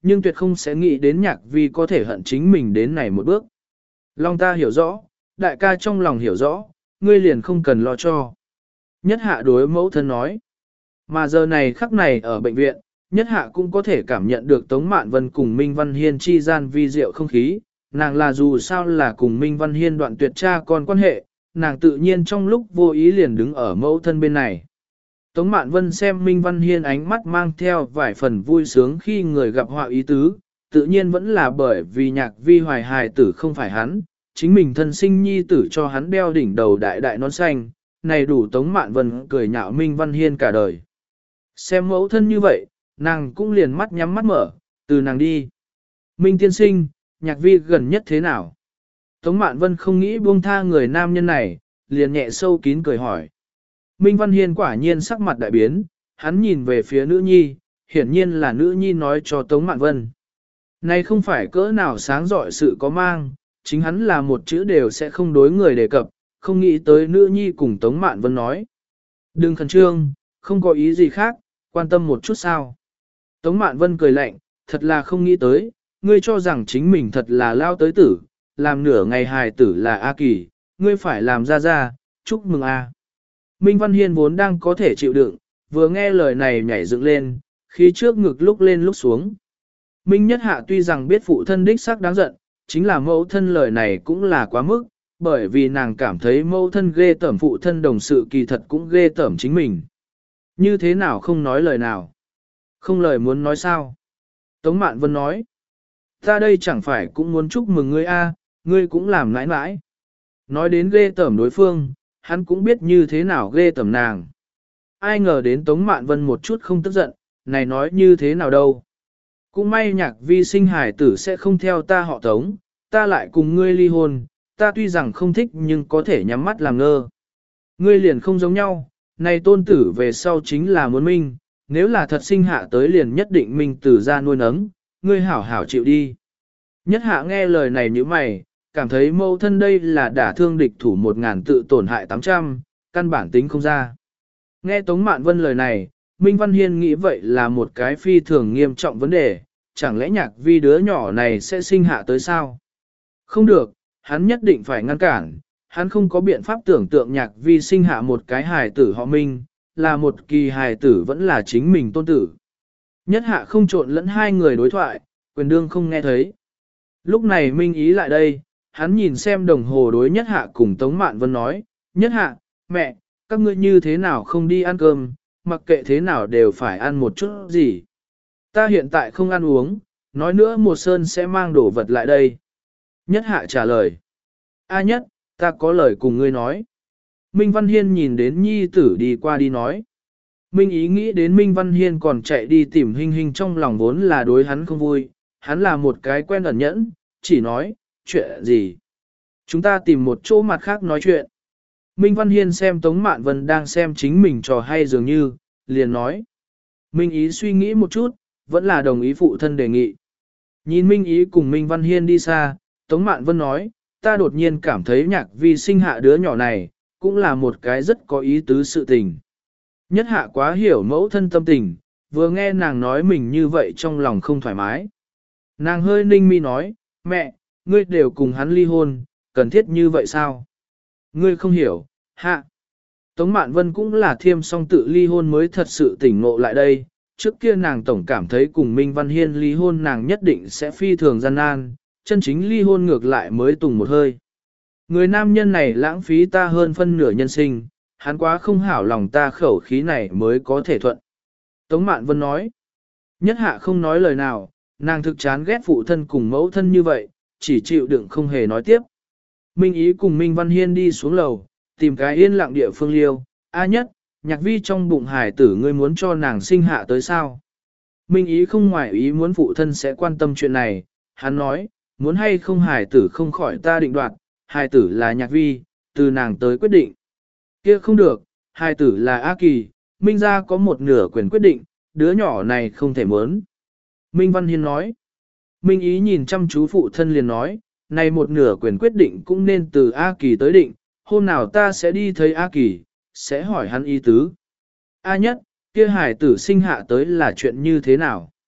nhưng tuyệt không sẽ nghĩ đến nhạc vi có thể hận chính mình đến này một bước. Long ta hiểu rõ, đại ca trong lòng hiểu rõ, ngươi liền không cần lo cho. Nhất hạ đối mẫu thân nói. Mà giờ này khắc này ở bệnh viện, nhất hạ cũng có thể cảm nhận được Tống Mạn Vân cùng Minh Văn Hiên chi gian vi diệu không khí, nàng là dù sao là cùng Minh Văn Hiên đoạn tuyệt cha con quan hệ, nàng tự nhiên trong lúc vô ý liền đứng ở mẫu thân bên này. Tống Mạn Vân xem Minh Văn Hiên ánh mắt mang theo vài phần vui sướng khi người gặp họa ý tứ, tự nhiên vẫn là bởi vì nhạc vi hoài hài tử không phải hắn, chính mình thân sinh nhi tử cho hắn đeo đỉnh đầu đại đại nón xanh, này đủ Tống Mạn Vân cười nhạo Minh Văn Hiên cả đời. Xem mẫu thân như vậy, nàng cũng liền mắt nhắm mắt mở, từ nàng đi. Minh tiên sinh, nhạc vi gần nhất thế nào? Tống Mạn Vân không nghĩ buông tha người nam nhân này, liền nhẹ sâu kín cười hỏi. Minh Văn Hiên quả nhiên sắc mặt đại biến, hắn nhìn về phía nữ nhi, hiển nhiên là nữ nhi nói cho Tống Mạn Vân. Này không phải cỡ nào sáng dọi sự có mang, chính hắn là một chữ đều sẽ không đối người đề cập, không nghĩ tới nữ nhi cùng Tống Mạn Vân nói. Đừng khẩn trương, không có ý gì khác, quan tâm một chút sao. Tống Mạn Vân cười lạnh, thật là không nghĩ tới, ngươi cho rằng chính mình thật là lao tới tử, làm nửa ngày hài tử là A Kỳ, ngươi phải làm ra ra, chúc mừng A. Minh Văn Hiên vốn đang có thể chịu đựng, vừa nghe lời này nhảy dựng lên, khí trước ngực lúc lên lúc xuống. Minh Nhất Hạ tuy rằng biết phụ thân đích xác đáng giận, chính là mẫu thân lời này cũng là quá mức, bởi vì nàng cảm thấy mẫu thân ghê tởm phụ thân đồng sự kỳ thật cũng ghê tởm chính mình. Như thế nào không nói lời nào? Không lời muốn nói sao? Tống Mạn Vân nói, ta đây chẳng phải cũng muốn chúc mừng ngươi a, ngươi cũng làm nãi nãi. Nói đến ghê tởm đối phương, hắn cũng biết như thế nào ghê tởm nàng. Ai ngờ đến Tống Mạn Vân một chút không tức giận, này nói như thế nào đâu. Cũng may nhạc vi sinh hải tử sẽ không theo ta họ Tống, ta lại cùng ngươi ly hôn, ta tuy rằng không thích nhưng có thể nhắm mắt làm ngơ. Ngươi liền không giống nhau, này tôn tử về sau chính là muốn minh, nếu là thật sinh hạ tới liền nhất định minh tử ra nuôi nấng, ngươi hảo hảo chịu đi. Nhất hạ nghe lời này như mày, cảm thấy mâu thân đây là đả thương địch thủ một ngàn tự tổn hại tám trăm, căn bản tính không ra. Nghe Tống Mạn Vân lời này, Minh Văn Hiên nghĩ vậy là một cái phi thường nghiêm trọng vấn đề, chẳng lẽ nhạc vi đứa nhỏ này sẽ sinh hạ tới sao? Không được, hắn nhất định phải ngăn cản, hắn không có biện pháp tưởng tượng nhạc vi sinh hạ một cái hài tử họ Minh, là một kỳ hài tử vẫn là chính mình tôn tử. Nhất hạ không trộn lẫn hai người đối thoại, quyền đương không nghe thấy. Lúc này Minh ý lại đây, hắn nhìn xem đồng hồ đối nhất hạ cùng Tống Mạn Vân nói, nhất hạ, mẹ, các ngươi như thế nào không đi ăn cơm, mặc kệ thế nào đều phải ăn một chút gì. Ta hiện tại không ăn uống, nói nữa một sơn sẽ mang đồ vật lại đây. Nhất hạ trả lời. A nhất, ta có lời cùng ngươi nói. Minh Văn Hiên nhìn đến nhi tử đi qua đi nói. Minh ý nghĩ đến Minh Văn Hiên còn chạy đi tìm hình hình trong lòng vốn là đối hắn không vui. Hắn là một cái quen ẩn nhẫn, chỉ nói, chuyện gì. Chúng ta tìm một chỗ mặt khác nói chuyện. Minh Văn Hiên xem Tống Mạn Vân đang xem chính mình trò hay dường như, liền nói. Minh ý suy nghĩ một chút, vẫn là đồng ý phụ thân đề nghị. Nhìn Minh ý cùng Minh Văn Hiên đi xa, Tống Mạn Vân nói, ta đột nhiên cảm thấy nhạc vi sinh hạ đứa nhỏ này, cũng là một cái rất có ý tứ sự tình. Nhất hạ quá hiểu mẫu thân tâm tình, vừa nghe nàng nói mình như vậy trong lòng không thoải mái. Nàng hơi ninh mi nói, mẹ, ngươi đều cùng hắn ly hôn, cần thiết như vậy sao? Ngươi không hiểu, hạ. Tống Mạn Vân cũng là thiêm song tự ly hôn mới thật sự tỉnh ngộ lại đây. Trước kia nàng tổng cảm thấy cùng Minh Văn Hiên ly hôn nàng nhất định sẽ phi thường gian nan, chân chính ly hôn ngược lại mới tùng một hơi. Người nam nhân này lãng phí ta hơn phân nửa nhân sinh, hắn quá không hảo lòng ta khẩu khí này mới có thể thuận. Tống Mạn Vân nói, nhất hạ không nói lời nào, nàng thực chán ghét phụ thân cùng mẫu thân như vậy, chỉ chịu đựng không hề nói tiếp. Minh ý cùng Minh Văn Hiên đi xuống lầu, tìm cái yên lặng địa phương liêu, A nhất, nhạc vi trong bụng hải tử ngươi muốn cho nàng sinh hạ tới sao? Minh ý không ngoài ý muốn phụ thân sẽ quan tâm chuyện này, hắn nói, muốn hay không hải tử không khỏi ta định đoạt, hải tử là nhạc vi, từ nàng tới quyết định. Kia không được, hải tử là A Kỳ, Minh gia có một nửa quyền quyết định, đứa nhỏ này không thể muốn. Minh Văn Hiên nói, Minh ý nhìn chăm chú phụ thân liền nói, này một nửa quyền quyết định cũng nên từ A Kỳ tới định, hôm nào ta sẽ đi thấy A Kỳ, sẽ hỏi hắn ý tứ. A nhất, kia hải tử sinh hạ tới là chuyện như thế nào?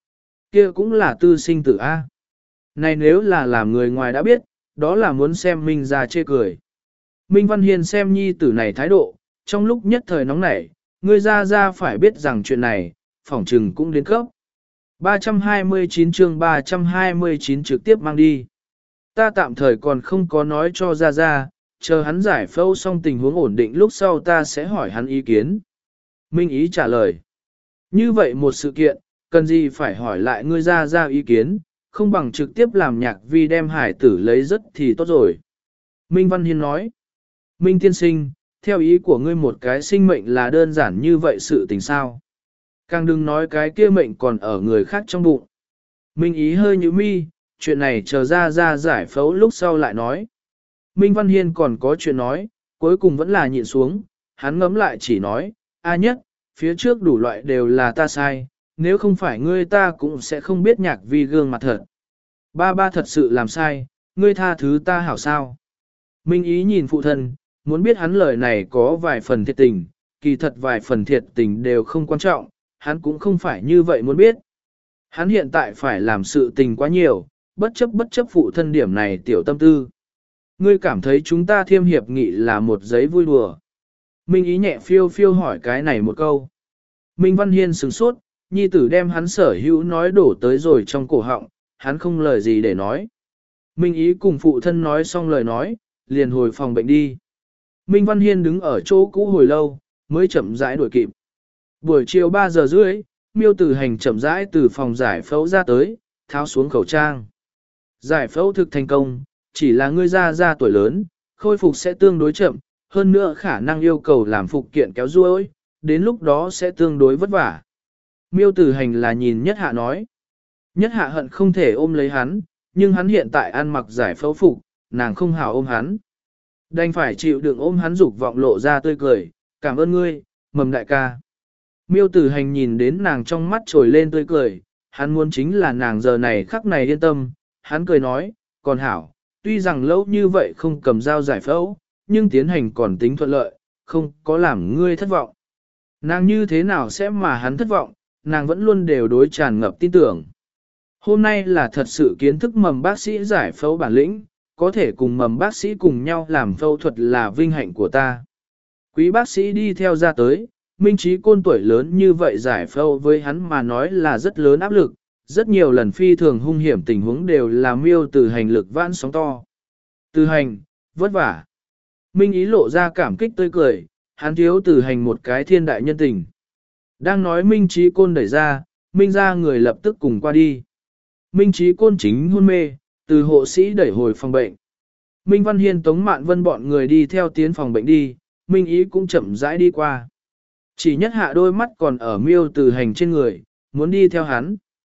Kia cũng là tư sinh tử A. Này nếu là làm người ngoài đã biết, đó là muốn xem Minh ra chê cười. Minh Văn Hiên xem nhi tử này thái độ, trong lúc nhất thời nóng nảy, người ra ra phải biết rằng chuyện này, phỏng trừng cũng đến cấp. ba trăm hai mươi chín chương ba trăm hai mươi chín trực tiếp mang đi. Ta tạm thời còn không có nói cho ra ra, chờ hắn giải phẫu xong tình huống ổn định lúc sau ta sẽ hỏi hắn ý kiến. Minh Ý trả lời. Như vậy một sự kiện, cần gì phải hỏi lại ngươi ra ra ý kiến, không bằng trực tiếp làm nhạc vi đem hải tử lấy rất thì tốt rồi. Minh Văn Hiên nói. Minh tiên sinh, theo ý của ngươi một cái sinh mệnh là đơn giản như vậy sự tình sao. Càng đừng nói cái kia mệnh còn ở người khác trong bụng. Minh Ý hơi nhíu mi, chuyện này chờ ra ra giải phẫu lúc sau lại nói. Minh Văn Hiên còn có chuyện nói, cuối cùng vẫn là nhịn xuống, hắn ngấm lại chỉ nói, a nhất, phía trước đủ loại đều là ta sai, nếu không phải ngươi ta cũng sẽ không biết nhạc vi gương mặt thật. Ba ba thật sự làm sai, ngươi tha thứ ta hảo sao. Minh Ý nhìn phụ thân, muốn biết hắn lời này có vài phần thiệt tình, kỳ thật vài phần thiệt tình đều không quan trọng, hắn cũng không phải như vậy muốn biết. Hắn hiện tại phải làm sự tình quá nhiều, bất chấp bất chấp phụ thân điểm này tiểu tâm tư. Ngươi cảm thấy chúng ta thiêm hiệp nghị là một giấy vui đùa. Minh Ý nhẹ phiêu phiêu hỏi cái này một câu. Minh Văn Hiên sửng sốt, nhi tử đem hắn sở hữu nói đổ tới rồi trong cổ họng, hắn không lời gì để nói. Minh Ý cùng phụ thân nói xong lời nói, liền hồi phòng bệnh đi. Minh Văn Hiên đứng ở chỗ cũ hồi lâu, mới chậm rãi đuổi kịp. Buổi chiều ba giờ rưỡi, Miêu Tử Hành chậm rãi từ phòng giải phẫu ra tới, tháo xuống khẩu trang. Giải phẫu thực thành công, chỉ là ngươi ra ra tuổi lớn, khôi phục sẽ tương đối chậm, hơn nữa khả năng yêu cầu làm phục kiện kéo ruôi, đến lúc đó sẽ tương đối vất vả. Miêu Tử Hành là nhìn Nhất Hạ nói. Nhất Hạ hận không thể ôm lấy hắn, nhưng hắn hiện tại ăn mặc giải phẫu phục, nàng không hào ôm hắn. Đành phải chịu đựng ôm hắn dục vọng lộ ra tươi cười, cảm ơn ngươi, Mầm đại ca. Miêu Tử Hành nhìn đến nàng trong mắt trồi lên tươi cười, hắn muốn chính là nàng giờ này khắc này yên tâm, hắn cười nói, còn hảo, tuy rằng lâu như vậy không cầm dao giải phẫu, nhưng tiến hành còn tính thuận lợi, không có làm ngươi thất vọng. Nàng như thế nào sẽ mà hắn thất vọng, nàng vẫn luôn đều đối tràn ngập tin tưởng. Hôm nay là thật sự kiến thức Mầm bác sĩ giải phẫu bản lĩnh, có thể cùng Mầm bác sĩ cùng nhau làm phẫu thuật là vinh hạnh của ta. Quý bác sĩ đi theo ra tới, Minh Trí Côn tuổi lớn như vậy giải phẫu với hắn mà nói là rất lớn áp lực, rất nhiều lần phi thường hung hiểm tình huống đều là Miêu Tử Hành lực vãn sóng to. Tử Hành, vất vả. Minh Ý lộ ra cảm kích tươi cười, hắn thiếu Tử Hành một cái thiên đại nhân tình. Đang nói Minh Trí Côn đẩy ra, Minh ra người lập tức cùng qua đi. Minh Trí Côn chính hôn mê, từ hộ sĩ đẩy hồi phòng bệnh. Minh Văn Hiên Tống Mạn Vân bọn người đi theo tiến phòng bệnh đi, Minh Ý cũng chậm rãi đi qua. Chỉ Nhất Hạ đôi mắt còn ở Miêu Tử Hành trên người, muốn đi theo hắn.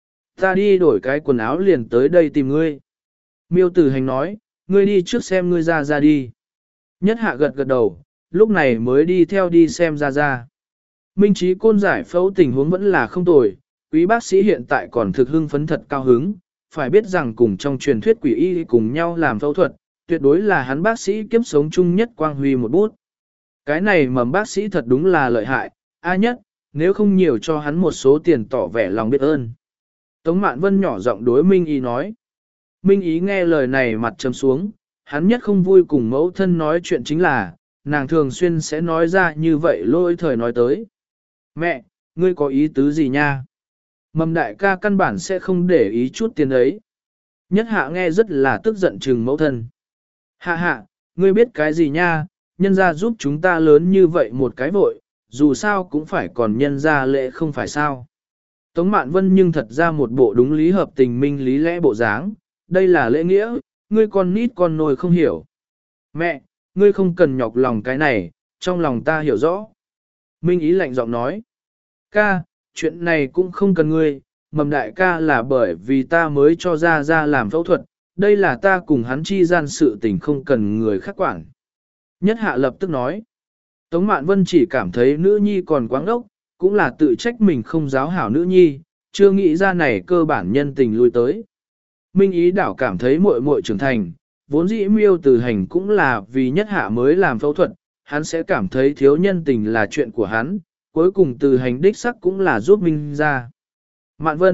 Ta đi đổi cái quần áo liền tới đây tìm ngươi. Miêu Tử Hành nói, ngươi đi trước xem ngươi ra ra đi. Nhất Hạ gật gật đầu, lúc này mới đi theo đi xem ra ra. Minh Trí Côn giải phẫu tình huống vẫn là không tồi, quý bác sĩ hiện tại còn thực hưng phấn thật cao hứng, phải biết rằng cùng trong truyền thuyết quỷ y cùng nhau làm phẫu thuật, tuyệt đối là hắn bác sĩ kiếp sống chung nhất quang huy một bút. Cái này Mầm bác sĩ thật đúng là lợi hại, a nhất, nếu không nhiều cho hắn một số tiền tỏ vẻ lòng biết ơn. Tống Mạn Vân nhỏ giọng đối Minh Ý nói. Minh Ý nghe lời này mặt trầm xuống, hắn nhất không vui cùng mẫu thân nói chuyện chính là, nàng thường xuyên sẽ nói ra như vậy lôi thời nói tới. Mẹ, ngươi có ý tứ gì nha? Mầm đại ca căn bản sẽ không để ý chút tiền ấy. Nhất Hạ nghe rất là tức giận chừng mẫu thân. Hạ hạ, ngươi biết cái gì nha, nhân ra giúp chúng ta lớn như vậy một cái vội, dù sao cũng phải còn nhân ra lễ không phải sao. Tống Mạn Vân nhưng thật ra một bộ đúng lý hợp tình minh lý lẽ bộ dáng, đây là lễ nghĩa, ngươi con nít con nồi không hiểu. Mẹ, ngươi không cần nhọc lòng cái này, trong lòng ta hiểu rõ. Minh Ý lạnh giọng nói, ca, chuyện này cũng không cần ngươi, Mầm đại ca là bởi vì ta mới cho ra ra làm phẫu thuật, đây là ta cùng hắn chi gian sự tình không cần người khác quản. Nhất Hạ lập tức nói, Tống Mạn Vân chỉ cảm thấy nữ nhi còn quáng ốc, cũng là tự trách mình không giáo hảo nữ nhi, chưa nghĩ ra này cơ bản nhân tình lui tới. Minh Ý đảo cảm thấy muội muội trưởng thành, vốn dĩ Miêu Tử Hành cũng là vì Nhất Hạ mới làm phẫu thuật, hắn sẽ cảm thấy thiếu nhân tình là chuyện của hắn, cuối cùng Tử Hành đích sắc cũng là giúp Minh ra. Mạn Vân,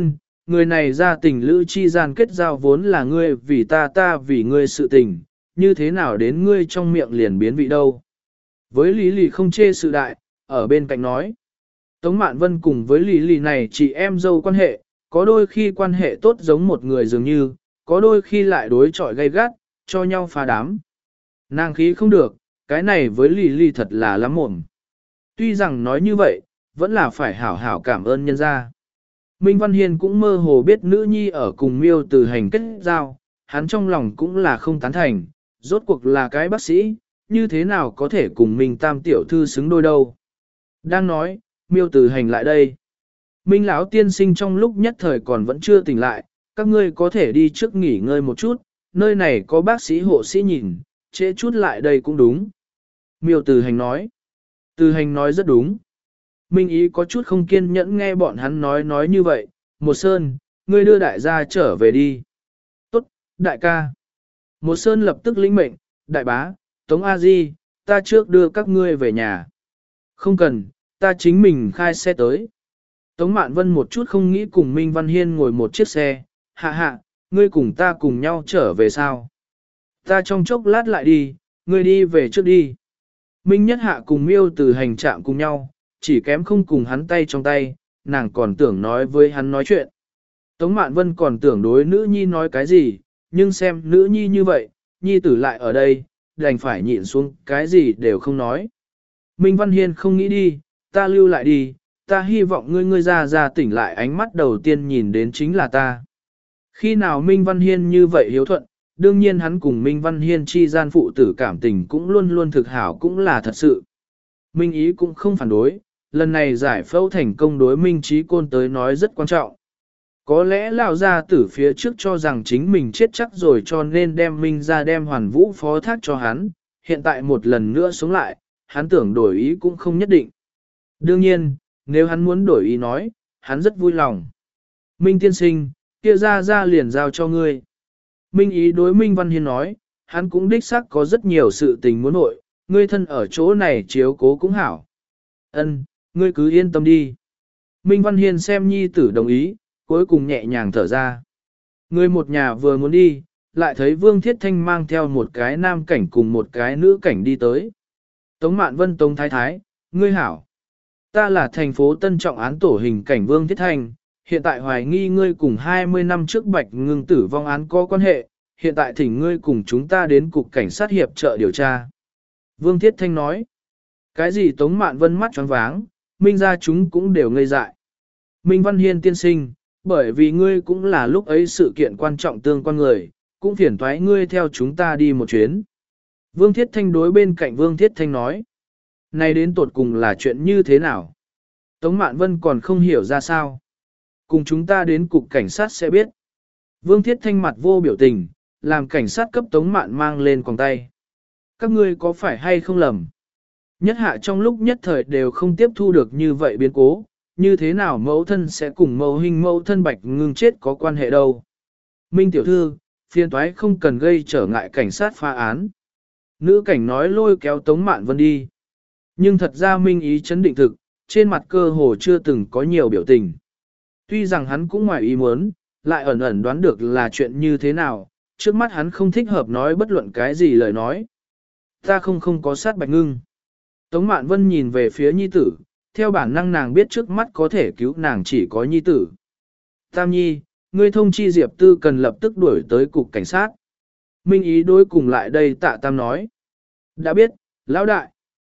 người này ra tình lữ chi gian kết giao vốn là ngươi vì ta ta vì ngươi sự tình, như thế nào đến ngươi trong miệng liền biến vị đâu. Với Lý Lì không chê sự đại, ở bên cạnh nói. Tống Mạn Vân cùng với Lý Lì này chị em dâu quan hệ, có đôi khi quan hệ tốt giống một người dường như, có đôi khi lại đối chọi gay gắt, cho nhau phá đám. Nàng khí không được, cái này với Lý Lì thật là lắm mồm. Tuy rằng nói như vậy, vẫn là phải hảo hảo cảm ơn nhân gia. Minh Văn Hiên cũng mơ hồ biết nữ nhi ở cùng miêu từ hành kết giao, hắn trong lòng cũng là không tán thành, rốt cuộc là cái bác sĩ, như thế nào có thể cùng Minh Tam tiểu thư xứng đôi đâu. Đang nói, miêu từ hành lại đây. Minh lão tiên sinh trong lúc nhất thời còn vẫn chưa tỉnh lại, các ngươi có thể đi trước nghỉ ngơi một chút, nơi này có bác sĩ hộ sĩ nhìn, trễ chút lại đây cũng đúng. Miêu từ hành nói. Từ hành nói rất đúng. Minh ý có chút không kiên nhẫn nghe bọn hắn nói nói như vậy, một sơn, ngươi đưa đại gia trở về đi. Tốt, đại ca. Một sơn lập tức lĩnh mệnh, đại bá, Tống A Di, ta trước đưa các ngươi về nhà. Không cần, ta chính mình khai xe tới. Tống Mạn Vân một chút không nghĩ cùng Minh Văn Hiên ngồi một chiếc xe, hạ hạ, ngươi cùng ta cùng nhau trở về sao? Ta trong chốc lát lại đi, ngươi đi về trước đi. Minh Nhất Hạ cùng Miêu từ hành trạm cùng nhau, chỉ kém không cùng hắn tay trong tay, nàng còn tưởng nói với hắn nói chuyện. Tống Mạn Vân còn tưởng đối nữ nhi nói cái gì, nhưng xem nữ nhi như vậy, nhi tử lại ở đây, đành phải nhịn xuống, cái gì đều không nói. Minh Văn Hiên không nghĩ đi, ta lưu lại đi, ta hy vọng ngươi ngươi ra ra tỉnh lại ánh mắt đầu tiên nhìn đến chính là ta. Khi nào Minh Văn Hiên như vậy hiếu thuận, đương nhiên hắn cùng Minh Văn Hiên chi gian phụ tử cảm tình cũng luôn luôn thực hảo cũng là thật sự. Minh ý cũng không phản đối, lần này giải phẫu thành công đối Minh Trí Côn tới nói rất quan trọng. Có lẽ lão gia tử phía trước cho rằng chính mình chết chắc rồi cho nên đem Minh ra đem hoàn vũ phó thác cho hắn, hiện tại một lần nữa sống lại, hắn tưởng đổi ý cũng không nhất định. Đương nhiên, nếu hắn muốn đổi ý nói, hắn rất vui lòng. Minh tiên sinh, kia ra ra liền giao cho ngươi. Minh ý đối Minh Văn Hiên nói, hắn cũng đích xác có rất nhiều sự tình muốn nội, ngươi thân ở chỗ này chiếu cố cũng hảo. Ân, ngươi cứ yên tâm đi. Minh Văn Hiên xem nhi tử đồng ý, cuối cùng nhẹ nhàng thở ra. Người một nhà vừa muốn đi, lại thấy Vương Thiết Thanh mang theo một cái nam cảnh cùng một cái nữ cảnh đi tới. Tống Mạn Vân Tống Thái Thái, ngươi hảo. Ta là thành phố Tân Trọng án tổ hình cảnh Vương Thiết Thanh, hiện tại hoài nghi ngươi cùng hai mươi năm trước Bạch Ngưng tử vong án có quan hệ, hiện tại thỉnh ngươi cùng chúng ta đến cục cảnh sát hiệp trợ điều tra. Vương Thiết Thanh nói, cái gì Tống Mạn Vân mắt choáng váng, Minh ra chúng cũng đều ngây dại. Minh Văn Hiên tiên sinh, bởi vì ngươi cũng là lúc ấy sự kiện quan trọng tương quan người, cũng phiền toái ngươi theo chúng ta đi một chuyến. Vương Thiết Thanh đối bên cạnh Vương Thiết Thanh nói, này đến tột cùng là chuyện như thế nào? Tống Mạn Vân còn không hiểu ra sao. Cùng chúng ta đến cục cảnh sát sẽ biết. Vương Thiết Thanh mặt vô biểu tình, làm cảnh sát cấp Tống Mạn mang lên quòng tay. Các ngươi có phải hay không lầm? Nhất hạ trong lúc nhất thời đều không tiếp thu được như vậy biến cố, như thế nào mẫu thân sẽ cùng mẫu hình mẫu thân Bạch Ngưng chết có quan hệ đâu. Minh tiểu thư, phiên toái không cần gây trở ngại cảnh sát phá án. Nữ cảnh nói lôi kéo Tống Mạn Vân đi. Nhưng thật ra Minh ý chấn định thực, trên mặt cơ hồ chưa từng có nhiều biểu tình. Tuy rằng hắn cũng ngoài ý muốn, lại ẩn ẩn đoán được là chuyện như thế nào, trước mắt hắn không thích hợp nói bất luận cái gì lời nói. Ta không không có sát Bạch Ngưng. Tống Mạn Vân nhìn về phía nhi tử, theo bản năng nàng biết trước mắt có thể cứu nàng chỉ có nhi tử. Tam nhi, ngươi thông chi Diệp Tư cần lập tức đuổi tới cục cảnh sát. Minh ý đối cùng lại đây Tạ Tam nói. Đã biết, lão đại.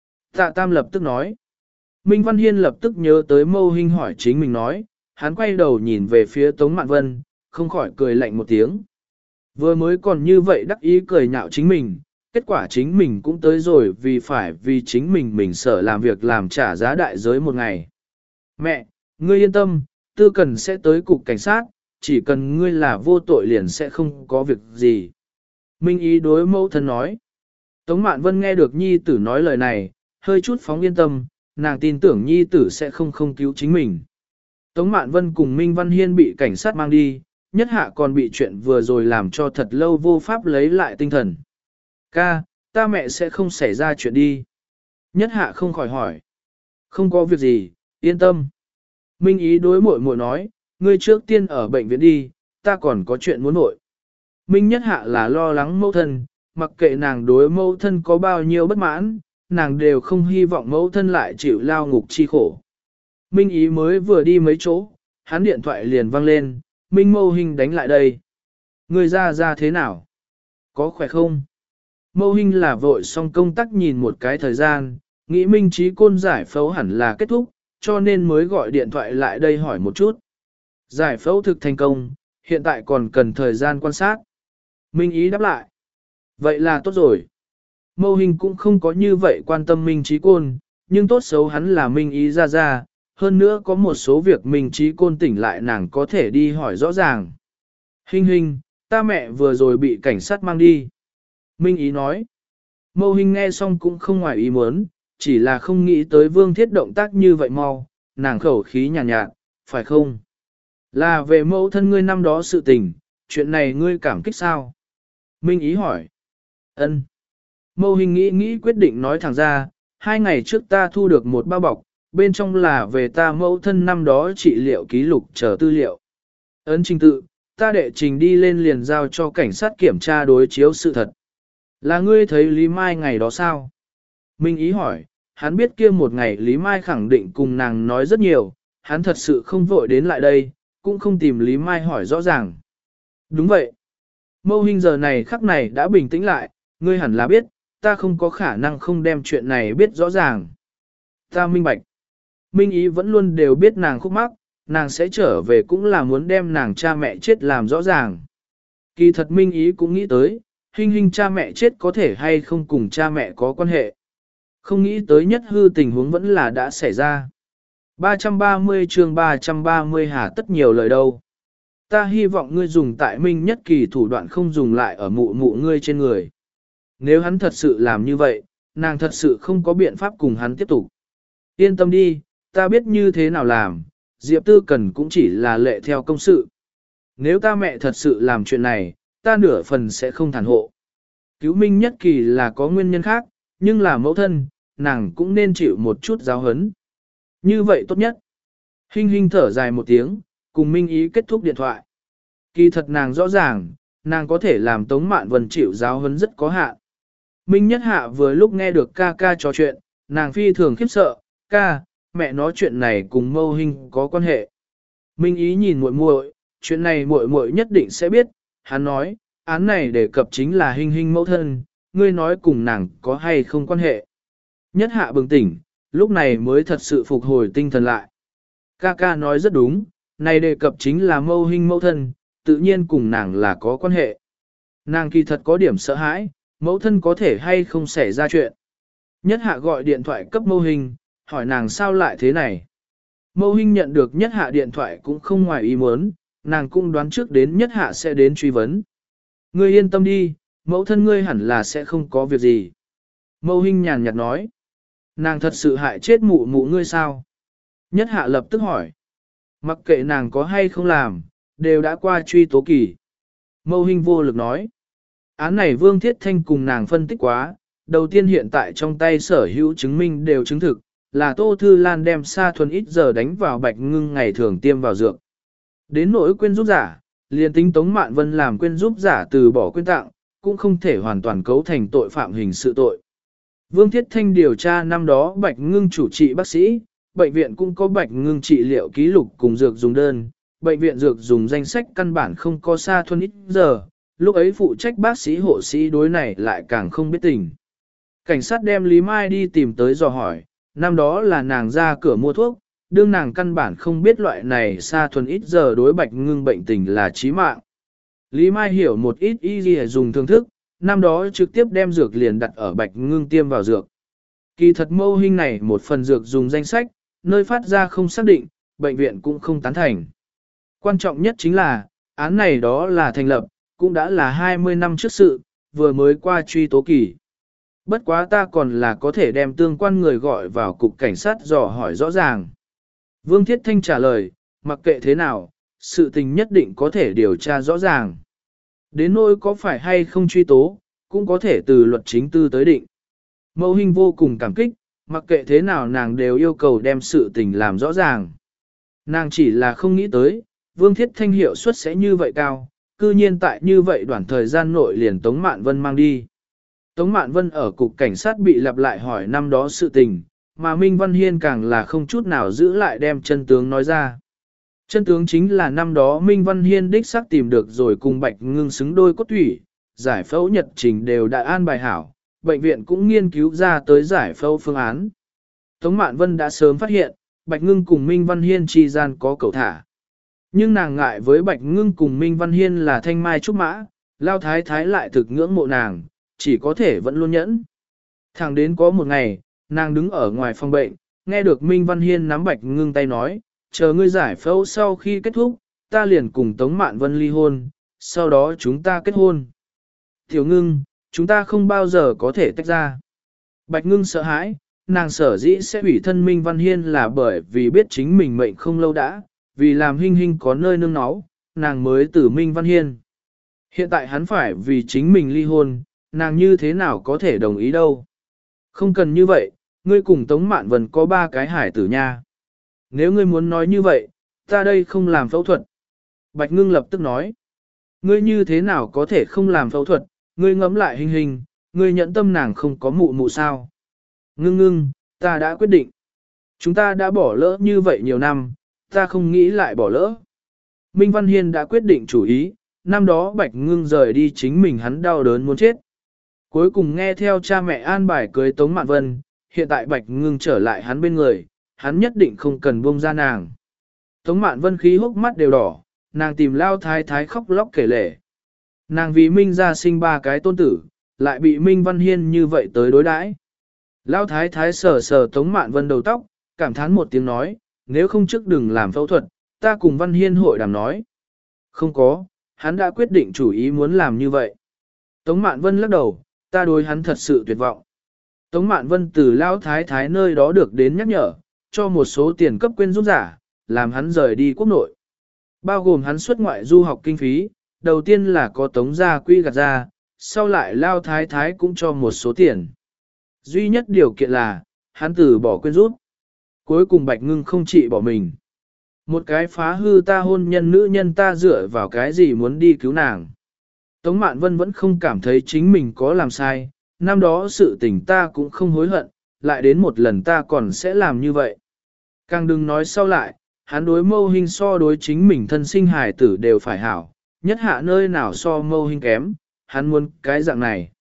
Tạ Tam lập tức nói. Minh Văn Hiên lập tức nhớ tới Mâu Hinh hỏi chính mình nói, hắn quay đầu nhìn về phía Tống Mạn Vân, không khỏi cười lạnh một tiếng. Vừa mới còn như vậy đắc ý cười nhạo chính mình, kết quả chính mình cũng tới rồi vì phải vì chính mình mình sợ làm việc làm trả giá đại giới một ngày. Mẹ, ngươi yên tâm, Tư Cần sẽ tới cục cảnh sát, chỉ cần ngươi là vô tội liền sẽ không có việc gì. Minh ý đối mẫu thân nói. Tống Mạn Vân nghe được nhi tử nói lời này, hơi chút phóng yên tâm, nàng tin tưởng nhi tử sẽ không không cứu chính mình. Tống Mạn Vân cùng Minh Văn Hiên bị cảnh sát mang đi, nhất hạ còn bị chuyện vừa rồi làm cho thật lâu vô pháp lấy lại tinh thần. Ca, ta mẹ sẽ không xảy ra chuyện đi. Nhất hạ không khỏi hỏi. Không có việc gì, yên tâm. Minh ý đối muội muội nói, ngươi trước tiên ở bệnh viện đi, ta còn có chuyện muốn nội. Minh Nhất Hạ là lo lắng mẫu thân, mặc kệ nàng đối mẫu thân có bao nhiêu bất mãn, nàng đều không hy vọng mẫu thân lại chịu lao ngục chi khổ. Minh Ý mới vừa đi mấy chỗ, hắn điện thoại liền vang lên, Minh Mâu Hinh đánh lại đây. Người ra ra thế nào? Có khỏe không? Mâu Hinh là vội xong công tác nhìn một cái thời gian, nghĩ Minh Trí Côn giải phẫu hẳn là kết thúc, cho nên mới gọi điện thoại lại đây hỏi một chút. Giải phẫu thực thành công, hiện tại còn cần thời gian quan sát. Minh Ý đáp lại. Vậy là tốt rồi. Mâu Hinh cũng không có như vậy quan tâm Minh Trí Côn, nhưng tốt xấu hắn là Minh Ý ra ra, hơn nữa có một số việc Minh Trí Côn tỉnh lại nàng có thể đi hỏi rõ ràng. Hinh Hinh, ta mẹ vừa rồi bị cảnh sát mang đi. Minh Ý nói. Mâu Hinh nghe xong cũng không ngoài ý muốn, chỉ là không nghĩ tới Vương Thiết động tác như vậy mau, nàng khẩu khí nhàn nhạt, nhạt, phải không? Là về mẫu thân ngươi năm đó sự tình, chuyện này ngươi cảm kích sao? Minh Ý hỏi. Ân. Mâu Hinh nghĩ nghĩ quyết định nói thẳng ra, hai ngày trước ta thu được một bao bọc, bên trong là về ta mẫu thân năm đó trị liệu ký lục chờ tư liệu. Ấn trình tự, ta đệ trình đi lên liền giao cho cảnh sát kiểm tra đối chiếu sự thật. Là ngươi thấy Lý Mai ngày đó sao? Minh Ý hỏi, hắn biết kia một ngày Lý Mai khẳng định cùng nàng nói rất nhiều, hắn thật sự không vội đến lại đây, cũng không tìm Lý Mai hỏi rõ ràng. Đúng vậy. Mâu Hinh giờ này khắc này đã bình tĩnh lại, ngươi hẳn là biết, ta không có khả năng không đem chuyện này biết rõ ràng. Ta minh bạch. Minh Ý vẫn luôn đều biết nàng khúc mắc, nàng sẽ trở về cũng là muốn đem nàng cha mẹ chết làm rõ ràng. Kỳ thật Minh Ý cũng nghĩ tới, Hinh Hinh cha mẹ chết có thể hay không cùng cha mẹ có quan hệ. Không nghĩ tới nhất hư tình huống vẫn là đã xảy ra. ba trăm ba mươi chương ba trăm ba mươi hà tất nhiều lời đâu. Ta hy vọng ngươi dùng tại Minh Nhất Kỳ thủ đoạn không dùng lại ở mụ mụ ngươi trên người. Nếu hắn thật sự làm như vậy, nàng thật sự không có biện pháp cùng hắn tiếp tục. Yên tâm đi, ta biết như thế nào làm, Diệp Tư Cần cũng chỉ là lệ theo công sự. Nếu ta mẹ thật sự làm chuyện này, ta nửa phần sẽ không thản hộ. Cứu Minh Nhất Kỳ là có nguyên nhân khác, nhưng là mẫu thân, nàng cũng nên chịu một chút giáo hấn. Như vậy tốt nhất. Hinh Hinh thở dài một tiếng, cùng Minh Ý kết thúc điện thoại. Kỳ thật nàng rõ ràng, nàng có thể làm Tống Mạn Vân chịu giáo hấn rất có hạn. Minh Nhất Hạ vừa lúc nghe được ca ca trò chuyện, nàng phi thường khiếp sợ, ca, mẹ nói chuyện này cùng Mâu Hinh có quan hệ. Minh Ý nhìn muội muội, chuyện này muội muội nhất định sẽ biết, hắn nói, án này đề cập chính là Hinh Hinh mẫu thân, ngươi nói cùng nàng có hay không quan hệ. Nhất Hạ bừng tỉnh, lúc này mới thật sự phục hồi tinh thần lại. Ca ca nói rất đúng, này đề cập chính là Mâu Hinh mẫu thân, tự nhiên cùng nàng là có quan hệ. Nàng kỳ thật có điểm sợ hãi, mẫu thân có thể hay không xảy ra chuyện. Nhất Hạ gọi điện thoại cấp Mâu Hinh, hỏi nàng sao lại thế này. Mâu Hinh nhận được Nhất Hạ điện thoại cũng không ngoài ý muốn, nàng cũng đoán trước đến Nhất Hạ sẽ đến truy vấn. Ngươi yên tâm đi, mẫu thân ngươi hẳn là sẽ không có việc gì. Mâu Hinh nhàn nhạt nói. Nàng thật sự hại chết mụ mụ ngươi sao? Nhất Hạ lập tức hỏi. Mặc kệ nàng có hay không làm, đều đã qua truy tố kỳ. Mâu Hinh vô lực nói. Án này Vương Thiết Thanh cùng nàng phân tích quá, đầu tiên hiện tại trong tay sở hữu chứng minh đều chứng thực, là Tô Thư Lan đem Sa Thuần ít giờ đánh vào Bạch Ngưng ngày thường tiêm vào dược. Đến nỗi quên giúp giả, liền tính Tống Mạn Vân làm quên giúp giả từ bỏ quyên tặng, cũng không thể hoàn toàn cấu thành tội phạm hình sự tội. Vương Thiết Thanh điều tra năm đó Bạch Ngưng chủ trị bác sĩ, bệnh viện cũng có Bạch Ngưng trị liệu ký lục cùng dược dùng đơn, bệnh viện dược dùng danh sách căn bản không có Sa Thuần ít giờ, lúc ấy phụ trách bác sĩ hộ sĩ đối này lại càng không biết tình. Cảnh sát đem Lý Mai đi tìm tới dò hỏi, năm đó là nàng ra cửa mua thuốc, đương nàng căn bản không biết loại này Sa Thuần ít giờ đối Bạch Ngưng bệnh tình là chí mạng. Lý Mai hiểu một ít y gì dùng thương thức, năm đó trực tiếp đem dược liền đặt ở Bạch Ngưng tiêm vào dược. Kỳ thật Mâu Hinh này một phần dược dùng danh sách, nơi phát ra không xác định, bệnh viện cũng không tán thành. Quan trọng nhất chính là, án này đó là thành lập, cũng đã là hai mươi năm trước sự, vừa mới qua truy tố kỳ. Bất quá ta còn là có thể đem tương quan người gọi vào cục cảnh sát dò hỏi rõ ràng. Vương Thiết Thanh trả lời, mặc kệ thế nào, sự tình nhất định có thể điều tra rõ ràng. Đến nỗi có phải hay không truy tố, cũng có thể từ luật chính tư tới định. Mâu Hinh vô cùng cảm kích, mặc kệ thế nào nàng đều yêu cầu đem sự tình làm rõ ràng. Nàng chỉ là không nghĩ tới, Vương Thiết Thanh hiệu suất sẽ như vậy cao, cư nhiên tại như vậy đoạn thời gian nội liền Tống Mạn Vân mang đi. Tống Mạn Vân ở cục cảnh sát bị lặp lại hỏi năm đó sự tình, mà Minh Văn Hiên càng là không chút nào giữ lại đem chân tướng nói ra. Chân tướng chính là năm đó Minh Văn Hiên đích xác tìm được rồi cùng Bạch Ngưng xứng đôi cốt thủy, giải phẫu nhật trình đều đã an bài hảo, bệnh viện cũng nghiên cứu ra tới giải phẫu phương án. Tống Mạn Vân đã sớm phát hiện, Bạch Ngưng cùng Minh Văn Hiên chi gian có cầu thả. Nhưng nàng ngại với Bạch Ngưng cùng Minh Văn Hiên là thanh mai trúc mã, Lao Thái Thái lại thực ngưỡng mộ nàng, chỉ có thể vẫn luôn nhẫn. Thẳng đến có một ngày, nàng đứng ở ngoài phòng bệnh, nghe được Minh Văn Hiên nắm Bạch Ngưng tay nói, chờ ngươi giải phẫu sau khi kết thúc, ta liền cùng Tống Mạn Vân ly hôn, sau đó chúng ta kết hôn. Tiểu Ngưng, chúng ta không bao giờ có thể tách ra. Bạch Ngưng sợ hãi, nàng sở dĩ sẽ hủy thân Minh Văn Hiên là bởi vì biết chính mình mệnh không lâu đã, vì làm Hinh Hinh có nơi nương náu, nàng mới từ Minh Văn Hiên. Hiện tại hắn phải vì chính mình ly hôn, nàng như thế nào có thể đồng ý đâu. Không cần như vậy, ngươi cùng Tống Mạn Vân có ba cái hải tử nha. Nếu ngươi muốn nói như vậy, ta đây không làm phẫu thuật. Bạch Ngưng lập tức nói, ngươi như thế nào có thể không làm phẫu thuật, ngươi ngẫm lại Hinh Hinh, ngươi nhẫn tâm nàng không có mụ mụ sao. Ngưng ngưng, ta đã quyết định. Chúng ta đã bỏ lỡ như vậy nhiều năm, ta không nghĩ lại bỏ lỡ. Minh Văn Hiên đã quyết định chủ ý, năm đó Bạch Ngưng rời đi chính mình hắn đau đớn muốn chết. Cuối cùng nghe theo cha mẹ an bài cưới Tống Mạn Vân, hiện tại Bạch Ngưng trở lại hắn bên người, hắn nhất định không cần buông ra nàng. Tống Mạn Vân khí hốc mắt đều đỏ, nàng tìm Lao Thái Thái khóc lóc kể lể. Nàng vì Minh ra sinh ba cái tôn tử, lại bị Minh Văn Hiên như vậy tới đối đãi. Lao Thái Thái sờ sờ Tống Mạn Vân đầu tóc, cảm thán một tiếng nói, nếu không trước đừng làm phẫu thuật, ta cùng Văn Hiên hội đàm nói. Không có, hắn đã quyết định chủ ý muốn làm như vậy. Tống Mạn Vân lắc đầu, ta đối hắn thật sự tuyệt vọng. Tống Mạn Vân từ Lão Thái Thái nơi đó được đến nhắc nhở, cho một số tiền cấp quên giúp giả, làm hắn rời đi quốc nội. Bao gồm hắn xuất ngoại du học kinh phí, đầu tiên là có Tống gia quy gạt ra, sau lại Lão Thái Thái cũng cho một số tiền. Duy nhất điều kiện là, hắn từ bỏ quên rút. Cuối cùng Bạch Ngưng không trị bỏ mình. Một cái phá hư ta hôn nhân nữ nhân ta dựa vào cái gì muốn đi cứu nàng. Tống Mạn Vân vẫn không cảm thấy chính mình có làm sai, năm đó sự tình ta cũng không hối hận, lại đến một lần ta còn sẽ làm như vậy. Càng đừng nói sau lại, hắn đối Mâu Hinh so đối chính mình thân sinh hài tử đều phải hảo, nhất hạ nơi nào so Mâu Hinh kém, hắn muốn cái dạng này.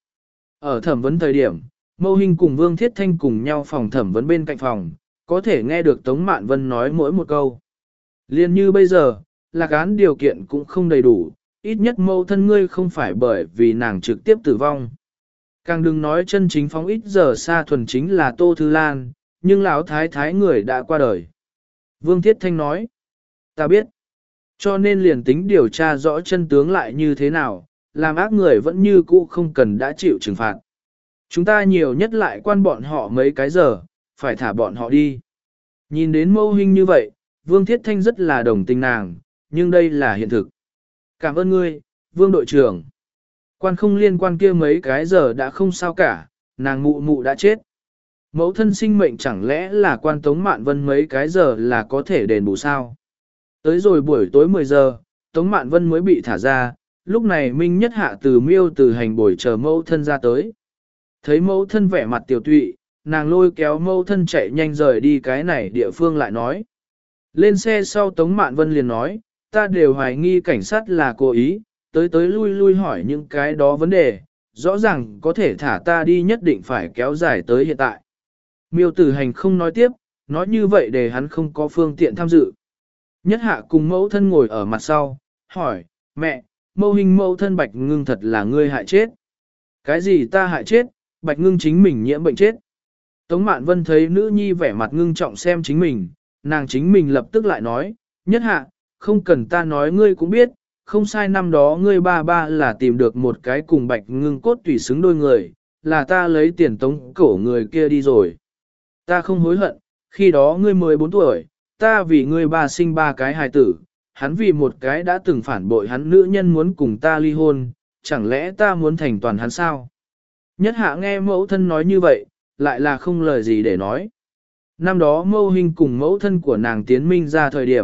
Ở thẩm vấn thời điểm, Mâu Hinh cùng Vương Thiết Thanh cùng nhau phòng thẩm vấn bên cạnh phòng, có thể nghe được Tống Mạn Vân nói mỗi một câu. Liên như bây giờ, lạc án điều kiện cũng không đầy đủ, ít nhất mâu thân ngươi không phải bởi vì nàng trực tiếp tử vong. Càng đừng nói chân chính phóng ít giờ xa thuần chính là Tô Thư Lan, nhưng lão thái thái người đã qua đời. Vương Thiết Thanh nói, ta biết, cho nên liền tính điều tra rõ chân tướng lại như thế nào, làm ác người vẫn như cũ không cần đã chịu trừng phạt. Chúng ta nhiều nhất lại quan bọn họ mấy cái giờ, phải thả bọn họ đi. Nhìn đến Mâu Hinh như vậy, Vương Thiết Thanh rất là đồng tình nàng, nhưng đây là hiện thực. Cảm ơn ngươi, Vương đội trưởng. Quan không liên quan kia mấy cái giờ đã không sao cả, nàng mụ mụ đã chết. Mẫu thân sinh mệnh chẳng lẽ là quan Tống Mạn Vân mấy cái giờ là có thể đền bù sao? Tới rồi buổi tối mười giờ, Tống Mạn Vân mới bị thả ra, lúc này Minh Nhất Hạ từ miêu từ hành bồi chờ mẫu thân ra tới. Thấy mẫu thân vẻ mặt tiểu tụy, nàng lôi kéo mẫu thân chạy nhanh rời đi cái này địa phương lại nói. Lên xe sau Tống Mạn Vân liền nói, ta đều hoài nghi cảnh sát là cố ý, tới tới lui lui hỏi những cái đó vấn đề, rõ ràng có thể thả ta đi nhất định phải kéo dài tới hiện tại. Miêu Tử Hành không nói tiếp, nói như vậy để hắn không có phương tiện tham dự. Nhất Hạ cùng mẫu thân ngồi ở mặt sau, hỏi, mẹ, Mâu Hinh mẫu thân Bạch Ngưng thật là ngươi hại chết. Cái gì ta hại chết, Bạch Ngưng chính mình nhiễm bệnh chết. Tống Mạn Vân thấy nữ nhi vẻ mặt ngưng trọng xem chính mình, nàng chính mình lập tức lại nói, Nhất Hạ, không cần ta nói ngươi cũng biết, không sai năm đó ngươi ba ba là tìm được một cái cùng Bạch Ngưng cốt tùy xứng đôi người, là ta lấy tiền tống cổ người kia đi rồi. Ta không hối hận, khi đó ngươi mười bốn tuổi, ta vì ngươi ba sinh ba cái hài tử, hắn vì một cái đã từng phản bội hắn nữ nhân muốn cùng ta ly hôn, chẳng lẽ ta muốn thành toàn hắn sao? Nhất Hạ nghe mẫu thân nói như vậy, lại là không lời gì để nói. Năm đó Mâu Hinh cùng mẫu thân của nàng tiến minh ra thời điểm,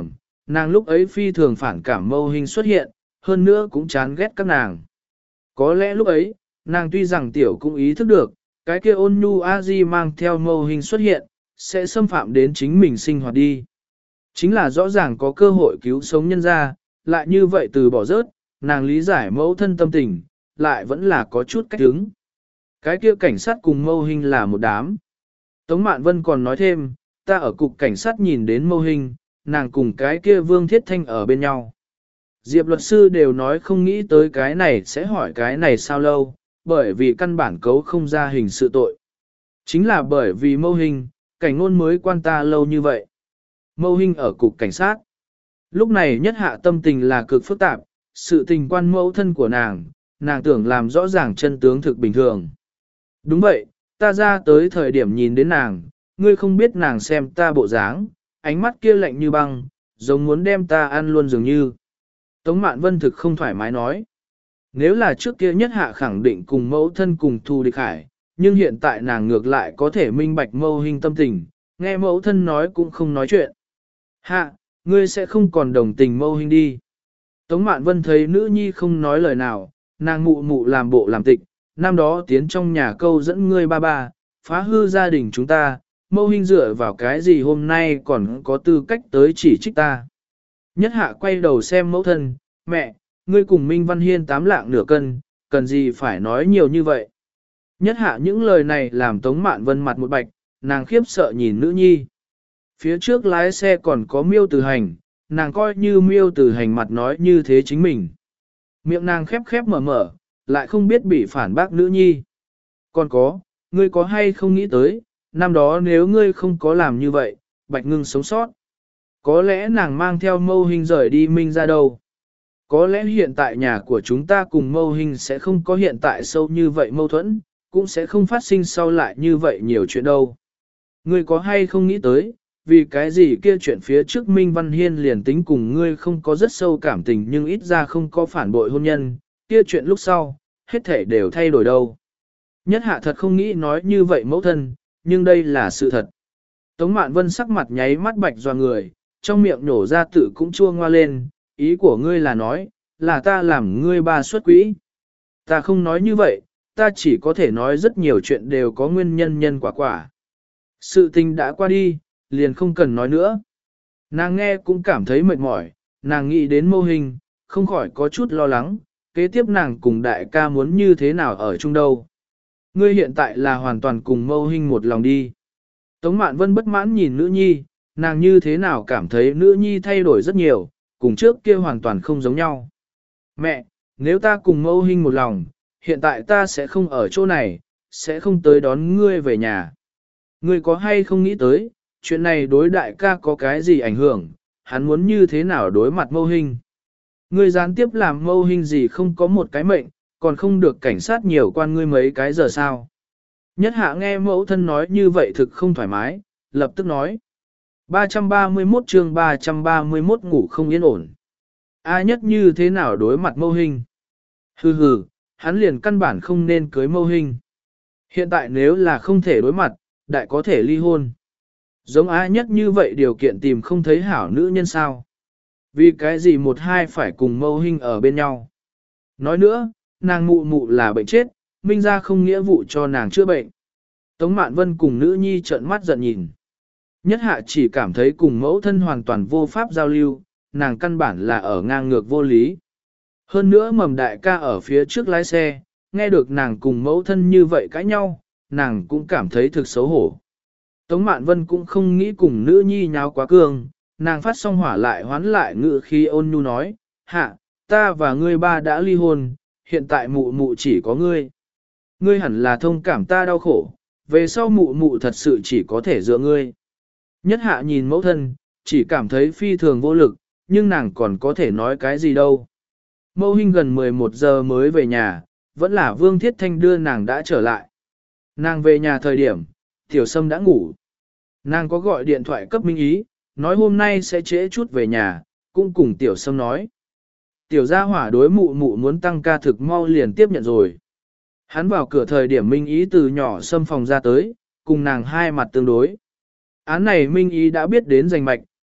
nàng lúc ấy phi thường phản cảm Mâu Hinh xuất hiện, hơn nữa cũng chán ghét các nàng. Có lẽ lúc ấy, nàng tuy rằng tiểu cũng ý thức được, cái kia ôn nhu a di mang theo Mâu Hinh xuất hiện, sẽ xâm phạm đến chính mình sinh hoạt đi. Chính là rõ ràng có cơ hội cứu sống nhân ra, lại như vậy từ bỏ rớt, nàng lý giải mẫu thân tâm tình, lại vẫn là có chút cách đứng. Cái kia cảnh sát cùng Mâu Hinh là một đám. Tống Mạn Vân còn nói thêm, ta ở cục cảnh sát nhìn đến Mâu Hinh, nàng cùng cái kia Vương Thiết Thanh ở bên nhau. Diệp luật sư đều nói không nghĩ tới cái này sẽ hỏi cái này sao lâu, bởi vì căn bản cấu không ra hình sự tội. Chính là bởi vì Mâu Hinh, cảnh ngôn mới quan ta lâu như vậy. Mâu Hinh ở cục cảnh sát. Lúc này nhất hạ tâm tình là cực phức tạp, sự tình quan mẫu thân của nàng, nàng tưởng làm rõ ràng chân tướng thực bình thường. Đúng vậy, ta ra tới thời điểm nhìn đến nàng, ngươi không biết nàng xem ta bộ dáng, ánh mắt kia lạnh như băng, giống muốn đem ta ăn luôn dường như. Tống Mạn Vân thực không thoải mái nói. Nếu là trước kia nhất hạ khẳng định cùng mẫu thân cùng thù địch hải, nhưng hiện tại nàng ngược lại có thể minh bạch Mâu Hinh tâm tình, nghe mẫu thân nói cũng không nói chuyện. Hạ, ngươi sẽ không còn đồng tình Mâu Hinh đi. Tống Mạn Vân thấy nữ nhi không nói lời nào, nàng mụ mụ làm bộ làm tịch, năm đó tiến trong nhà câu dẫn ngươi ba ba, phá hư gia đình chúng ta, Mâu Hinh dựa vào cái gì hôm nay còn có tư cách tới chỉ trích ta. Nhất hạ quay đầu xem mẫu thân, mẹ, ngươi cùng Minh Văn Hiên tám lạng nửa cân, cần gì phải nói nhiều như vậy. Nhất hạ những lời này làm Tống Mạn Vân mặt một bạch, nàng khiếp sợ nhìn nữ nhi. Phía trước lái xe còn có Miêu Tử Hành, nàng coi như Miêu Tử Hành mặt nói như thế chính mình. Miệng nàng khép khép mở mở, lại không biết bị phản bác nữ nhi. Còn có, ngươi có hay không nghĩ tới, năm đó nếu ngươi không có làm như vậy, Bạch Ngưng sống sót. Có lẽ nàng mang theo Mâu Hinh rời đi Minh ra đâu. Có lẽ hiện tại nhà của chúng ta cùng Mâu Hinh sẽ không có hiện tại sâu như vậy mâu thuẫn, cũng sẽ không phát sinh sau lại như vậy nhiều chuyện đâu. Ngươi có hay không nghĩ tới, vì cái gì kia chuyện phía trước Minh Văn Hiên liền tính cùng ngươi không có rất sâu cảm tình nhưng ít ra không có phản bội hôn nhân, kia chuyện lúc sau, hết thể đều thay đổi đâu. Nhất hạ thật không nghĩ nói như vậy mẫu thân, nhưng đây là sự thật. Tống Mạn Vân sắc mặt nháy mắt bạch doa người, trong miệng nổ ra tự cũng chua ngoa lên, ý của ngươi là nói, là ta làm ngươi ba xuất quỹ. Ta không nói như vậy, ta chỉ có thể nói rất nhiều chuyện đều có nguyên nhân nhân quả quả. Sự tình đã qua đi, liền không cần nói nữa. Nàng nghe cũng cảm thấy mệt mỏi, nàng nghĩ đến Mâu Hinh, không khỏi có chút lo lắng, kế tiếp nàng cùng đại ca muốn như thế nào ở chung đâu. Ngươi hiện tại là hoàn toàn cùng Mâu Hinh một lòng đi. Tống Mạn Vân bất mãn nhìn nữ nhi, nàng như thế nào cảm thấy nữ nhi thay đổi rất nhiều, cùng trước kia hoàn toàn không giống nhau. Mẹ, nếu ta cùng Mâu Hinh một lòng, hiện tại ta sẽ không ở chỗ này, sẽ không tới đón ngươi về nhà. Ngươi có hay không nghĩ tới, chuyện này đối đại ca có cái gì ảnh hưởng, hắn muốn như thế nào đối mặt Mâu Hinh. Ngươi gián tiếp làm Mâu Hinh gì không có một cái mệnh, còn không được cảnh sát nhiều quan ngươi mấy cái giờ sao. Nhất hạ nghe mẫu thân nói như vậy thực không thoải mái, lập tức nói. ba trăm ba mươi mốt chương ba trăm ba mươi mốt ngủ không yên ổn. A nhất như thế nào đối mặt Mâu Hinh? Hừ hừ, hắn liền căn bản không nên cưới Mâu Hinh. Hiện tại nếu là không thể đối mặt, đại có thể ly hôn. Giống A nhất như vậy điều kiện tìm không thấy hảo nữ nhân sao. Vì cái gì một hai phải cùng Mâu Hinh ở bên nhau. Nói nữa, nàng mụ mụ là bệnh chết, Minh ra không nghĩa vụ cho nàng chữa bệnh. Tống Mạn Vân cùng nữ nhi trợn mắt giận nhìn. Nhất hạ chỉ cảm thấy cùng mẫu thân hoàn toàn vô pháp giao lưu, nàng căn bản là ở ngang ngược vô lý. Hơn nữa mầm đại ca ở phía trước lái xe, nghe được nàng cùng mẫu thân như vậy cãi nhau, nàng cũng cảm thấy thực xấu hổ. Tống Mạn Vân cũng không nghĩ cùng nữ nhi nháo quá cường, nàng phát xong hỏa lại hoán lại ngự khi ôn nhu nói, hạ, ta và ngươi ba đã ly hôn, hiện tại mụ mụ chỉ có ngươi. Ngươi hẳn là thông cảm ta đau khổ, về sau mụ mụ thật sự chỉ có thể dựa ngươi. Nhất hạ nhìn mẫu thân, chỉ cảm thấy phi thường vô lực, nhưng nàng còn có thể nói cái gì đâu. Mâu Hinh gần mười một giờ mới về nhà, vẫn là Vương Thiết Thanh đưa nàng đã trở lại. Nàng về nhà thời điểm, Tiểu Sâm đã ngủ. Nàng có gọi điện thoại cấp Minh Ý, nói hôm nay sẽ trễ chút về nhà, cũng cùng Tiểu Sâm nói. Tiểu gia hỏa đối mụ mụ muốn tăng ca thực mau liền tiếp nhận rồi. Hắn vào cửa thời điểm Minh Ý từ nhỏ xâm phòng ra tới, cùng nàng hai mặt tương đối. Án này Minh Ý đã biết đến rành mạch,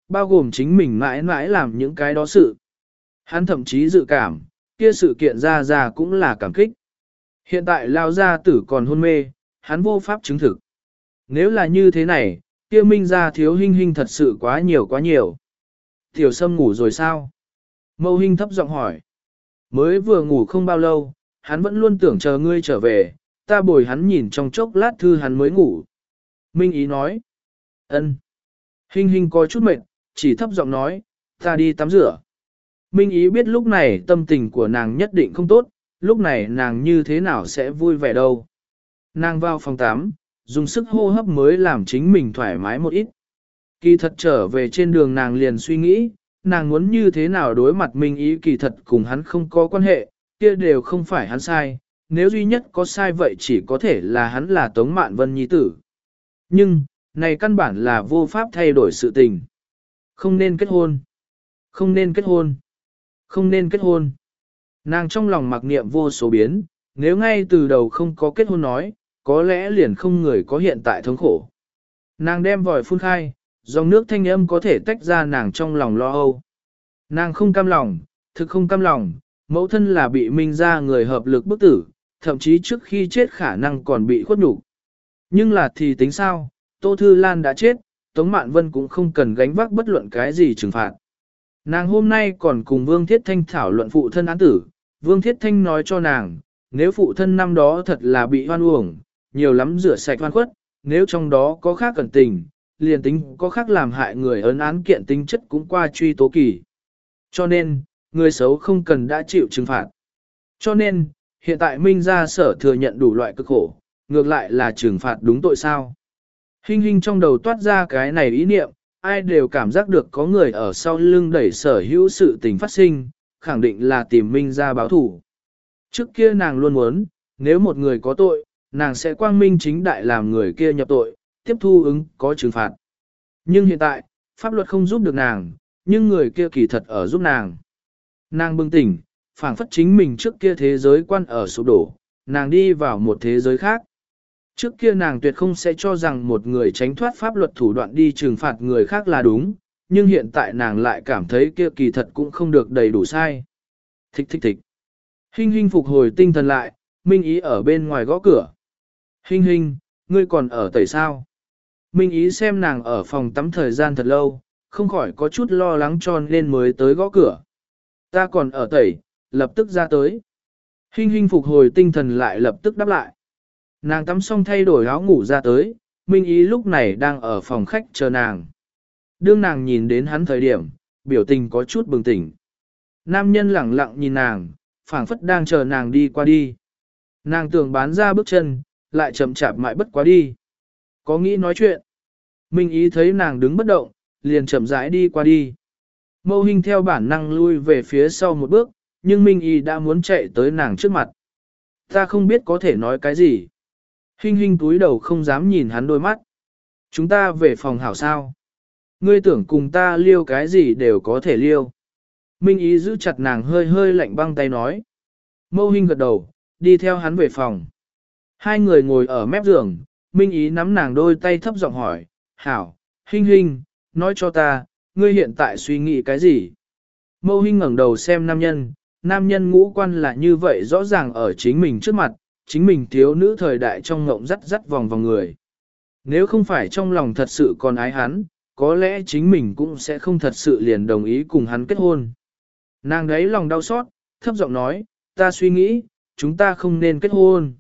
bao gồm chính mình mãi mãi làm những cái đó sự. Hắn thậm chí dự cảm, kia sự kiện ra ra cũng là cảm kích. Hiện tại lao gia tử còn hôn mê, hắn vô pháp chứng thực. Nếu là như thế này, kia Minh gia thiếu Hinh Hinh thật sự quá nhiều quá nhiều. Tiểu Sâm ngủ rồi sao? Mâu Hinh thấp giọng hỏi. Mới vừa ngủ không bao lâu, hắn vẫn luôn tưởng chờ ngươi trở về, ta bồi hắn nhìn trong chốc lát thư hắn mới ngủ. Minh Ý nói. Ân. Hinh Hinh có chút mệt, chỉ thấp giọng nói, ta đi tắm rửa. Minh Ý biết lúc này tâm tình của nàng nhất định không tốt, lúc này nàng như thế nào sẽ vui vẻ đâu. Nàng vào phòng tắm, dùng sức hô hấp mới làm chính mình thoải mái một ít. Kỳ thật trở về trên đường nàng liền suy nghĩ, nàng muốn như thế nào đối mặt Minh Ý kỳ thật cùng hắn không có quan hệ, kia đều không phải hắn sai, nếu duy nhất có sai vậy chỉ có thể là hắn là Tống Mạn Vân nhi tử. Nhưng, này căn bản là vô pháp thay đổi sự tình. Không nên kết hôn. Không nên kết hôn. Không nên kết hôn. Nàng trong lòng mặc niệm vô số biến, nếu ngay từ đầu không có kết hôn nói, có lẽ liền không người có hiện tại thống khổ. Nàng đem vòi phun khai, dòng nước thanh âm có thể tách ra nàng trong lòng lo âu. Nàng không cam lòng, thực không cam lòng, mẫu thân là bị Minh ra người hợp lực bức tử, thậm chí trước khi chết khả năng còn bị khuất nhục. Nhưng là thì tính sao, Tô Thư Lan đã chết, Tống Mạn Vân cũng không cần gánh vác bất luận cái gì trừng phạt. Nàng hôm nay còn cùng Vương Thiết Thanh thảo luận phụ thân án tử, Vương Thiết Thanh nói cho nàng, nếu phụ thân năm đó thật là bị hoan uổng, nhiều lắm rửa sạch hoan khuất, nếu trong đó có khác cẩn tình, liền tính có khác làm hại người ấn án kiện tính chất cũng qua truy tố kỳ. Cho nên, người xấu không cần đã chịu trừng phạt. Cho nên, hiện tại Minh gia sở thừa nhận đủ loại cực khổ, ngược lại là trừng phạt đúng tội sao. Hinh Hinh trong đầu toát ra cái này ý niệm, ai đều cảm giác được có người ở sau lưng đẩy sở hữu sự tình phát sinh, khẳng định là tìm Minh gia báo thủ. Trước kia nàng luôn muốn, nếu một người có tội, nàng sẽ quang minh chính đại làm người kia nhập tội, tiếp thu ứng có trừng phạt. Nhưng hiện tại, pháp luật không giúp được nàng, nhưng người kia kỳ thật ở giúp nàng. Nàng bừng tỉnh, phảng phất chính mình trước kia thế giới quan ở sụp đổ, nàng đi vào một thế giới khác. Trước kia nàng tuyệt không sẽ cho rằng một người tránh thoát pháp luật thủ đoạn đi trừng phạt người khác là đúng, nhưng hiện tại nàng lại cảm thấy kia kỳ thật cũng không được đầy đủ sai. Thích thích thích. Hinh Hinh phục hồi tinh thần lại, Minh Ý ở bên ngoài gõ cửa. Hinh Hinh, ngươi còn ở tẩy sao? Minh Ý xem nàng ở phòng tắm thời gian thật lâu, không khỏi có chút lo lắng cho nên mới tới gõ cửa. Ta còn ở tẩy, lập tức ra tới. Hinh Hinh phục hồi tinh thần lại lập tức đáp lại. Nàng tắm xong thay đổi áo ngủ ra tới, Minh Ý lúc này đang ở phòng khách chờ nàng. Đương nàng nhìn đến hắn thời điểm, biểu tình có chút bừng tỉnh. Nam nhân lẳng lặng nhìn nàng, phảng phất đang chờ nàng đi qua đi. Nàng tưởng bán ra bước chân, lại chậm chạp mãi bất quá đi. Có nghĩ nói chuyện. Minh Ý thấy nàng đứng bất động, liền chậm rãi đi qua đi. Mâu Hinh theo bản năng lui về phía sau một bước, nhưng Minh Ý đã muốn chạy tới nàng trước mặt. Ta không biết có thể nói cái gì. Hinh Hinh túi đầu không dám nhìn hắn đôi mắt. Chúng ta về phòng hảo sao. Ngươi tưởng cùng ta liêu cái gì đều có thể liêu. Minh Ý giữ chặt nàng hơi hơi lạnh băng tay nói. Mâu Hinh gật đầu, đi theo hắn về phòng. Hai người ngồi ở mép giường, Minh Ý nắm nàng đôi tay thấp giọng hỏi, hảo, Hinh Hinh, nói cho ta, ngươi hiện tại suy nghĩ cái gì? Mâu Hinh ngẩng đầu xem nam nhân, nam nhân ngũ quan là như vậy rõ ràng ở chính mình trước mặt, chính mình thiếu nữ thời đại trong ngộng dắt dắt vòng vòng người. Nếu không phải trong lòng thật sự còn ái hắn, có lẽ chính mình cũng sẽ không thật sự liền đồng ý cùng hắn kết hôn. Nàng đấy lòng đau xót, thấp giọng nói, ta suy nghĩ, chúng ta không nên kết hôn.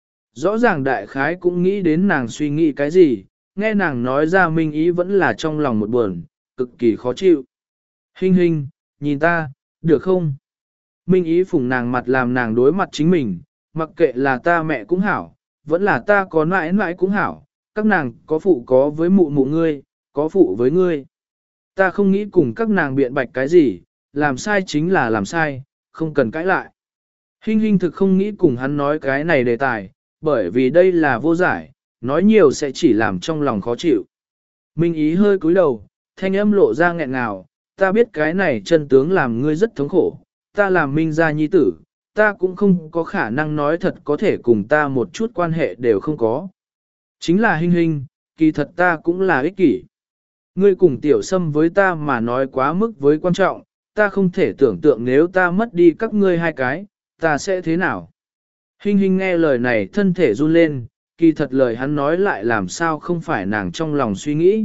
Rõ ràng đại khái cũng nghĩ đến nàng suy nghĩ cái gì, nghe nàng nói ra Minh Ý vẫn là trong lòng một buồn, cực kỳ khó chịu. Hinh Hinh, nhìn ta, được không? Minh Ý phủng nàng mặt làm nàng đối mặt chính mình, mặc kệ là ta mẹ cũng hảo, vẫn là ta có mãi mãi cũng hảo, các nàng có phụ có với mụ mụ ngươi, có phụ với ngươi. Ta không nghĩ cùng các nàng biện bạch cái gì, làm sai chính là làm sai, không cần cãi lại. Hinh Hinh thực không nghĩ cùng hắn nói cái này đề tài, bởi vì đây là vô giải, nói nhiều sẽ chỉ làm trong lòng khó chịu. Minh Ý hơi cúi đầu, thanh âm lộ ra nghẹn ngào, ta biết cái này chân tướng làm ngươi rất thống khổ, ta làm Minh gia nhi tử, ta cũng không có khả năng nói thật có thể cùng ta một chút quan hệ đều không có. Chính là Hinh Hinh, kỳ thật ta cũng là ích kỷ. Ngươi cùng tiểu sâm với ta mà nói quá mức với quan trọng, ta không thể tưởng tượng nếu ta mất đi các ngươi hai cái, ta sẽ thế nào. Hình hình nghe lời này thân thể run lên, kỳ thật lời hắn nói lại làm sao không phải nàng trong lòng suy nghĩ.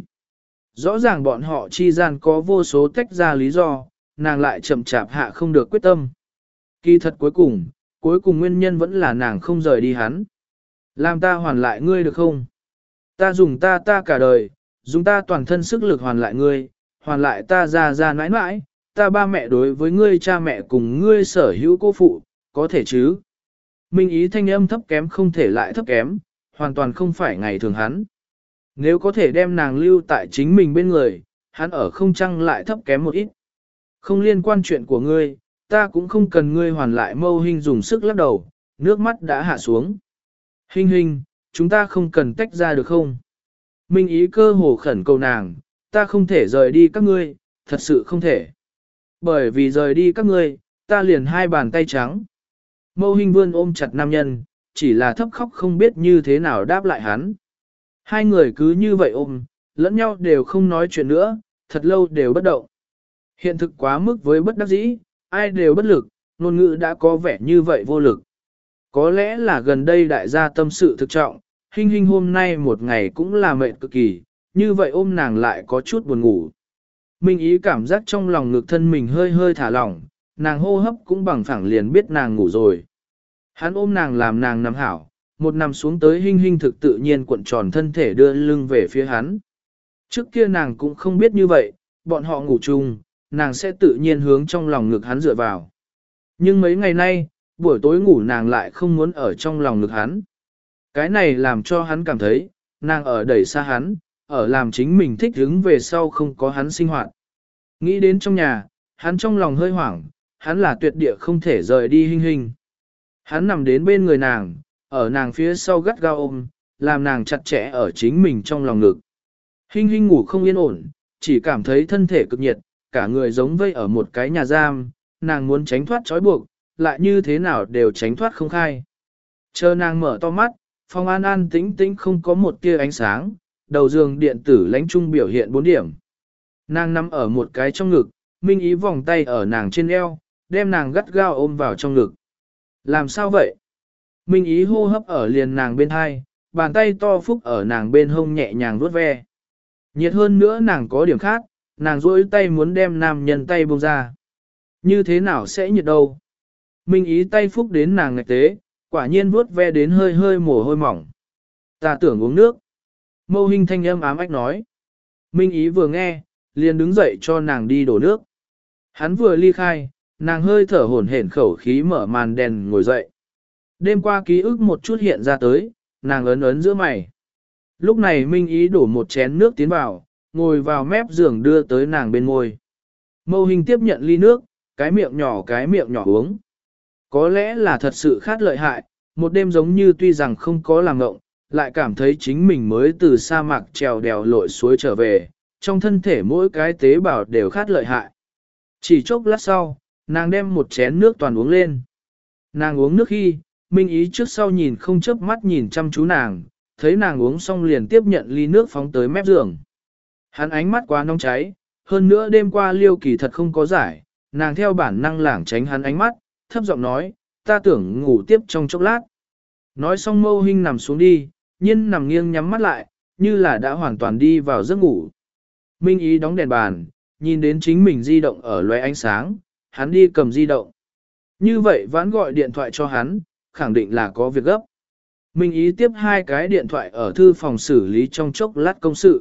Rõ ràng bọn họ chi gian có vô số tách ra lý do, nàng lại chậm chạp hạ không được quyết tâm. Kỳ thật cuối cùng, cuối cùng nguyên nhân vẫn là nàng không rời đi hắn. Làm ta hoàn lại ngươi được không? Ta dùng ta ta cả đời, dùng ta toàn thân sức lực hoàn lại ngươi, hoàn lại ta ra ra nãi nãi, ta ba mẹ đối với ngươi cha mẹ cùng ngươi sở hữu cô phụ, có thể chứ? Minh ý thanh âm thấp kém không thể lại thấp kém, hoàn toàn không phải ngày thường hắn. Nếu có thể đem nàng lưu tại chính mình bên người, hắn ở không chăng lại thấp kém một ít. Không liên quan chuyện của ngươi, ta cũng không cần ngươi hoàn lại. Mâu Hinh dùng sức lắc đầu, nước mắt đã hạ xuống. Hinh Hinh, chúng ta không cần tách ra được không? Minh ý cơ hồ khẩn cầu nàng, ta không thể rời đi các ngươi, thật sự không thể. Bởi vì rời đi các ngươi, ta liền hai bàn tay trắng. Mâu Hinh vươn ôm chặt nam nhân, chỉ là thấp khóc không biết như thế nào đáp lại hắn. Hai người cứ như vậy ôm, lẫn nhau đều không nói chuyện nữa, thật lâu đều bất động. Hiện thực quá mức với bất đắc dĩ, ai đều bất lực, ngôn ngữ đã có vẻ như vậy vô lực. Có lẽ là gần đây đại gia tâm sự thực trọng, Hinh Hinh hôm nay một ngày cũng là mệt cực kỳ, như vậy ôm nàng lại có chút buồn ngủ. Minh ý cảm giác trong lòng ngực thân mình hơi hơi thả lỏng, nàng hô hấp cũng bằng phẳng liền biết nàng ngủ rồi. Hắn ôm nàng làm nàng nằm hảo, một nằm xuống tới Hinh Hinh thực tự nhiên cuộn tròn thân thể đưa lưng về phía hắn. Trước kia nàng cũng không biết như vậy, bọn họ ngủ chung, nàng sẽ tự nhiên hướng trong lòng ngực hắn dựa vào. Nhưng mấy ngày nay, buổi tối ngủ nàng lại không muốn ở trong lòng ngực hắn. Cái này làm cho hắn cảm thấy, nàng ở đẩy xa hắn, ở làm chính mình thích hứng về sau không có hắn sinh hoạt. Nghĩ đến trong nhà, hắn trong lòng hơi hoảng, hắn là tuyệt địa không thể rời đi Hinh Hinh. Hắn nằm đến bên người nàng, ở nàng phía sau gắt gao ôm, làm nàng chặt chẽ ở chính mình trong lòng ngực. Hinh Hinh ngủ không yên ổn, chỉ cảm thấy thân thể cực nhiệt, cả người giống vây ở một cái nhà giam, nàng muốn tránh thoát trói buộc, lại như thế nào đều tránh thoát không khai. Chờ nàng mở to mắt, phòng an an tĩnh tĩnh không có một tia ánh sáng, đầu giường điện tử lánh trung biểu hiện bốn điểm. Nàng nằm ở một cái trong ngực, Minh ý vòng tay ở nàng trên eo, đem nàng gắt gao ôm vào trong ngực. Làm sao vậy? Minh ý hô hấp ở liền nàng bên hai, bàn tay to phúc ở nàng bên hông nhẹ nhàng vuốt ve. Nhiệt hơn nữa nàng có điểm khác, nàng duỗi tay muốn đem nam nhân tay buông ra. Như thế nào sẽ nhiệt đâu? Minh ý tay phúc đến nàng ngạch tế, quả nhiên vuốt ve đến hơi hơi mồ hôi mỏng. Ta tưởng uống nước. Mâu Hinh thanh âm ám ách nói. Minh ý vừa nghe, liền đứng dậy cho nàng đi đổ nước. Hắn vừa ly khai, nàng hơi thở hổn hển khẩu khí mở màn đèn ngồi dậy. Đêm qua ký ức một chút hiện ra tới, nàng ấn ấn giữa mày. Lúc này Minh ý đổ một chén nước tiến vào, ngồi vào mép giường đưa tới nàng bên môi. Mâu Hinh tiếp nhận ly nước, cái miệng nhỏ cái miệng nhỏ uống. Có lẽ là thật sự khát lợi hại, một đêm giống như tuy rằng không có làm ngộng, lại cảm thấy chính mình mới từ sa mạc trèo đèo lội suối trở về, trong thân thể mỗi cái tế bào đều khát lợi hại. Chỉ chốc lát sau, nàng đem một chén nước toàn uống lên. Nàng uống nước khi, Minh ý trước sau nhìn không chớp mắt nhìn chăm chú nàng, thấy nàng uống xong liền tiếp nhận ly nước phóng tới mép giường. Hắn ánh mắt quá nóng cháy, hơn nữa đêm qua Liêu Kỳ thật không có giải, nàng theo bản năng lảng tránh hắn ánh mắt, thấp giọng nói, ta tưởng ngủ tiếp trong chốc lát. Nói xong Mâu Hinh nằm xuống đi, nhiên nằm nghiêng nhắm mắt lại, như là đã hoàn toàn đi vào giấc ngủ. Minh ý đóng đèn bàn, nhìn đến chính mình di động ở lóe ánh sáng, hắn đi cầm di động. Như vậy vãn gọi điện thoại cho hắn, khẳng định là có việc gấp. Minh ý tiếp hai cái điện thoại ở thư phòng xử lý trong chốc lát công sự.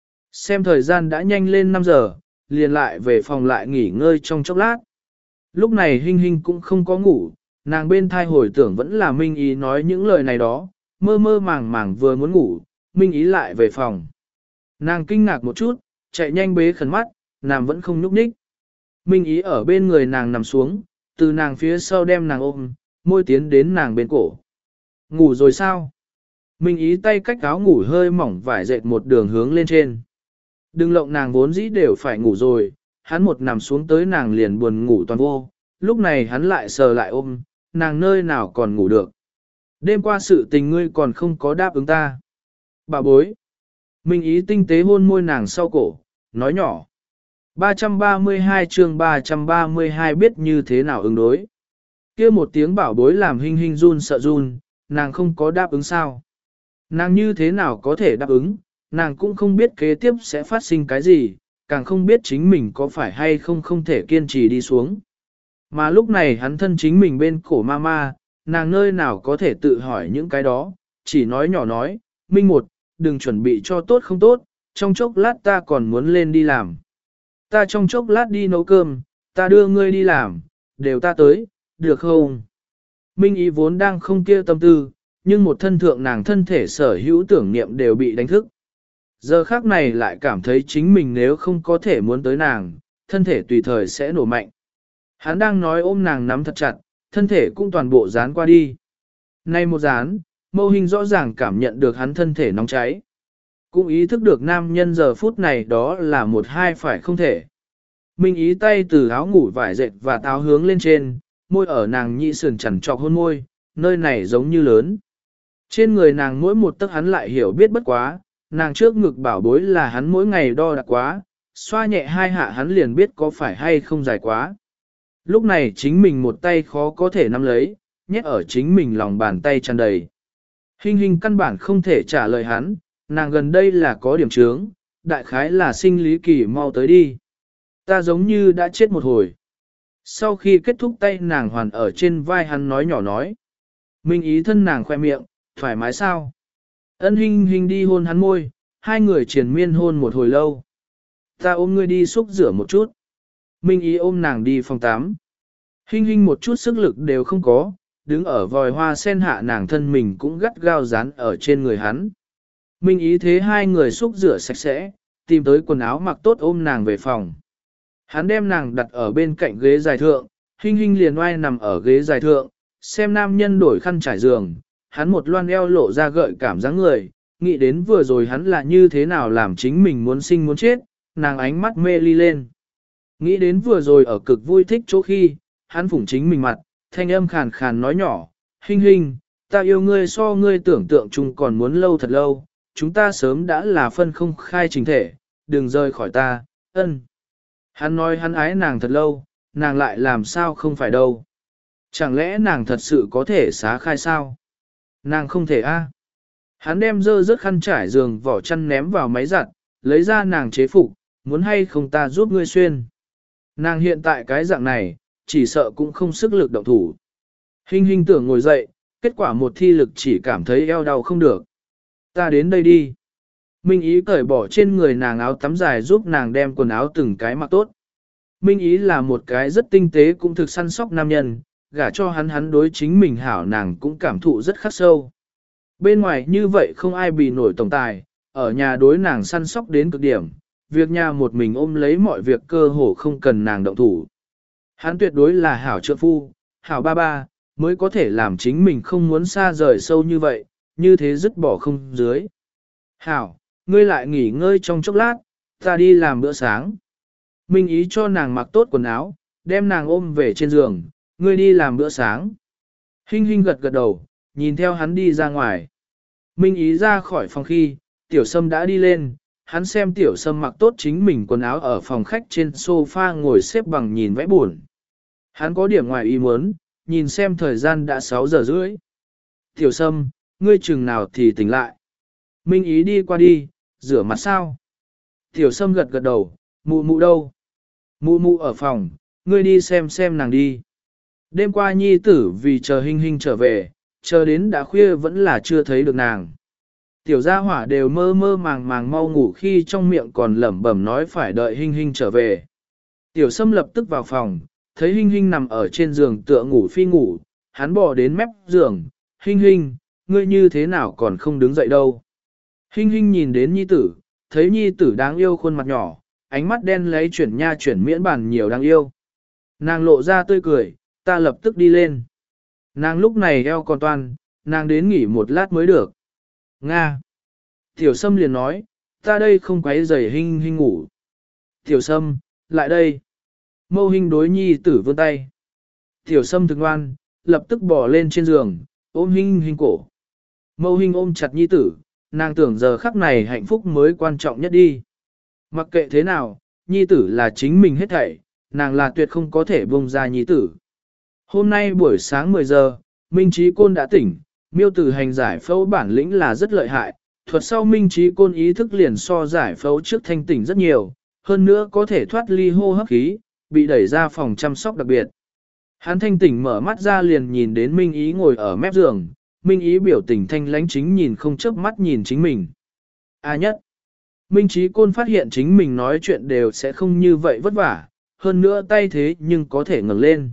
Xem thời gian đã nhanh lên năm giờ, liền lại về phòng lại nghỉ ngơi trong chốc lát. Lúc này Hinh Hinh cũng không có ngủ, nàng bên thai hồi tưởng vẫn là Minh ý nói những lời này đó, mơ mơ màng màng vừa muốn ngủ, Minh ý lại về phòng. Nàng kinh ngạc một chút, chạy nhanh bế khẩn mắt, nàng vẫn không nhúc nhích. Minh ý ở bên người nàng nằm xuống, từ nàng phía sau đem nàng ôm, môi tiến đến nàng bên cổ. Ngủ rồi sao? Minh ý tay cách áo ngủ hơi mỏng vải dệt một đường hướng lên trên. Đừng lộng nàng vốn dĩ đều phải ngủ rồi, hắn một nằm xuống tới nàng liền buồn ngủ toàn vô, lúc này hắn lại sờ lại ôm, nàng nơi nào còn ngủ được. Đêm qua sự tình ngươi còn không có đáp ứng ta. Bà bối. Minh ý tinh tế hôn môi nàng sau cổ, nói nhỏ. ba trăm ba mươi hai chương ba trăm ba mươi hai biết như thế nào ứng đối. Kia một tiếng bảo bối làm Hinh Hinh run sợ run, nàng không có đáp ứng sao. Nàng như thế nào có thể đáp ứng, nàng cũng không biết kế tiếp sẽ phát sinh cái gì, càng không biết chính mình có phải hay không không thể kiên trì đi xuống. Mà lúc này hắn thân chính mình bên cổ mama, nàng nơi nào có thể tự hỏi những cái đó, chỉ nói nhỏ nói, Minh một, đừng chuẩn bị cho tốt không tốt, trong chốc lát ta còn muốn lên đi làm. Ta trong chốc lát đi nấu cơm, ta đưa ngươi đi làm, đều ta tới, được không? Minh ý vốn đang không kia tâm tư, nhưng một thân thượng nàng thân thể sở hữu tưởng niệm đều bị đánh thức. Giờ khác này lại cảm thấy chính mình nếu không có thể muốn tới nàng, thân thể tùy thời sẽ nổ mạnh. Hắn đang nói ôm nàng nắm thật chặt, thân thể cũng toàn bộ dán qua đi. Nay một dán, Mâu Hinh rõ ràng cảm nhận được hắn thân thể nóng cháy. Cũng ý thức được nam nhân giờ phút này đó là một hai phải không thể. Minh ý tay từ áo ngủ vải dệt và táo hướng lên trên, môi ở nàng nhị sườn chằn trọc hôn môi, nơi này giống như lớn. Trên người nàng mỗi một tấc hắn lại hiểu biết bất quá, nàng trước ngực bảo bối là hắn mỗi ngày đo đạc quá, xoa nhẹ hai hạ hắn liền biết có phải hay không dài quá. Lúc này chính mình một tay khó có thể nắm lấy, nhét ở chính mình lòng bàn tay tràn đầy. Hinh Hinh căn bản không thể trả lời hắn, nàng gần đây là có điểm trướng, đại khái là sinh lý kỳ mau tới đi. Ta giống như đã chết một hồi. Sau khi kết thúc tay nàng hoàn ở trên vai hắn nói nhỏ nói. Minh ý thân nàng khoe miệng, thoải mái sao? Ân Hinh Hinh đi hôn hắn môi, hai người triền miên hôn một hồi lâu. Ta ôm ngươi đi xúc rửa một chút. Minh ý ôm nàng đi phòng tắm. Hinh Hinh một chút sức lực đều không có, đứng ở vòi hoa sen hạ nàng thân mình cũng gắt gao dán ở trên người hắn. Minh ý thế hai người xúc rửa sạch sẽ, tìm tới quần áo mặc tốt ôm nàng về phòng. Hắn đem nàng đặt ở bên cạnh ghế dài thượng, Hinh Hinh liền oai nằm ở ghế dài thượng, xem nam nhân đổi khăn trải giường, hắn một loan eo lộ ra gợi cảm dáng người, nghĩ đến vừa rồi hắn là như thế nào làm chính mình muốn sinh muốn chết, nàng ánh mắt mê ly lên. Nghĩ đến vừa rồi ở cực vui thích chỗ khi, hắn phủng chính mình mặt, thanh âm khàn khàn nói nhỏ, Hinh Hinh, ta yêu ngươi so ngươi tưởng tượng chung còn muốn lâu thật lâu, chúng ta sớm đã là phân không khai trình thể, đừng rời khỏi ta, ân. Hắn nói hắn ái nàng thật lâu, nàng lại làm sao không phải đâu. Chẳng lẽ nàng thật sự có thể xá khai sao? Nàng không thể a. Hắn đem dơ rớt khăn trải giường vỏ chăn ném vào máy giặt, lấy ra nàng chế phục, muốn hay không ta giúp ngươi xuyên. Nàng hiện tại cái dạng này, chỉ sợ cũng không sức lực động thủ. Hinh Hinh tưởng ngồi dậy, kết quả một thi lực chỉ cảm thấy eo đau không được. Ta đến đây đi. Minh ý cởi bỏ trên người nàng áo tắm dài giúp nàng đem quần áo từng cái mặc tốt. Minh ý là một cái rất tinh tế cũng thực săn sóc nam nhân, gả cho hắn hắn đối chính mình hảo nàng cũng cảm thụ rất khắc sâu. Bên ngoài như vậy không ai bị nổi tổng tài, ở nhà đối nàng săn sóc đến cực điểm, việc nhà một mình ôm lấy mọi việc cơ hồ không cần nàng động thủ. Hắn tuyệt đối là hảo trợ phu, hảo ba ba, mới có thể làm chính mình không muốn xa rời sâu như vậy, như thế dứt bỏ không dưới. Hảo, ngươi lại nghỉ ngơi trong chốc lát, ta đi làm bữa sáng. Minh ý cho nàng mặc tốt quần áo, đem nàng ôm về trên giường, ngươi đi làm bữa sáng. Hinh Hinh gật gật đầu, nhìn theo hắn đi ra ngoài. Minh ý ra khỏi phòng khi, tiểu sâm đã đi lên, hắn xem tiểu sâm mặc tốt chính mình quần áo ở phòng khách trên sofa ngồi xếp bằng nhìn vẽ buồn. Hắn có điểm ngoài ý muốn, nhìn xem thời gian đã sáu giờ rưỡi. Tiểu sâm, ngươi chừng nào thì tỉnh lại. Minh ý đi qua đi, rửa mặt sao. Tiểu sâm gật gật đầu, mụ mụ đâu? Mụ mụ ở phòng, ngươi đi xem xem nàng đi. Đêm qua nhi tử vì chờ Hinh Hinh trở về, chờ đến đã khuya vẫn là chưa thấy được nàng. Tiểu gia hỏa đều mơ mơ màng màng mau ngủ khi trong miệng còn lẩm bẩm nói phải đợi Hinh Hinh trở về. Tiểu Sâm lập tức vào phòng, thấy Hinh Hinh nằm ở trên giường tựa ngủ phi ngủ, hắn bò đến mép giường, Hinh Hinh, ngươi như thế nào còn không đứng dậy đâu. Hinh Hinh nhìn đến nhi tử, thấy nhi tử đáng yêu khuôn mặt nhỏ, ánh mắt đen lấy chuyển nha chuyển miễn bản nhiều đáng yêu. Nàng lộ ra tươi cười, ta lập tức đi lên. Nàng lúc này eo còn toan, nàng đến nghỉ một lát mới được. Nga. Tiểu Sâm liền nói, ta đây không quấy rầy Hinh Hinh ngủ. Tiểu Sâm, lại đây. Mâu Hinh đối nhi tử vươn tay. Tiểu Sâm thực ngoan, lập tức bỏ lên trên giường, ôm Hinh Hinh cổ. Mâu Hinh ôm chặt nhi tử, nàng tưởng giờ khắc này hạnh phúc mới quan trọng nhất đi. Mặc kệ thế nào, nhi tử là chính mình hết thảy, nàng là tuyệt không có thể buông ra nhi tử. Hôm nay buổi sáng mười giờ, Minh Trí Côn đã tỉnh, miêu tử hành giải phẫu bản lĩnh là rất lợi hại, thuật sau Minh Trí Côn ý thức liền so giải phẫu trước thanh tỉnh rất nhiều, hơn nữa có thể thoát ly hô hấp khí, bị đẩy ra phòng chăm sóc đặc biệt. Hắn thanh tỉnh mở mắt ra liền nhìn đến Minh Ý ngồi ở mép giường, Minh Ý biểu tình thanh lãnh chính nhìn không chớp mắt nhìn chính mình. A nhất, Minh Trí Côn phát hiện chính mình nói chuyện đều sẽ không như vậy vất vả, hơn nữa tay thế nhưng có thể ngẩng lên.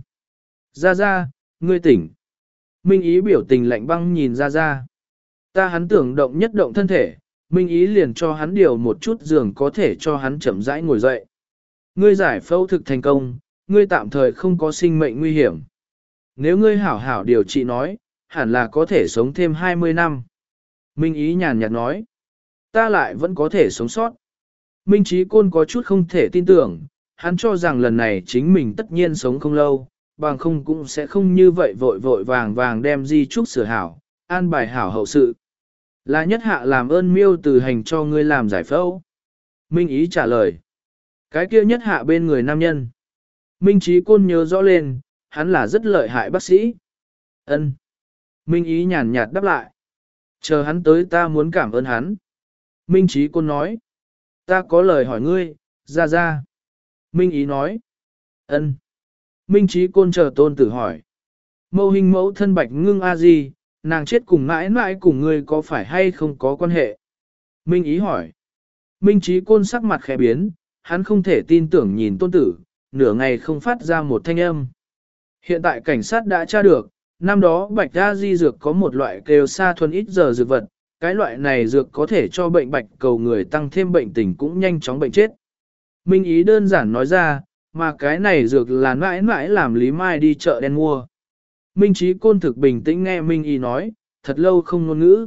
Ra ra, ngươi tỉnh. Minh Ý biểu tình lạnh băng nhìn ra ra. Ta hắn tưởng động nhất động thân thể, Minh Ý liền cho hắn điều một chút giường có thể cho hắn chậm rãi ngồi dậy. Ngươi giải phẫu thực thành công, ngươi tạm thời không có sinh mệnh nguy hiểm. Nếu ngươi hảo hảo điều trị nói, hẳn là có thể sống thêm hai mươi năm. Minh Ý nhàn nhạt nói, ta lại vẫn có thể sống sót. Minh Trí Côn có chút không thể tin tưởng, hắn cho rằng lần này chính mình tất nhiên sống không lâu, bằng không cũng sẽ không như vậy vội vội vàng vàng đem di trúc sửa hảo, an bài hảo hậu sự. Là nhất hạ làm ơn miêu từ hành cho ngươi làm giải phẫu. Minh Ý trả lời, cái kia nhất hạ bên người nam nhân. Minh Trí Côn nhớ rõ lên, hắn là rất lợi hại bác sĩ. Ân. Minh Ý nhàn nhạt đáp lại. Chờ hắn tới ta muốn cảm ơn hắn. Minh Trí Côn nói. Ta có lời hỏi ngươi, ra ra. Minh Ý nói. Ân. Minh Trí Côn chờ tôn tử hỏi. Mâu hình mẫu thân bạch ngưng a gì, nàng chết cùng mãi mãi cùng ngươi có phải hay không có quan hệ? Minh Ý hỏi. Minh Trí Côn sắc mặt khẽ biến, hắn không thể tin tưởng nhìn tôn tử, nửa ngày không phát ra một thanh âm. Hiện tại cảnh sát đã tra được, năm đó bạch đa di dược có một loại kêu sa thuần ít giờ dược vật, cái loại này dược có thể cho bệnh bạch cầu người tăng thêm bệnh tình cũng nhanh chóng bệnh chết. Minh Ý đơn giản nói ra, mà cái này dược là mãi mãi làm Lý Mai đi chợ đen mua. Minh Trí Côn thực bình tĩnh nghe Minh Ý nói, thật lâu không ngôn ngữ.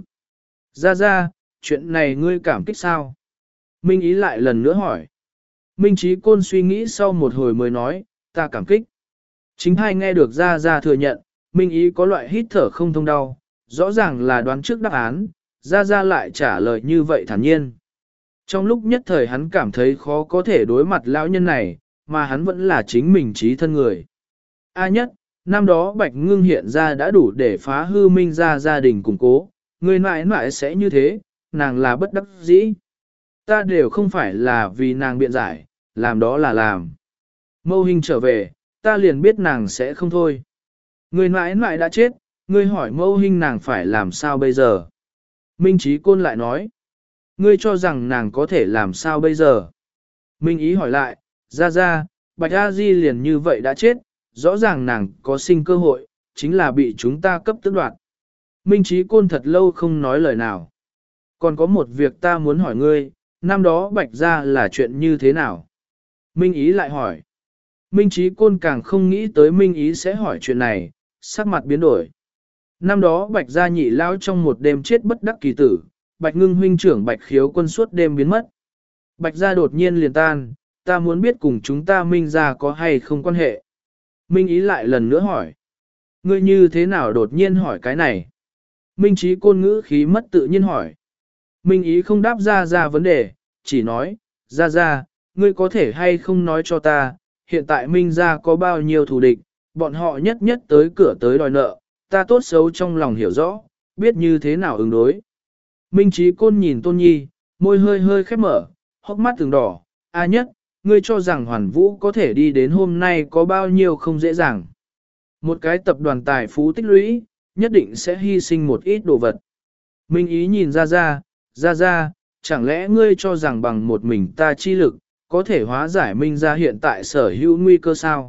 Ra ra, chuyện này ngươi cảm kích sao? Minh Ý lại lần nữa hỏi. Minh Trí Côn suy nghĩ sau một hồi mới nói, ta cảm kích. Chính hai nghe được ra ra thừa nhận, Minh Ý có loại hít thở không thông đau, rõ ràng là đoán trước đáp án, ra ra lại trả lời như vậy thản nhiên. Trong lúc nhất thời hắn cảm thấy khó có thể đối mặt lão nhân này, mà hắn vẫn là chính mình trí thân người. A nhất, năm đó Bạch Ngưng hiện ra đã đủ để phá hư Minh ra gia đình củng cố, người mãi mãi sẽ như thế, nàng là bất đắc dĩ. Ta đều không phải là vì nàng biện giải, làm đó là làm. Mâu Hình trở về, ta liền biết nàng sẽ không thôi. Người mãi mãi đã chết, ngươi hỏi Mâu Hình nàng phải làm sao bây giờ? Minh Trí Côn lại nói, ngươi cho rằng nàng có thể làm sao bây giờ? Minh Ý hỏi lại, ra ra, Bạch A Di liền như vậy đã chết, rõ ràng nàng có sinh cơ hội, chính là bị chúng ta cấp tước đoạt. Minh Trí Côn thật lâu không nói lời nào. Còn có một việc ta muốn hỏi ngươi, năm đó Bạch Gia là chuyện như thế nào? Minh Ý lại hỏi. Minh Trí Côn càng không nghĩ tới Minh Ý sẽ hỏi chuyện này, sắc mặt biến đổi. Năm đó Bạch Gia nhị lao trong một đêm chết bất đắc kỳ tử, Bạch Ngưng huynh trưởng Bạch Khiếu quân suốt đêm biến mất. Bạch Gia đột nhiên liền tan, ta muốn biết cùng chúng ta Minh Gia có hay không quan hệ. Minh Ý lại lần nữa hỏi. Ngươi như thế nào đột nhiên hỏi cái này? Minh Trí Côn ngữ khí mất tự nhiên hỏi. Minh Ý không đáp ra ra vấn đề, chỉ nói, ra ra, ngươi có thể hay không nói cho ta, hiện tại Minh Gia có bao nhiêu thù địch, bọn họ nhất nhất tới cửa tới đòi nợ, ta tốt xấu trong lòng hiểu rõ, biết như thế nào ứng đối. Minh Trí Côn nhìn Tôn Nhi, môi hơi hơi khép mở, hốc mắt từng đỏ, a nhất, ngươi cho rằng Hoàn Vũ có thể đi đến hôm nay có bao nhiêu không dễ dàng. Một cái tập đoàn tài phú tích lũy, nhất định sẽ hy sinh một ít đồ vật. Minh Ý nhìn ra ra, ra ra, chẳng lẽ ngươi cho rằng bằng một mình ta chi lực, có thể hóa giải Minh Gia hiện tại sở hữu nguy cơ sao?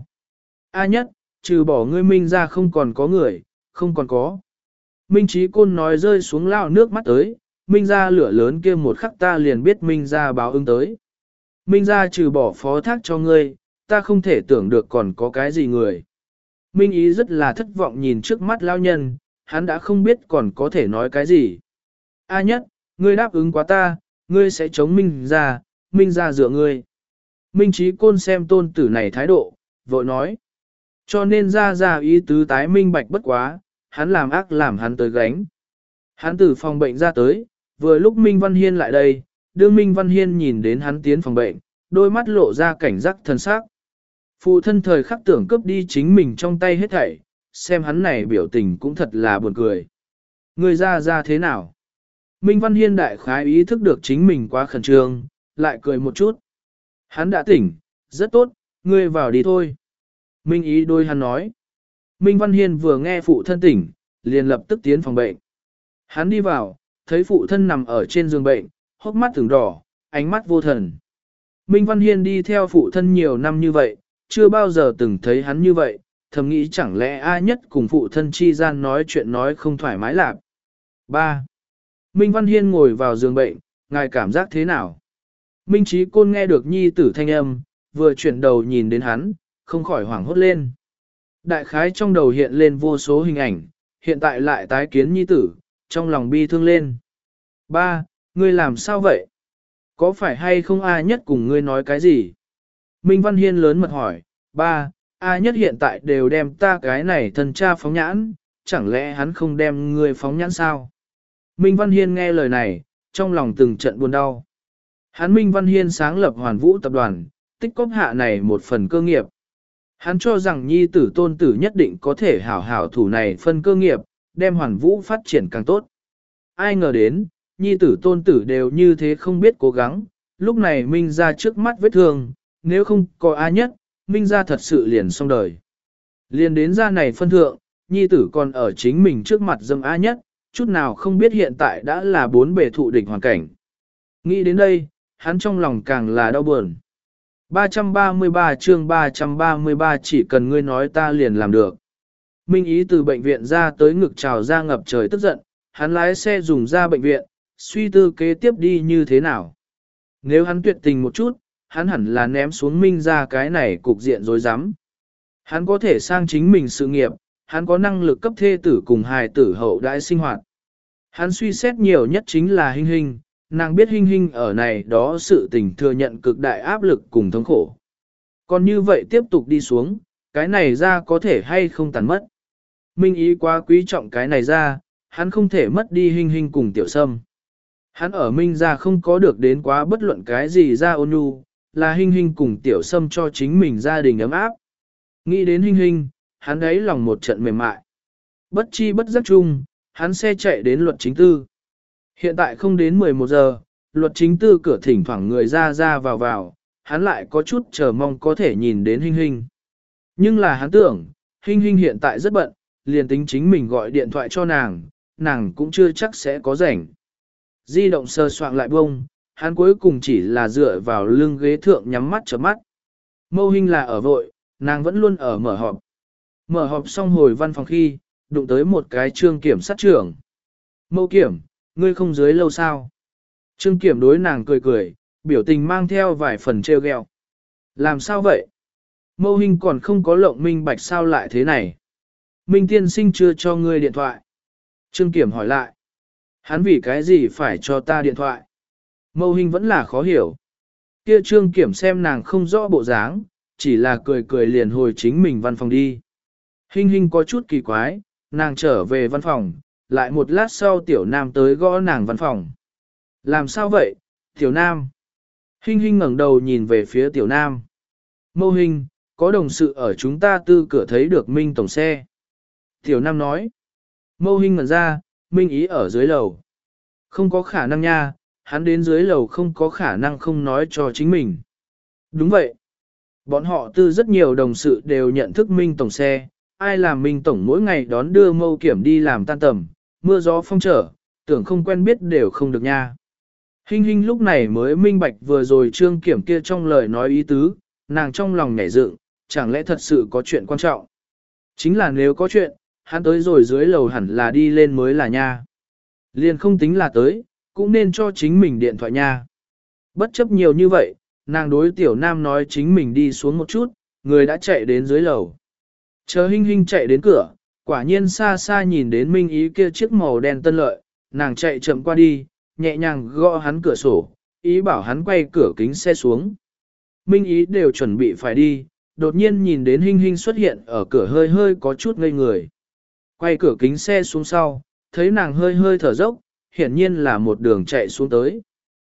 A nhất, trừ bỏ ngươi Minh Gia không còn có người, không còn có. Minh Trí Côn nói rơi xuống lao nước mắt tới, Minh Gia lửa lớn kia một khắc ta liền biết Minh Gia báo ứng tới. Minh Gia trừ bỏ phó thác cho ngươi, ta không thể tưởng được còn có cái gì người. Minh Ý rất là thất vọng nhìn trước mắt lao nhân, hắn đã không biết còn có thể nói cái gì. A nhất, ngươi đáp ứng quá ta, ngươi sẽ chống Minh Gia, Minh Gia dựa ngươi. Minh Trí Côn xem tôn tử này thái độ, vội nói. Cho nên ra ra ý tứ tái minh bạch bất quá, hắn làm ác làm hắn tới gánh. Hắn từ phòng bệnh ra tới, vừa lúc Minh Văn Hiên lại đây, đương Minh Văn Hiên nhìn đến hắn tiến phòng bệnh, đôi mắt lộ ra cảnh giác thần sắc. Phụ thân thời khắc tưởng cướp đi chính mình trong tay hết thảy, xem hắn này biểu tình cũng thật là buồn cười. Người ra ra thế nào? Minh Văn Hiên đại khái ý thức được chính mình quá khẩn trương, lại cười một chút. Hắn đã tỉnh, rất tốt, ngươi vào đi thôi. Minh ý đôi hắn nói. Minh Văn Hiên vừa nghe phụ thân tỉnh, liền lập tức tiến phòng bệnh. Hắn đi vào, thấy phụ thân nằm ở trên giường bệnh, hốc mắt từng đỏ, ánh mắt vô thần. Minh Văn Hiên đi theo phụ thân nhiều năm như vậy, chưa bao giờ từng thấy hắn như vậy, thầm nghĩ chẳng lẽ ai nhất cùng phụ thân chi gian nói chuyện nói không thoải mái lạc. ba. Minh Văn Hiên ngồi vào giường bệnh, ngài cảm giác thế nào? Minh Chí Côn nghe được nhi tử thanh âm, vừa chuyển đầu nhìn đến hắn, không khỏi hoảng hốt lên. Đại khái trong đầu hiện lên vô số hình ảnh, hiện tại lại tái kiến nhi tử, trong lòng bi thương lên. Ba, ngươi làm sao vậy? Có phải hay không ai nhất cùng ngươi nói cái gì? Minh Văn Hiên lớn mật hỏi, ba, ai nhất hiện tại đều đem ta cái này thân cha phóng nhãn, chẳng lẽ hắn không đem ngươi phóng nhãn sao? Minh Văn Hiên nghe lời này, trong lòng từng trận buồn đau. Hắn Minh Văn Hiên sáng lập Hoàn Vũ tập đoàn, tích cóp hạ này một phần cơ nghiệp. Hắn cho rằng nhi tử tôn tử nhất định có thể hảo hảo thủ này phân cơ nghiệp, đem Hoàn Vũ phát triển càng tốt. Ai ngờ đến, nhi tử tôn tử đều như thế không biết cố gắng, lúc này Minh ra trước mắt vết thương, nếu không có ai nhất, Minh ra thật sự liền xong đời. Liền đến ra này phân thượng, nhi tử còn ở chính mình trước mặt dâm á nhất, chút nào không biết hiện tại đã là bốn bề thụ địch hoàn cảnh. Nghĩ đến đây, hắn trong lòng càng là đau buồn. ba trăm ba mươi ba chương ba trăm ba mươi ba chỉ cần ngươi nói ta liền làm được. Minh ý từ bệnh viện ra tới ngực trào ra ngập trời tức giận, hắn lái xe dùng ra bệnh viện, suy tư kế tiếp đi như thế nào. Nếu hắn tuyệt tình một chút, hắn hẳn là ném xuống Minh ra cái này cục diện rối rắm. Hắn có thể sang chính mình sự nghiệp, hắn có năng lực cấp thê tử cùng hài tử hậu đãi sinh hoạt. Hắn suy xét nhiều nhất chính là Hinh Hinh, nàng biết Hinh Hinh ở này đó sự tình thừa nhận cực đại áp lực cùng thống khổ. Còn như vậy tiếp tục đi xuống, cái này ra có thể hay không tàn mất. Minh ý quá quý trọng cái này ra, hắn không thể mất đi Hinh Hinh cùng Tiểu Sâm. Hắn ở Minh ra không có được đến quá bất luận cái gì ra ôn nhu, là Hinh Hinh cùng Tiểu Sâm cho chính mình gia đình ấm áp. Nghĩ đến Hinh Hinh, hắn ấy lòng một trận mềm mại. Bất chi bất giác chung, hắn xe chạy đến luật chính tư. Hiện tại không đến mười một giờ, luật chính tư cửa thỉnh thoảng người ra ra vào vào, hắn lại có chút chờ mong có thể nhìn đến Hinh Hinh. Nhưng là hắn tưởng, Hinh Hinh hiện tại rất bận, liền tính chính mình gọi điện thoại cho nàng, nàng cũng chưa chắc sẽ có rảnh. Di động sơ soạn lại bông, hắn cuối cùng chỉ là dựa vào lưng ghế thượng nhắm mắt chớp mắt. Mâu Hinh là ở vội, nàng vẫn luôn ở mở họp. Mở họp xong hồi văn phòng khi, đụng tới một cái trương kiểm sát trưởng. Mâu kiểm, ngươi không dưới lâu sao? Trương kiểm đối nàng cười cười, biểu tình mang theo vài phần trêu ghẹo. Làm sao vậy? Mâu Hinh còn không có lộng minh bạch sao lại thế này? Minh tiên sinh chưa cho ngươi điện thoại. Trương kiểm hỏi lại. Hắn vì cái gì phải cho ta điện thoại? Mâu Hinh vẫn là khó hiểu. Kia trương kiểm xem nàng không rõ bộ dáng, chỉ là cười cười liền hồi chính mình văn phòng đi. Hinh Hinh có chút kỳ quái, nàng trở về văn phòng, lại một lát sau tiểu nam tới gõ nàng văn phòng. Làm sao vậy, tiểu nam? Hinh Hinh ngẩng đầu nhìn về phía tiểu nam. Mâu Hinh, có đồng sự ở chúng ta tư cửa thấy được Minh tổng xe. Tiểu nam nói. Mâu Hinh ngẩn ra, Minh ý ở dưới lầu. Không có khả năng nha, hắn đến dưới lầu không có khả năng không nói cho chính mình. Đúng vậy. Bọn họ tư rất nhiều đồng sự đều nhận thức Minh tổng xe, ai làm Minh tổng mỗi ngày đón đưa Mâu kiểm đi làm tan tầm, mưa gió phong trở, tưởng không quen biết đều không được nha. Hinh Hinh lúc này mới minh bạch vừa rồi trương kiểm kia trong lời nói ý tứ, nàng trong lòng nhảy dựng, chẳng lẽ thật sự có chuyện quan trọng. Chính là nếu có chuyện, hắn tới rồi dưới lầu hẳn là đi lên mới là nha. Liền không tính là tới, cũng nên cho chính mình điện thoại nha. Bất chấp nhiều như vậy, nàng đối tiểu nam nói chính mình đi xuống một chút, người đã chạy đến dưới lầu. Chờ Hinh Hinh chạy đến cửa, quả nhiên xa xa nhìn đến Minh ý kia chiếc màu đen tân lợi, nàng chạy chậm qua đi, nhẹ nhàng gõ hắn cửa sổ, ý bảo hắn quay cửa kính xe xuống. Minh ý đều chuẩn bị phải đi, đột nhiên nhìn đến Hinh Hinh xuất hiện ở cửa hơi hơi có chút ngây người. Quay cửa kính xe xuống sau, thấy nàng hơi hơi thở dốc, hiển nhiên là một đường chạy xuống tới.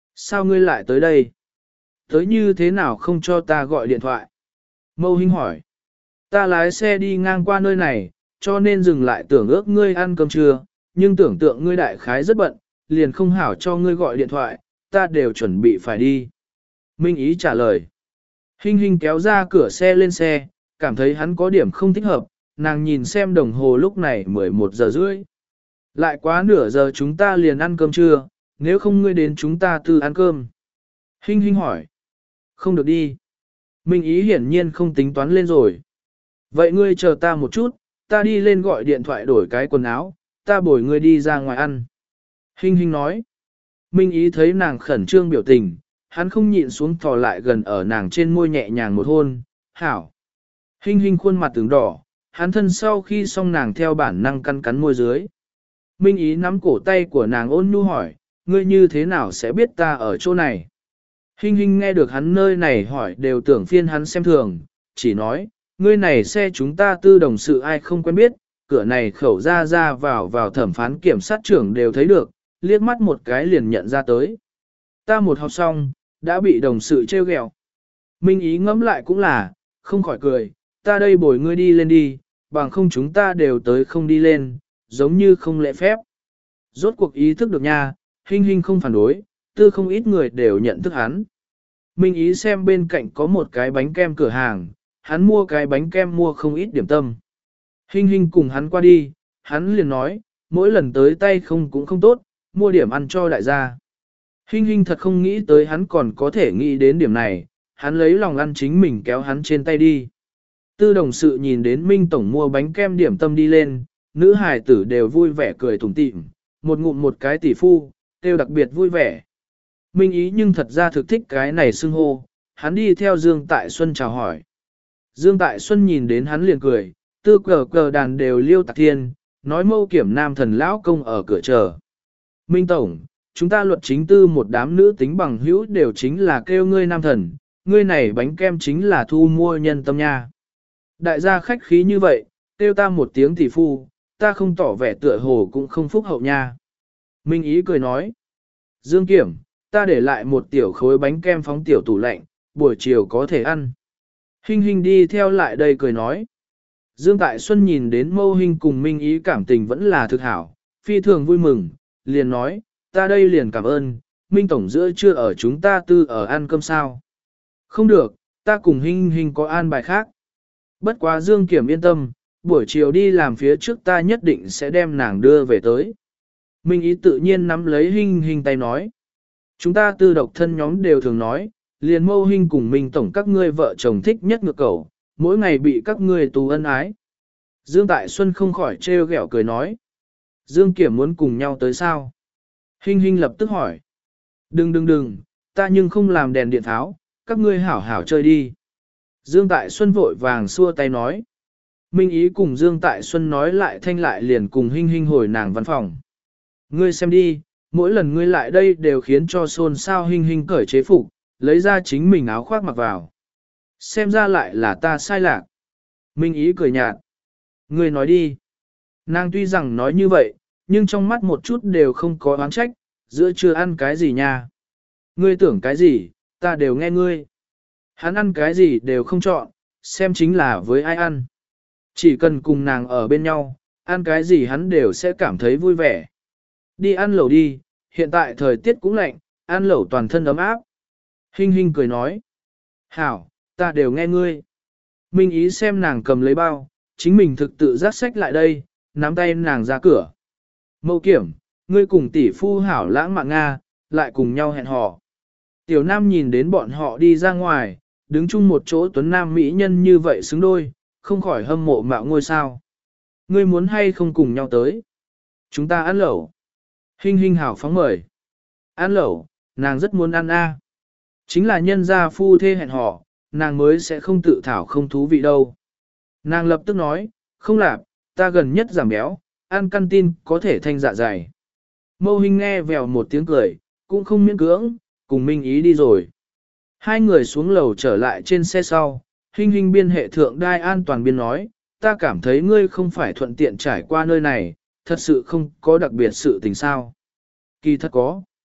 Sao ngươi lại tới đây? Tới như thế nào không cho ta gọi điện thoại? Mâu Hinh hỏi. Ta lái xe đi ngang qua nơi này, cho nên dừng lại tưởng ước ngươi ăn cơm trưa, nhưng tưởng tượng ngươi đại khái rất bận, liền không hảo cho ngươi gọi điện thoại, ta đều chuẩn bị phải đi. Minh Ý trả lời. Hinh Hinh kéo ra cửa xe lên xe, cảm thấy hắn có điểm không thích hợp, nàng nhìn xem đồng hồ lúc này mười một giờ rưỡi. Lại quá nửa giờ chúng ta liền ăn cơm trưa, nếu không ngươi đến chúng ta tự ăn cơm. Hinh Hinh hỏi. Không được đi. Minh Ý hiển nhiên không tính toán lên rồi. Vậy ngươi chờ ta một chút, ta đi lên gọi điện thoại đổi cái quần áo, ta bồi ngươi đi ra ngoài ăn. Hinh Hinh nói. Minh Ý thấy nàng khẩn trương biểu tình, hắn không nhịn xuống thò lại gần ở nàng trên môi nhẹ nhàng một hôn, hảo. Hinh Hinh khuôn mặt từng đỏ, hắn thân sau khi xong nàng theo bản năng căn cắn môi dưới. Minh Ý nắm cổ tay của nàng ôn nhu hỏi, ngươi như thế nào sẽ biết ta ở chỗ này? Hinh Hinh nghe được hắn nơi này hỏi đều tưởng phiên hắn xem thường, chỉ nói, ngươi này xe chúng ta tư đồng sự ai không quen biết, cửa này khẩu ra ra vào vào thẩm phán kiểm sát trưởng đều thấy được, liếc mắt một cái liền nhận ra tới. Ta một học xong, đã bị đồng sự trêu ghẹo. Minh Ý ngẫm lại cũng là, không khỏi cười, ta đây bồi ngươi đi lên đi, bằng không chúng ta đều tới không đi lên, giống như không lễ phép. Rốt cuộc ý thức được nha, Hinh Hinh không phản đối, tư không ít người đều nhận thức hắn. Minh Ý xem bên cạnh có một cái bánh kem cửa hàng, hắn mua cái bánh kem mua không ít điểm tâm. Hinh Hinh cùng hắn qua đi, hắn liền nói, mỗi lần tới tay không cũng không tốt, mua điểm ăn cho đại gia. Hinh Hinh thật không nghĩ tới hắn còn có thể nghĩ đến điểm này, hắn lấy lòng ăn chính mình kéo hắn trên tay đi. Tư đồng sự nhìn đến Minh Tổng mua bánh kem điểm tâm đi lên, nữ hài tử đều vui vẻ cười tủm tỉm, một ngụm một cái tỷ phu, đều đặc biệt vui vẻ. Minh Ý nhưng thật ra thực thích cái này xưng hô, hắn đi theo Dương Tại Xuân chào hỏi. Dương Tại Xuân nhìn đến hắn liền cười, tư cờ cờ đàn đều liêu tạc thiên, nói mâu kiểm nam thần lão công ở cửa chờ. Minh Tổng, chúng ta luật chính tư một đám nữ tính bằng hữu đều chính là kêu ngươi nam thần, ngươi này bánh kem chính là thu mua nhân tâm nha. Đại gia khách khí như vậy, kêu ta một tiếng tỷ phu, ta không tỏ vẻ tựa hồ cũng không phúc hậu nha. Minh Ý cười nói, Dương Kiểm, ta để lại một tiểu khối bánh kem phóng tiểu tủ lạnh, buổi chiều có thể ăn. Hinh Hinh đi theo lại đây cười nói. Dương Tại Xuân nhìn đến Mâu Hinh cùng Minh Ý cảm tình vẫn là thực hảo, phi thường vui mừng, liền nói, ta đây liền cảm ơn, Minh Tổng giữa trưa ở chúng ta tư ở ăn cơm sao. Không được, ta cùng Hinh Hinh có an bài khác. Bất quá Dương Kiểm yên tâm, buổi chiều đi làm phía trước ta nhất định sẽ đem nàng đưa về tới. Minh Ý tự nhiên nắm lấy Hinh Hinh tay nói. Chúng ta tư độc thân nhóm đều thường nói, liền Mâu Hinh cùng Minh Tổng các ngươi vợ chồng thích nhất ngược cầu, mỗi ngày bị các ngươi tù ân ái. Dương Tại Xuân không khỏi trêu ghẹo cười nói. Dương Kiểm muốn cùng nhau tới sao? Hinh Hinh lập tức hỏi. Đừng đừng đừng, ta nhưng không làm đèn điện tháo, các ngươi hảo hảo chơi đi. Dương Tại Xuân vội vàng xua tay nói. Minh Ý cùng Dương Tại Xuân nói lại thanh lại liền cùng Hinh Hinh hồi nàng văn phòng. Ngươi xem đi, mỗi lần ngươi lại đây đều khiến cho xôn xao. Hinh Hinh cởi chế phục, lấy ra chính mình áo khoác mặc vào. Xem ra lại là ta sai lạc. Minh Ý cười nhạt. Ngươi nói đi. Nàng tuy rằng nói như vậy, nhưng trong mắt một chút đều không có oán trách, giữa chưa ăn cái gì nha. Ngươi tưởng cái gì, ta đều nghe ngươi. Hắn ăn cái gì đều không chọn, xem chính là với ai ăn. Chỉ cần cùng nàng ở bên nhau, ăn cái gì hắn đều sẽ cảm thấy vui vẻ. Đi ăn lẩu đi, hiện tại thời tiết cũng lạnh, ăn lẩu toàn thân ấm áp. Hinh Hinh cười nói. Hảo, ta đều nghe ngươi. Minh Ý xem nàng cầm lấy bao, chính mình thực tự giác sách lại đây, nắm tay nàng ra cửa. Mâu Kiểm, ngươi cùng tỷ phu hảo lãng mạn Nga, lại cùng nhau hẹn hò. Tiểu Nam nhìn đến bọn họ đi ra ngoài, đứng chung một chỗ tuấn nam mỹ nhân như vậy xứng đôi, không khỏi hâm mộ mạo ngôi sao. Ngươi muốn hay không cùng nhau tới? Chúng ta ăn lẩu. Hinh Hinh hảo phóng mời. Ăn lẩu, nàng rất muốn ăn a. Chính là nhân gia phu thê hẹn hò, nàng mới sẽ không tự thảo không thú vị đâu. Nàng lập tức nói, không lạp, ta gần nhất giảm béo, ăn canteen có thể thanh dạ dày. Mâu Hinh nghe vèo một tiếng cười, cũng không miễn cưỡng, cùng Minh Ý đi rồi. Hai người xuống lầu trở lại trên xe sau, Hinh Hinh biên hệ thượng đai an toàn biên nói, ta cảm thấy ngươi không phải thuận tiện trải qua nơi này, thật sự không có đặc biệt sự tình sao. Kỳ thật có.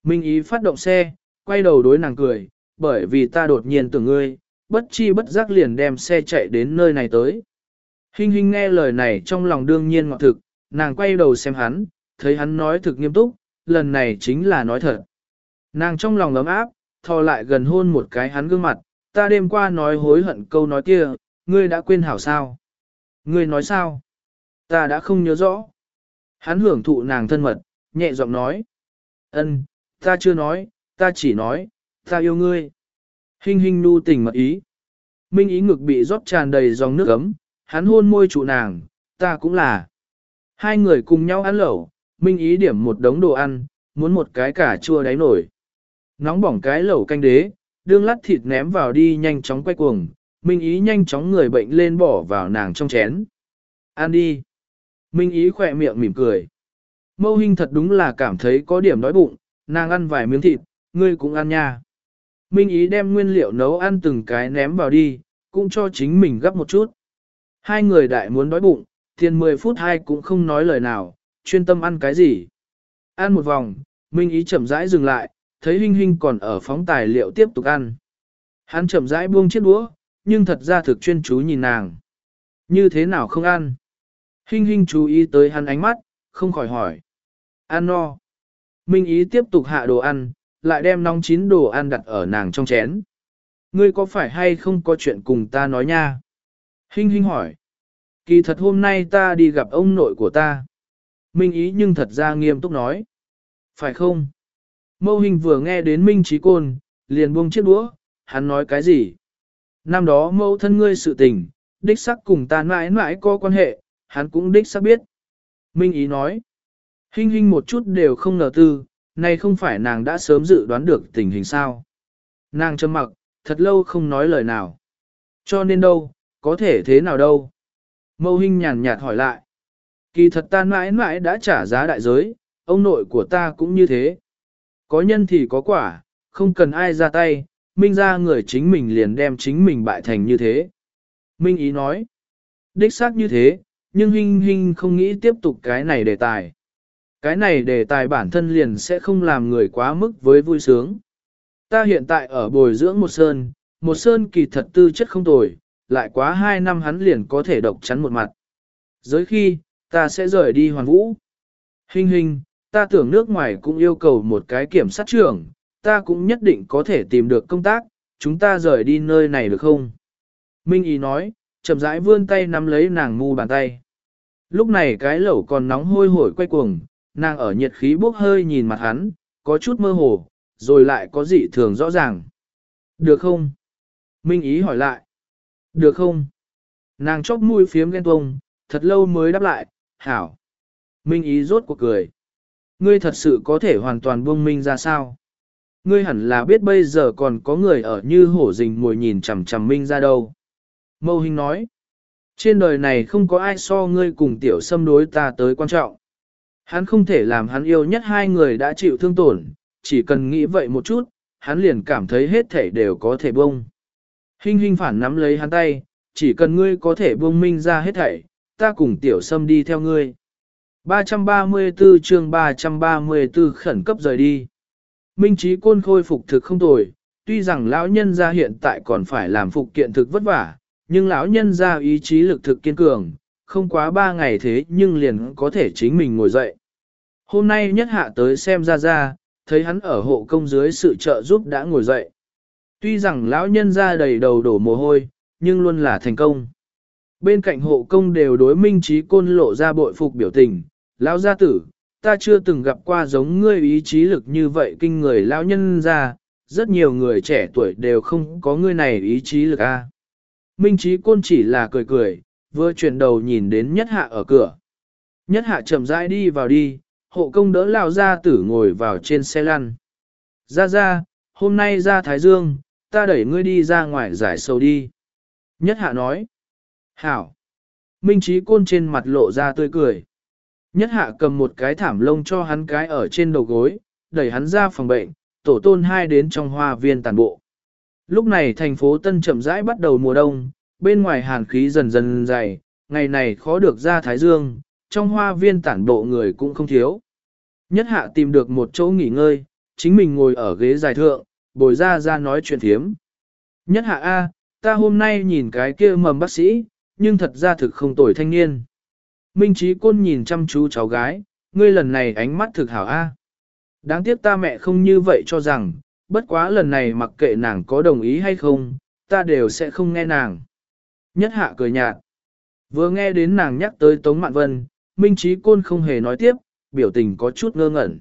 Minh Ý phát động xe, quay đầu đối nàng cười, bởi vì ta đột nhiên tưởng ngươi, bất chi bất giác liền đem xe chạy đến nơi này tới. Hinh Hinh nghe lời này trong lòng đương nhiên ngọt thực, nàng quay đầu xem hắn, thấy hắn nói thực nghiêm túc, lần này chính là nói thật. Nàng trong lòng ấm áp, thò lại gần hôn một cái hắn gương mặt, ta đêm qua nói hối hận câu nói kia, ngươi đã quên hảo sao? Ngươi nói sao? Ta đã không nhớ rõ. Hắn hưởng thụ nàng thân mật, nhẹ giọng nói. Ân, ta chưa nói, ta chỉ nói, ta yêu ngươi. Hinh Hinh nu tình mật ý. Minh Ý ngực bị rót tràn đầy dòng nước ấm, hắn hôn môi trụ nàng, ta cũng là. Hai người cùng nhau ăn lẩu, Minh Ý điểm một đống đồ ăn, muốn một cái cà chua đáy nổi. Nóng bỏng cái lẩu canh đế, đương lát thịt ném vào đi nhanh chóng quay cuồng, Minh Ý nhanh chóng người bệnh lên bỏ vào nàng trong chén. Ăn đi. Minh Ý khỏe miệng mỉm cười. Mâu Hinh thật đúng là cảm thấy có điểm đói bụng, nàng ăn vài miếng thịt, ngươi cũng ăn nha. Minh Ý đem nguyên liệu nấu ăn từng cái ném vào đi, cũng cho chính mình gấp một chút. Hai người đại muốn đói bụng, tiền mười phút hai cũng không nói lời nào, chuyên tâm ăn cái gì. Ăn một vòng, Minh Ý chậm rãi dừng lại, thấy Hinh Hinh còn ở phóng tài liệu tiếp tục ăn. Hắn chậm rãi buông chiếc đũa, nhưng thật ra thực chuyên chú nhìn nàng. Như thế nào không ăn? Hinh Hinh chú ý tới hắn ánh mắt, không khỏi hỏi. Ăn no. Minh Ý tiếp tục hạ đồ ăn, lại đem nóng chín đồ ăn đặt ở nàng trong chén. Ngươi có phải hay không có chuyện cùng ta nói nha? Hinh Hinh hỏi. Kỳ thật hôm nay ta đi gặp ông nội của ta. Minh Ý nhưng thật ra nghiêm túc nói. Phải không? Mâu Hinh vừa nghe đến Minh Trí Côn, liền buông chiếc đũa, hắn nói cái gì? Năm đó mâu thân ngươi sự tình, đích sắc cùng ta mãi mãi có quan hệ, hắn cũng đích xác biết. Minh Ý nói. Hinh Hinh một chút đều không ngờ tư, này không phải nàng đã sớm dự đoán được tình hình sao. Nàng trầm mặc, thật lâu không nói lời nào. Cho nên đâu, có thể thế nào đâu? Mâu Hinh nhàn nhạt hỏi lại. Kỳ thật ta mãi mãi đã trả giá đại giới, ông nội của ta cũng như thế. Có nhân thì có quả, không cần ai ra tay, Minh ra người chính mình liền đem chính mình bại thành như thế. Minh Ý nói. Đích xác như thế, nhưng Hinh Hinh không nghĩ tiếp tục cái này đề tài. Cái này đề tài bản thân liền sẽ không làm người quá mức với vui sướng. Ta hiện tại ở bồi dưỡng một sơn, một sơn kỳ thật tư chất không tồi, lại quá hai năm hắn liền có thể độc chắn một mặt. Giới khi, ta sẽ rời đi hoàn vũ. Hinh Hinh, ta tưởng nước ngoài cũng yêu cầu một cái kiểm sát trưởng, ta cũng nhất định có thể tìm được công tác, chúng ta rời đi nơi này được không? Minh Ý nói, chậm rãi vươn tay nắm lấy nàng mu bàn tay. Lúc này cái lẩu còn nóng hôi hổi quay cuồng, nàng ở nhiệt khí bốc hơi nhìn mặt hắn, có chút mơ hồ, rồi lại có dị thường rõ ràng. Được không? Minh Ý hỏi lại. Được không? Nàng chóp mũi phiếm ghen tuông, thật lâu mới đáp lại, hảo. Minh Ý rốt cuộc cười. Ngươi thật sự có thể hoàn toàn buông Minh ra sao? Ngươi hẳn là biết bây giờ còn có người ở như hổ rình mồi nhìn chằm chằm Minh ra đâu. Mâu Hinh nói. Trên đời này không có ai so ngươi cùng tiểu xâm đối ta tới quan trọng. Hắn không thể làm hắn yêu nhất hai người đã chịu thương tổn, chỉ cần nghĩ vậy một chút, hắn liền cảm thấy hết thể đều có thể buông. Hinh Hinh phản nắm lấy hắn tay, chỉ cần ngươi có thể buông Minh ra hết thảy, ta cùng tiểu xâm đi theo ngươi. ba trăm ba mươi tư chương ba trăm ba mươi tư khẩn cấp rời đi. Minh Trí Côn khôi phục thực không tồi, tuy rằng lão nhân gia hiện tại còn phải làm phục kiện thực vất vả, nhưng lão nhân gia ý chí lực thực kiên cường, không quá ba ngày thế nhưng liền có thể chính mình ngồi dậy. Hôm nay nhất hạ tới xem ra ra, thấy hắn ở hộ công dưới sự trợ giúp đã ngồi dậy. Tuy rằng lão nhân gia đầy đầu đổ mồ hôi, nhưng luôn là thành công. Bên cạnh hộ công đều đối Minh Trí Côn lộ ra bội phục biểu tình, lão gia tử, ta chưa từng gặp qua giống ngươi ý chí lực như vậy kinh người lão nhân gia, rất nhiều người trẻ tuổi đều không có ngươi này ý chí lực a. Minh Trí Côn chỉ là cười cười, vừa chuyển đầu nhìn đến nhất hạ ở cửa. Nhất hạ chậm rãi đi vào đi, hộ công đỡ lão gia tử ngồi vào trên xe lăn. Ra ra, hôm nay ra Thái Dương, ta đẩy ngươi đi ra ngoài giải sầu đi. Nhất hạ nói. Hảo. Minh Trí Côn trên mặt lộ ra tươi cười. Nhất hạ cầm một cái thảm lông cho hắn cái ở trên đầu gối, đẩy hắn ra phòng bệnh, tổ tôn hai đến trong hoa viên tàn bộ. Lúc này thành phố Tân chậm rãi bắt đầu mùa đông, bên ngoài hàn khí dần dần dày, ngày này khó được ra Thái Dương, trong hoa viên tản bộ người cũng không thiếu. Nhất hạ tìm được một chỗ nghỉ ngơi, chính mình ngồi ở ghế dài thượng, bồi ra ra nói chuyện thiếm. Nhất hạ A, ta hôm nay nhìn cái kia mầm bác sĩ, nhưng thật ra thực không tồi thanh niên. Minh Trí Côn nhìn chăm chú cháu gái, ngươi lần này ánh mắt thực hảo A. Đáng tiếc ta mẹ không như vậy cho rằng, bất quá lần này mặc kệ nàng có đồng ý hay không, ta đều sẽ không nghe nàng. Nhất hạ cười nhạt. Vừa nghe đến nàng nhắc tới Tống Mạn Vân, Minh Trí Côn không hề nói tiếp, biểu tình có chút ngơ ngẩn.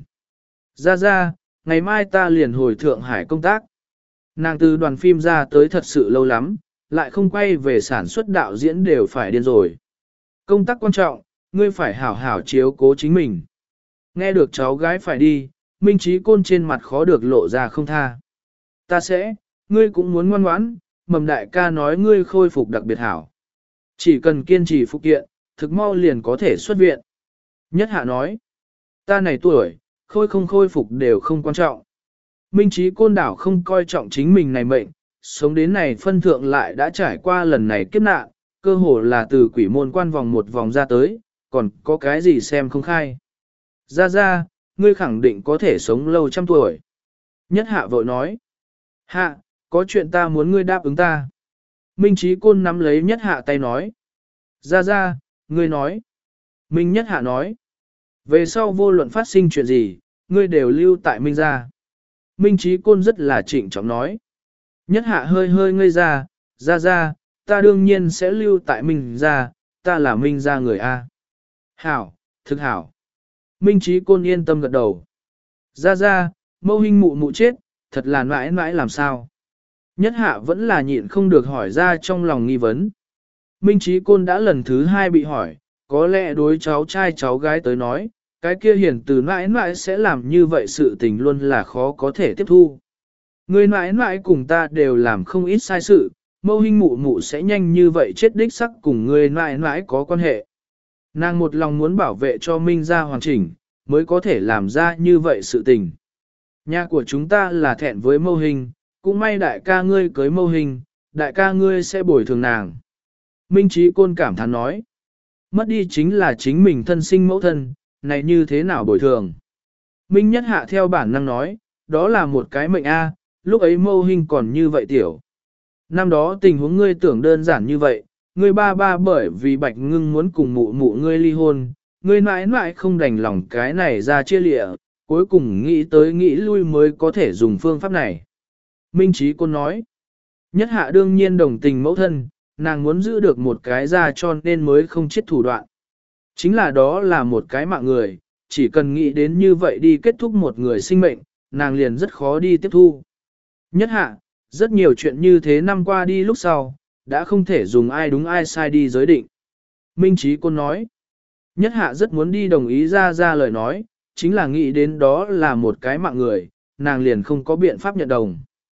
Ra ra, ngày mai ta liền hồi Thượng Hải công tác. Nàng từ đoàn phim ra tới thật sự lâu lắm, lại không quay về sản xuất đạo diễn đều phải điên rồi. Công tác quan trọng, ngươi phải hảo hảo chiếu cố chính mình. Nghe được cháu gái phải đi, Minh Trí Côn trên mặt khó được lộ ra không tha. Ta sẽ, ngươi cũng muốn ngoan ngoãn, mầm đại ca nói ngươi khôi phục đặc biệt hảo. Chỉ cần kiên trì phục kiện, thực mau liền có thể xuất viện. Nhất hạ nói, ta này tuổi, khôi không khôi phục đều không quan trọng. Minh Trí Côn đảo không coi trọng chính mình này mệnh, sống đến này phân thượng lại đã trải qua lần này kiếp nạn, cơ hồ là từ quỷ môn quan vòng một vòng ra tới, còn có cái gì xem không khai. Ra ra, ngươi khẳng định có thể sống lâu trăm tuổi. Nhất hạ vội nói, hạ, có chuyện ta muốn ngươi đáp ứng ta. Minh Trí Côn nắm lấy nhất hạ tay nói, ra ra, ngươi nói. Minh nhất hạ nói, về sau vô luận phát sinh chuyện gì, ngươi đều lưu tại Minh gia. Minh Trí Côn rất là trịnh trọng nói. Nhất hạ hơi hơi ngây ra, ra ra, ta đương nhiên sẽ lưu tại Minh gia, ta là Minh gia người A. Hảo, thực hảo. Minh Trí Côn yên tâm gật đầu. Ra ra, mâu hình mụ mụ chết, thật là mãi mãi làm sao. Nhất hạ vẫn là nhịn không được hỏi ra trong lòng nghi vấn. Minh Trí Côn đã lần thứ hai bị hỏi, có lẽ đối cháu trai cháu gái tới nói, cái kia hiền từ mãi mãi sẽ làm như vậy sự tình luôn là khó có thể tiếp thu. Người mãi mãi cùng ta đều làm không ít sai sự, mâu hình mụ mụ sẽ nhanh như vậy chết đích sắc cùng người mãi mãi có quan hệ. Nàng một lòng muốn bảo vệ cho Minh gia hoàn chỉnh, mới có thể làm ra như vậy sự tình. Nhà của chúng ta là thẹn với mâu hình, cũng may đại ca ngươi cưới mâu hình, đại ca ngươi sẽ bồi thường nàng. Minh Trí Côn cảm thán nói, mất đi chính là chính mình thân sinh mẫu thân, này như thế nào bồi thường. Minh nhất hạ theo bản năng nói, đó là một cái mệnh A, lúc ấy mâu hình còn như vậy tiểu. Năm đó tình huống ngươi tưởng đơn giản như vậy, ngươi ba ba bởi vì Bạch Ngưng muốn cùng mụ mụ ngươi ly hôn, ngươi mãi mãi không đành lòng cái này ra chia lịa, cuối cùng nghĩ tới nghĩ lui mới có thể dùng phương pháp này. Minh Trí Côn nói, nhất hạ đương nhiên đồng tình mẫu thân, nàng muốn giữ được một cái ra cho nên mới không chết thủ đoạn. Chính là đó là một cái mạng người, chỉ cần nghĩ đến như vậy đi kết thúc một người sinh mệnh, nàng liền rất khó đi tiếp thu. Nhất hạ, rất nhiều chuyện như thế năm qua đi lúc sau, đã không thể dùng ai đúng ai sai đi giới định. Minh Trí Côn nói, nhất hạ rất muốn đi đồng ý ra ra lời nói, chính là nghĩ đến đó là một cái mạng người, nàng liền không có biện pháp nhận đồng.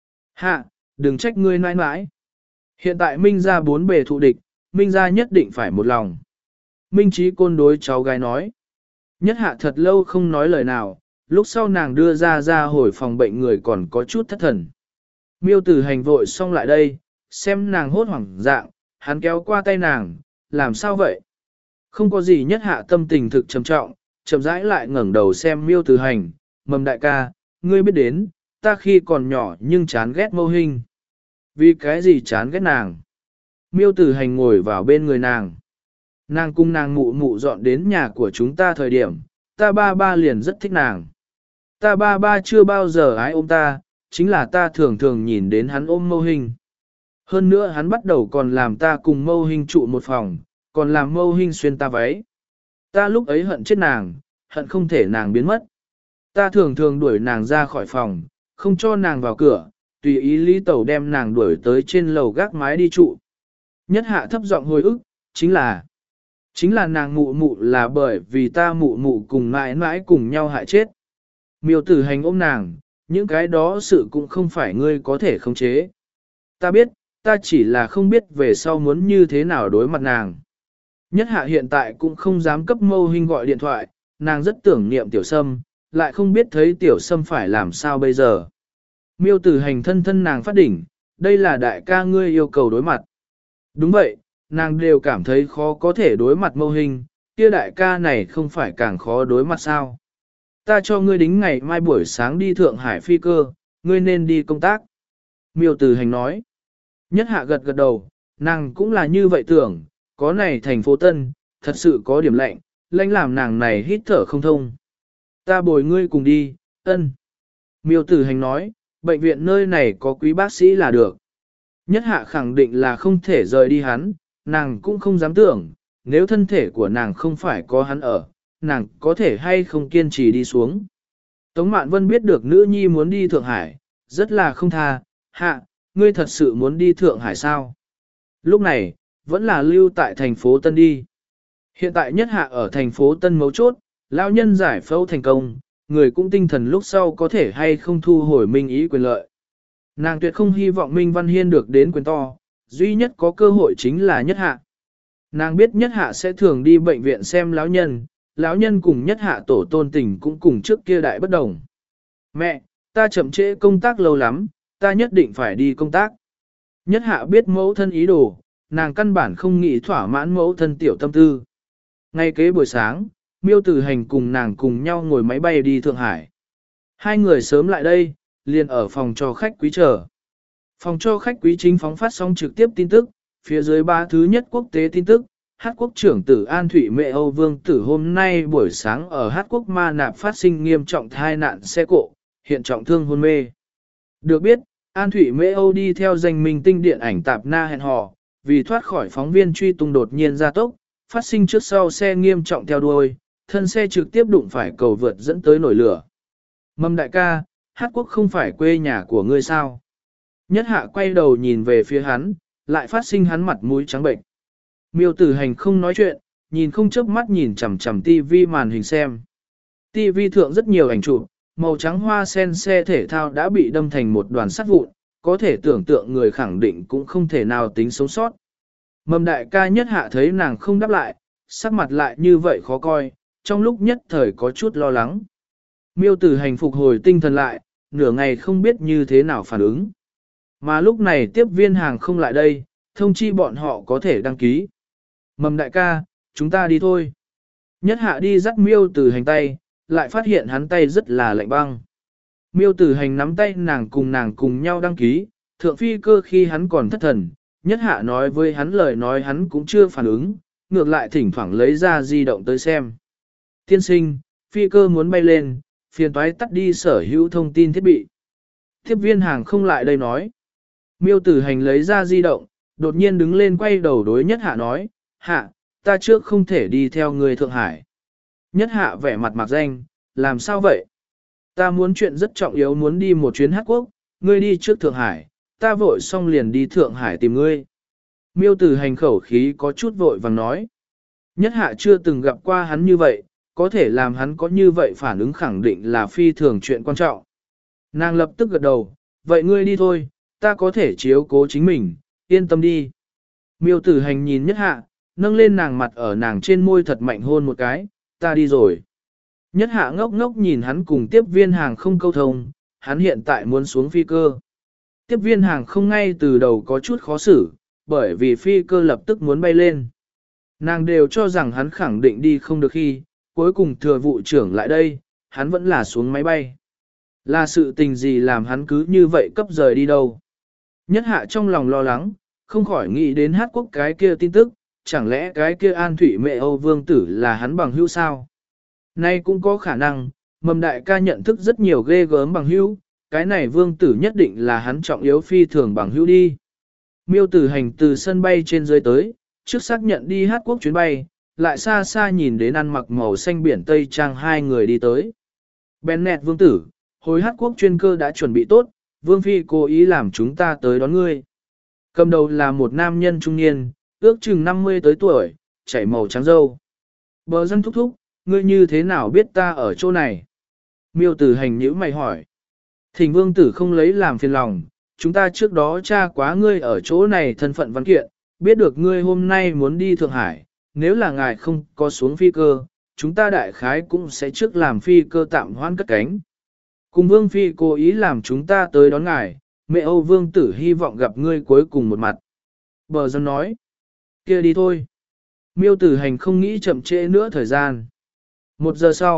Hạ, đừng trách ngươi nãi nãi. Hiện tại Minh gia bốn bề thụ địch, Minh gia nhất định phải một lòng. Minh Trí Côn đối cháu gái nói. Nhất hạ thật lâu không nói lời nào, lúc sau nàng đưa ra ra hồi phòng bệnh người còn có chút thất thần. Miêu Tử Hành vội xong lại đây, xem nàng hốt hoảng dạng, hắn kéo qua tay nàng, làm sao vậy? Không có gì. Nhất hạ tâm tình thực trầm trọng, chậm rãi lại ngẩng đầu xem Miêu Tử Hành, mầm đại ca, ngươi biết đến, ta khi còn nhỏ nhưng chán ghét mâu hình. Vì cái gì chán ghét nàng? Miêu Tử Hành ngồi vào bên người nàng. Nàng cùng nàng mụ mụ dọn đến nhà của chúng ta thời điểm, ta ba ba liền rất thích nàng. Ta ba ba chưa bao giờ ái ôm ta, chính là ta thường thường nhìn đến hắn ôm mâu hình. Hơn nữa hắn bắt đầu còn làm ta cùng mâu hình trụ một phòng, còn làm mâu hình xuyên ta váy. Ta lúc ấy hận chết nàng, hận không thể nàng biến mất. Ta thường thường đuổi nàng ra khỏi phòng, không cho nàng vào cửa, tùy ý Lý Tẩu đem nàng đuổi tới trên lầu gác mái đi trụ. Nhất hạ thấp giọng hồi ức, chính là, chính là nàng mụ mụ là bởi vì ta mụ mụ cùng mãi mãi cùng nhau hại chết. Miêu Tử Hành ôm nàng, những cái đó sự cũng không phải ngươi có thể khống chế. Ta biết, ta chỉ là không biết về sau muốn như thế nào đối mặt nàng. Nhất hạ hiện tại cũng không dám cấp mâu hình gọi điện thoại, nàng rất tưởng niệm Tiểu Sâm, lại không biết thấy Tiểu Sâm phải làm sao bây giờ. Miêu Tử Hành thân thân nàng phát đỉnh, đây là đại ca ngươi yêu cầu đối mặt. Đúng vậy, nàng đều cảm thấy khó có thể đối mặt mâu hình, kia đại ca này không phải càng khó đối mặt sao. Ta cho ngươi đính ngày mai buổi sáng đi Thượng Hải phi cơ, ngươi nên đi công tác. Miêu Tử Hành nói. Nhất Hạ gật gật đầu, nàng cũng là như vậy tưởng, có này thành phố Tân, thật sự có điểm lạnh, lạnh làm nàng này hít thở không thông. Ta bồi ngươi cùng đi, ân. Miêu Tử Hành nói, bệnh viện nơi này có quý bác sĩ là được. Nhất Hạ khẳng định là không thể rời đi hắn, nàng cũng không dám tưởng, nếu thân thể của nàng không phải có hắn ở, nàng có thể hay không kiên trì đi xuống. Tống Mạn Vân biết được nữ nhi muốn đi Thượng Hải, rất là không tha, Hạ, ngươi thật sự muốn đi Thượng Hải sao? Lúc này, vẫn là lưu tại thành phố Tân đi. Hiện tại Nhất Hạ ở thành phố Tân mấu chốt, lão nhân giải phẫu thành công, người cũng tinh thần lúc sau có thể hay không thu hồi minh ý quyền lợi. Nàng tuyệt không hy vọng Minh Văn Hiên được đến quyền to, duy nhất có cơ hội chính là Nhất Hạ. Nàng biết Nhất Hạ sẽ thường đi bệnh viện xem lão nhân, lão nhân cùng Nhất Hạ tổ tôn tình cũng cùng trước kia đại bất đồng. Mẹ, ta chậm trễ công tác lâu lắm, ta nhất định phải đi công tác. Nhất Hạ biết mẫu thân ý đồ, nàng căn bản không nghĩ thỏa mãn mẫu thân tiểu tâm tư. Ngay kế buổi sáng, Miêu Tử Hành cùng nàng cùng nhau ngồi máy bay đi Thượng Hải. Hai người sớm lại đây, liền ở phòng cho khách quý chờ. Phòng cho khách quý chính phóng phát sóng trực tiếp tin tức, phía dưới ba thứ nhất quốc tế tin tức, Hát quốc trưởng tử An Thụy Mệ Âu Vương tử hôm nay buổi sáng ở Hát quốc Ma Nạp phát sinh nghiêm trọng tai nạn xe cộ, hiện trọng thương hôn mê. Được biết, An Thụy Mệ Âu đi theo danh minh tinh điện ảnh tạp na hẹn hò, vì thoát khỏi phóng viên truy tung đột nhiên ra tốc, phát sinh trước sau xe nghiêm trọng theo đuôi, thân xe trực tiếp đụng phải cầu vượt dẫn tới nổi lửa. Mâm đại ca, Hát quốc không phải quê nhà của ngươi sao? Nhất Hạ quay đầu nhìn về phía hắn, lại phát sinh hắn mặt mũi trắng bệnh. Miêu Tử Hành không nói chuyện, nhìn không chớp mắt nhìn chằm chằm tivi màn hình xem. Tivi thượng rất nhiều ảnh chụp, màu trắng hoa sen xe thể thao đã bị đâm thành một đoàn sắt vụn, có thể tưởng tượng người khẳng định cũng không thể nào tính sống sót. Mầm đại ca Nhất Hạ thấy nàng không đáp lại, sắc mặt lại như vậy khó coi, trong lúc nhất thời có chút lo lắng. Miêu Tử Hành phục hồi tinh thần lại, nửa ngày không biết như thế nào phản ứng. Mà lúc này tiếp viên hàng không lại đây, thông chi bọn họ có thể đăng ký. Mầm đại ca, chúng ta đi thôi. Nhất Hạ đi dắt Miêu Tử Hành tay, lại phát hiện hắn tay rất là lạnh băng. Miêu Tử Hành nắm tay nàng cùng nàng cùng nhau đăng ký, thượng phi cơ khi hắn còn thất thần, Nhất Hạ nói với hắn lời nói hắn cũng chưa phản ứng, ngược lại thỉnh thoảng lấy ra di động tới xem. Tiên sinh, phi cơ muốn bay lên, phiền toái tắt đi sở hữu thông tin thiết bị. Tiếp viên hàng không lại đây nói. Miêu Tử Hành lấy ra di động, đột nhiên đứng lên quay đầu đối Nhất Hạ nói, Hạ, ta trước không thể đi theo người Thượng Hải. Nhất Hạ vẻ mặt mặc danh, làm sao vậy? Ta muốn chuyện rất trọng yếu muốn đi một chuyến Hát quốc, ngươi đi trước Thượng Hải, ta vội xong liền đi Thượng Hải tìm ngươi. Miêu Tử Hành khẩu khí có chút vội vàng nói. Nhất Hạ chưa từng gặp qua hắn như vậy, có thể làm hắn có như vậy phản ứng khẳng định là phi thường chuyện quan trọng. Nàng lập tức gật đầu, vậy ngươi đi thôi, ta có thể chiếu cố chính mình, yên tâm đi. Miêu Tử Hành nhìn Nhất Hạ, nâng lên nàng mặt ở nàng trên môi thật mạnh hôn một cái, ta đi rồi. Nhất Hạ ngốc ngốc nhìn hắn cùng tiếp viên hàng không câu thông, hắn hiện tại muốn xuống phi cơ. Tiếp viên hàng không ngay từ đầu có chút khó xử, bởi vì phi cơ lập tức muốn bay lên. Nàng đều cho rằng hắn khẳng định đi không được khi, cuối cùng thừa vụ trưởng lại đây, hắn vẫn là xuống máy bay. Là sự tình gì làm hắn cứ như vậy cấp rời đi đâu. Nhất Hạ trong lòng lo lắng, không khỏi nghĩ đến Hát quốc cái kia tin tức, chẳng lẽ cái kia An Thụy Mệ Âu Vương tử là hắn bằng hữu sao? Nay cũng có khả năng, Mầm đại ca nhận thức rất nhiều ghê gớm bằng hữu, cái này Vương tử nhất định là hắn trọng yếu phi thường bằng hữu đi. Miêu Tử Hành từ sân bay trên dưới tới, trước xác nhận đi Hát quốc chuyến bay, lại xa xa nhìn đến ăn mặc màu xanh biển Tây Trang hai người đi tới. Bennett Vương tử, hồi Hát quốc chuyên cơ đã chuẩn bị tốt, Vương Phi cố ý làm chúng ta tới đón ngươi. Cầm đầu là một nam nhân trung niên, ước chừng năm mươi tới tuổi, chảy màu trắng râu. Bờ dân thúc thúc, ngươi như thế nào biết ta ở chỗ này? Miêu Tử Hành nhíu mày hỏi. Thỉnh Vương tử không lấy làm phiền lòng, chúng ta trước đó tra quá ngươi ở chỗ này thân phận văn kiện, biết được ngươi hôm nay muốn đi Thượng Hải, nếu là ngài không có xuống phi cơ, chúng ta đại khái cũng sẽ trước làm phi cơ tạm hoãn cất cánh. Cùng Vương Phi cố ý làm chúng ta tới đón ngài, mẹ Âu Vương tử hy vọng gặp ngươi cuối cùng một mặt. Bờ dân nói, kia đi thôi. Miêu Tử Hành không nghĩ chậm trễ nữa thời gian. Một giờ sau,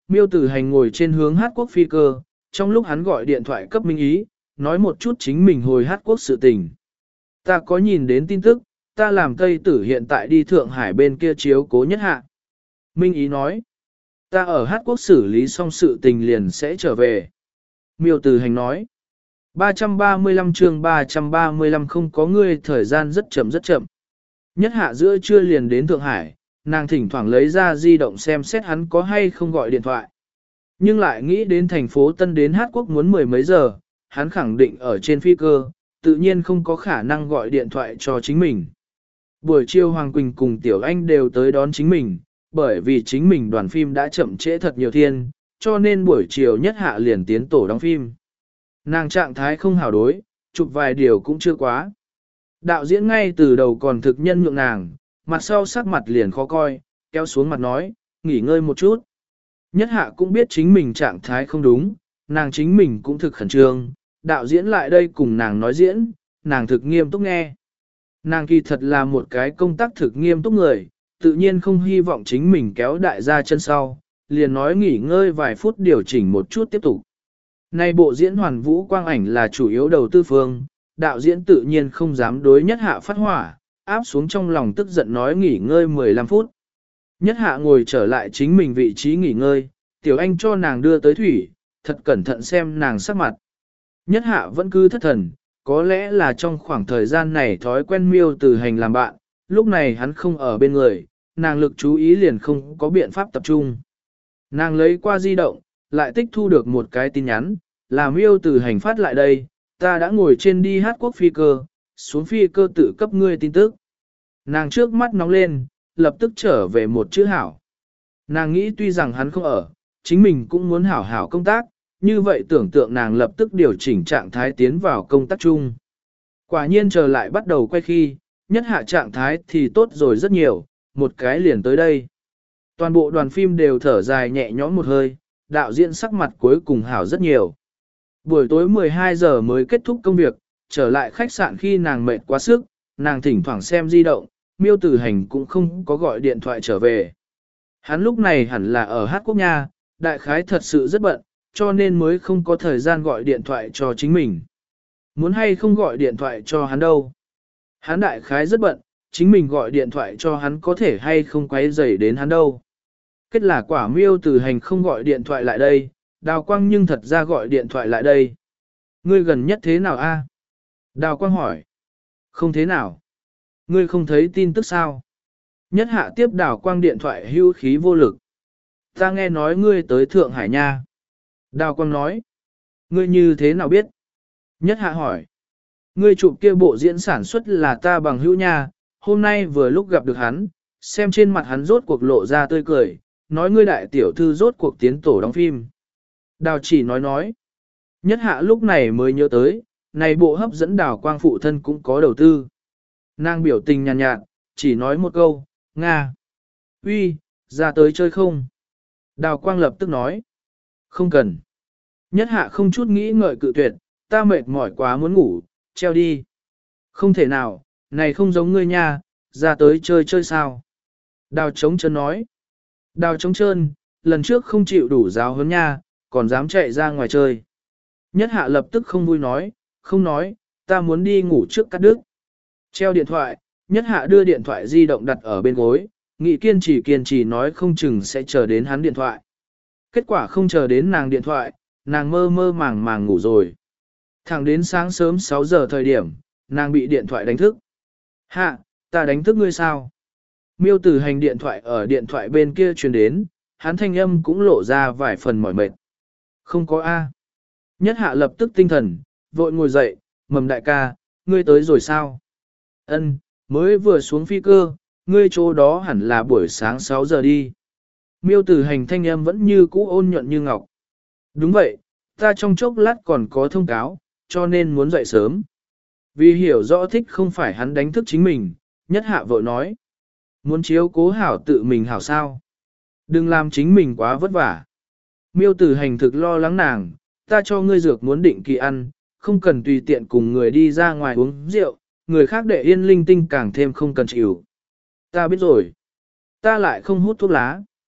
Miêu Tử Hành ngồi trên hướng hát quốc phi cơ, trong lúc hắn gọi điện thoại cấp Minh Ý, nói một chút chính mình hồi hát quốc sự tình. Ta có nhìn đến tin tức, ta làm Tây Tử hiện tại đi Thượng Hải bên kia chiếu cố nhất hạ. Minh Ý nói, ta ở hát quốc xử lý xong sự tình liền sẽ trở về. Miêu Tử Hành nói, ba trăm ba mươi lăm chương ba trăm ba mươi lăm không có ngươi, thời gian rất chậm rất chậm. Nhất hạ giữa trưa liền đến Thượng Hải, nàng thỉnh thoảng lấy ra di động xem xét hắn có hay không gọi điện thoại. Nhưng lại nghĩ đến thành phố Tân đến Hát Quốc muốn mười mấy giờ, hắn khẳng định ở trên phi cơ, tự nhiên không có khả năng gọi điện thoại cho chính mình. Buổi chiều Hoàng Quỳnh cùng Tiểu Anh đều tới đón chính mình, bởi vì chính mình đoàn phim đã chậm trễ thật nhiều thiên, cho nên buổi chiều nhất hạ liền tiến tổ đóng phim. Nàng trạng thái không hảo đối, chụp vài điều cũng chưa quá. Đạo diễn ngay từ đầu còn thực nhân nhượng nàng, mặt sau sắc mặt liền khó coi, kéo xuống mặt nói, nghỉ ngơi một chút. Nhất hạ cũng biết chính mình trạng thái không đúng, nàng chính mình cũng thực khẩn trương, đạo diễn lại đây cùng nàng nói diễn, nàng thực nghiêm túc nghe. Nàng kỳ thật là một cái công tác thực nghiêm túc người, tự nhiên không hy vọng chính mình kéo đại gia chân sau, liền nói nghỉ ngơi vài phút điều chỉnh một chút tiếp tục. Nay bộ diễn Hoàn Vũ Quang Ảnh là chủ yếu đầu tư phương, đạo diễn tự nhiên không dám đối nhất hạ phát hỏa, áp xuống trong lòng tức giận nói nghỉ ngơi mười lăm phút. Nhất hạ ngồi trở lại chính mình vị trí nghỉ ngơi, Tiểu Anh cho nàng đưa tới thủy, thật cẩn thận xem nàng sắc mặt. Nhất hạ vẫn cứ thất thần, có lẽ là trong khoảng thời gian này thói quen Miêu Tử Hành làm bạn, lúc này hắn không ở bên người, nàng lực chú ý liền không có biện pháp tập trung. Nàng lấy qua di động, lại tích thu được một cái tin nhắn, là Miêu Tử Hành phát lại đây, ta đã ngồi trên đi Hát Quốc phi cơ, xuống phi cơ tự cấp ngươi tin tức. Nàng trước mắt nóng lên, lập tức trở về một chữ hảo. Nàng nghĩ tuy rằng hắn không ở, chính mình cũng muốn hảo hảo công tác, như vậy tưởng tượng nàng lập tức điều chỉnh trạng thái tiến vào công tác chung. Quả nhiên trở lại bắt đầu quay khi, nhất hạ trạng thái thì tốt rồi rất nhiều, một cái liền tới đây. Toàn bộ đoàn phim đều thở dài nhẹ nhõm một hơi, đạo diễn sắc mặt cuối cùng hảo rất nhiều. Buổi tối mười hai giờ mới kết thúc công việc, trở lại khách sạn khi nàng mệt quá sức, nàng thỉnh thoảng xem di động, Miêu Tử Hành cũng không có gọi điện thoại trở về. Hắn lúc này hẳn là ở Hát Quốc nha, đại khái thật sự rất bận, cho nên mới không có thời gian gọi điện thoại cho chính mình. Muốn hay không gọi điện thoại cho hắn đâu. Hắn đại khái rất bận, chính mình gọi điện thoại cho hắn có thể hay không quấy rầy đến hắn đâu. Kết là quả Miêu Tử Hành không gọi điện thoại lại đây, Đào Quang nhưng thật ra gọi điện thoại lại đây. Ngươi gần nhất thế nào a? Đào Quang hỏi. Không thế nào. Ngươi không thấy tin tức sao? Nhất hạ tiếp Đào Quang điện thoại hưu khí vô lực. Ta nghe nói ngươi tới Thượng Hải nha. Đào Quang nói. Ngươi như thế nào biết? Nhất hạ hỏi. Ngươi chụp kia bộ diễn sản xuất là ta bằng hữu nha, hôm nay vừa lúc gặp được hắn, xem trên mặt hắn rốt cuộc lộ ra tươi cười, nói ngươi đại tiểu thư rốt cuộc tiến tổ đóng phim. Đào chỉ nói nói. Nhất hạ lúc này mới nhớ tới, này bộ hấp dẫn Đào Quang phụ thân cũng có đầu tư. Nàng biểu tình nhàn nhạt, nhạt, chỉ nói một câu, Nga. Uy, ra tới chơi không? Đào Quang lập tức nói. Không cần. Nhất hạ không chút nghĩ ngợi cự tuyệt, ta mệt mỏi quá muốn ngủ, treo đi. Không thể nào, này không giống ngươi nha, ra tới chơi chơi sao? Đào trống chân nói. Đào trống trơn, lần trước không chịu đủ giáo huấn nha, còn dám chạy ra ngoài chơi. Nhất hạ lập tức không vui nói, không nói, ta muốn đi ngủ trước cắt đứt. Treo điện thoại, nhất hạ đưa điện thoại di động đặt ở bên gối, nghị kiên trì kiên trì nói không chừng sẽ chờ đến hắn điện thoại. Kết quả không chờ đến nàng điện thoại, nàng mơ mơ màng màng ngủ rồi. Thẳng đến sáng sớm sáu giờ thời điểm, nàng bị điện thoại đánh thức. Hạ, ta đánh thức ngươi sao? Miêu Tử Hành điện thoại ở điện thoại bên kia truyền đến, hắn thanh âm cũng lộ ra vài phần mỏi mệt. Không có A. Nhất hạ lập tức tinh thần, vội ngồi dậy, mầm đại ca, ngươi tới rồi sao? Ân, mới vừa xuống phi cơ, ngươi chỗ đó hẳn là buổi sáng sáu giờ đi. Miêu Tử Hành thanh âm vẫn như cũ ôn nhuận như ngọc. Đúng vậy, ta trong chốc lát còn có thông cáo, cho nên muốn dậy sớm. Vì hiểu rõ thích không phải hắn đánh thức chính mình, nhất hạ vội nói. Muốn chiếu cố hảo tự mình hảo sao? Đừng làm chính mình quá vất vả. Miêu Tử Hành thực lo lắng nàng, ta cho ngươi dược muốn định kỳ ăn, không cần tùy tiện cùng người đi ra ngoài uống rượu, người khác để yên linh tinh càng thêm không cần chịu. Ta biết rồi. Ta lại không hút thuốc lá.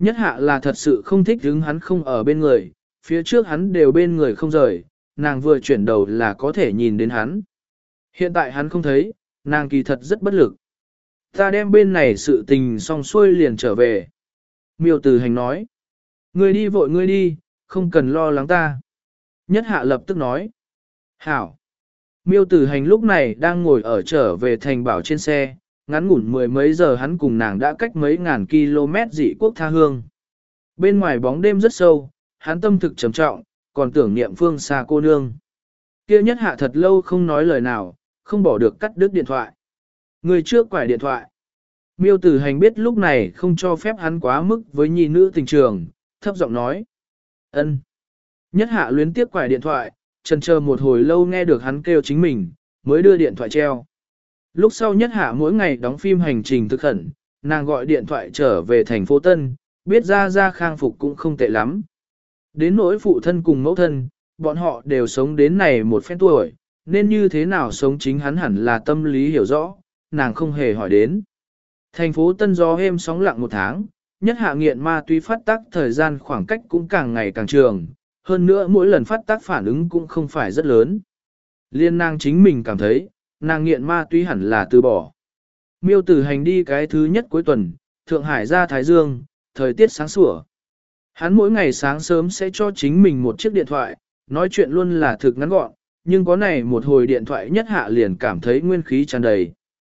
Nhất hạ là thật sự không thích hứng hắn không ở bên người, phía trước hắn đều bên người không rời, nàng vừa chuyển đầu là có thể nhìn đến hắn. Hiện tại hắn không thấy, nàng kỳ thật rất bất lực. Ta đem bên này sự tình xong xuôi liền trở về. Miêu Tử Hành nói. Ngươi đi vội ngươi đi, không cần lo lắng ta. Nhất hạ lập tức nói. Hảo. Miêu Tử Hành lúc này đang ngồi ở trở về thành bảo trên xe, ngắn ngủn mười mấy giờ hắn cùng nàng đã cách mấy ngàn km dị quốc tha hương. Bên ngoài bóng đêm rất sâu, hắn tâm thực trầm trọng, còn tưởng niệm phương xa cô nương. Kia nhất hạ thật lâu không nói lời nào, không bỏ được cắt đứt điện thoại. Người trước quải điện thoại. Miêu Tử Hành biết lúc này không cho phép hắn quá mức với nhi nữ tình trường, thấp giọng nói. Ân. Nhất hạ luyến tiếp quải điện thoại, chần chờ một hồi lâu nghe được hắn kêu chính mình, mới đưa điện thoại treo. Lúc sau nhất hạ mỗi ngày đóng phim hành trình thực khẩn, nàng gọi điện thoại trở về thành phố Tân, biết ra ra khang phục cũng không tệ lắm. Đến nỗi phụ thân cùng mẫu thân, bọn họ đều sống đến này một phen tuổi, nên như thế nào sống chính hắn hẳn là tâm lý hiểu rõ, nàng không hề hỏi đến. Thành phố Tân gió êm sóng lặng một tháng, nhất hạ nghiện ma túy phát tác thời gian khoảng cách cũng càng ngày càng trường, hơn nữa mỗi lần phát tác phản ứng cũng không phải rất lớn. Liên nàng chính mình cảm thấy, nàng nghiện ma túy hẳn là từ bỏ. Miêu Tử Hành đi cái thứ nhất cuối tuần, Thượng Hải ra Thái Dương, thời tiết sáng sủa. Hắn mỗi ngày sáng sớm sẽ cho chính mình một chiếc điện thoại, nói chuyện luôn là thực ngắn gọn, nhưng có này một hồi điện thoại nhất hạ liền cảm thấy nguyên khí tràn đầy.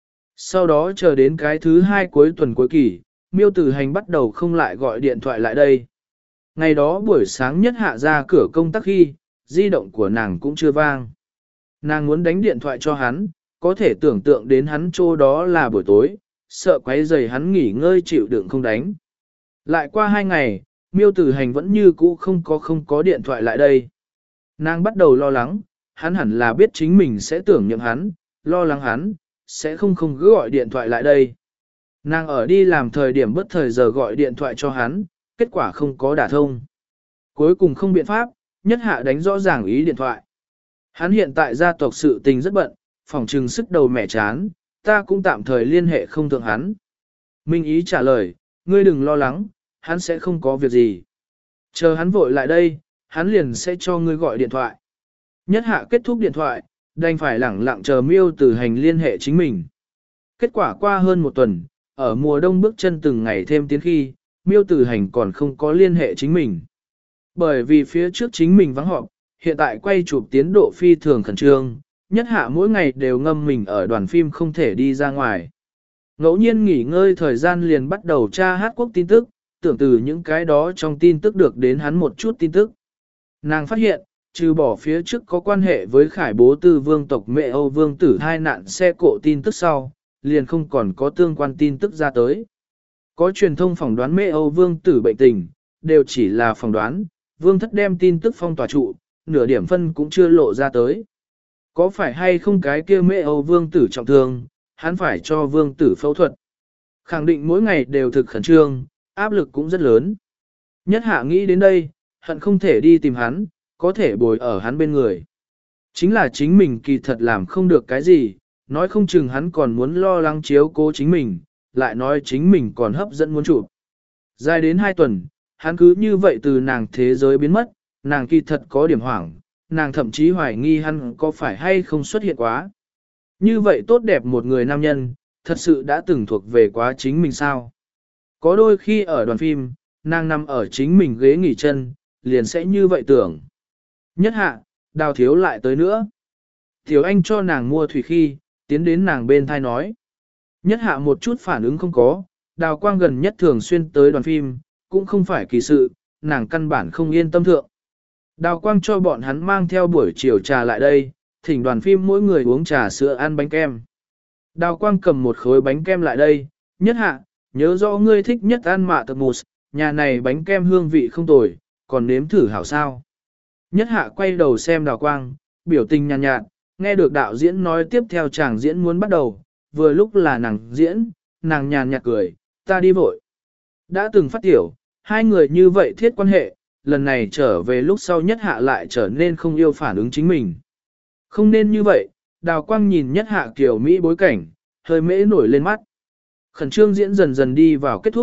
Sau đó chờ đến cái thứ hai cuối tuần cuối kỳ, Miêu Tử Hành bắt đầu không lại gọi điện thoại lại đây. Ngày đó buổi sáng nhất hạ ra cửa công tác khi, di động của nàng cũng chưa vang. Nàng muốn đánh điện thoại cho hắn, có thể tưởng tượng đến hắn chỗ đó là buổi tối, sợ quấy rầy hắn nghỉ ngơi chịu đựng không đánh. Lại qua hai ngày, Miêu Tử Hành vẫn như cũ không có không có điện thoại lại đây. Nàng bắt đầu lo lắng, hắn hẳn là biết chính mình sẽ tưởng nhậm hắn, lo lắng hắn, sẽ không không cứ gọi điện thoại lại đây. Nàng ở đi làm thời điểm bất thời giờ gọi điện thoại cho hắn, kết quả không có đả thông. Cuối cùng không biện pháp, nhất hạ đánh rõ ràng ý điện thoại. Hắn hiện tại gia tộc sự tình rất bận, phòng trừng sức đầu mẻ chán, ta cũng tạm thời liên hệ không thượng hắn. Minh Ý trả lời, ngươi đừng lo lắng, hắn sẽ không có việc gì. Chờ hắn vội lại đây, hắn liền sẽ cho ngươi gọi điện thoại. Nhất hạ kết thúc điện thoại, đành phải lẳng lặng chờ Miêu Tử Hành liên hệ chính mình. Kết quả qua hơn một tuần, ở mùa đông bước chân từng ngày thêm tiến khi, Miêu Tử Hành còn không có liên hệ chính mình. Bởi vì phía trước chính mình vắng họp, hiện tại quay chụp tiến độ phi thường khẩn trương, nhất hạ mỗi ngày đều ngâm mình ở đoàn phim không thể đi ra ngoài. Ngẫu nhiên nghỉ ngơi thời gian liền bắt đầu tra hát quốc tin tức, tưởng từ những cái đó trong tin tức được đến hắn một chút tin tức. Nàng phát hiện, trừ bỏ phía trước có quan hệ với khải bố tư vương tộc mẹ Âu vương tử hai nạn xe cộ tin tức sau, liền không còn có tương quan tin tức ra tới. Có truyền thông phỏng đoán mẹ Âu vương tử bệnh tình, đều chỉ là phỏng đoán, vương thất đem tin tức phong tỏa trụ, nửa điểm phân cũng chưa lộ ra tới. Có phải hay không cái kia mẹ Âu vương tử trọng thương, hắn phải cho vương tử phẫu thuật. Khẳng định mỗi ngày đều thực khẩn trương, áp lực cũng rất lớn. Nhất hạ nghĩ đến đây, hận không thể đi tìm hắn, có thể bồi ở hắn bên người. Chính là chính mình kỳ thật làm không được cái gì, nói không chừng hắn còn muốn lo lắng chiếu cố chính mình, lại nói chính mình còn hấp dẫn muốn chụp. Dài đến hai tuần, hắn cứ như vậy từ nàng thế giới biến mất, nàng kỳ thật có điểm hoảng, nàng thậm chí hoài nghi hắn có phải hay không xuất hiện quá. Như vậy tốt đẹp một người nam nhân, thật sự đã từng thuộc về quá chính mình sao? Có đôi khi ở đoàn phim, nàng nằm ở chính mình ghế nghỉ chân, liền sẽ như vậy tưởng. Nhất hạ, Đào Thiếu lại tới nữa. Tiểu Anh cho nàng mua thủy khi, tiến đến nàng bên thai nói. Nhất hạ một chút phản ứng không có, Đào Quang gần nhất thường xuyên tới đoàn phim, cũng không phải kỳ sự, nàng căn bản không yên tâm thượng. Đào Quang cho bọn hắn mang theo buổi chiều trà lại đây, thỉnh đoàn phim mỗi người uống trà sữa ăn bánh kem. Đào Quang cầm một khối bánh kem lại đây, nhất hạ, nhớ rõ ngươi thích nhất ăn mạ tập mousse, nhà này bánh kem hương vị không tồi, còn nếm thử hảo sao. Nhất hạ quay đầu xem Đào Quang, biểu tình nhàn nhạt, nhạt, nghe được đạo diễn nói tiếp theo chàng diễn muốn bắt đầu, vừa lúc là nàng diễn, nàng nhàn nhạt cười, ta đi vội. Đã từng phát tiểu, hai người như vậy thiết quan hệ, lần này trở về lúc sau nhất hạ lại trở nên không yêu phản ứng chính mình. Không nên như vậy, Đào Quang nhìn nhất hạ kiểu Mỹ bối cảnh, hơi mễ nổi lên mắt. Khẩn trương diễn dần dần đi vào kết thúc,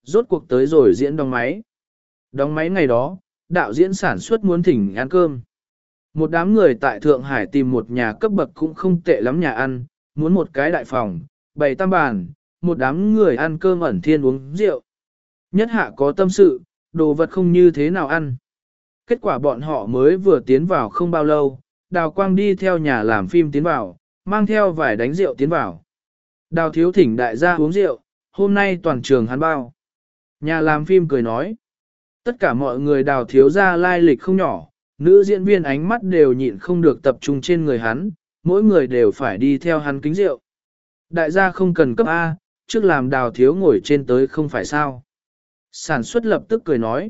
rốt cuộc tới rồi diễn đóng máy. Đóng máy ngày đó, đạo diễn sản xuất muốn thỉnh ăn cơm. Một đám người tại Thượng Hải tìm một nhà cấp bậc cũng không tệ lắm nhà ăn, muốn một cái đại phòng, bày tam bàn, một đám người ăn cơm ẩn thiên uống rượu. Nhất hạ có tâm sự, đồ vật không như thế nào ăn. Kết quả bọn họ mới vừa tiến vào không bao lâu, Đào Quang đi theo nhà làm phim tiến vào, mang theo vài đánh rượu tiến vào. Đào thiếu thỉnh đại gia uống rượu, hôm nay toàn trường hắn bao. Nhà làm phim cười nói. Tất cả mọi người Đào thiếu ra lai lịch không nhỏ, nữ diễn viên ánh mắt đều nhịn không được tập trung trên người hắn, mỗi người đều phải đi theo hắn kính rượu. Đại gia không cần cấp A, trước làm Đào thiếu ngồi trên tới không phải sao. Sản xuất lập tức cười nói.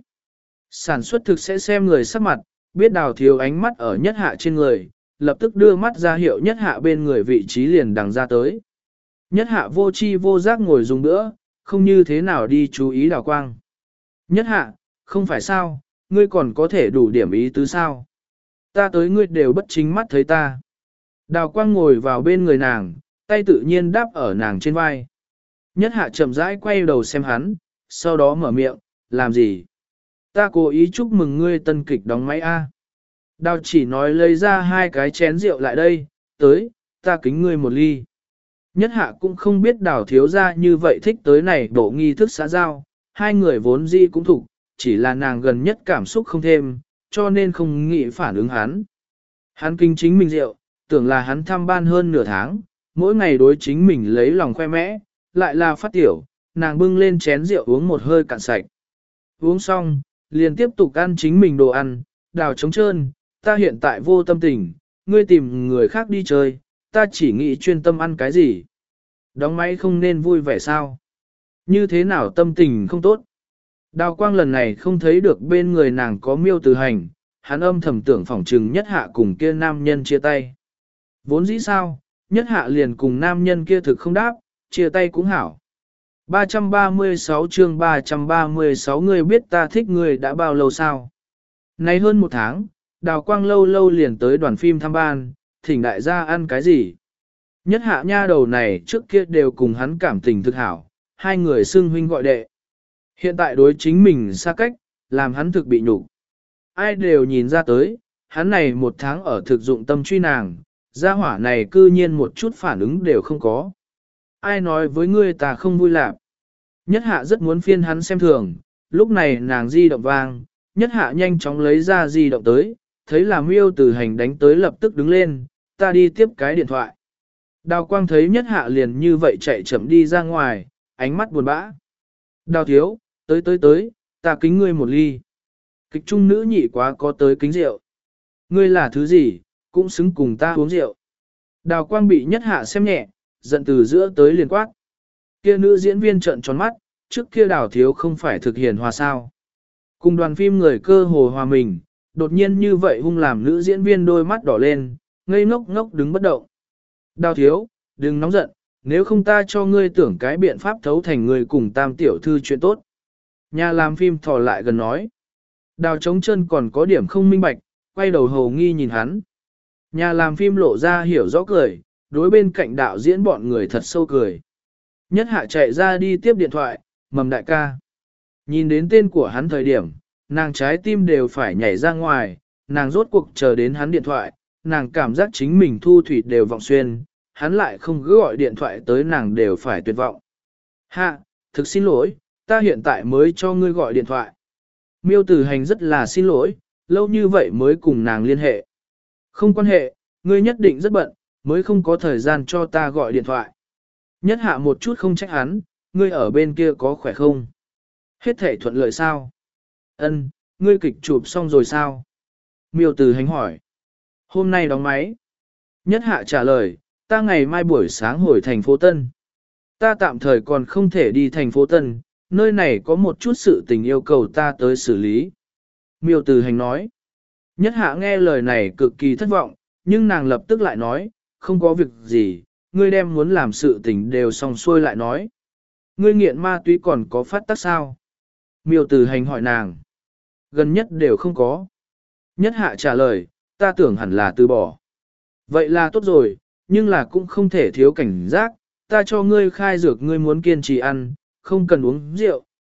Sản xuất thực sẽ xem người sắc mặt, biết Đào thiếu ánh mắt ở nhất hạ trên người, lập tức đưa mắt ra hiệu nhất hạ bên người vị trí liền đằng ra tới. Nhất hạ vô chi vô giác ngồi dùng nữa, không như thế nào đi chú ý Đào Quang. Nhất hạ, không phải sao, ngươi còn có thể đủ điểm ý tứ sao. Ta tới ngươi đều bất chính mắt thấy ta. Đào Quang ngồi vào bên người nàng, tay tự nhiên đáp ở nàng trên vai. Nhất hạ chậm rãi quay đầu xem hắn, sau đó mở miệng, làm gì? Ta cố ý chúc mừng ngươi tân kịch đóng máy A. Đào chỉ nói lấy ra hai cái chén rượu lại đây, tới, ta kính ngươi một ly. Nhất hạ cũng không biết đào thiếu ra như vậy thích tới này bộ nghi thức xã giao, hai người vốn dĩ cũng thủ, chỉ là nàng gần nhất cảm xúc không thêm, cho nên không nghĩ phản ứng hắn. Hắn kinh chính mình rượu, tưởng là hắn thăm ban hơn nửa tháng, mỗi ngày đối chính mình lấy lòng khoe mẽ, lại là phát tiểu, nàng bưng lên chén rượu uống một hơi cạn sạch. Uống xong, liền tiếp tục ăn chính mình đồ ăn, đào trống trơn, ta hiện tại vô tâm tình, ngươi tìm người khác đi chơi, ta chỉ nghĩ chuyên tâm ăn cái gì. Đóng máy không nên vui vẻ sao? Như thế nào tâm tình không tốt? Đào Quang lần này không thấy được bên người nàng có Miêu Từ Hành, hắn âm thầm tưởng phỏng trừng nhất hạ cùng kia nam nhân chia tay. Vốn dĩ sao, nhất hạ liền cùng nam nhân kia thực không đáp, chia tay cũng hảo. ba trăm ba mươi sáu chương ba trăm ba mươi sáu người biết ta thích người đã bao lâu sao? Nay hơn một tháng, Đào Quang lâu lâu liền tới đoàn phim thăm ban, thỉnh đại gia ăn cái gì? Nhất hạ nha đầu này trước kia đều cùng hắn cảm tình thực hảo, hai người xưng huynh gọi đệ. Hiện tại đối chính mình xa cách, làm hắn thực bị nhục. Ai đều nhìn ra tới, hắn này một tháng ở thực dụng tâm truy nàng, gia hỏa này cư nhiên một chút phản ứng đều không có. Ai nói với ngươi ta không vui lạc. Nhất hạ rất muốn phiên hắn xem thường, lúc này nàng di động vang, nhất hạ nhanh chóng lấy ra di động tới, thấy là Miêu Từ Hành đánh tới lập tức đứng lên, ta đi tiếp cái điện thoại. Đào Quang thấy nhất hạ liền như vậy chạy chậm đi ra ngoài, ánh mắt buồn bã. Đào thiếu, tới tới tới, ta kính ngươi một ly. Kịch trung nữ nhị quá có tới kính rượu. Ngươi là thứ gì, cũng xứng cùng ta uống rượu. Đào Quang bị nhất hạ xem nhẹ, giận từ giữa tới liền quát. Kia nữ diễn viên trợn tròn mắt, trước kia Đào thiếu không phải thực hiện hòa sao. Cùng đoàn phim người cơ hồ hòa mình, đột nhiên như vậy hung làm nữ diễn viên đôi mắt đỏ lên, ngây ngốc ngốc đứng bất động. Đào thiếu, đừng nóng giận, nếu không ta cho ngươi tưởng cái biện pháp thấu thành người cùng tam tiểu thư chuyện tốt. Nhà làm phim thò lại gần nói. Đào trống chân còn có điểm không minh bạch, quay đầu hầu nghi nhìn hắn. Nhà làm phim lộ ra hiểu rõ cười, đối bên cạnh đạo diễn bọn người thật sâu cười. Nhất hạ chạy ra đi tiếp điện thoại, mầm đại ca. Nhìn đến tên của hắn thời điểm, nàng trái tim đều phải nhảy ra ngoài, nàng rốt cuộc chờ đến hắn điện thoại, nàng cảm giác chính mình thu thủy đều vọng xuyên, hắn lại không cứ gọi điện thoại tới nàng đều phải tuyệt vọng. Hạ, thực xin lỗi, ta hiện tại mới cho ngươi gọi điện thoại. Miêu Từ Hành rất là xin lỗi, lâu như vậy mới cùng nàng liên hệ. Không quan hệ, ngươi nhất định rất bận, mới không có thời gian cho ta gọi điện thoại. Nhất hạ một chút không trách hắn, ngươi ở bên kia có khỏe không? Hết thể thuận lợi sao? Ân, ngươi kịch chụp xong rồi sao? Miêu Từ Hành hỏi. Hôm nay đóng máy. Nhất hạ trả lời, ta ngày mai buổi sáng hồi thành phố Tân. Ta tạm thời còn không thể đi thành phố Tân, nơi này có một chút sự tình yêu cầu ta tới xử lý. Miêu Từ Hành nói. Nhất hạ nghe lời này cực kỳ thất vọng, nhưng nàng lập tức lại nói, không có việc gì, ngươi đem muốn làm sự tình đều xong xuôi lại nói. Ngươi nghiện ma túy còn có phát tác sao? Miêu Từ Hành hỏi nàng. Gần nhất đều không có. Nhất hạ trả lời, ta tưởng hẳn là từ bỏ. Vậy là tốt rồi, nhưng là cũng không thể thiếu cảnh giác, ta cho ngươi khai dược ngươi muốn kiên trì ăn, không cần uống rượu,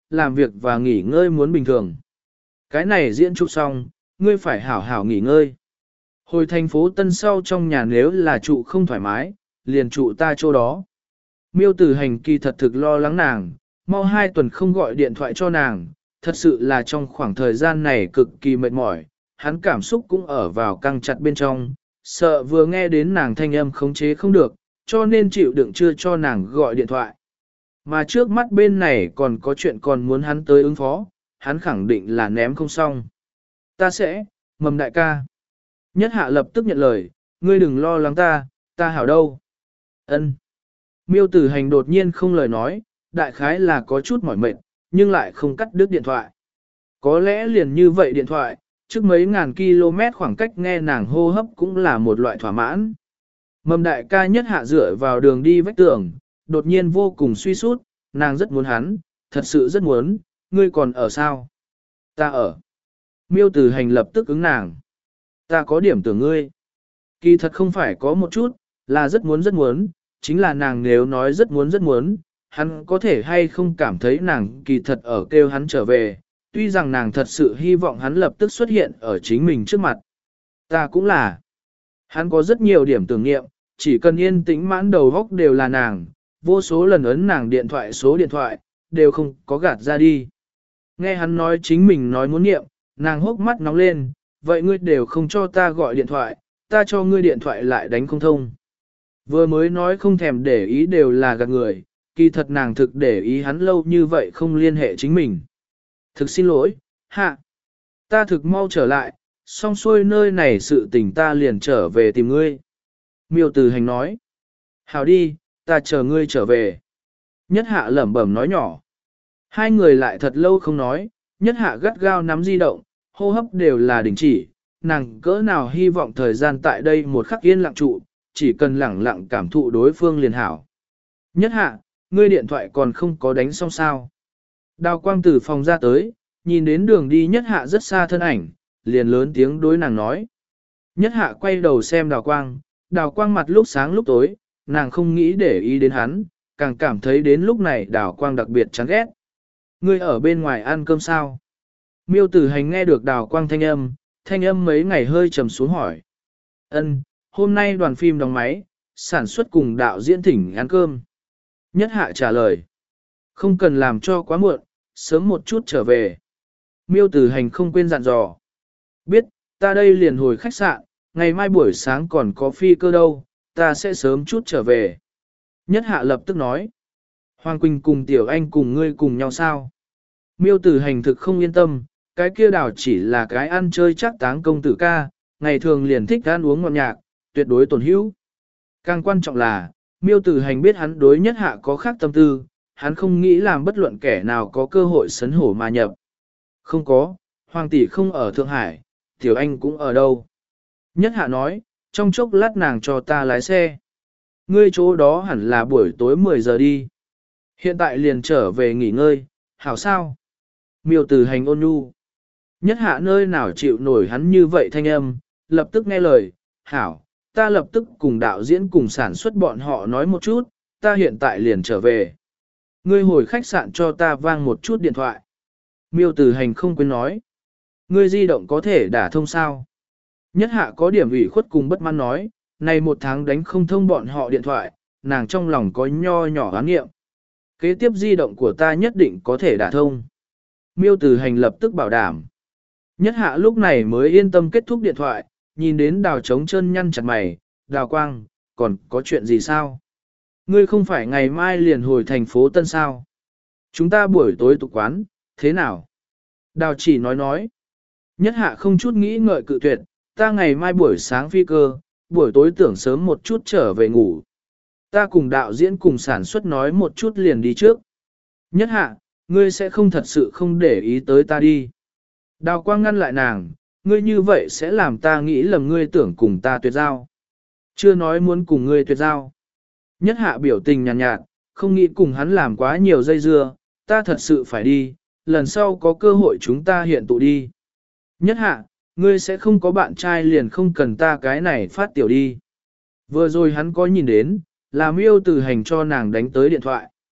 làm việc và nghỉ ngơi muốn bình thường. Cái này diễn chụp xong, ngươi phải hảo hảo nghỉ ngơi. Hồi thành phố Tân sau trong nhà nếu là trụ không thoải mái, liền trụ ta chỗ đó. Miêu Tử Hành kỳ thật thực lo lắng nàng, mau hai tuần không gọi điện thoại cho nàng, thật sự là trong khoảng thời gian này cực kỳ mệt mỏi, hắn cảm xúc cũng ở vào căng chặt bên trong, sợ vừa nghe đến nàng thanh âm khống chế không được, cho nên chịu đựng chưa cho nàng gọi điện thoại. Mà trước mắt bên này còn có chuyện còn muốn hắn tới ứng phó, hắn khẳng định là ném không xong. Ta sẽ, Mầm đại ca. Nhất Hạ lập tức nhận lời, ngươi đừng lo lắng ta, ta hảo đâu. Ân. Miêu Tử Hành đột nhiên không lời nói, đại khái là có chút mỏi mệt, nhưng lại không cắt đứt điện thoại. Có lẽ liền như vậy điện thoại, trước mấy ngàn km khoảng cách nghe nàng hô hấp cũng là một loại thỏa mãn. Mầm đại ca Nhất Hạ dựa vào đường đi vách tường, đột nhiên vô cùng suy sút, nàng rất muốn hắn, thật sự rất muốn, ngươi còn ở sao? Ta ở. Miêu Tử Hành lập tức ứng nàng. Ta có điểm tưởng ngươi. Kỳ thật không phải có một chút, là rất muốn rất muốn, chính là nàng nếu nói rất muốn rất muốn, hắn có thể hay không cảm thấy nàng kỳ thật ở kêu hắn trở về, tuy rằng nàng thật sự hy vọng hắn lập tức xuất hiện ở chính mình trước mặt. Ta cũng là. Hắn có rất nhiều điểm tưởng niệm, chỉ cần yên tĩnh mãn đầu góc đều là nàng, vô số lần ấn nàng điện thoại số điện thoại, đều không có gạt ra đi. Nghe hắn nói chính mình nói muốn niệm, nàng hốc mắt nóng lên, vậy ngươi đều không cho ta gọi điện thoại, ta cho ngươi điện thoại lại đánh không thông. Vừa mới nói không thèm để ý đều là gạt người, kỳ thật nàng thực để ý hắn lâu như vậy không liên hệ chính mình. Thực xin lỗi, hạ. Ta thực mau trở lại, xong xuôi nơi này sự tình ta liền trở về tìm ngươi. Miêu Tử Hành nói. Hảo đi, ta chờ ngươi trở về. Nhất Hạ lẩm bẩm nói nhỏ. Hai người lại thật lâu không nói, Nhất Hạ gắt gao nắm di động, hô hấp đều là đình chỉ, nàng cỡ nào hy vọng thời gian tại đây một khắc yên lặng trụ, chỉ cần lẳng lặng cảm thụ đối phương liền hảo. Nhất Hạ, ngươi điện thoại còn không có đánh xong sao. Đào quang từ phòng ra tới, nhìn đến đường đi Nhất Hạ rất xa thân ảnh, liền lớn tiếng đối nàng nói. Nhất Hạ quay đầu xem đào quang, đào quang mặt lúc sáng lúc tối, nàng không nghĩ để ý đến hắn, càng cảm thấy đến lúc này đào quang đặc biệt chán ghét. Ngươi ở bên ngoài ăn cơm sao? Miêu Tử Hành nghe được đào quang thanh âm, thanh âm mấy ngày hơi trầm xuống hỏi. Ân, hôm nay đoàn phim đóng máy, sản xuất cùng đạo diễn thỉnh ăn cơm. Nhất Hạ trả lời. Không cần làm cho quá muộn, sớm một chút trở về. Miêu Tử Hành không quên dặn dò. Biết, ta đây liền hồi khách sạn, ngày mai buổi sáng còn có phi cơ đâu, ta sẽ sớm chút trở về. Nhất Hạ lập tức nói. Hoàng Quỳnh cùng Tiểu Anh cùng ngươi cùng nhau sao? Miêu Tử Hành thực không yên tâm, cái kia đảo chỉ là cái ăn chơi chắc táng công tử ca, ngày thường liền thích ăn uống ngọt nhạc, tuyệt đối tổn hữu. Càng quan trọng là, Miêu Tử Hành biết hắn đối Nhất Hạ có khác tâm tư, hắn không nghĩ làm bất luận kẻ nào có cơ hội sấn hổ mà nhập. Không có, Hoàng tỷ không ở Thượng Hải, Tiểu Anh cũng ở đâu. Nhất Hạ nói, trong chốc lát nàng cho ta lái xe. Ngươi chỗ đó hẳn là buổi tối mười giờ đi. Hiện tại liền trở về nghỉ ngơi, hảo sao? Miêu Tử Hành ôn nhu. Nhất Hạ nơi nào chịu nổi hắn như vậy thanh âm, lập tức nghe lời, hảo, ta lập tức cùng đạo diễn cùng sản xuất bọn họ nói một chút, ta hiện tại liền trở về. Ngươi hồi khách sạn cho ta vang một chút điện thoại. Miêu Tử Hành không quên nói. Ngươi di động có thể đả thông sao? Nhất Hạ có điểm ủy khuất cùng bất mãn nói, này một tháng đánh không thông bọn họ điện thoại, nàng trong lòng có nho nhỏ oán nghiệm. Kế tiếp di động của ta nhất định có thể đả thông. Miêu Tử Hành lập tức bảo đảm. Nhất Hạ lúc này mới yên tâm kết thúc điện thoại, nhìn đến đào trống chân nhăn chặt mày, đào quang, còn có chuyện gì sao? Ngươi không phải ngày mai liền hồi thành phố Tân sao? Chúng ta buổi tối tụ quán, thế nào? Đào chỉ nói nói. Nhất Hạ không chút nghĩ ngợi cự tuyệt, ta ngày mai buổi sáng phi cơ, buổi tối tưởng sớm một chút trở về ngủ. Ta cùng đạo diễn cùng sản xuất nói một chút liền đi trước. Nhất Hạ, ngươi sẽ không thật sự không để ý tới ta đi. Đào quang ngăn lại nàng, ngươi như vậy sẽ làm ta nghĩ lầm ngươi tưởng cùng ta tuyệt giao. Chưa nói muốn cùng ngươi tuyệt giao. Nhất Hạ biểu tình nhàn nhạt, nhạt, không nghĩ cùng hắn làm quá nhiều dây dưa, ta thật sự phải đi, lần sau có cơ hội chúng ta hiện tụ đi. Nhất Hạ, ngươi sẽ không có bạn trai liền không cần ta cái này phát tiểu đi. Vừa rồi hắn có nhìn đến, là Miêu Tử Hành cho nàng đánh tới điện thoại.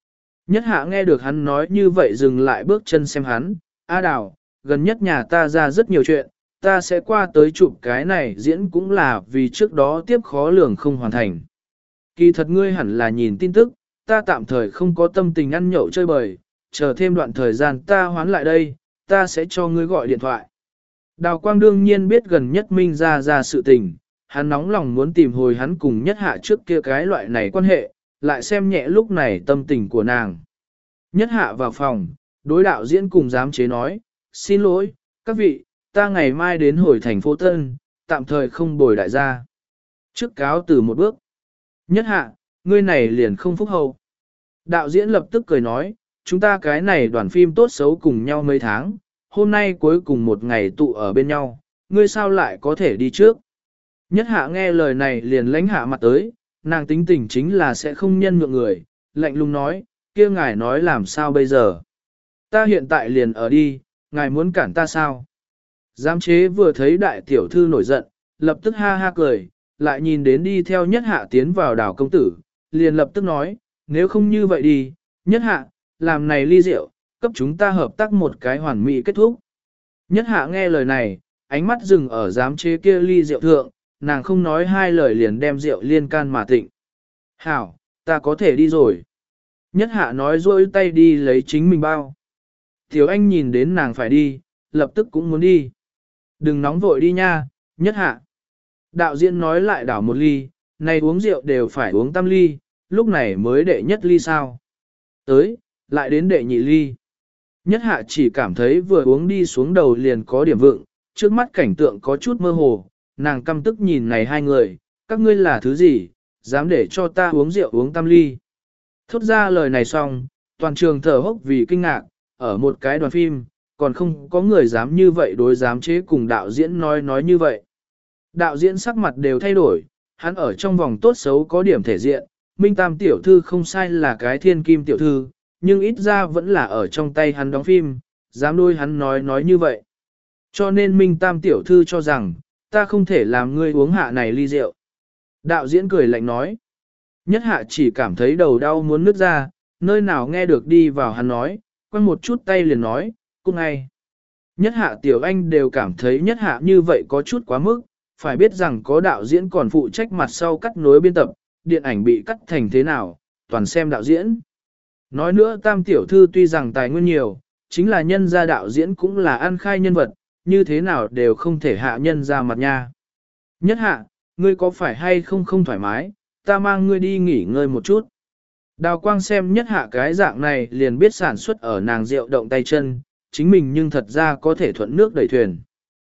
Nhất hạ nghe được hắn nói như vậy dừng lại bước chân xem hắn, A Đào, gần nhất nhà ta ra rất nhiều chuyện, ta sẽ qua tới chụp cái này diễn cũng là vì trước đó tiếp khó lường không hoàn thành. Kỳ thật ngươi hẳn là nhìn tin tức, ta tạm thời không có tâm tình ăn nhậu chơi bời, chờ thêm đoạn thời gian ta hoán lại đây, ta sẽ cho ngươi gọi điện thoại. Đào Quang đương nhiên biết gần nhất Minh ra ra sự tình, hắn nóng lòng muốn tìm hồi hắn cùng nhất hạ trước kia cái loại này quan hệ, lại xem nhẹ lúc này tâm tình của nàng. Nhất hạ vào phòng, đối đạo diễn cùng giám chế nói, xin lỗi, các vị, ta ngày mai đến hồi thành phố Tân, tạm thời không bồi đại gia. Trước cáo từ một bước. Nhất hạ, ngươi này liền không phúc hậu. Đạo diễn lập tức cười nói, chúng ta cái này đoàn phim tốt xấu cùng nhau mấy tháng, hôm nay cuối cùng một ngày tụ ở bên nhau, ngươi sao lại có thể đi trước. Nhất hạ nghe lời này liền lánh hạ mặt tới, nàng tính tình chính là sẽ không nhân nhượng người, lạnh lùng nói, kia ngài nói làm sao bây giờ. Ta hiện tại liền ở đi, ngài muốn cản ta sao? Giám chế vừa thấy đại tiểu thư nổi giận, lập tức ha ha cười, lại nhìn đến đi theo nhất hạ tiến vào đảo công tử, liền lập tức nói, nếu không như vậy đi, nhất hạ, làm này ly rượu, cấp chúng ta hợp tác một cái hoàn mỹ kết thúc. Nhất hạ nghe lời này, ánh mắt dừng ở giám chế kia ly rượu thượng, nàng không nói hai lời liền đem rượu liên can mà tịnh. Hảo, ta có thể đi rồi. Nhất hạ nói dôi tay đi lấy chính mình bao. Tiểu anh nhìn đến nàng phải đi, lập tức cũng muốn đi. Đừng nóng vội đi nha, nhất hạ. Đạo diễn nói lại đảo một ly, này uống rượu đều phải uống tam ly, lúc này mới đệ nhất ly sao. Tới, lại đến đệ nhị ly. Nhất hạ chỉ cảm thấy vừa uống đi xuống đầu liền có điểm vượng, trước mắt cảnh tượng có chút mơ hồ, nàng căm tức nhìn này hai người, các ngươi là thứ gì, dám để cho ta uống rượu uống tam ly. Thốt ra lời này xong, toàn trường thở hốc vì kinh ngạc, ở một cái đoàn phim, còn không có người dám như vậy đối giám chế cùng đạo diễn nói nói như vậy. Đạo diễn sắc mặt đều thay đổi, hắn ở trong vòng tốt xấu có điểm thể diện, Minh Tam tiểu thư không sai là cái thiên kim tiểu thư, nhưng ít ra vẫn là ở trong tay hắn đóng phim, dám đôi hắn nói nói như vậy. Cho nên Minh Tam tiểu thư cho rằng, ta không thể làm ngươi uống hạ này ly rượu. Đạo diễn cười lạnh nói. Nhất hạ chỉ cảm thấy đầu đau muốn nứt ra, nơi nào nghe được đi vào hắn nói, quăng một chút tay liền nói, cút ngay. Nhất hạ tiểu anh đều cảm thấy nhất hạ như vậy có chút quá mức, phải biết rằng có đạo diễn còn phụ trách mặt sau cắt nối biên tập, điện ảnh bị cắt thành thế nào, toàn xem đạo diễn. Nói nữa tam tiểu thư tuy rằng tài nguyên nhiều, chính là nhân gia đạo diễn cũng là ăn khai nhân vật, như thế nào đều không thể hạ nhân ra mặt nha. Nhất hạ, ngươi có phải hay không không thoải mái, ta mang ngươi đi nghỉ ngơi một chút. Đào quang xem nhất hạ cái dạng này liền biết sản xuất ở nàng rượu động tay chân, chính mình nhưng thật ra có thể thuận nước đẩy thuyền.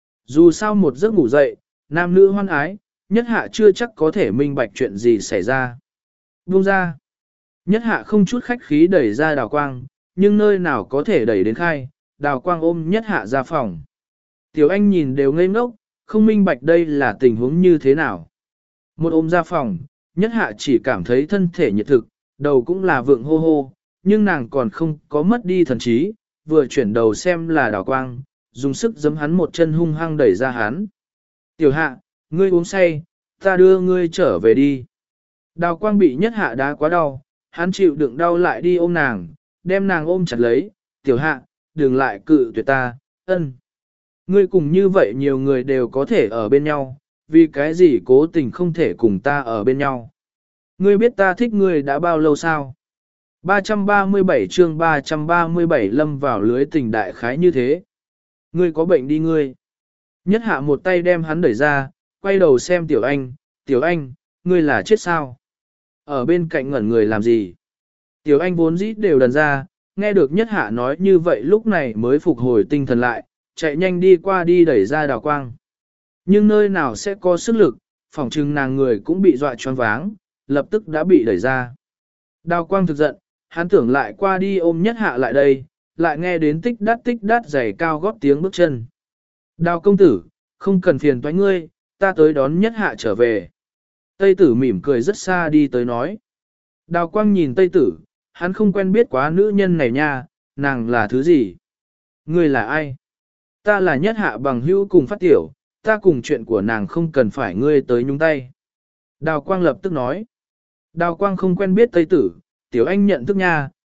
Dù sao một giấc ngủ dậy, nam nữ hoan ái, nhất hạ chưa chắc có thể minh bạch chuyện gì xảy ra. Buông ra. Nhất hạ không chút khách khí đẩy ra đào quang, nhưng nơi nào có thể đẩy đến khai, đào quang ôm nhất hạ ra phòng. Tiểu anh nhìn đều ngây ngốc, không minh bạch đây là tình huống như thế nào. Một ôm ra phòng, nhất hạ chỉ cảm thấy thân thể nhiệt thực, đầu cũng là vượng hô hô, nhưng nàng còn không có mất đi thần trí, vừa chuyển đầu xem là đào quang, dùng sức giấm hắn một chân hung hăng đẩy ra hắn. Tiểu hạ, ngươi uống say, ta đưa ngươi trở về đi. Đào quang bị nhất hạ đá quá đau, hắn chịu đựng đau lại đi ôm nàng, đem nàng ôm chặt lấy, tiểu hạ, đừng lại cự tuyệt ta, ân. Ngươi cùng như vậy nhiều người đều có thể ở bên nhau, vì cái gì cố tình không thể cùng ta ở bên nhau. Ngươi biết ta thích ngươi đã bao lâu sao? ba trăm ba mươi bảy chương ba trăm ba mươi bảy lâm vào lưới tình đại khái như thế. Ngươi có bệnh đi ngươi. Nhất hạ một tay đem hắn đẩy ra, quay đầu xem tiểu anh, tiểu anh, ngươi là chết sao? Ở bên cạnh ngẩn người làm gì? Tiểu anh vốn dĩ đều đần ra, nghe được nhất hạ nói như vậy lúc này mới phục hồi tinh thần lại, chạy nhanh đi qua đi đẩy ra đào quang. Nhưng nơi nào sẽ có sức lực, phỏng chừng nàng người cũng bị dọa choáng váng, lập tức đã bị đẩy ra. Đào quang thực giận, hắn tưởng lại qua đi ôm nhất hạ lại đây, lại nghe đến tích đát tích đát giày cao gót tiếng bước chân. Đào công tử, không cần phiền toái ngươi, ta tới đón nhất hạ trở về. Tây tử mỉm cười rất xa đi tới nói. Đào quang nhìn Tây tử, hắn không quen biết quá nữ nhân này nha, nàng là thứ gì? Ngươi là ai? Ta là nhất hạ bằng hữu cùng phát tiểu, ta cùng chuyện của nàng không cần phải ngươi tới nhúng tay. Đào quang lập tức nói. Đào quang không quen biết Tây tử, tiểu anh nhận thức nha,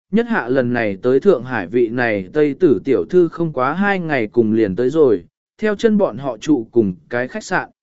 nhất hạ lần này tới Thượng Hải vị này Tây tử tiểu thư không quá hai ngày cùng liền tới rồi, theo chân bọn họ trụ cùng cái khách sạn.